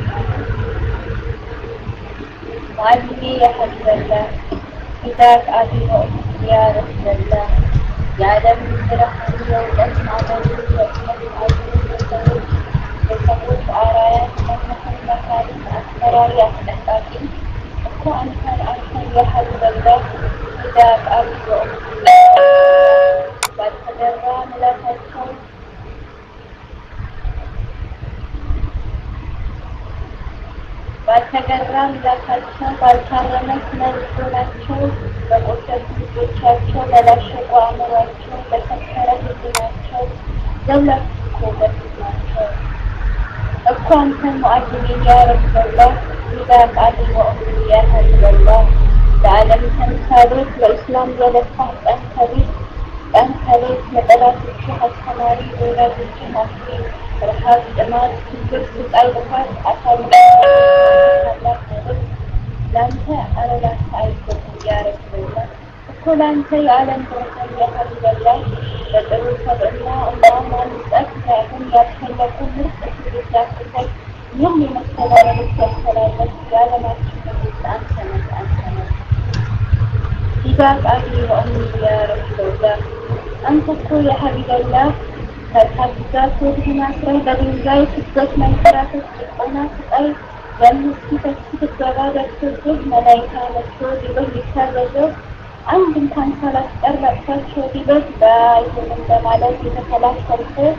معلمي يا حبيب الله فداك أبي وأمي يا رسول الله يعلم برحمته وأسمع موجود وأسمع موجود وتقول آرايات مهما مخالف أسرار يا حبيبي وأنت أنت يا حبيب الله فداك أبي وأمي بعد تجربة لا تشعر ባልተገራም ላካቸው ባልታረመች መልሶናቸው በቆሰሉ ልጆቻቸው ለላሸቁ አእምሯቸው ለከሰረ ህሊናቸው ዘውላትኮ በፊትናቸው እኮ አንተን ሙዓሊሚ ያ ረሱላህ فداك أبي وأمي يا حبيب الله ለዓለም ተምሳሌት ለእስላም የለፋህ ጠንከ ቤት ጠንከ ቤት ለጠላቶች አስተማሪ ለወላጆች አፍሪ ረሃብ ጥማት ችግር ስቃይ ልፋት አሳል ላንተ ኧረ ላንተ አይገባም ያ ረሱላህ እኮ ላንተ የዓለም ብርሃን ያ ሐቢበላህ በጥሩ ሰብዕና አላህ ማንጸት ሳይሆን ያልፈለቁ ምርጥ ትውልድ ያፍርተህ ይህም የመሰለ መልዕክት ያስተላለፍ የዓለማችን ንጉሥ አንተ ነህ አንተ ነህ فداك أبي وأمي يا رسول الله أنت እኮ يا حبيب الله ከታግዛት ወድህን አስረህ በድንጋይ ስትገት መንከራተት ጭቆና ስቃይ በምስኪ ተስክትገባ ደርሶብህ መላይካ መጥቶ ሊበህ ሊታዘዘው አንድ እንኳን ሳላስቀር ለቅሳቸው ሊበህ ባይሆንም በማለት የተከላከልህ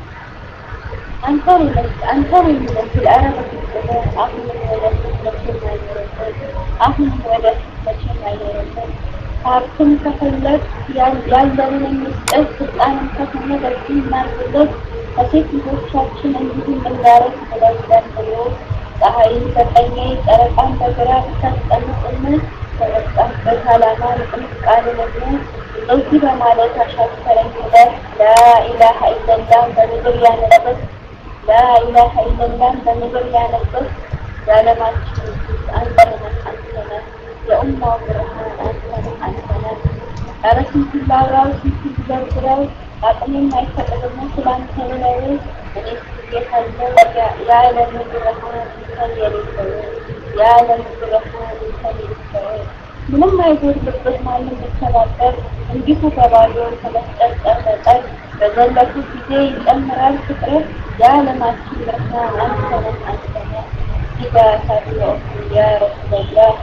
አንተን አንተን የሚመስል ኧረ በፍጹም አሁንም ወደፊት መቼም አይኖርም አሁንም ወደፊት መቼም አይኖርም ሀብትም ከፈለግ ያለንን ምስጠት ስልጣንም ከሆነ በዚህ እናርግለት ከሴት ልጆቻችን እንዲሁም እንዳረግ ብለውለን ብሎ ፀሐይን በቀኜ ጨረቃን በግራ ብታስቀምጥልን ከመጣህበት ዓላማ ንቅንቅ ቃልልን እንደዚህ በማለት አሻፈረኝ ብለህ ላኢላሀ ኢለላህ በምድር ያነበት ላኢላሀ ኢለላህ በምድር ያነበት የዓለማችን ንጉሥ አንተ ነህ አንተ ነህ የኡማው ብርሃን አንተ ነህ አንተ ነህ ኧረ ስንቱን ላውራው ስንቱን ልዘርዝረው አቅሜም አይፈቅድም ስላንተ ልለው እኔስ ጌታለሁ የዓለም ብርሃን አንተን የሌለው የዓለም ብርሃን አንተን የሌለው ምንም አይጎድልብህ ማንም ቢተባበር እንዲሁ በባዶ ከመስጠት ጠመጠር በዘለቁ ጊዜ ይጨምራል ፍቅርህ የዓለማችን ብርሃን አንተ ነህ አንተ ነህ فداك أبي وأمي يا رسول الله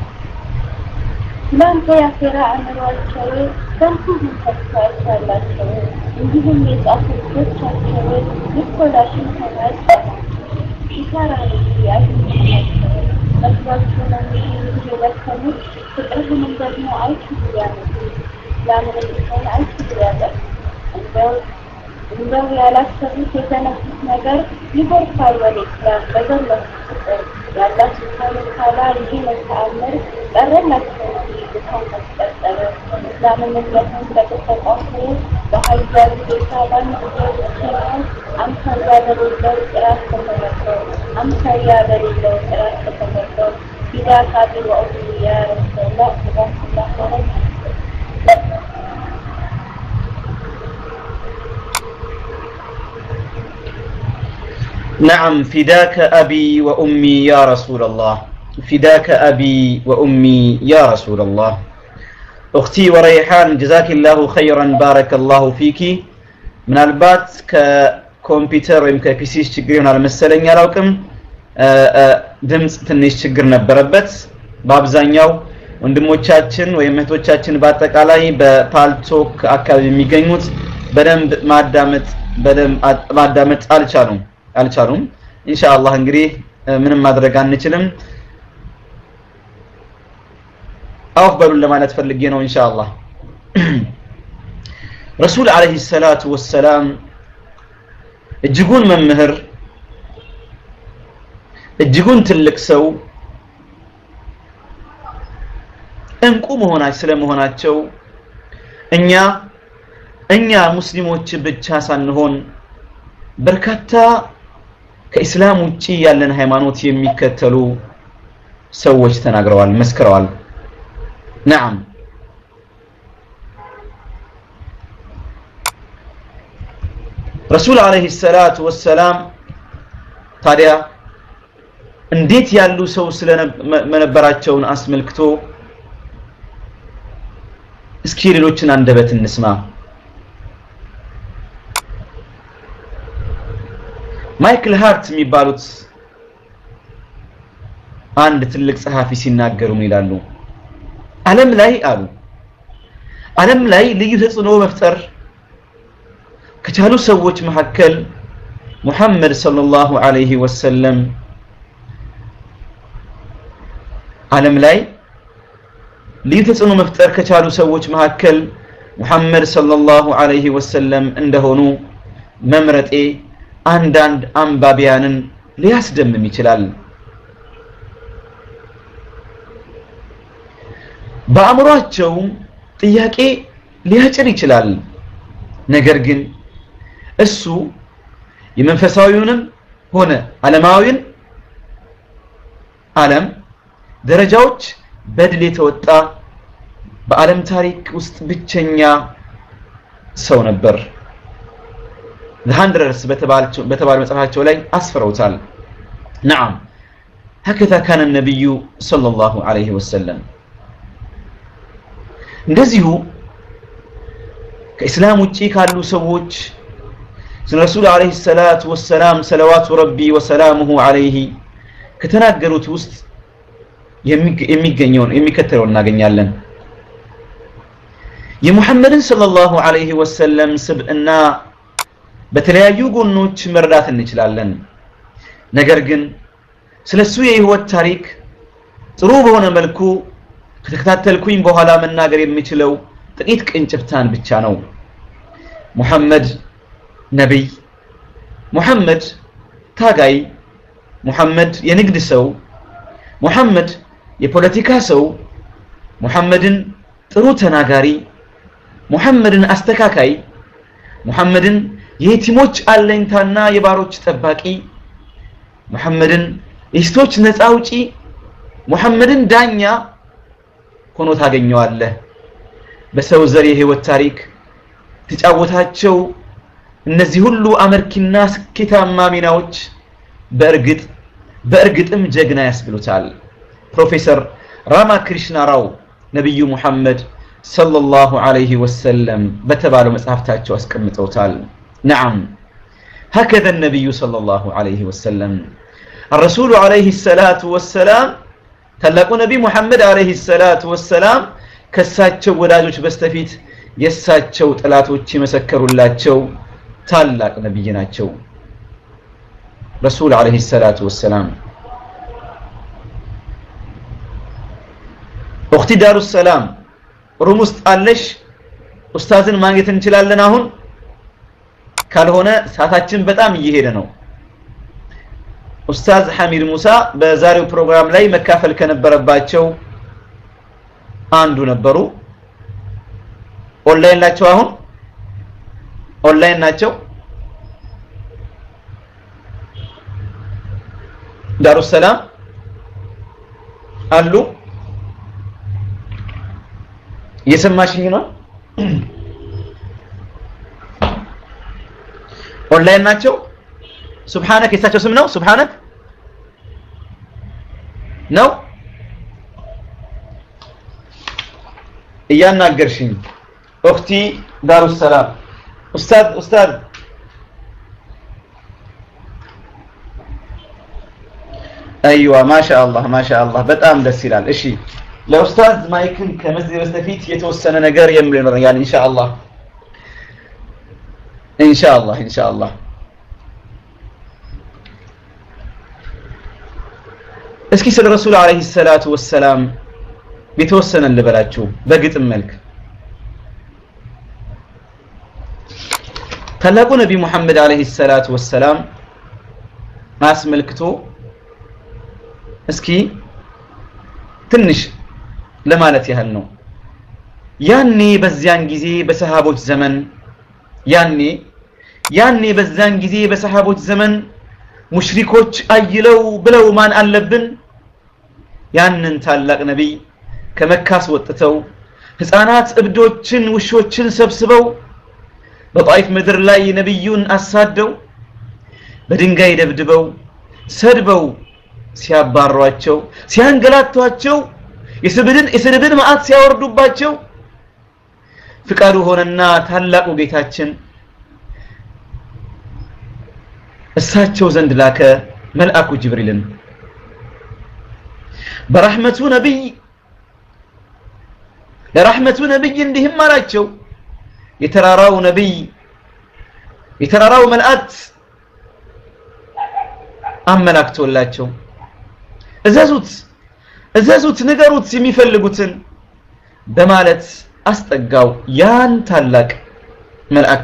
ላንተ ያፈራ አእምሯቸው በሁሉም ተስፋዎች አላቸው እንዲሁም የጻፉ ልጆቻቸው ልኮላሽን ከማይጻፋቸው ኪሳራ ያገኛቸው መስሏቸው ነው የወሰኑት ፍቅርህንም ደግሞ አይችሉ ያመጡ ያምንም ቢሆን አይችሉ ያጠፍ እንደው እንደው ያላሰቡት የተነሱት ነገር ይጎርፋል ወደ ኢስላም በዘመኑ ቁጥር ያላህ ሱብሓነሁ ወተዓላ ይህ ተአምር ቀረላቸው ይልካው ተቀጠለ ኢስላምን ለምን ተቀጠቀሱ በሀይል ጌታ ባንድ ጊዜ አምሳያ በሌለው ጥራት ተመረጠው አምሳያ በሌለው ጥራት ተመረጠው ቢዳካ ቢወኡያ ረሱላህ ሰለላሁ ዐለይሂ ወሰለም نعم فداك أبي وأمي يا رسول الله فداك أبي وأمي يا رسول الله أختي وريحان جزاك الله خيرا بارك الله فيك من البات ككمبيوتر ويم كبيسيش تشجرون على مسألة يراكم دمس تنيش تشجر نبربت بابزانيو ወንድሞቻችን ወይም እህቶቻችን በአጠቃላይ በፓልቶክ አካባቢ የሚገኙት በደንብ ማዳመጥ በደንብ ማዳመጥ አልቻሉም አልቻሉም ኢንሻአላህ እንግዲህ ምንም ማድረግ አንችልም አፍበሉ ለማለት ፈልጌ ነው ኢንሻአላህ ረሱል አለይሂ ሰላቱ ወሰላም እጅጉን መምህር እጅጉን ትልቅ ሰው እንቁ መሆናቸው ስለመሆናቸው እኛ እኛ ሙስሊሞች ብቻ ሳንሆን በርካታ ከኢስላም ውጪ ያለን ሃይማኖት የሚከተሉ ሰዎች ተናግረዋል መስክረዋል نعم ረሱል አለይሂ ሰላቱ ወሰላም ታዲያ እንዴት ያሉ ሰው ስለነበራቸውን አስመልክቶ እስኪ ሌሎችን አንደበት እንስማ ማይክል ሃርት የሚባሉት አንድ ትልቅ ጸሐፊ ሲናገሩ ይላሉ ዓለም ላይ አሉ ዓለም ላይ ልዩ ተጽዕኖ መፍጠር ከቻሉ ሰዎች መካከል ሙሐመድ ሰለላሁ ዐለይሂ ወሰለም ዓለም ላይ ልዩ ተጽዕኖ መፍጠር ከቻሉ ሰዎች መካከል ሙሐመድ ሰለላሁ ዐለይሂ ወሰለም እንደሆኑ መምረጤ አንዳንድ አንባቢያንን ሊያስደምም ይችላል በአእምሯቸው ጥያቄ ሊያጭር ይችላል ነገር ግን እሱ የመንፈሳዊውንም ሆነ ዓለማዊን ዓለም ደረጃዎች በድል የተወጣ በዓለም ታሪክ ውስጥ ብቸኛ ሰው ነበር The Hundreds በተባለው በተባለው መጽሐፋቸው ላይ አስፈረውታል نعم هكذا كان النبي صلى الله عليه وسلم እንደዚሁ ከእስላም ውጪ ካሉ ሰዎች ስለ ረሱል አለይሂ ሰላቱ ወሰላም ሰለዋቱ ረቢ ወሰላሙሁ ዐለይሂ ከተናገሩት ውስጥ የሚገኘውን የሚከተለው እናገኛለን የሙሐመድን ሰለላሁ ዐለይሂ ወሰለም ስብዕና በተለያዩ ጎኖች መረዳት እንችላለን ነገር ግን ስለሱ የህይወት ታሪክ ጥሩ በሆነ መልኩ ከተከታተልኩኝ በኋላ መናገር የሚችለው ጥቂት ቅንጭብታን ብቻ ነው ሙሐመድ ነብይ ሙሐመድ ታጋይ ሙሐመድ የንግድ ሰው ሙሐመድ የፖለቲካ ሰው ሙሐመድን ጥሩ ተናጋሪ ሙሐመድን አስተካካይ ሙሐመድን የየቲሞች አለኝታና የባሮች ጠባቂ ሙሐመድን የስቶች ነፃ አውጪ ሙሐመድን ዳኛ ሆኖ ታገኘዋለህ በሰው ዘር የህይወት ታሪክ ተጫወታቸው እነዚህ ሁሉ አመርኪና ስኬታማ ሚናዎች በእርግጥ በእርግጥም ጀግና ያስብሉታል ፕሮፌሰር ራማ ክሪሽና ራው ነብዩ ሙሐመድ ሰለላሁ ዐለይሂ ወሰለም በተባለው መጽሐፍታቸው አስቀምጠውታል نعم هكذا النبي صلى الله عليه وسلم الرسول عليه الصلاة والسلام تلاقوا نبي محمد عليه الصلاة والسلام كساتشو وداجوش بستفيت يساتشو تلاتوش مسكروا اللاتشو تلاق نبيناتشو رسول عليه الصلاة والسلام أختي دار السلام رمست قالش أستاذن ما نجت نشلال لنا هون ካልሆነ ሰዓታችን በጣም እየሄደ ነው። ኡስታዝ ሐሚድ ሙሳ በዛሬው ፕሮግራም ላይ መካፈል ከነበረባቸው አንዱ ነበሩ። ኦንላይን ናቸው። አሁን ኦንላይን ናቸው። ዳሩ ሰላም አሉ። እየሰማሽኝ ነው? ኦንላይን ናቸው። ሱብሃንክ የሳቸው ስም ነው። ሱብሃንክ ነው እያናገርሽኝ እኽቲ ዳሩ ሰላም ኡስታዝ ኡስታዝ አይዋ ማሻአላህ ማሻአላህ በጣም ደስ ይላል። እሺ ለኡስታዝ ማይክን ከመዝይ በስተፊት የተወሰነ ነገር የምልነው ያን ኢንሻአላህ ኢንሻአላህ ኢንሻአላህ እስኪ ስለ ረሱል አለይሂ ሰላቱ ወሰላም የተወሰነ ልበላችሁ በግጥም መልክ። ታላቁ ነብይ ሙሐመድ አለይሂ ሰላቱ ወሰላም አስመልክቶ እስኪ ትንሽ ለማለት ያህል ነው። ያኔ በዚያን ጊዜ በሰሃቦች ዘመን ያኔ ያኔ በዛን ጊዜ በሰሃቦች ዘመን ሙሽሪኮች አይለው ብለው ማን አለብን ያንን ታላቅ ነብይ ከመካስ ወጥተው ህፃናት እብዶችን ውሾችን ሰብስበው በጣይፍ ምድር ላይ ነብዩን አሳደው በድንጋይ ደብድበው ሰድበው ሲያባሯቸው ሲያንገላቷቸው የስብድን የስድብን ማአት ሲያወርዱባቸው ፍቃዱ ሆነና ታላቁ ጌታችን እሳቸው ዘንድ ላከ መልአኩ ጅብሪልን በረህመቱ ነብይ ለረህመቱ ነብይ እንዲህም አላቸው የተራራው ነብይ የተራራው መልአክ አመላክቶላቸው እዘዙት እዘዙት ንገሩት የሚፈልጉትን በማለት አስጠጋው ያን ታላቅ መልአክ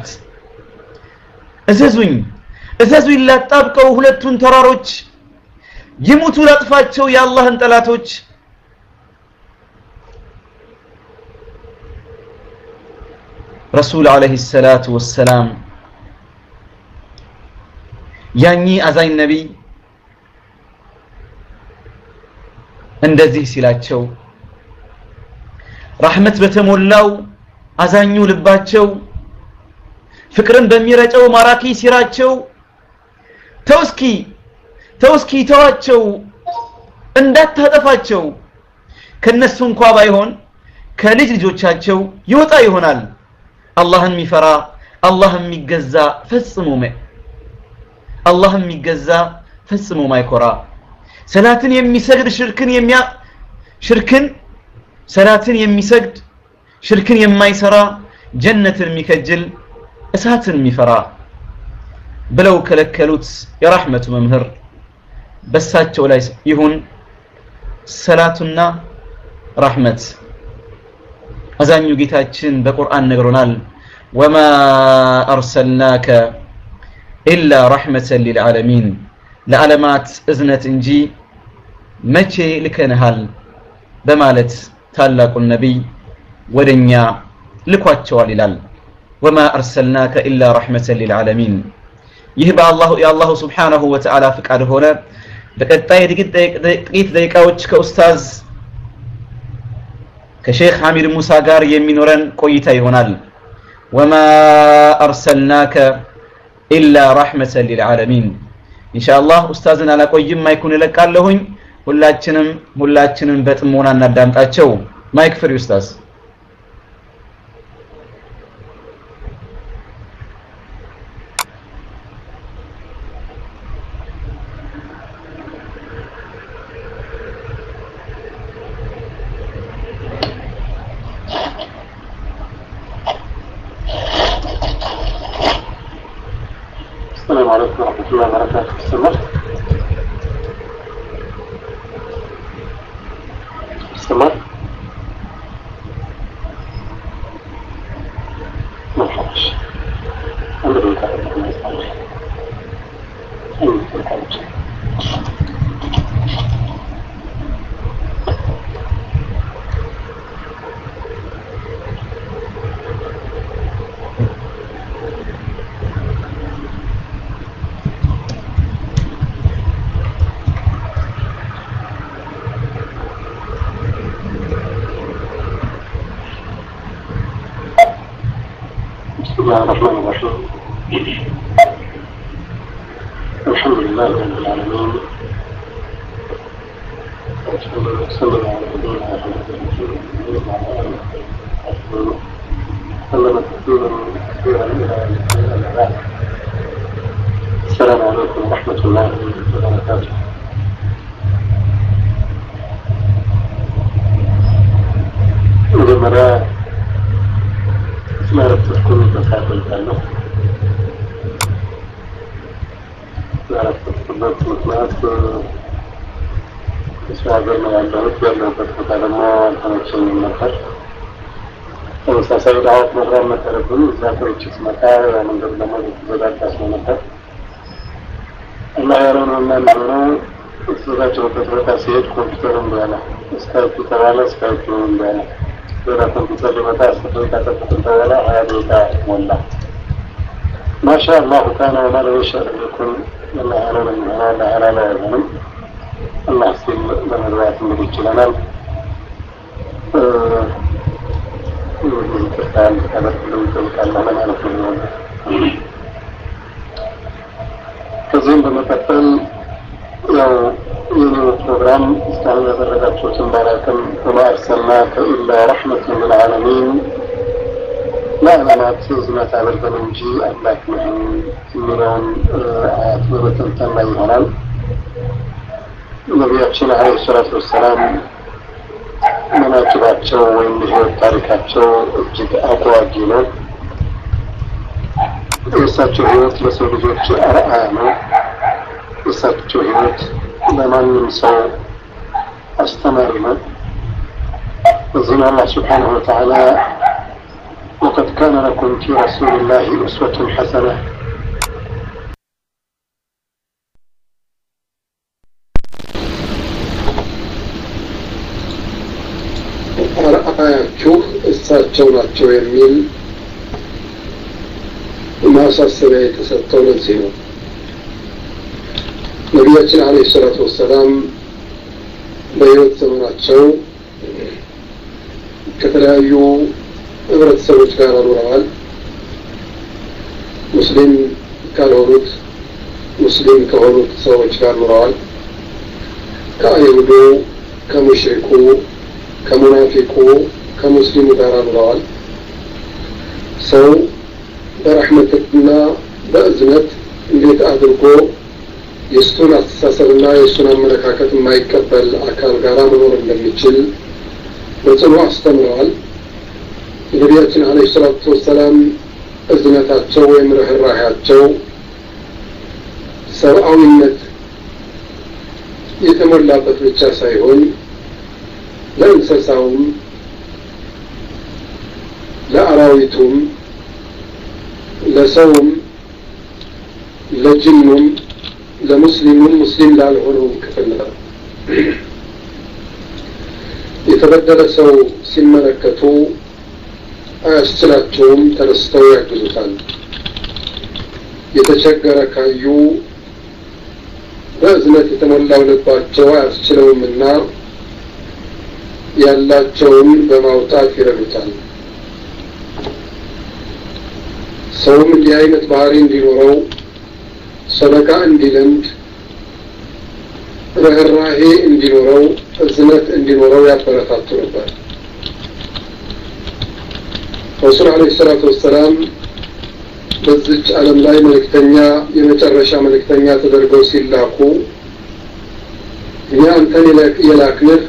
እዘዙኝ እዘዙኝ ላጣብቀው ሁለቱን ተራሮች ይሙቱ ላጥፋቸው የአላህን ጠላቶች ረሱል አለይሂ ሰላቱ ወሰላም ያኚ አዛኝ ነብይ እንደዚህ ሲላቸው ረህመት በተሞላው አዛኙ ልባቸው ፍቅርን በሚረጨው ማራኪ ሲራቸው ተውስኪ ተውስኪ ተዋቸው እንዳታጠፋቸው ከነሱ እንኳን ባይሆን ከልጅ ልጆቻቸው ይወጣ ይሆናል አላህን ሚፈራ አላህን ሚገዛ ፈጽሞ ማይ አላህን ሚገዛ ፈጽሞ ማይኮራ ሰላትን የሚሰግድ ሽርክን የሚያ ሽርክን ሰላትን የሚሰግድ ሽርክን የማይሰራ ጀነትን የሚከጅል እሳትን የሚፈራ ብለው ከለከሉት የራህመቱ መምህር በሳቸው ላይ ይሁን ሰላቱና ረህመት አዛኙ ጌታችን በቁርአን ነግሮናል ወማ አርሰልናከ ኢላ ረህመተን ሊልዓለሚን ለዓለማት እዝነት እንጂ መቼ ልከንሃል በማለት ታላቁን ነብይ ወደኛ ልኳቸዋል ይላል ወማ አርሰልናከ ኢላ ረህመተን ሊልዓለሚን ይህ በአላሁ የአላሁ ሱብሓነሁ ወተዓላ ፍቃድ ሆነ በቀጣይ ጥቂት ደቂቃዎች ከኡስታዝ ከሼክ ሐሚድ ሙሳ ጋር የሚኖረን ቆይታ ይሆናል ወማ አርሰልናከ ኢላ ረህመተን ሊልዓለሚን ኢንሻአላህ ኡስታዝን አላቆይም ማይኩን ለቃለሁኝ ሁላችንም ሁላችንም በጥሞና እናዳምጣቸው ማይክ ፍሪ ኡስታዝ السلام عليكم ورحمة الله وبركاته. استمر استمر ما خلاص الحمد لله الحمد لله رب العالمين صلى الله على نبينا محمد وعلى آله وصحبه وسلم تسليما كثيرا إلى بعد. السلام عليكم ورحمة الله وبركاته. መጀመሪያ ስለ ረፍት ስኩል ተሳትፌያለሁ። ያረፍኩበት ምክንያት እዚህ ሀገር ነው ያለሁት። ያለሁበት ቦታ ደግሞ አልተመቸኝም ነበር። ተመሳሳይ ዳዕወት መስራት ነበረብኝ። እዛ ቆይቼ ስመጣ መንገድ ደግሞ የተዘጋጋ ስለነበር እና ያለውን የማንሆነው የተዘጋጀሁበት ቦታ ሲሄድ ኮምፒውተሩን በያለ ስካይፕ ተባለ። ስካይፕ በያለ ወደ ኮምፒውተር ሊመጣ አስር ደቂቃ ጠብቅን ተባለ። ሀያ ደቂቃ ሞላ። ማሻአላህ ካነ ወማ ለም የሸእ የኩን። الله على من هذا على لا يظلم الله سيل من الروايات اللي يجلنا كان هذا كله كان الله ما نعرف كزين بمثل لو ينو البرنامج استعمل درجات صوت مباركا وما أرسلناك إلا رحمة للعالمين لا أنا تزمة على البنوجي أملاك من مليون آيات وبتنتم يهونان النبي عليه الصلاة والسلام مناقباتشو وإنه تاريخاتشو እጅግ አጓጊ ነው። የእሳቸው ህይወት ለሰው ልጆች አርአያ ነው። የእሳቸው ህይወት ለማንም ሰው አስተማሪ ነው። በዚህም አላህ ሱብሓነሁ ወተዓላ وقد كان لكم في رسول الله أسوة حسنة አርአያችሁ እሳቸው ናቸው የሚል ማሳሰቢያ የተሰጠው ለዚህ ነው። ነቢያችን አለይሂ ሰላቱ ወሰላም በሕይወት ዘመናቸው ከተለያዩ ህብረተሰቦች ጋር ኖረዋል። ሙስሊም ካልሆኑት ሙስሊም ከሆኑት ሰዎች ጋር ኖረዋል። ከአይሁዱ፣ ከሙሽሪኩ፣ ከሙናፊቁ፣ ከሙስሊሙ ጋር ኖረዋል። ሰው በረሕመትና በእዝነት እንዴት አድርጎ የእሱን አስተሳሰብና የእሱን አመለካከት የማይቀበል አካል ጋር መኖር እንደሚችል በጽኑ አስተምረዋል። ነቢያችን አለይሂ ሰላቱ ወሰላም እዝነታቸው ወይም ርህራሄያቸው ሰብአዊነት የተሞላበት ብቻ ሳይሆን ለእንስሳውም፣ ለአራዊቱም፣ ለሰውም፣ ለጅኑም፣ ለሙስሊሙም ሙስሊም ላልሆነውም ክፍል ነው። የተበደለ ሰው ሲመለከቱ አያስችላቸውም፣ ተነስተው ያግዙታል። የተቸገረ ካዩ በእዝነት የተሞላው ልባቸው አያስችለውምና ያላቸውን በማውጣት ይረዱታል። ሰውም እንዲህ አይነት ባህሪ እንዲኖረው ሰደቃ እንዲለምድ፣ ርህራሄ እንዲኖረው፣ እዝነት እንዲኖረው ያበረታቱ ነበር። ረሱል አለይሂ ሰላቱ ወሰላም በዚች ዓለም ላይ መልእክተኛ የመጨረሻ መልእክተኛ ተደርገው ሲላኩ እኛ አንተን የላክንህ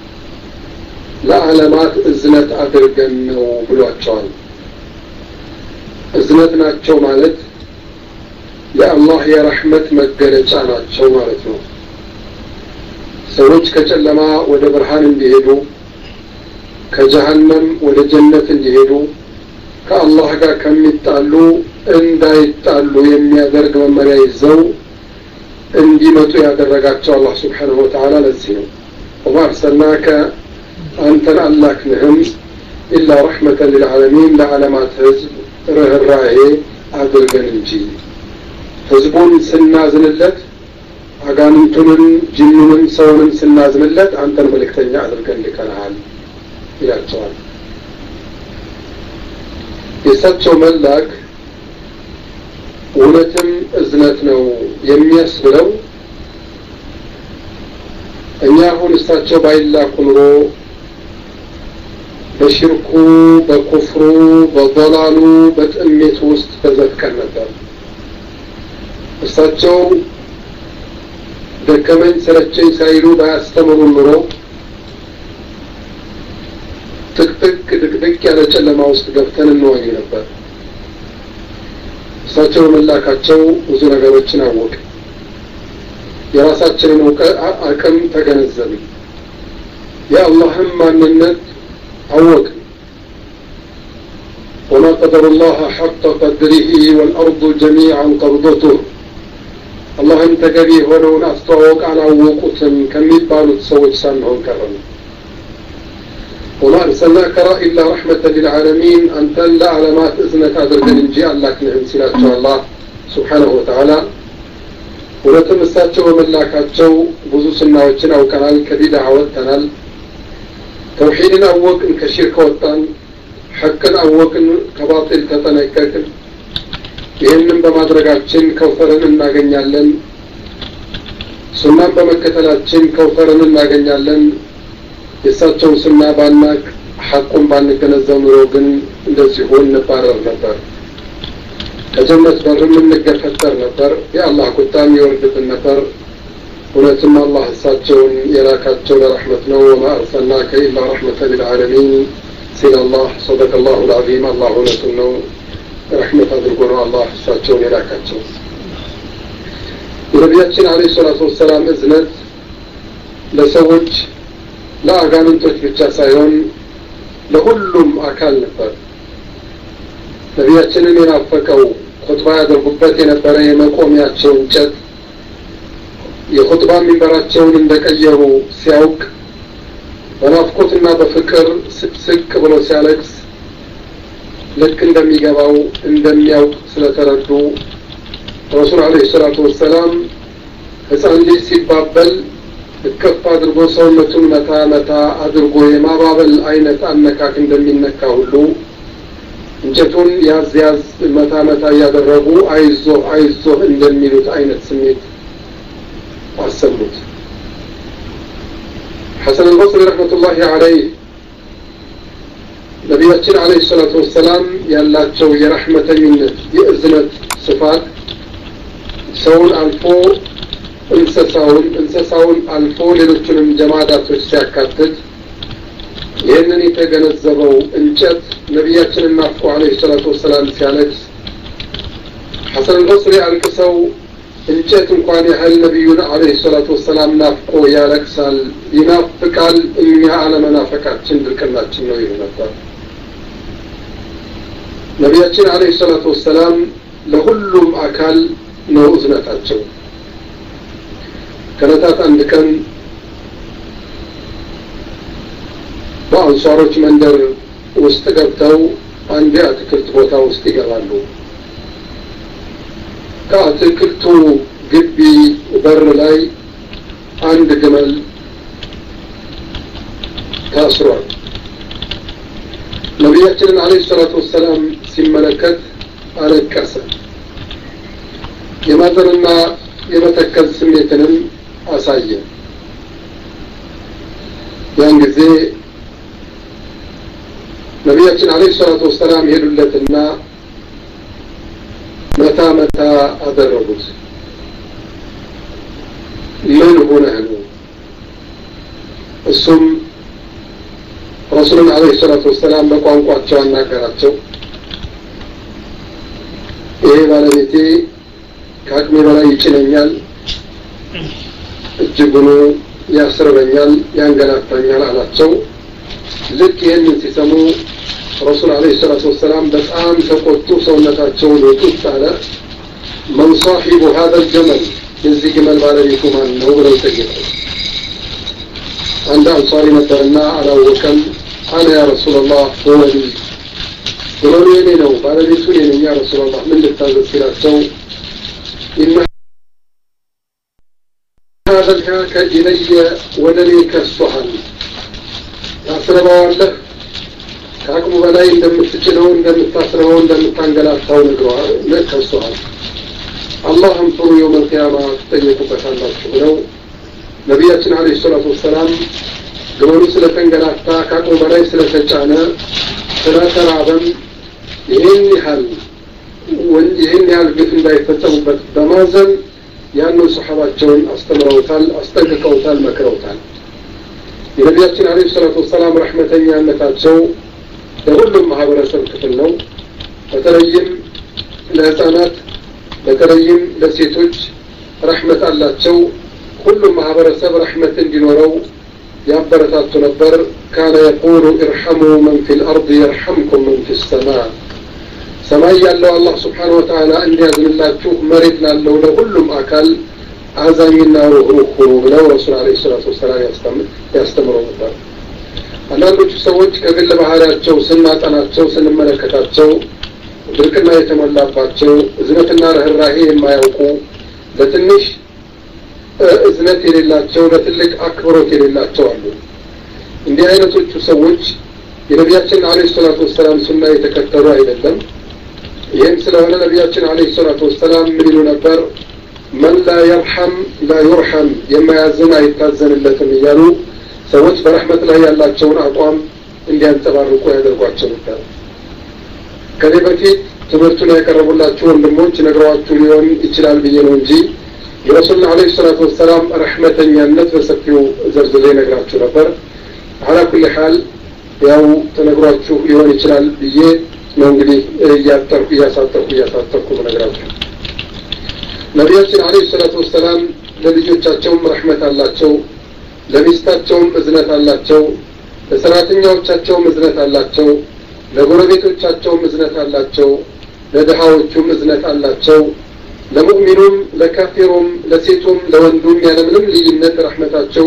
ለዓለማት እዝነት አድርገን ነው ብሏቸዋል። እዝነት ናቸው ማለት የአላህ የረሕመት መገለጫ ናቸው ማለት ነው። ሰዎች ከጨለማ ወደ ብርሃን እንዲሄዱ፣ ከጀሃነም ወደ ጀነት እንዲሄዱ፣ ከአላህ ጋር ከሚጣሉ እንዳይጣሉ የሚያደርግ መመሪያ ይዘው እንዲመጡ ያደረጋቸው አላህ ሱብሓነሁ ወተዓላ ለዚህ ነው። ወማ አርሰልናከ አንተን አላክንህም ኢላ ረሕመተን ሊልዓለሚን ለዓለማት ህዝብ ርህራሄ አድርገን እንጂ። ህዝቡን ስናዝንለት፣ አጋንንቱንም ጅኑንም ሰውንም ስናዝንለት አንተን መልእክተኛ አድርገን ልከናል ይላቸዋል። የእሳቸው መላክ እውነትም እዝነት ነው የሚያስብለው እኛ አሁን እሳቸው ባይላኩ ኑሮ በሽርኩ በኩፍሩ በضላሉ በጥሜት ውስጥ ተዘፍቀን ነበር። እሳቸው ደከመኝ ሰለቸኝ ሳይሉ ባያስተምሩ ኑሮ ጥቅጥቅ ድቅድቅ ያለ ጨለማ ውስጥ ገብተን እንዋኝ ነበር። እሳቸው መላካቸው ብዙ ነገሮችን አወቅ የራሳችንን አቅም ተገነዘብን የአላህን ማንነት አወቅ وما قدر الله حق قدره والأرض جميعا قبضته اللهم تقبي هنا أستوق على وقوتهم كم يبالوا تسوج سامهم كرم وما أرسلناك إلا رحمة للعالمين أنت لا علامات إذنك أدرك الإنجاء لك نعم سلاة الله سبحانه وتعالى ونتمساتشو وملاكاتشو بزوس الناوتشنا وكنال كبيدة عودتنال توحيدنا أوقن كشرك وطن حقا أوقن كباطل تتنككن ይህንን በማድረጋችን ከውፈርን እናገኛለን ሱናን በመከተላችን ከውፈርን እናገኛለን የሳቸው ሱና ባናቅ ሐቁን ባንገነዘብ ኑሮ ግን እንደዚህ ሆን ነባረር ነበር ከጀነት በርም እንገፈተር ነበር የአላህ ቁጣም ይወርድብን ነበር እውነትም አላህ እሳቸውን የላካቸው ለረሕመት ነው ወማ አርሰልናከ ኢላ ረሕመተ ሊልዓለሚን ሲል አላህ ሰደቀ አላሁ ልዓዚም አላህ እውነቱን ነው رحمة أدركنا الله ساتشون يراكاتشو ونبياتنا عليه الصلاة والسلام إذنت لسوج لا أغانن تجبتشا سايون لهلم أكال نفر نبياتنا ينافقوا خطبة يدرقبتي نفرين مقوم ياتشون جد يخطبة من براتشون اندك أيهو سيوك ونافقتنا بفكر سك ولو سيالكس لك እንደሚገባው እንደሚያውቅ ስለተረዱ ረሱል አለይሂ ሰላቱ ወሰለም ህፃን ልጅ ሲባበል ከፍ አድርጎ ሰውነቱን መታ መታ አድርጎ የማባበል አይነት አነካክ እንደሚነካ ሁሉ እንጨቱን ያዝ ያዝ መታ መታ ያደረጉ አይዞ አይዞ እንደሚሉት አይነት ስሜት አሰሙት ሐሰን አልበስሪ ረህመቱላሂ ዐለይሂ ነቢያችን አለይሂ ሰላቱ ወሰላም ያላቸው የረህመተኝነት የእዝነት ስፋት ሰውን አልፎ እንስሳውን እንስሳውን አልፎ ሌሎችንም ጀማዳቶች ሲያካትት ይህንን የተገነዘበው እንጨት ነቢያችንን ናፍቆ አለይሂ ሰላቱ ወሰላም ሲያለቅስ ሐሰን አልበስሪ አልቅሰው እንጨት እንኳን ያህል ነቢዩን አለይሂ ሰላቱ ወሰላም ናፍቆ ያለቅሳል ይናፍቃል እኛ አለመናፈቃችን ድርቅናችን ነው ይሉ ነበር ነቢያችን አለይሂ ሰላቱ ወሰላም ለሁሉም አካል ነው እዝነታቸው ከለታት አንድ ቀን በአንሷሮች መንደር ውስጥ ገብተው አንድ አትክልት ቦታ ውስጥ ይገባሉ ከአትክልቱ ግቢ በር ላይ አንድ ግመል ታስሯል ነቢያችንን አለይሂ ሰላቱ ወሰላም ሲመለከት አለቀሰ የማዘንና የመተከዝ ስሜትንም አሳየ ያን ጊዜ ነቢያችን አለይሂ ሰላቱ ወሰላም ሄዱለትና መታ መታ አደረጉት ምን ሆነህ ነው እሱም ረሱሉን አለይሂ ሰላቱ ወሰላም በቋንቋቸው አናገራቸው ይሄ ባለቤቴ ከአቅሜ በላይ ይጭነኛል እጅጉኑ ያስርበኛል ያንገላታኛል አላቸው ልክ ይህንን ሲሰሙ ረሱል አለይሂ ሰላቱ ወሰላም በጣም ተቆጡ ሰውነታቸውን ወጡት አለ መን صاحب هذا الجمل የዚህ ግመል ባለቤቱ ማን ነው ብለው ጠየቁ አንድ አንሷሪ ነበርና አላወቀም አለ ያ ረሱላህ ወሊ ግመሉ የኔ ነው ባለቤቱ የኔ ያ ረሱላህ ምን ልታዘዝ ሲላቸው ኢነ هذا الهاك إلي ودني كالصحن ታስረባዋለህ ከአቅሙ በላይ እንደምትችለው እንደምታስረባው እንደምታንገላታው ነግረዋል ነከሷል አላህም ፍሩ የውመል ቂያማ ትጠየቁበታላችሁ ብለው ነቢያችን አለይሂ ሰላቱ ወሰላም ግመሉ ስለተንገላታ ከአቅሙ በላይ ስለተጫነ ስለተራበም ይህን ያህል ይህን ያህል ግፍ እንዳይፈጸሙበት በማዘን ያንን ሰሃባቸውን አስተምረውታል፣ አስጠንቅቀውታል፣ መክረውታል። የነቢያችን አለይሂ ሰላቱ ወሰላም ረህመተኛነታቸው ለሁሉም ማህበረሰብ ክፍል ነው። በተለይም ለህፃናት በተለይም ለሴቶች ረህመት አላቸው። ሁሉም ማህበረሰብ ረህመት እንዲኖረው ያበረታቱ ነበር። ካነ የቁሉ ኢርሐሙ መን ፊል አርድ የርሐምኩም መን ፊስ ሰማ ሰማይ ያለው አላህ ስብሓነሁ ወተዓላ እንዲያዝንላችሁ መሬት ላለው ለሁሉም አካል አዛኝና ሩህሩህ ሁኑ ብለው ረሱል አለይሂ ሰላቱ ወሰላም ያስተምሩ ነበር። አንዳንዶቹ ሰዎች ከግል ባህሪያቸው ስናጠናቸው ስንመለከታቸው ድርቅና የተሞላባቸው እዝነትና ርህራሄ የማያውቁ ለትንሽ እዝነት የሌላቸው ለትልቅ አክብሮት የሌላቸው አሉ። እንዲህ አይነቶቹ ሰዎች የነቢያችን አለይሂ ሰላቱ ወሰላም ሱና የተከተሉ አይደለም። ይህም ስለሆነ ነቢያችን አለይሂ ሰላቱ ወሰላም ምን ይሉ ነበር? መን ላ የርሐም ላ ዩርሐም የማያዝን አይታዘንለትም እያሉ ሰዎች በረህመት ላይ ያላቸውን አቋም እንዲያንጸባርቁ ያደርጓቸው ነበር። ከዚህ በፊት ትምህርቱን ያቀረቡላችሁ ወንድሞች ነግረዋችሁ ሊሆን ይችላል ብዬ ነው እንጂ የረሱል አለይሂ ሰላቱ ወሰላም ረህመተኛነት በሰፊው ዘርዝሬ ነግራችሁ ነበር። አላ ኩሊ ሐል ያው ተነግሯችሁ ሊሆን ይችላል ብዬ ነው እንግዲህ እያጠርኩ እያሳጠርኩ እያሳጠርኩ ነግራችሁ። ነቢያችን አለይሂ ሰላቱ ወሰላም ለልጆቻቸውም ረህመት አላቸው፣ ለሚስታቸውም እዝነት አላቸው፣ ለሰራተኛዎቻቸውም እዝነት አላቸው፣ ለጎረቤቶቻቸውም እዝነት አላቸው፣ ለድሃዎቹም እዝነት አላቸው። ለሙእሚኑም ለካፊሩም ለሴቱም ለወንዱም ያለምንም ልዩነት ረህመታቸው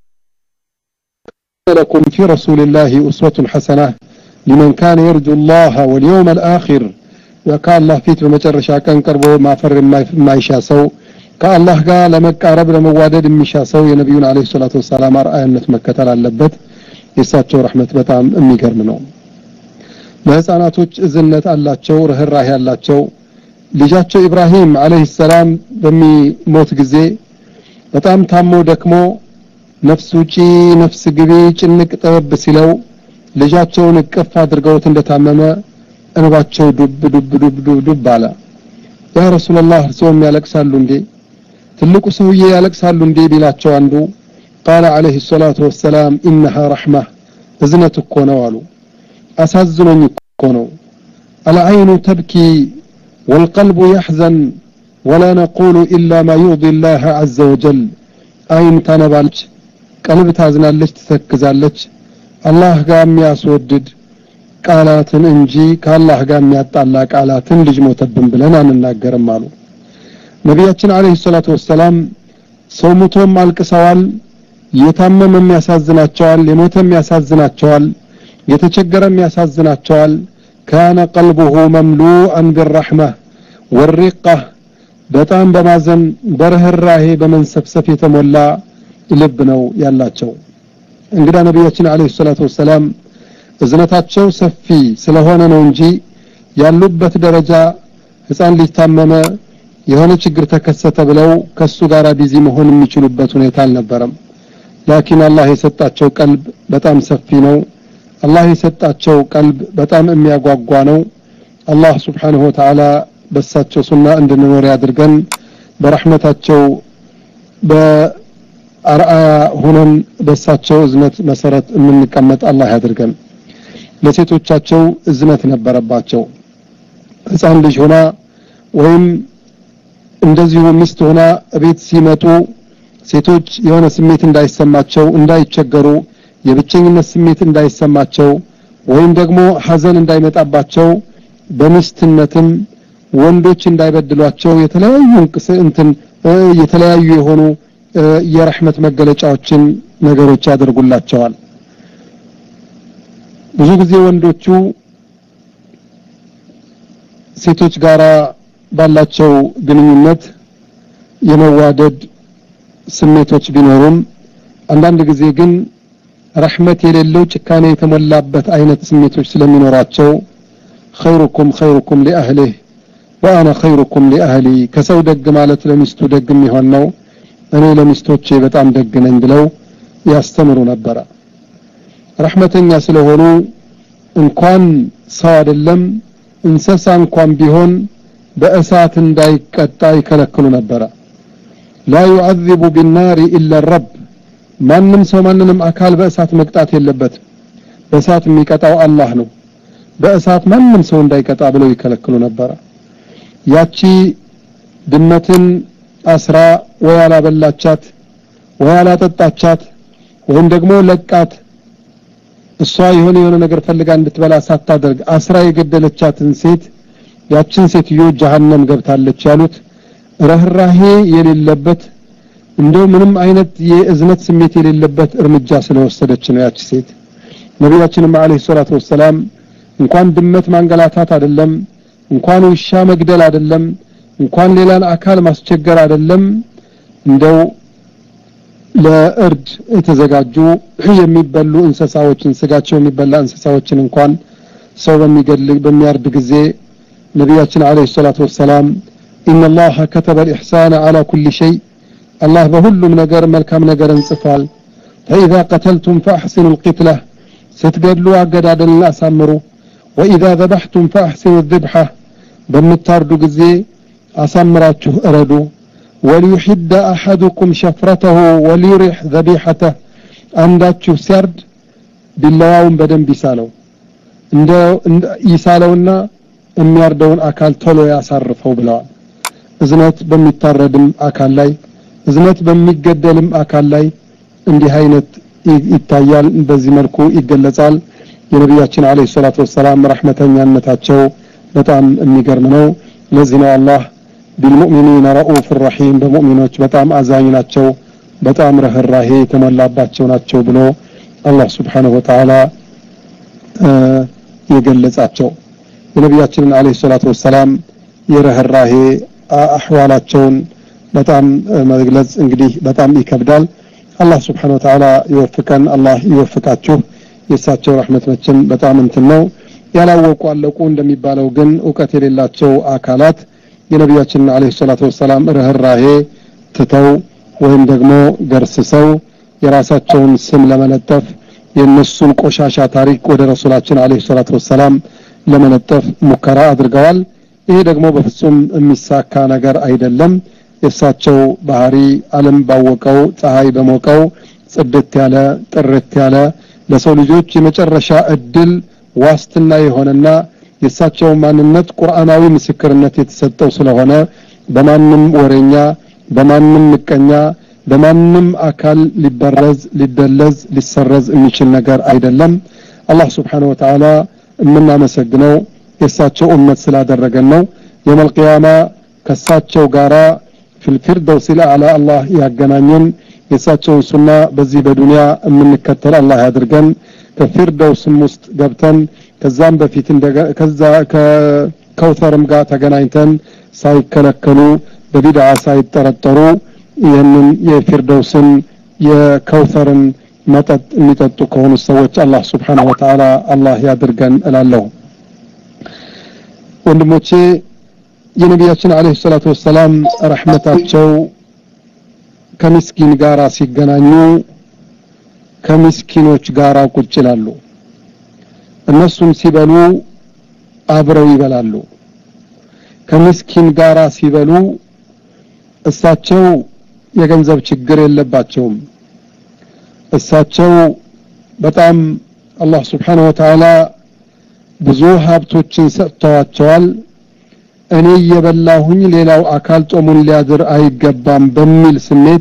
لكم في رسول الله أسوة حسنة لمن كان يرجو الله واليوم الآخر وكان الله فيت بمجرشا كان قربو ما فر ما يشاسو كالله قال لمقارب لموادد مشاسو يا نبينا عليه الصلاة والسلام رأينا مكة علبت يساتشو رحمة بتام أمي كرمنو ለህፃናቶች እዝነት አላቸው፣ ርህራሄ አላቸው። ልጃቸው ኢብራሂም አለይሂ ሰላም በሚሞት ጊዜ በጣም ታሞ ደክሞ ነፍስ ውጪ ነፍስ ግቢ ጭንቅ ጠብ ሲለው ልጃቸውን እቅፍ አድርገውት እንደታመመ እንባቸው ዱብ ዱብ ዱብ ዱብ ዱብ አለ። ያ ረሱላህ ጾም ያለቅሳሉ እንዴ? ትልቁ ሰውዬ ያለቅሳሉ እንዴ ቢላቸው አንዱ قال عليه الصلاة والسلام إنها رحمة እዝነት እኮ ነው አሉ። أسازنني كونو العين تبكي والقلب يحزن ولا نقول إلا ما يرضي الله عز وجل عين تنبالج قلب تازنالج تسكزالج الله قام ياسودد قالاتن انجي كالله قام يطلع قالاتن لج موتبن بلنا نناገርም አሉ። ነብያችን አለይሂ ሰላቱ ወሰላም ሰውሙቶም አልቅሰዋል፣ የታመመም ያሳዝናቸዋል፣ የሞተም ያሳዝናቸዋል፣ የተቸገረም ያሳዝናቸዋል። كان قلبه مملوءا بالرحمة والرقة በጣም በማዘን በርህራሄ በመንሰፍሰፍ የተሞላ ልብ ነው ያላቸው። እንግዳ ነብያችን አለይሂ ሰላቱ ወሰላም እዝነታቸው ሰፊ ስለሆነ ነው እንጂ ያሉበት ደረጃ ህፃን ልጅ ታመመ የሆነ ችግር ተከሰተ ብለው ከሱ ጋር ቢዚ መሆን የሚችሉበት ሁኔታ አልነበረም። ላኪን አላህ የሰጣቸው ቀልብ በጣም ሰፊ ነው። አላህ የሰጣቸው ቀልብ በጣም የሚያጓጓ ነው። አላህ Subhanahu Wa Ta'ala በሳቸው ሱና እንድንኖር ያድርገን። በረህመታቸው በአርአያ ሆነን በሳቸው እዝነት መሰረት እንንቀመጥ አላህ ያድርገን። ለሴቶቻቸው እዝነት ነበረባቸው። ህፃን ልጅ ሆና ወይም እንደዚሁ ሚስት ሆና ቤት ሲመጡ ሴቶች የሆነ ስሜት እንዳይሰማቸው እንዳይቸገሩ የብቸኝነት ስሜት እንዳይሰማቸው ወይም ደግሞ ሐዘን እንዳይመጣባቸው በሚስትነትም ወንዶች እንዳይበድሏቸው የተለያዩ እንትን የተለያዩ የሆኑ የረህመት መገለጫዎችን ነገሮች ያደርጉላቸዋል። ብዙ ጊዜ ወንዶቹ ሴቶች ጋራ ባላቸው ግንኙነት የመዋደድ ስሜቶች ቢኖሩም አንዳንድ ጊዜ ግን ረህመት የሌለው ጭካኔ የተሞላበት አይነት ስሜቶች ስለሚኖራቸው خيركم خيركم لأهله وانا خيركم لاهلي ከሰው ደግ ማለት ለሚስቱ ደግ የሚሆን ነው እኔ ለሚስቶቼ በጣም ደግ ነኝ ብለው ያስተምሩ ነበር ረህመተኛ ስለሆኑ እንኳን ሰው አይደለም እንስሳ እንኳን ቢሆን በእሳት እንዳይቀጣ ይከለክሉ ነበር لا يعذب بالنار الا الرب ማንንም ሰው ማንንም አካል በእሳት መቅጣት የለበት በእሳት የሚቀጣው አላህ ነው በእሳት ማንንም ሰው እንዳይቀጣ ብለው ይከለክሉ ነበር ያቺ ድመትን አስራ ወያላ በላቻት ወያላ ጠጣቻት ወይም ደግሞ ለቃት እሷ የሆነ የሆነ ነገር ፈልጋ እንድትበላ ሳታደርግ አስራ የገደለቻትን ሴት ያችን ሴትዮ ጀሃነም ገብታለች ያሉት ረህራሄ የሌለበት እንደው ምንም አይነት የእዝነት ስሜት የሌለበት እርምጃ ስለወሰደች ነው ያቺ ሴት ነብያችንም አለይሂ ሰላቱ ወሰለም እንኳን ድመት ማንገላታት አይደለም እንኳን ውሻ መግደል አይደለም እንኳን ሌላን አካል ማስቸገር አይደለም እንደው ለእርድ የተዘጋጁ የሚበሉ እንስሳዎችን ስጋቸው የሚበላ እንስሳዎችን እንኳን ሰው በሚገድል በሚያርድ ጊዜ ነብያችን አለይሂ ሰላቱ ወሰለም ان الله كتب الاحسان على كل شيء الله بሁሉም ነገር መልካም ነገርን ጽፏል فاذا قتلتم فاحسنوا القتله ስትገድሉ አገዳደልን አሳምሩ واذا ذبحتم فاحسنوا الذبحه በመታርዱ ጊዜ አሳምራችሁ እረዱ وليحد احدكم شفرته وليرح ذبيحته አንዳችሁ ሲያርድ ቢላዋውን በደንብ ይሳለው እንደ ይሳለውና የሚያርደውን አካል ቶሎ ያሳርፈው ብለዋል እዝነት በሚታረድም አካል ላይ እዝነት በሚገደልም አካል ላይ እንዲህ አይነት ይታያል በዚህ መልኩ ይገለጻል የነብያችን አለይሂ ሰላቱ ወሰለም ረህመተኛነታቸው በጣም የሚገርም ነው ለዚህ ነው አላህ بالمؤمنين رؤوف رحيم በሙእሚኖች በጣም አዛኝ ናቸው በጣም ረህራሄ የተሞላባቸው ናቸው ብሎ አላህ Subhanahu Wa Ta'ala የገለጻቸው የነብያችን አለይሂ ሰላቱ ወሰለም የረህራሄ አህዋላቸውን በጣም መግለጽ እንግዲህ በጣም ይከብዳል አላህ Subhanahu Wa Ta'ala ይወፍቀን አላህ ይወፍቃችሁ የሳቸው ረህመት መቼም በጣም እንትን ነው ያላወቁ አለቁ እንደሚባለው ግን ዕውቀት የሌላቸው አካላት የነብያችን አለይሂ ሰላቱ ወሰለም ረህራሄ ትተው ወይም ደግሞ ገርስሰው የራሳቸውን ስም ለመለጠፍ የነሱን ቆሻሻ ታሪክ ወደ ረሱላችን አለይሂ ሰላቱ ወሰለም ለመለጠፍ ሙከራ አድርገዋል ይሄ ደግሞ በፍጹም የሚሳካ ነገር አይደለም የሳቸው ባህሪ ዓለም ባወቀው ፀሐይ በሞቀው ጽድት ያለ ጥርት ያለ ለሰው ልጆች የመጨረሻ እድል ዋስትና የሆነና የሳቸው ማንነት ቁርአናዊ ምስክርነት የተሰጠው ስለሆነ በማንንም ወሬኛ በማንንም ምቀኛ በማንንም አካል ሊበረዝ ሊደለዝ ሊሰረዝ የሚችል ነገር አይደለም አላህ Subhanahu Wa Ta'ala እናመሰግነው የሳቸው ኡመት ስላደረገን ነው የመል ቂያማ ከሳቸው ጋራ في الفردوس الأعلى الله ያገናኘን የሳቸው ሱና በዚህ በዱንያ የምንከተል አላህ ያድርገን ከፊርደውስ ውስጥ ገብተን ከዛም በፊት እንደገ ከዛ ከከውተርም ጋር ተገናኝተን ሳይከለከሉ በቢድዓ ሳይጠረጠሩ ይህንን የፊርደውስን የከውተርን መጠጥ የሚጠጡ ከሆኑ ሰዎች አላህ Subhanahu Wa Ta'ala አላህ ያድርገን እላለሁ ወንድሞቼ የነብያችን አለይሂ ሰላቱ ወሰለም ረህመታቸው ከምስኪን ጋራ ሲገናኙ ከምስኪኖች ጋራ ቁጭ ይላሉ እነሱም ሲበሉ አብረው ይበላሉ ከምስኪን ጋራ ሲበሉ እሳቸው የገንዘብ ችግር የለባቸውም እሳቸው በጣም አላህ Subhanahu Wa Ta'ala ብዙ ሀብቶችን ሰጥተዋቸዋል እኔ የበላሁኝ ሌላው አካል ጾሙን ሊያድር አይገባም በሚል ስሜት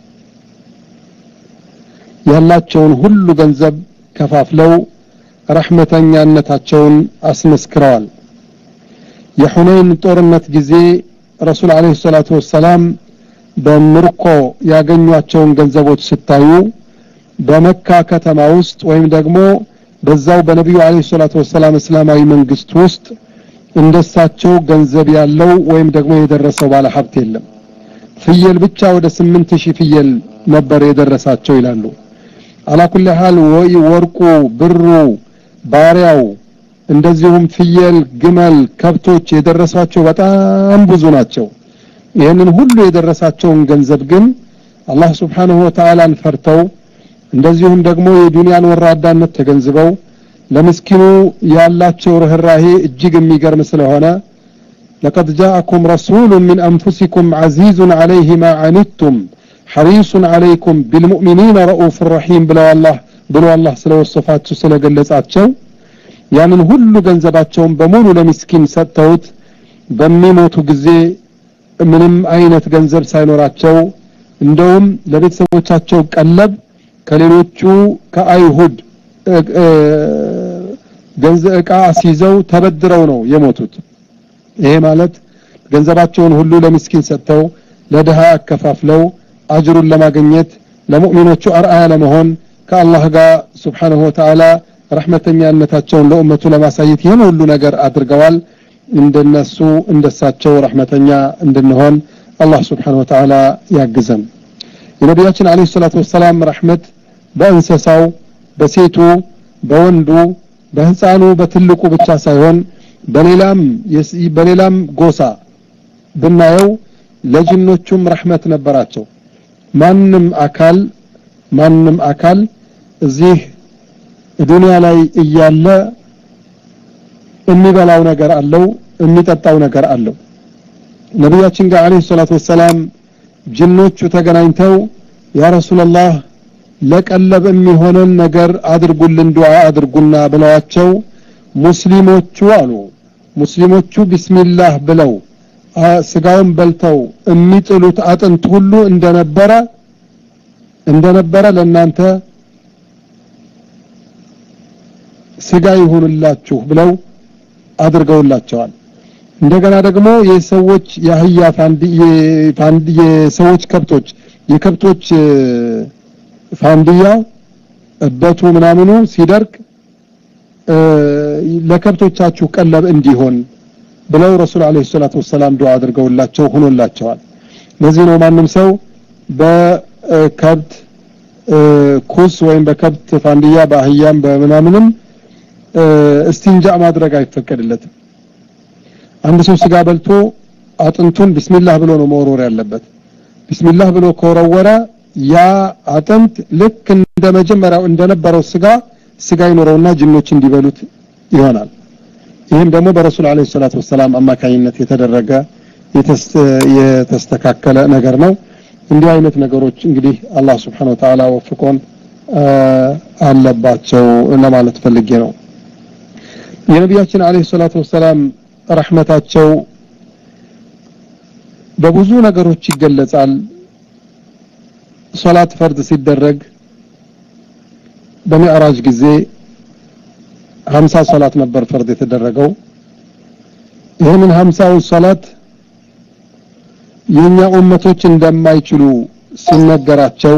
ያላቸውን ሁሉ ገንዘብ ከፋፍለው ረህመተኛነታቸውን አስመስክረዋል የሁነይን ጦርነት ጊዜ ረሱል አለይሂ ሰላቱ ወሰለም በምርኮ ያገኟቸውን ገንዘቦች ስታዩ በመካ ከተማ ውስጥ ወይም ደግሞ በዛው በነብዩ አለይሂ ሰላቱ ወሰለም እስላማዊ መንግስት ውስጥ እንደሳቸው ገንዘብ ያለው ወይም ደግሞ የደረሰው ባለ ሀብት የለም ፍየል ብቻ ወደ ስምንት ሺህ ፍየል ነበር የደረሳቸው ይላሉ አላ ኩሊ ሐል ወይ ወርቁ ብሩ ባሪያው እንደዚሁም ፍየል ግመል ከብቶች የደረሳቸው በጣም ብዙ ናቸው ይሄንን ሁሉ የደረሳቸውን ገንዘብ ግን አላህ Subhanahu Wa Ta'ala ፈርተው እንደዚሁም ደግሞ የዱንያን ወራዳነት ተገንዝበው ለምስኪኑ ያላቸው ርህራሄ እጅግ የሚገርም ስለሆነ لقد جاءكم رسول من أنفسكم عزيز عليه ما عنتم حريص عليكم بالمؤمنين رؤوف رحيم بلا الله بلا الله ስለወሰፋቸው ስለገለጻቸው ያንን ሁሉ ገንዘባቸውን በሙሉ ለምስኪን ሰጥተውት በሚሞቱ ጊዜ ምንም አይነት ገንዘብ ሳይኖራቸው እንደውም ለቤተሰቦቻቸው ቀለብ ከሌሎቹ ከአይሁድ ገንዘብ ዕቃ ሲይዘው ተበድረው ነው የሞቱት ይሄ ማለት ገንዘባቸውን ሁሉ ለምስኪን ሰጥተው ለድሃ አከፋፍለው አጅሩን ለማግኘት ለሙእሚኖቹ አርአያ ለመሆን ከአላህ ጋር Subhanahu Wa Ta'ala ረህመተኛነታቸውን ለኡመቱ ለማሳየት ይሄን ሁሉ ነገር አድርገዋል እንደነሱ እንደሳቸው ረህመተኛ እንድንሆን አላህ Subhanahu Wa Ta'ala ያግዘን የነቢያችን አለይሂ ሰላቱ ወሰለም ረህመት በእንስሳው በሴቱ በወንዱ በህፃኑ በትልቁ ብቻ ሳይሆን በሌላም በሌላም ጎሳ ብናየው ለጅኖቹም ረህመት ነበራቸው ማንንም አካል ማንንም አካል እዚህ ዱንያ ላይ እያለ የሚበላው ነገር አለው የሚጠጣው ነገር አለው ነብያችን ጋር አለይሂ ሰላቱ ወሰለም ጅኖቹ ተገናኝተው ያ ረሱላህ ለቀለብ የሚሆነን ነገር አድርጉልን ዱዓ አድርጉና ብለዋቸው ሙስሊሞቹ አሉ ሙስሊሞቹ ቢስሚላህ ብለው ስጋውን በልተው የሚጥሉት አጥንት ሁሉ እንደነበረ እንደነበረ ለእናንተ ስጋ ይሁንላችሁ ብለው አድርገውላቸዋል እንደገና ደግሞ የሰዎች ያህያ ፋንዲ ፋንዲ የሰዎች ከብቶች የከብቶች ፋንዲያ እበቱ ምናምኑ ሲደርቅ ለከብቶቻችሁ ቀለብ እንዲሆን ብለው ረሱል አለይሂ ሰላቱ ወሰለም ዱዓ አድርገውላቸው ሆኖላቸዋል ለዚህ ነው ማንንም ሰው በከብት ኩስ ወይም በከብት ፋንዲያ በአህያም በምናምንም እስቲንጃ ማድረግ አይፈቀድለትም አንድ ሰው ስጋ በልቶ አጥንቱን ቢስሚላህ ብሎ ነው መወርወር ያለበት ቢስሚላህ ብሎ ከወረወረ ያ አጥንት ልክ እንደ መጀመሪያው እንደነበረው ስጋ ስጋ ይኖረውና ጅኖች እንዲበሉት ይሆናል ይሄም ደግሞ በረሱል አለይሂ ሰላቱ ወሰለም አማካኝነት የተደረገ የተስተካከለ ነገር ነው እንዲህ አይነት ነገሮች እንግዲህ አላህ Subhanahu Wa Ta'ala ወፍቆን አለባቸው ለማለት ፈልጌ ነው የነብያችን አለይሂ ሰላቱ ወሰለም ረህመታቸው በብዙ ነገሮች ይገለጻል ሶላት ፈርድ ሲደረግ በሚዕራጅ ጊዜ ሀምሳ ሶላት ነበር ፈርድ የተደረገው ይሄንን ሀምሳው ሶላት የኛ ኡመቶች እንደማይችሉ ሲነገራቸው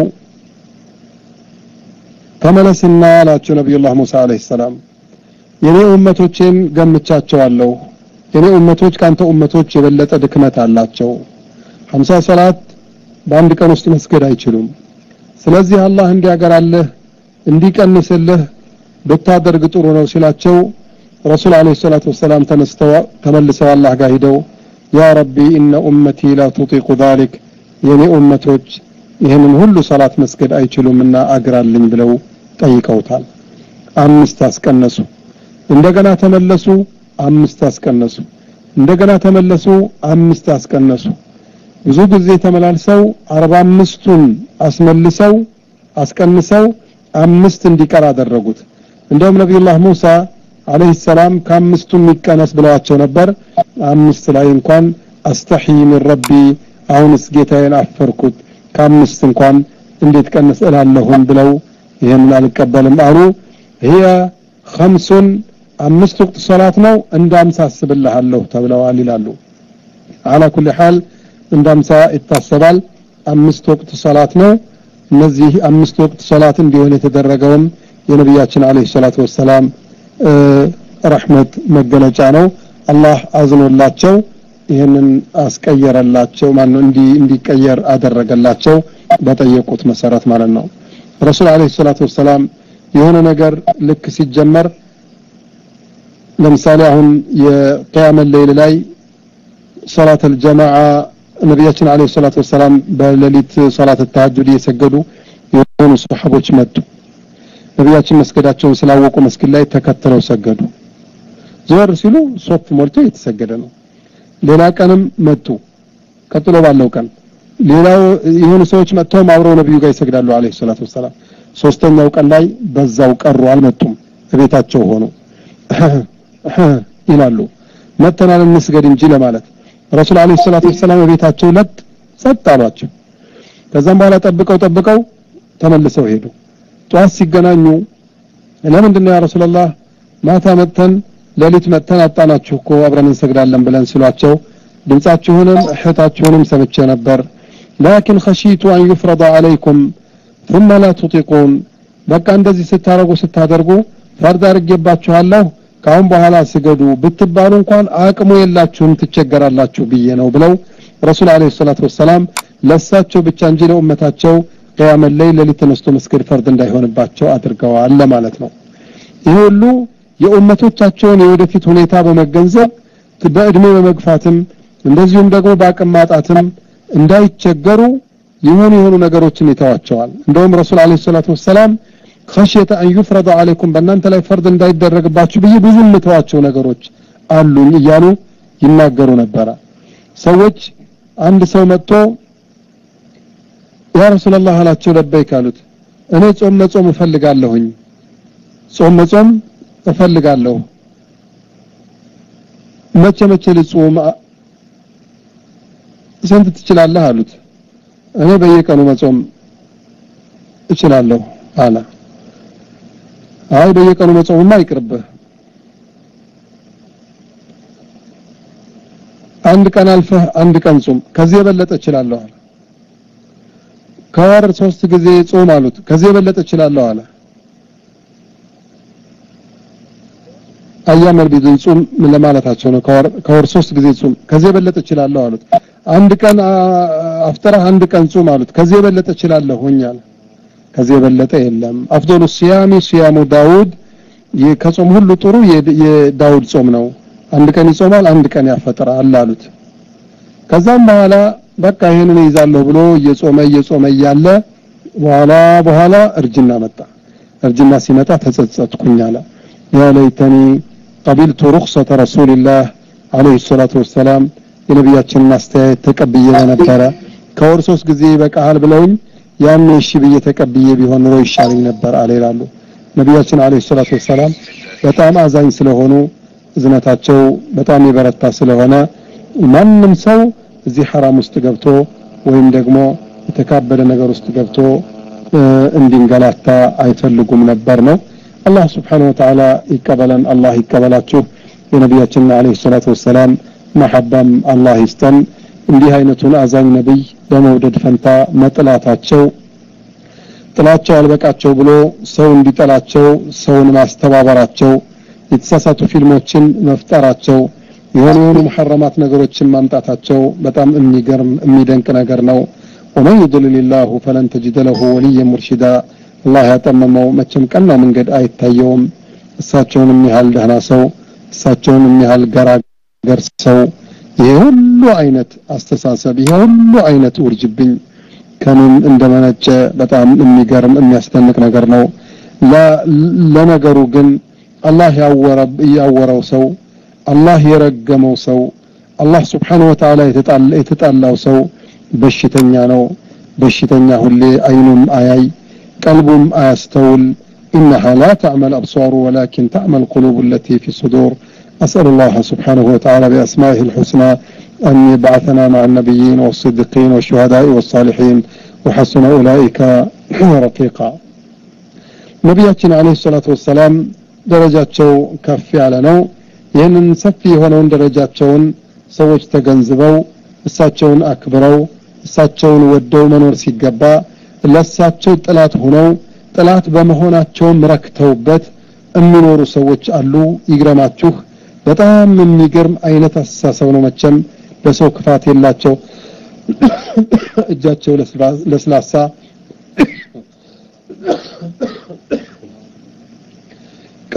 ተመለስና አላቸው ነብዩላህ ሙሳ አለይሂ ሰላም የኔ ኡመቶችን ገምቻቸዋለሁ የኔ ኡመቶች ካንተ ኡመቶች የበለጠ ድክመት አላቸው ሀምሳ ሶላት በአንድ ቀን ውስጥ መስገድ አይችሉም ስለዚህ አላህ እንዲያገራለህ እንዲቀንስልህ በታደርግ ጥሩ ነው ሲላቸው ረሱል አለይሂ ሰላቱ ወሰለም ተነስተው ተመልሰው አላህ ጋር ሄደው ያ ረቢ ኢነ ኡመቲ ላ تطيق ذلك የኔ ኡመቶች ይሄንን ሁሉ ሶላት መስገድ አይችሉምና አግራልኝ ብለው ጠይቀውታል አምስት አስቀነሱ እንደገና ተመለሱ አምስት አስቀነሱ እንደገና ተመለሱ አምስት አስቀነሱ ብዙ ጊዜ ተመላልሰው አርባ አምስቱን አስመልሰው አስቀንሰው አምስት እንዲቀር አደረጉት እንደውም ነብዩላህ ሙሳ አለይሂ ሰላም ከአምስቱ የሚቀነስ ብለዋቸው ነበር አምስት ላይ እንኳን አስተሂ ሚን ረቢ አሁንስ ጌታዬን አፈርኩት ከአምስት እንኳን እንዴት ቀነስ እላለሁን ብለው ይሄንን አልቀበልም አሉ هي خمس አምስት ወቅት ሶላት ነው እንዳምሳ አስብልሃለሁ ተብለዋል ይላሉ على كل حال እንዳምሳ ይታሰባል አምስት ወቅት ሶላት ነው እነዚህ አምስት ወቅት ሶላት እንዲሆን የተደረገውም የነብያችን አለይሂ ሰላቱ ወሰለም ረህመት መገለጫ ነው አላህ አዝኖላቸው ይሄንን አስቀየረላቸው ማን እንዲ እንዲቀየር አደረገላቸው በጠየቁት መሰረት ማለት ነው ረሱል አለይሂ ሰላቱ ወሰለም የሆነ ነገር ልክ ሲጀመር ለምሳሌ አሁን የቂያም ሌሊት ላይ ሶላት አልጀማዓ ነብያችን አለይሂ ሰላቱ ወሰለም በሌሊት ሶላት ተሐጁድ እየሰገዱ የሆኑ ሱሐቦች መጡ ነብያችን መስገዳቸውን ስላወቁ መስጊድ ላይ ተከተለው ሰገዱ ዞር ሲሉ ሶፍ ሞልቶ የተሰገደ ነው ሌላ ቀንም መጡ ቀጥሎ ባለው ቀን ሌላው የሆኑ ሰዎች መጥተው አብረው ነብዩ ጋር ይሰግዳሉ አለይሂ ሰላቱ ወሰለም ሶስተኛው ቀን ላይ በዛው ቀሩ አልመጡም ቤታቸው ሆኖ ይላሉ መተናል እንስገድ እንጂ ለማለት ረሱል አለይሂ ሰላቱ ወሰለም ቤታቸው ለጥ ጸጥ አሏቸው ከዛም በኋላ ጠብቀው ጠብቀው ተመልሰው ሄዱ ጧት ሲገናኙ ለምንድን ነው ያ ረሱላህ ማታ መተን ሌሊት መተን አጣናችሁ እኮ አብረን እንሰግዳለን ብለን ሲሏቸው ድምጻችሁንም እህታችሁንም ሰምቼ ነበር لكن خشيت ان يفرض عليكم ثم لا تطيقون በቃ እንደዚህ ስታረጉ ስታደርጉ ፈርድ አድርጌባችኋለሁ ካሁን በኋላ ስገዱ ብትባሉ እንኳን አቅሙ የላችሁም ትቸገራላችሁ ብዬ ነው ብለው ረሱል አለይሂ ሰላቱ ወሰለም ለሳቸው ብቻ እንጂ ለኡመታቸው ቂያም ሌሊት ሌሊት ተነስቶ መስገድ ፈርድ እንዳይሆንባቸው አድርገዋል ለማለት ነው ይሄ ሁሉ የኡመቶቻቸውን የወደፊት ሁኔታ በመገንዘብ በእድሜ በመግፋትም እንደዚሁም ደግሞ በአቅም ማጣትም እንዳይቸገሩ ይሆኑ ይሆኑ ነገሮችን ይተዋቸዋል እንደውም ረሱል አለይሂ ሰላቱ ወሰለም خشيه ان يفرض عليكم በእናንተ ላይ ፈርድ እንዳይደረግባችሁ ብዬ ብዙ ምተዋቸው ነገሮች አሉኝ እያሉ ይናገሩ ነበር ሰዎች አንድ ሰው መጥቶ ያ ረሱላህ አላቸው ለበይክ አሉት እኔ ጾም መጾም እፈልጋለሁኝ ጾም መጾም እፈልጋለሁ መቼ መቼ ልጾም ስንት ትችላለህ አሉት እኔ በየቀኑ መጾም እችላለሁ አለ አይ በየቀኑ መጾምማ ይቅርብህ አንድ ቀን አልፈህ አንድ ቀን ጾም ከዚህ የበለጠ እችላለሁ አለ ከወር ሶስት ጊዜ ጾም አሉት ከዚህ የበለጠ እችላለሁ አለ አያመር ቢድን ጾም ለማለታቸው ነው ከወር ከወር ሶስት ጊዜ ጾም ከዚህ የበለጠ እችላለሁ አሉት አንድ ቀን አፍጠራ አንድ ቀን ጾም አሉት ከዚህ የበለጠ እችላለሁ ሆኛል ከዚህ የበለጠ የለም አፍዶሉ ሲያሚ ሲያሙ ዳውድ ከጾም ሁሉ ጥሩ የዳውድ ጾም ነው አንድ ቀን ይጾማል አንድ ቀን ያፈጥራል አሉት ከዛም በኋላ በቃ ይሄንን ይዛለሁ ብሎ እየጾመ እየጾመ ያለ በኋላ በኋላ እርጅና መጣ እርጅና ሲመጣ ተጸጸትኩኝ አለ ያ ለይተኒ قبلت رخصة رسول الله عليه الصلاة والسلام የነብያችንን አስተያየት ተቀብዬ ነበር ከወር ሶስት ጊዜ በቃል ብለውኝ ያን እሺ ብዬ ተቀብዬ ቢሆን ነው ይሻለኝ ነበር አለ ይላሉ ነብያችን አለይሂ ሰላቱ ወሰለም በጣም አዛኝ ስለሆኑ እዝነታቸው በጣም ይበረታ ስለሆነ ማንንም ሰው እዚህ حرام ውስጥ ገብቶ ወይም ደግሞ የተካበደ ነገር ውስጥ ገብቶ እንዲንገላታ አይፈልጉም ነበር ነው አላህ Subhanahu Wa Ta'ala ይቀበለን አላህ ይቀበላችሁ የነብያችን አለይሂ ሰላቱ ወሰለም መሐባም አላህ ይስጠን እንዲህ አይነቱን አዛኝ ነብይ በመውደድ ፈንታ መጥላታቸው ጥላቸው አልበቃቸው ብሎ ሰው እንዲጠላቸው ሰውን ማስተባበራቸው የተሳሳቱ ፊልሞችን መፍጠራቸው የሆኑ የሆኑ محرمات ነገሮችን ማምጣታቸው በጣም የሚገርም የሚደንቅ ነገር ነው ومن يضلل الله فلن تجد له وليا مرشدا الله ያጠመመው መቼም ቀና መንገድ አይታየውም እሳቸውን የሚያህል ደህና ሰው እሳቸውን የሚያህል ገራገር ሰው የሁሉ አይነት አስተሳሰብ የሁሉ አይነት ውርጅብኝ ከምን እንደመነጨ በጣም የሚገርም የሚያስደንቅ ነገር ነው ለነገሩ ግን አላህ ያወረብ ያወረው ሰው አላህ የረገመው ሰው አላህ Subhanahu Wa Ta'ala የተጣላው ሰው በሽተኛ ነው በሽተኛ ሁሌ አይኑም አያይ ቀልቡም አያስተውል إنها لا تعمل الأبصار ولكن تعمل القلوب التي في الصدور أسأل الله سبحانه وتعالى بأسمائه الحسنى أن يبعثنا مع النبيين والصديقين والشهداء والصالحين وحسن أولئك رفيقا نبياتنا عليه الصلاة والسلام درجاتشو كفي على نو ይህንን ሰፊ የሆነውን ደረጃቸውን ሰዎች ተገንዝበው እሳቸውን አክብረው እሳቸውን ወደው መኖር ሲገባ ለእሳቸው ጥላት ሆነው ጥላት በመሆናቸው ረክተውበት የሚኖሩ ሰዎች አሉ ይግረማችሁ በጣም የሚገርም አይነት አስተሳሰብ ነው መቼም በሰው ክፋት የላቸው እጃቸው ለስላሳ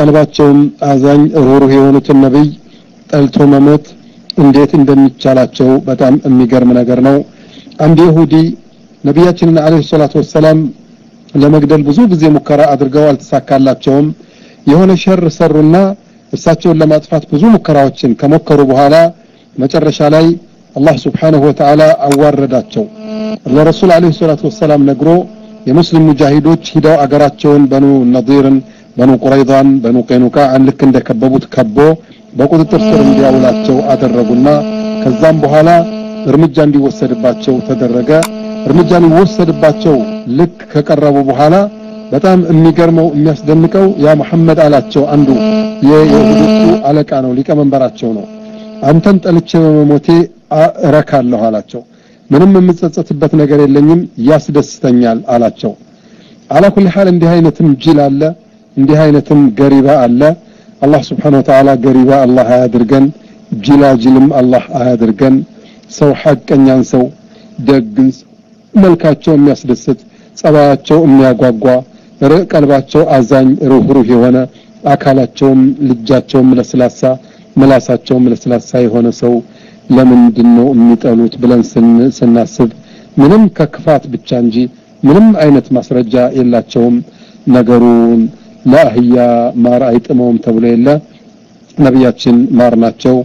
ቀልባቸውም አዛኝ ሩሩህ የሆኑትን ነብይ ጠልቶ መሞት እንዴት እንደሚቻላቸው በጣም የሚገርም ነገር ነው። አንድ ይሁዲ ነብያችንን አለይሂ ሰላቱ ወሰለም ለመግደል ብዙ ጊዜ ሙከራ አድርገው አልተሳካላቸውም። የሆነ ሸር ሰሩና እሳቸውን ለማጥፋት ብዙ ሙከራዎችን ከሞከሩ በኋላ መጨረሻ ላይ አላህ Subhanahu Wa Ta'ala አዋረዳቸው። ለረሱል አለይሂ ሰላቱ ወሰለም ነግሮ የሙስሊም ሙጃሂዶች ሂደው አገራቸውን በኑ ነዲርን በኑ ቁረይዛን በኑ ቀይኑቃን ልክ እንደከበቡት ከቦ በቁጥጥር ስር እንዲያውላቸው አደረጉና ከዛም በኋላ እርምጃ እንዲወሰድባቸው ተደረገ። እርምጃ ሊወሰድባቸው ልክ ከቀረቡ በኋላ በጣም የሚገርመው የሚያስደንቀው ያ መሐመድ አላቸው አንዱ የይሁዶቹ አለቃ ነው ሊቀመንበራቸው ነው አንተን ጠልቼ በመሞቴ እረካለሁ አላቸው። ምንም የምጸጸትበት ነገር የለኝም ያስደስተኛል አላቸው። على كل حال እንዲህ አይነትም ጅል አለ እንዲህ አይነትም ገሪባ አለ። አላህ Subhanahu Wa Ta'ala ገሪባ አላህ ያድርገን ጅላጅልም አላህ ያድርገን። ሰው ሐቀኛን ሰው ደግን መልካቸው የሚያስደስት ጸባያቸው የሚያጓጓ ቀልባቸው አዛኝ ሩህሩህ የሆነ አካላቸውም ልጃቸውም ለስላሳ ምላሳቸውም ለስላሳ የሆነ ሰው ለምንድነው የሚጠሉት ብለን ስናስብ ምንም ከክፋት ብቻ እንጂ ምንም አይነት ማስረጃ የላቸውም። ነገሩን ለአህያ ማር አይጥመውም ተብሎ የለ ነብያችን ማር ናቸው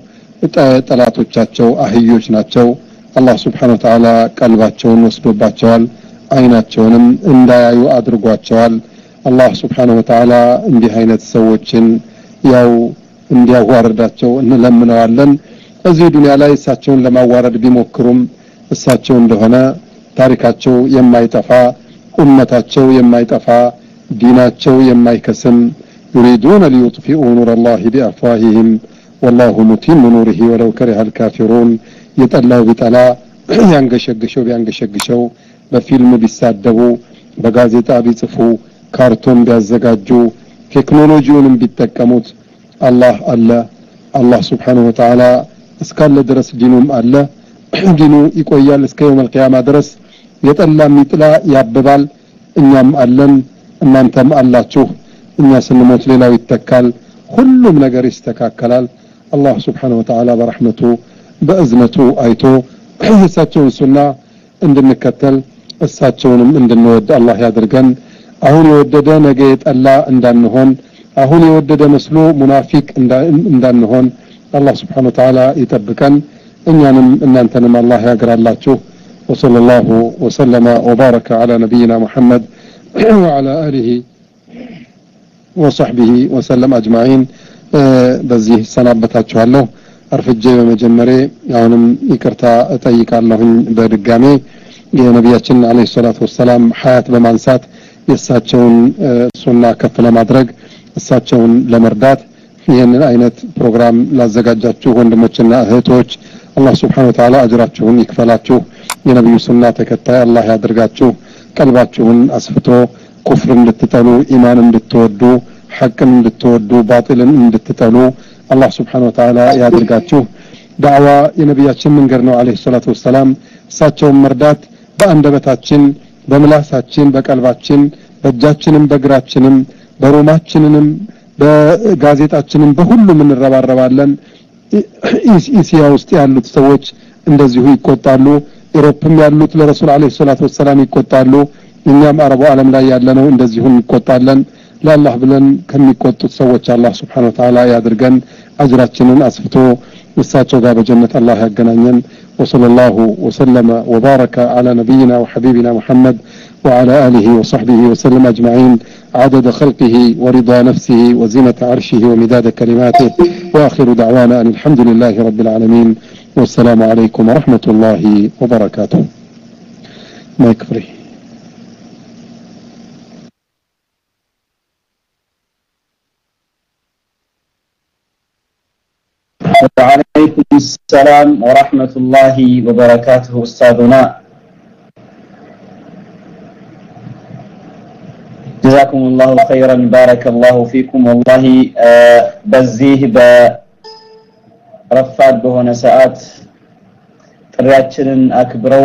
ጠላቶቻቸው አህዮች ናቸው። አላህ Subhanahu Wa Ta'ala ቀልባቸውን ወስዶባቸዋል አይናቸውንም እንዳያዩ አድርጓቸዋል። አላህ Subhanahu Wa Ta'ala እንዲህ አይነት ሰዎችን ያው እንዲያዋርዳቸው እንለምነዋለን። እዚህ ዱንያ ላይ እሳቸውን ለማዋረድ ቢሞክሩም እሳቸው እንደሆነ ታሪካቸው የማይጠፋ ኡመታቸው የማይጠፋ ዲናቸው የማይከስም يريدون ليطفئوا نور الله بأفواههم والله متم نوره ولو كره الكافرون يطلعوا بطلا ያንገሸግሸው ቢያንገሸግሸው በፊልም ቢሳደቡ በጋዜጣ ቢጽፉ ካርቶን ቢያዘጋጁ ቴክኖሎጂውንም ቢጠቀሙት አላህ አለ አላህ Subhanahu Wa Ta'ala እስካለ ድረስ ዲኑም አለ ዲኑ ይቆያል እስከ የውመል ቂያማ ድረስ የጠላም ይጥላ ያብባል። እኛም አለን እናንተም አላችሁ። እኛ ስንሞት ሌላው ይተካል ሁሉም ነገር ይስተካከላል። አላህ Subhanahu Wa Ta'ala በረህመቱ በእዝነቱ አይቶ እሳቸውን ሱና እንድንከተል እሳቸውንም እንድንወድ አላህ ያድርገን። አሁን የወደደ ነገ የጠላ እንዳንሆን አሁን የወደደ መስሎ ሙናፊቅ እንዳንሆን አላህ Subhanahu Wa Ta'ala ይጠብቀን። እኛንም እናንተንም አላህ ያግራላችሁ። وصلى الله وسلم وبارك على نبينا محمد وعلى آله وصحبه وسلم أجمعين. በዚህ ሰናበታችኋለሁ። አርፍጄ በመጀመሪያ አሁንም ይቅርታ እጠይቃለሁ በድጋሜ የነብያችን አለይሂ ሰላቱ ወሰለም ሐያት በማንሳት የእሳቸውን ሱና ከፍ ለማድረግ እሳቸውን ለመርዳት ይሄንን አይነት ፕሮግራም ላዘጋጃችሁ ወንድሞችና እህቶች አላህ Subhanahu Wa Ta'ala አጅራችሁን ይክፈላችሁ። የነብዩ ሱና ተከታይ አላህ ያድርጋችሁ። ቀልባችሁን አስፍቶ ኩፍርን እንድትጠሉ ኢማን እንድትወዱ ሐቅን እንድትወዱ ባጢልን እንድትጠሉ አላህ Subhanahu Wa Ta'ala ያድርጋችሁ። ዳዕዋ የነብያችን መንገድ ነው አለይሂ ሰላቱ ወሰለም። እሳቸውን መርዳት በአንደበታችን በምላሳችን በቀልባችን በእጃችንም በእግራችንም በሮማችንንም በጋዜጣችንም በሁሉም እንረባረባለን። ኢሲያ ውስጥ ያሉት ሰዎች እንደዚሁ ይቆጣሉ። ኢሮፕም ያሉት ለረሱል አለይሂ ሰላቱ ወሰለም ይቆጣሉ። እኛም አረቡ ዓለም ላይ ያለነው እንደዚሁ እንቆጣለን። ለአላህ ብለን ከሚቆጡት ሰዎች አላህ Subhanahu Wa Ta'ala ያድርገን። አጅራችንን አስፍቶ እሳቸው ጋር በጀነት አላህ ያገናኘን። وصلى الله وسلم وبارك على نبينا وحبيبنا محمد وعلى آله وصحبه وسلم أجمعين عدد خلقه ورضا نفسه وزنة عرشه ومداد كلماته وآخر دعوانا أن الحمد لله رب العالمين والسلام عليكم ورحمة الله وبركاته. ما يكفري. وعليكم السلام ورحمة الله وبركاته أستاذنا. جزاكم الله خيرا بارك الله فيكم. والله بزيه برفاد بهنا ساعات ጥሪያችንን አክብረው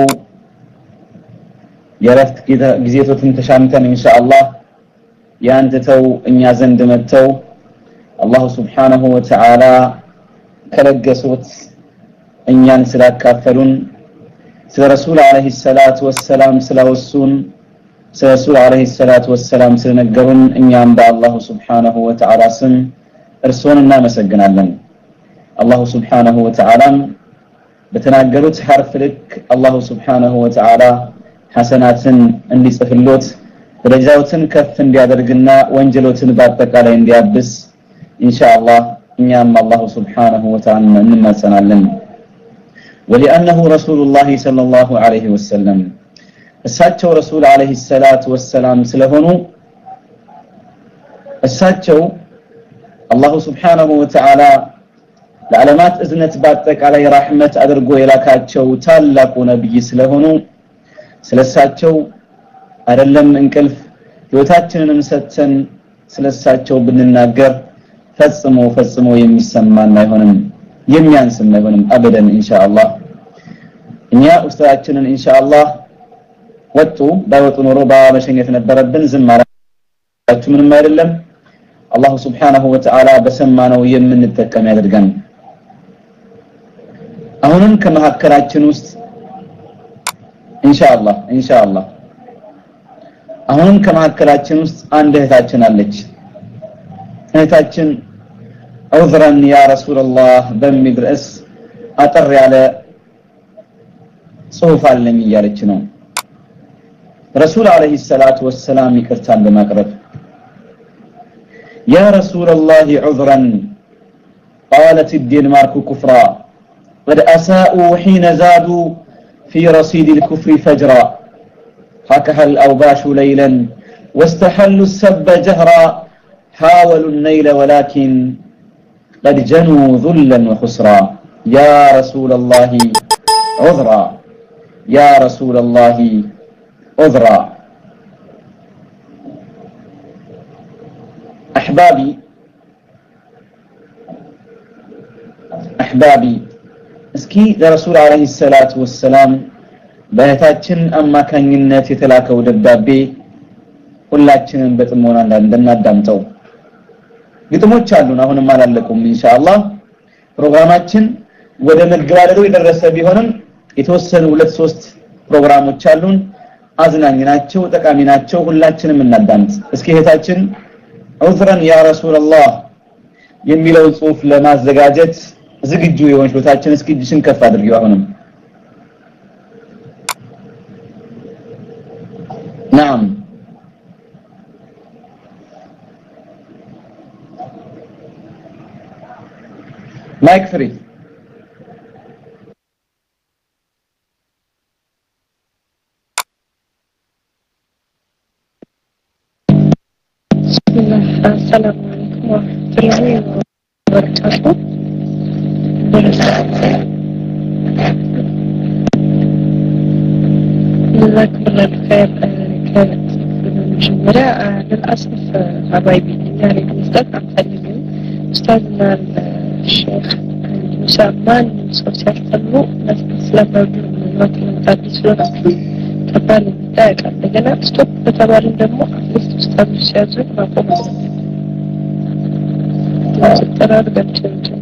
የረፍት ጊዜቶትን ተሻምተን ኢንሻአላህ ያንተው እኛ ዘንድ መተው الله سبحانه وتعالى كلجسوت እኛን ስላካፈሉን ስለ ረሱል አለይሂ ሰላቱ ወሰላም ስለወሱን ስለ ረሱል አለይሂ ሰላቱ ወሰላም ስለነገሩን እኛም በአላህ Subhanahu Wa Ta'ala ስም እርሱን እናመሰግናለን አላህ Subhanahu Wa Ta'ala በተናገሩት ሐርፍ ልክ አላህ Subhanahu Wa Ta'ala ሐሰናትን እንዲጽፍሎት ደረጃዎትን ከፍ እንዲያደርግና ወንጀሎትን በአጠቃላይ እንዲያብስ ኢንሻአላህ እኛም አላህ Subhanahu Wa Ta'ala እንማጸናለን ولأنه رسول الله صلى الله عليه وسلم እሳቸው ረሱል አለይሂ ሰላቱ ወሰላም ስለሆኑ እሳቸው አላህ Subhanahu Wa Ta'ala ለዓለማት እዝነት በአጠቃላይ ረህመት አድርጎ የላካቸው ታላቁ ነብይ ስለሆኑ ስለሳቸው አይደለም እንቅልፍ ህይወታችንንም ሰጥተን ስለሳቸው ብንናገር ፈጽሞ ፈጽሞ የሚሰማን አይሆንም የሚያንስም አይሆንም አበደን ኢንሻአላህ እኛ ኡስታዳችንን ኢንሻአላህ ወጡ ባይወጡ ኖሮ ባመሸኘት ነበረብን ዝም አላችሁ ምንም አይደለም አላህ Subhanahu Wa Ta'ala በሰማነው የምንጠቀም ያድርገን አሁንም ከመሐከራችን ውስጥ ኢንሻአላህ ኢንሻአላህ አሁንም ከመሐከራችን ውስጥ አንድ እህታችን አለች እህታችን عذرا يا رسول الله በሚል ርዕስ አጠር ያለ ጽሁፍ አለኝ እያለች ነው ረሱል አለይሂ ሰላቱ ወሰላም ይቅርታን በማቅረብ يا رسول الله عذرا قالت الدنمارك كفرا قد أساءوا حين زادوا في رصيد الكفر فجرا حكها الأوباش ليلا واستحلوا السب جهرا حاولوا النيل ولكن قد جنوا ذلا وخسرا يا رسول الله عذرا يا رسول الله عذرا أحبابي أحبابي اسكي لرسول عليه الصلاة والسلام بهتاتشن أما كان ينات يتلاكو دبابي ሁላችንም በጥሞና እንደናዳምጠው ግጥሞች አሉን አሁንም አላለቁም ኢንሻአላህ ፕሮግራማችን ወደ መግባደዱ የደረሰ ቢሆንም የተወሰኑ ሁለት ሶስት ፕሮግራሞች አሉን አዝናኝ ናቸው ጠቃሚ ናቸው ሁላችንም እናዳምጥ እስኪ እህታችን عذرا يا رسول الله የሚለው ጽሁፍ ለማዘጋጀት ዝግጁ የሆንሽ እህታችን እስኪ እጅሽን ከፍ አድርጊው አሁንም نعم مايك فري بسم الله السلام عليكم ورحمة الله وبركاته جزاكم الله خير كانت المجمرة للأسف حبايبي يعني بالنسبة عم أستاذنا الشيخ موسى أمان صوت يحتلوا ناس الإسلام موجود من الوقت المتعدد سلوك تبالي متاعك عندنا ستوب بتبالي دمو أفلست أستاذ الشيخ ما قوم لازم الترار قبتلتو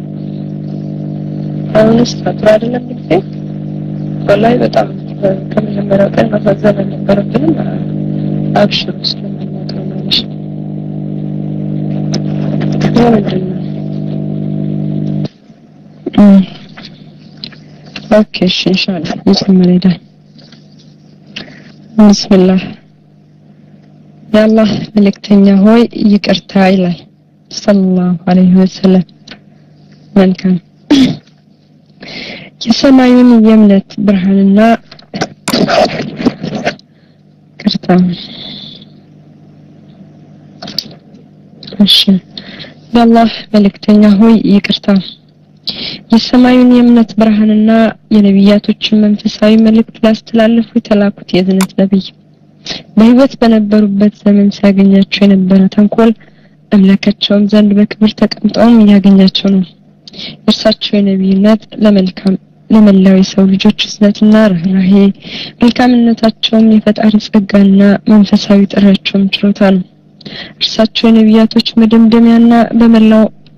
أونس فترار لم يكفيك والله بطعم كم جمرة وكان مفزانا من بربنا أبشر مسلم ما تغنانش ما مدرنا اوكي ان شاء الله بسم الله بسم الله يا الله ملكتنيا هوي يقرتا إلهي صلى الله عليه وسلم من كان የሰማዩን የእምነት ብርሃንና ቅርታ እሺ የአላህ መልእክተኛ ሆይ ይቅርታ የሰማዩን የእምነት ብርሃንና የነቢያቶችን መንፈሳዊ መልእክት ላስተላልፉ የተላኩት የዝነት ነብይ በህይወት በነበሩበት ዘመን ሲያገኛቸው የነበረ ተንኮል አምላካቸውም ዘንድ በክብር ተቀምጠውም ያገኛቸው ነው እርሳቸው የነብይነት ለመልካም ለመላው የሰው ልጆች እዝነትና ርህራሄ መልካምነታቸውም የፈጣሪ ጸጋና መንፈሳዊ ጥሪያቸውም ችሮታ ነው እርሳቸው የነብያቶች መደምደሚያና በመላው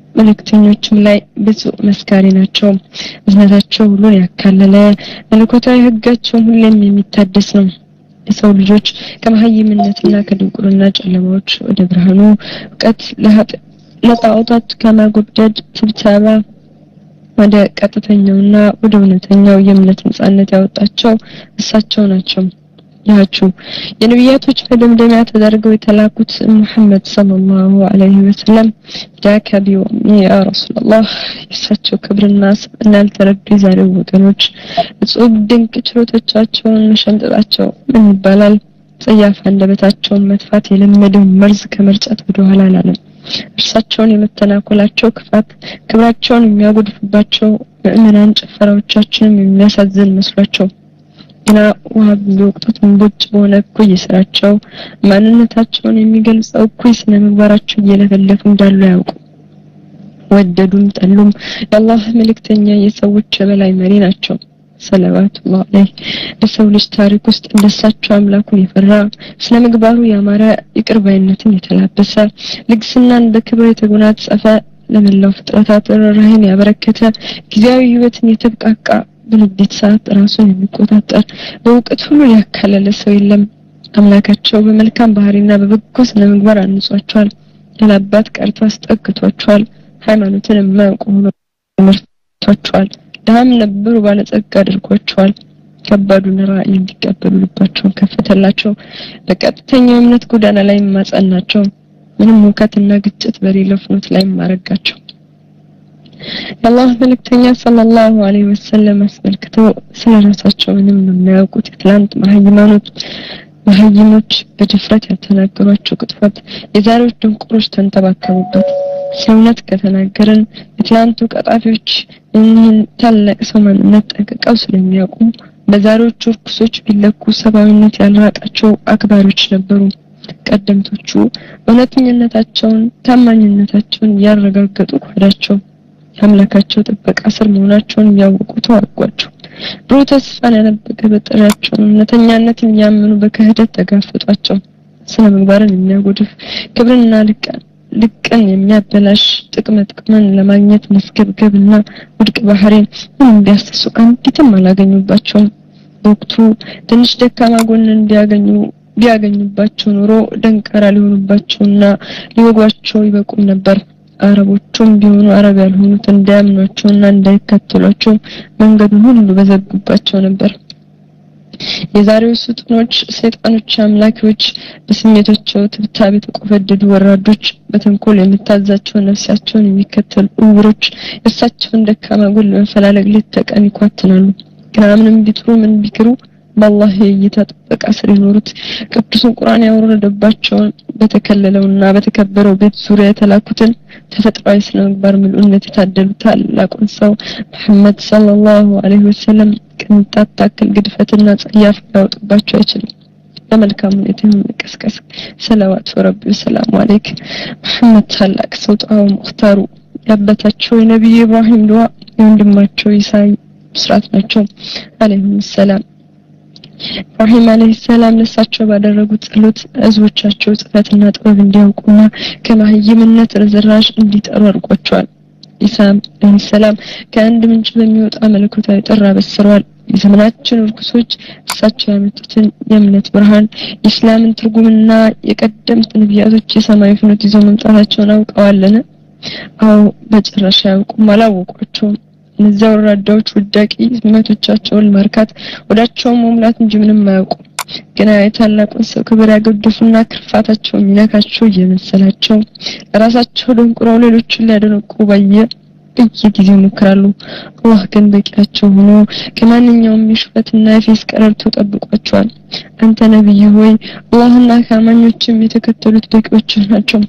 መልእክተኞችም ላይ ብዙ መስካሪ ናቸው። እዝነታቸው ሁሉን ያካለለ መለኮታዊ ህጋቸው ሁሌም የሚታደስ ነው። የሰው ልጆች ከመሀይምነትና ከድንቁርና ጨለማዎች ወደ ብርሃኑ እውቀት ለጣዖታት ከማጎብደድ ስብሰባ ወደ ቀጥተኛውና ወደ እውነተኛው የእምነት ነጻነት ያወጣቸው እሳቸው ናቸው። ያችሁ የነቢያቶች መደምደሚያ ተደርገው የተላኩት ሙሐመድ ሰለላሁ ዐለይሂ ወሰለም ጃከ ቢወሚ ያ ረሱላህ እሳቸው ክብርና ስብዕና ያልተረዱ የዛሬው ወገኖች እጹብ ድንቅ ችሎቶቻቸውን መሸምጠጣቸው ምን ይባላል? ጸያፍ አንደበታቸውን መጥፋት የለመደው መርዝ ከመርጨት ወደ ኋላ አላለም። እርሳቸውን የመተናኮላቸው ክፋት ክብራቸውን የሚያጎድፍባቸው ምዕመናን ጭፈራዎቻችንም የሚያሳዝን መስሏቸው እና ወሃብ ወቅቱት ምንቦጭ በሆነ እኩይ ስራቸው ማንነታቸውን የሚገልጸው እኩይ ስነ ምግባራቸው እየለፈለፉ እንዳሉ ያውቁ። ወደዱም ጠሉም የአላህ መልእክተኛ የሰዎች በላይ መሪ ናቸው። ሰለዋቱላህ ዐለይሂ በሰው ልጅ ታሪክ ውስጥ እንደሳቸው አምላኩን የፈራ ስነ ምግባሩ ያማረ ይቅርባይነትን የተላበሰ ልግስናን በክብር የተጎናጸፈ ለመላው ፍጥረታት ርህራሄን ያበረከተ ጊዜያዊ ህይወትን የተብቃቃ በንዴት ሰዓት ራሱን የሚቆጣጠር በእውቀት ሁሉ ያካለለ ሰው የለም። አምላካቸው በመልካም ባህሪና በበጎ ስነ ምግባር አንጿቸዋል። ያላባት ቀርቶ አስጠግቷቸዋል። ሃይማኖትን የማያውቁ መርቷቸዋል። ዳም ነበሩ ባለጸጋ አድርጓቸዋል። ከባዱን ራእይ እንዲቀበሉ ልባቸውን ከፈተላቸው። በቀጥተኛው እምነት ጎዳና ላይ ማጸናቸው። ምንም ሙከትና ግጭት በሌለው ፍኖት ላይ ማረጋቸው። የአላህ መልእክተኛ ሰለላሁ ዐለይሂ ወሰለም አስመልክተው ስለራሳቸው ምንም የማያውቁት የትላንት መሀይማኖች መሀይሞች በድፍረት ያልተናገሯቸው ቅጥፈት የዛሬዎች ድንቁሮች ተንተባከቡበት። ሰውነት ከተናገረን የትላንቱ ቀጣፊዎች እኒህን ታላቅ ሰው ማንነት ጠንቅቀው ስለሚያውቁ በዛሬዎቹ ርኩሶች ቢለኩ ሰብአዊነት ያልራቃቸው አክባሪዎች ነበሩ። ቀደምቶቹ እውነተኝነታቸውን ታማኝነታቸውን ያረጋገጡ ኳዳቸው አምላካቸው ጥበቃ ስር መሆናቸውን ያወቁ ተዋጓቸው። ብሩህ ተስፋን ያነበቀ በጥሪያቸው እውነተኛነትን ያመኑ በክህደት ተጋፈጧቸው። ስነ ምግባርን የሚያጎድፍ ክብርና ልቀን ልቀን የሚያበላሽ ጥቅም ጥቅምን ለማግኘት መስገብገብና ውድቅ ባህሪን ምን ቢያስተሱ አንዲትም አላገኙባቸውም። በወቅቱ ትንሽ ደካማ ጎንን ቢያገኙ ቢያገኙባቸው ኖሮ ደንቃራ ሊሆኑባቸውና ሊወጓቸው ይበቁም ነበር። አረቦቹም ቢሆኑ አረብ ያልሆኑት እንዳያምኗቸውና እንዳይከተሏቸው መንገዱን ሁሉ በዘጉባቸው ነበር። የዛሬው ስጡኖች ሰይጣኖች አምላኪዎች በስሜቶቻቸው ትብታብ የተቆፈደዱ ወራዶች በተንኮል የምታዛቸው ነፍሳቸውን የሚከተሉ እውሮች እርሳቸውን ደካማ ጎል ለመፈላለግ ለተቀን ይኳትናሉ። ግን ምንም ቢጥሩ ምን ቢክሩ በአላህ እየተጠበቀ ስር የኖሩት ቅዱሱን ቁርአን ያወረደባቸው በተከለለውና በተከበረው ቤት ዙሪያ የተላኩትን ተፈጥሯዊ ስነ ምግባር ምሉዕነት የታደሉ ታላቁን ሰው መሐመድ ሰለላሁ ዐለይሂ ወሰለም ቅንጣት ታክል ግድፈትና ጸያፍ ያወጡባቸው አይችልም። ለመልካም ሁኔታ መቀስቀስ ሰላዋት ወረቢ ሰላም አለይክ መሐመድ ታላቅ ሰው ጣው ሙክታሩ ያበታቸው የነብዩ ኢብራሂም ዱዓ የወንድማቸው ኢሳይ ብስራት ናቸው አለይሂ ሰላም። ኢብራሂም አለይሂ ሰላም ለሳቸው ባደረጉት ጸሎት ህዝቦቻቸው ጽፈትና ጥበብ እንዲያውቁና ከማህይምነት ርዝራሽ እንዲጠሩ አድርጓቸዋል። ኢሳም አለይሂ ሰላም ከአንድ ምንጭ በሚወጣ መለኮታዊ ጥራ በስረዋል። የዘመናችን ርኩሶች እሳቸው ያመጡትን የእምነት ብርሃን የእስላምን ትርጉምና የቀደምት ነቢያቶች የሰማይ ፍኖት ይዘው መምጣታቸውን አውቀዋልን? አው በጭራሽ ያውቁም አላወቋቸውም። እነዚያ ወራዳዎች ውዳቂ ስሜቶቻቸውን ማርካት ወዳቸው መሙላት እንጂ ምንም አያውቁ። ገና የታላቁን ሰው ክብር ያገድፉና ክርፋታቸው የሚነካቸው እየመሰላቸው ራሳቸው ደንቁረው ሌሎችን ሊያደንቁ ባየ በየጊዜው ይሞክራሉ። አላህ ግን በቂያቸው ሆኖ ከማንኛውም የሽፈትና የፌስ ቀረርቶ ጠብቋቸዋል። አንተ ነብይ ሆይ አላህና ካማኞችም የተከተሉት በቂዎች ናቸው።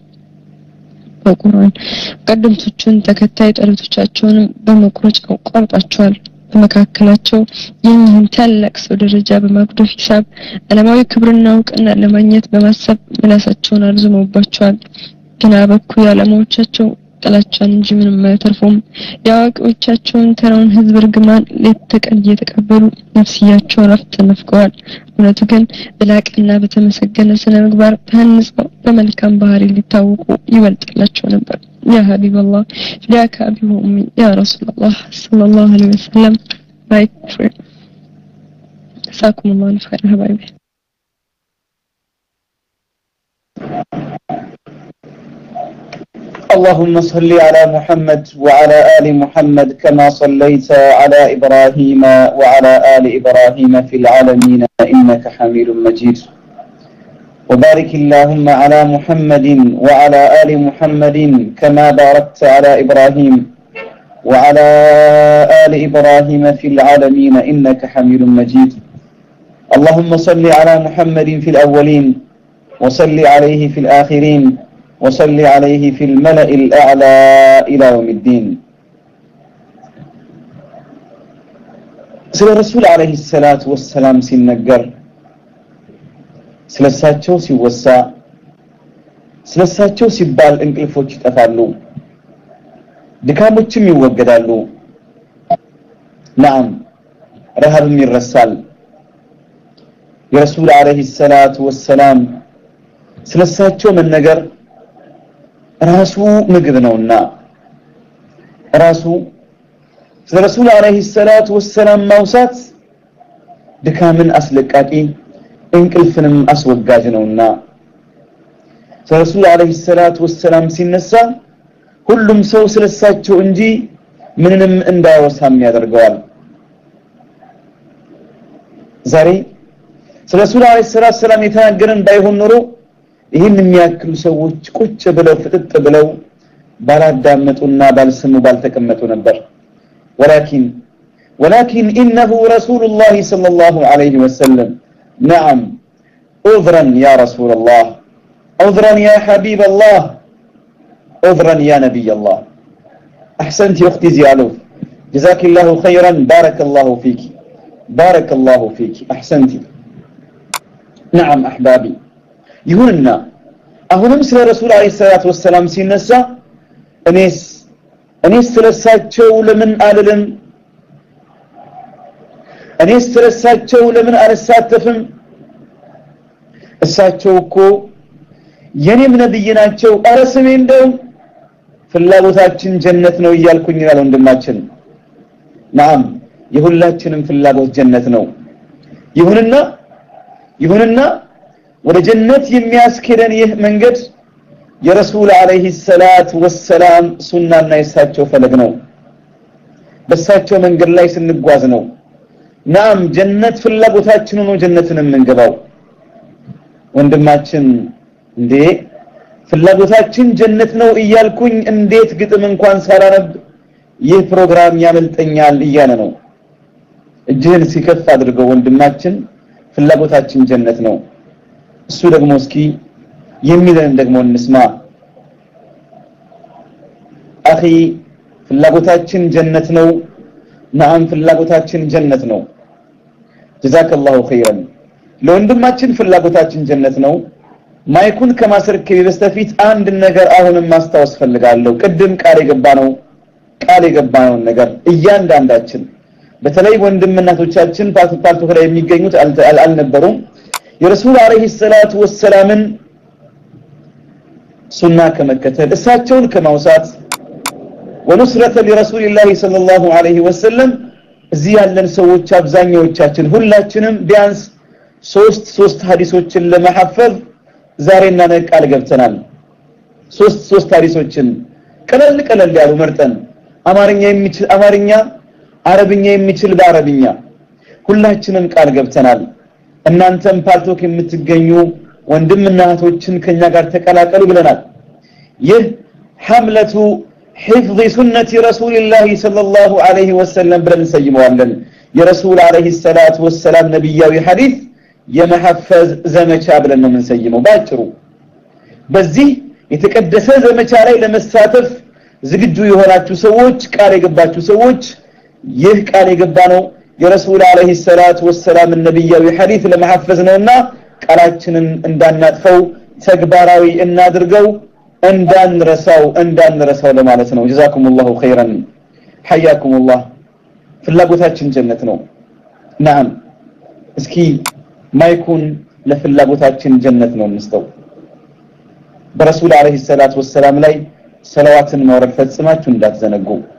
በቁርአን ቀደምቶቹን ተከታይ ጠላቶቻቸውን በመቁረጫው ቆርጧቸዋል። በመካከላቸው ይህን ታላቅ ሰው ደረጃ በማጉደፍ ሂሳብ ዓለማዊ ክብርና እውቅና ለማግኘት በማሰብ ምላሳቸውን አርዝመውባቸዋል። ግን አበኩ ያለማዎቻቸው ጥላቻን እንጂ ምንም አያተርፉም። ያዋቂዎቻቸውን ተራውን ህዝብ እርግማን ለተቀን እየተቀበሉ ነፍስያቸውን አፍተነፍቀዋል። እውነቱ ግን በላቅና በተመሰገነ ስነ ምግባር ታንጸው በመልካም ባህሪ ሊታወቁ ይበልጥላቸው ነበር። يا حبيب الله فداك أبي وأمي يا رسول الله صلى الله عليه وسلم right for جزاكم الله خير حبايبي اللهم صل على محمد وعلى آل محمد كما صليت على إبراهيم وعلى آل إبراهيم في العالمين إنك حميد مجيد وبارك اللهم على محمد وعلى آل محمد كما باركت على إبراهيم وعلى آل إبراهيم في العالمين إنك حميد مجيد اللهم صل على محمد في الأولين وصل عليه في الآخرين وصل عليه في الملأ الأعلى إلى يوم الدين سيد الرسول عليه الصلاة والسلام سنقر ስለሳቸው ሲወሳ ስለሳቸው ሲባል እንቅልፎች ይጠፋሉ ድካሞችም ይወገዳሉ نعم ረሃብም ይረሳል የረሱል አለይሂ ሰላቱ ወሰላም ስለሳቸው መነገር ራሱ ምግብ ነውና ራሱ ስለ ረሱል አለይሂ ሰላቱ ወሰላም ማውሳት ድካምን አስለቃቂ እንቅልፍንም አስወጋጅ ነውና ረሱል አለይሂ ሰላቱ ወሰላም ሲነሳ ሁሉም ሰው ስለሳቸው እንጂ ምንንም እንዳይወሳም ያደርገዋል ዛሬ ረሱል አለይሂ ሰላቱ ወሰላም የተናገረን ባይሆን ኖሮ ይህን የሚያክሉ ሰዎች ቁጭ ብለው ፍጥጥ ብለው ባላዳመጡና ባልሰሙ ባልተቀመጡ ነበር ولكن ولكن انه رسول الله صلى الله عليه وسلم نعم عذرا يا رسول الله عذرا يا حبيب الله عذرا يا نبي الله احسنت يا اختي زيالو جزاك الله خيرا بارك الله فيك بارك الله فيك احسنتي نعم احبابي يقولنا አሁንም ስለ ረሱል አለይሂ ሰላቱ ወሰለም ሲነሳ እኔስ እኔስ ስለሳቸው ለምን አልልም እኔስ ስለሳቸው ለምን አልሳተፍም እሳቸው እኮ የኔም ነብይ ናቸው አረስሜ እንደው ፍላጎታችን ጀነት ነው ይያልኩኝ ይላል ወንድማችን نعم የሁላችንም ፍላጎት ጀነት ነው ይሁንና ይሁንና ወደ ጀነት የሚያስከደን ይህ መንገድ የረሱል አለይሂ ሰላቱ ወሰላም ሱናና የሳቸው ፈለግ ነው በሳቸው መንገድ ላይ ስንጓዝ ነው نعم ጀነት ፍላጎታችን ነው ጀነትን እንገባው ወንድማችን እንዴ ፍላጎታችን ጀነት ነው እያልኩኝ እንዴት ግጥም እንኳን ሳላነብ ይህ ፕሮግራም ያመልጠኛል እያለ ነው እጅህን ሲከፍ አድርገው ወንድማችን ፍላጎታችን ጀነት ነው እሱ ደግሞ እስኪ የሚለን ደግሞ እንስማ አኺ ፍላጎታችን ጀነት ነው نعم ፍላጎታችን ጀነት ነው ጀዛከላሁ ኸይራን ለወንድማችን ፍላጎታችን ጀነት ነው ማይኩን ከማስረከብ በስተፊት አንድ ነገር አሁንም ማስታወስ ፈልጋለሁ ቅድም ቃል የገባነው ቃል የገባነው ነገር እያንዳንዳችን በተለይ ወንድምናቶቻችን ፓስፖርት ላይ የሚገኙት አልነበሩም የረሱል አለይሂ ሰላቱ ወሰላምን ሱና ከመከተል እሳቸውን ከማውሳት ወንስረተ ለረሱል الله صلى الله عليه وسلم እዚህ ያለን ሰዎች አብዛኛዎቻችን ሁላችንም ቢያንስ ሶስት ሶስት ሐዲሶችን ለመሐፈዝ ዛሬና ነገ ቃል ገብተናል ሶስት ሶስት ሐዲሶችን ቀለል ቀለል ያሉ መርጠን አማርኛ የሚችል አማርኛ አረብኛ የሚችል በአረብኛ ሁላችንም ቃል ገብተናል እናንተም ፓልቶክ የምትገኙ ወንድምና እህቶችን ከኛ ጋር ተቀላቀሉ ብለናል ይህ ሐምለቱ حفظ سنة رسول الله صلى الله عليه وسلم ብለን ሰይመዋለን የረሱል አለይሂ ሰላቱ ወሰለም ነብያዊ ሐዲስ የመሐፈዝ ዘመቻ ብለን ነው የምንሰይመው ባጭሩ በዚህ የተቀደሰ ዘመቻ ላይ ለመሳተፍ ዝግጁ የሆናችሁ ሰዎች ቃል የገባችሁ ሰዎች ይህ ቃል የገባነው የረሱል አለይሂ ሰላቱ ወሰለም ነብያዊ ሐዲስ ለመሐፈዝ ነውና ቃላችንን እንዳናጥፈው ተግባራዊ እናድርገው እንዳንረሳው እንዳንረሳው ለማለት ነው ጀዛኩሙላሁ ኸይራን ሐያኩሙላህ ፍላጎታችን ጀነት ነው نعم እስኪ ማይኩን ለፍላጎታችን ጀነት ነው እንስተው በረሱል አለይሂ ሰላቱ ወሰለም ላይ ሰለዋትን ማውረድ ፈጽማችሁ እንዳትዘነጉ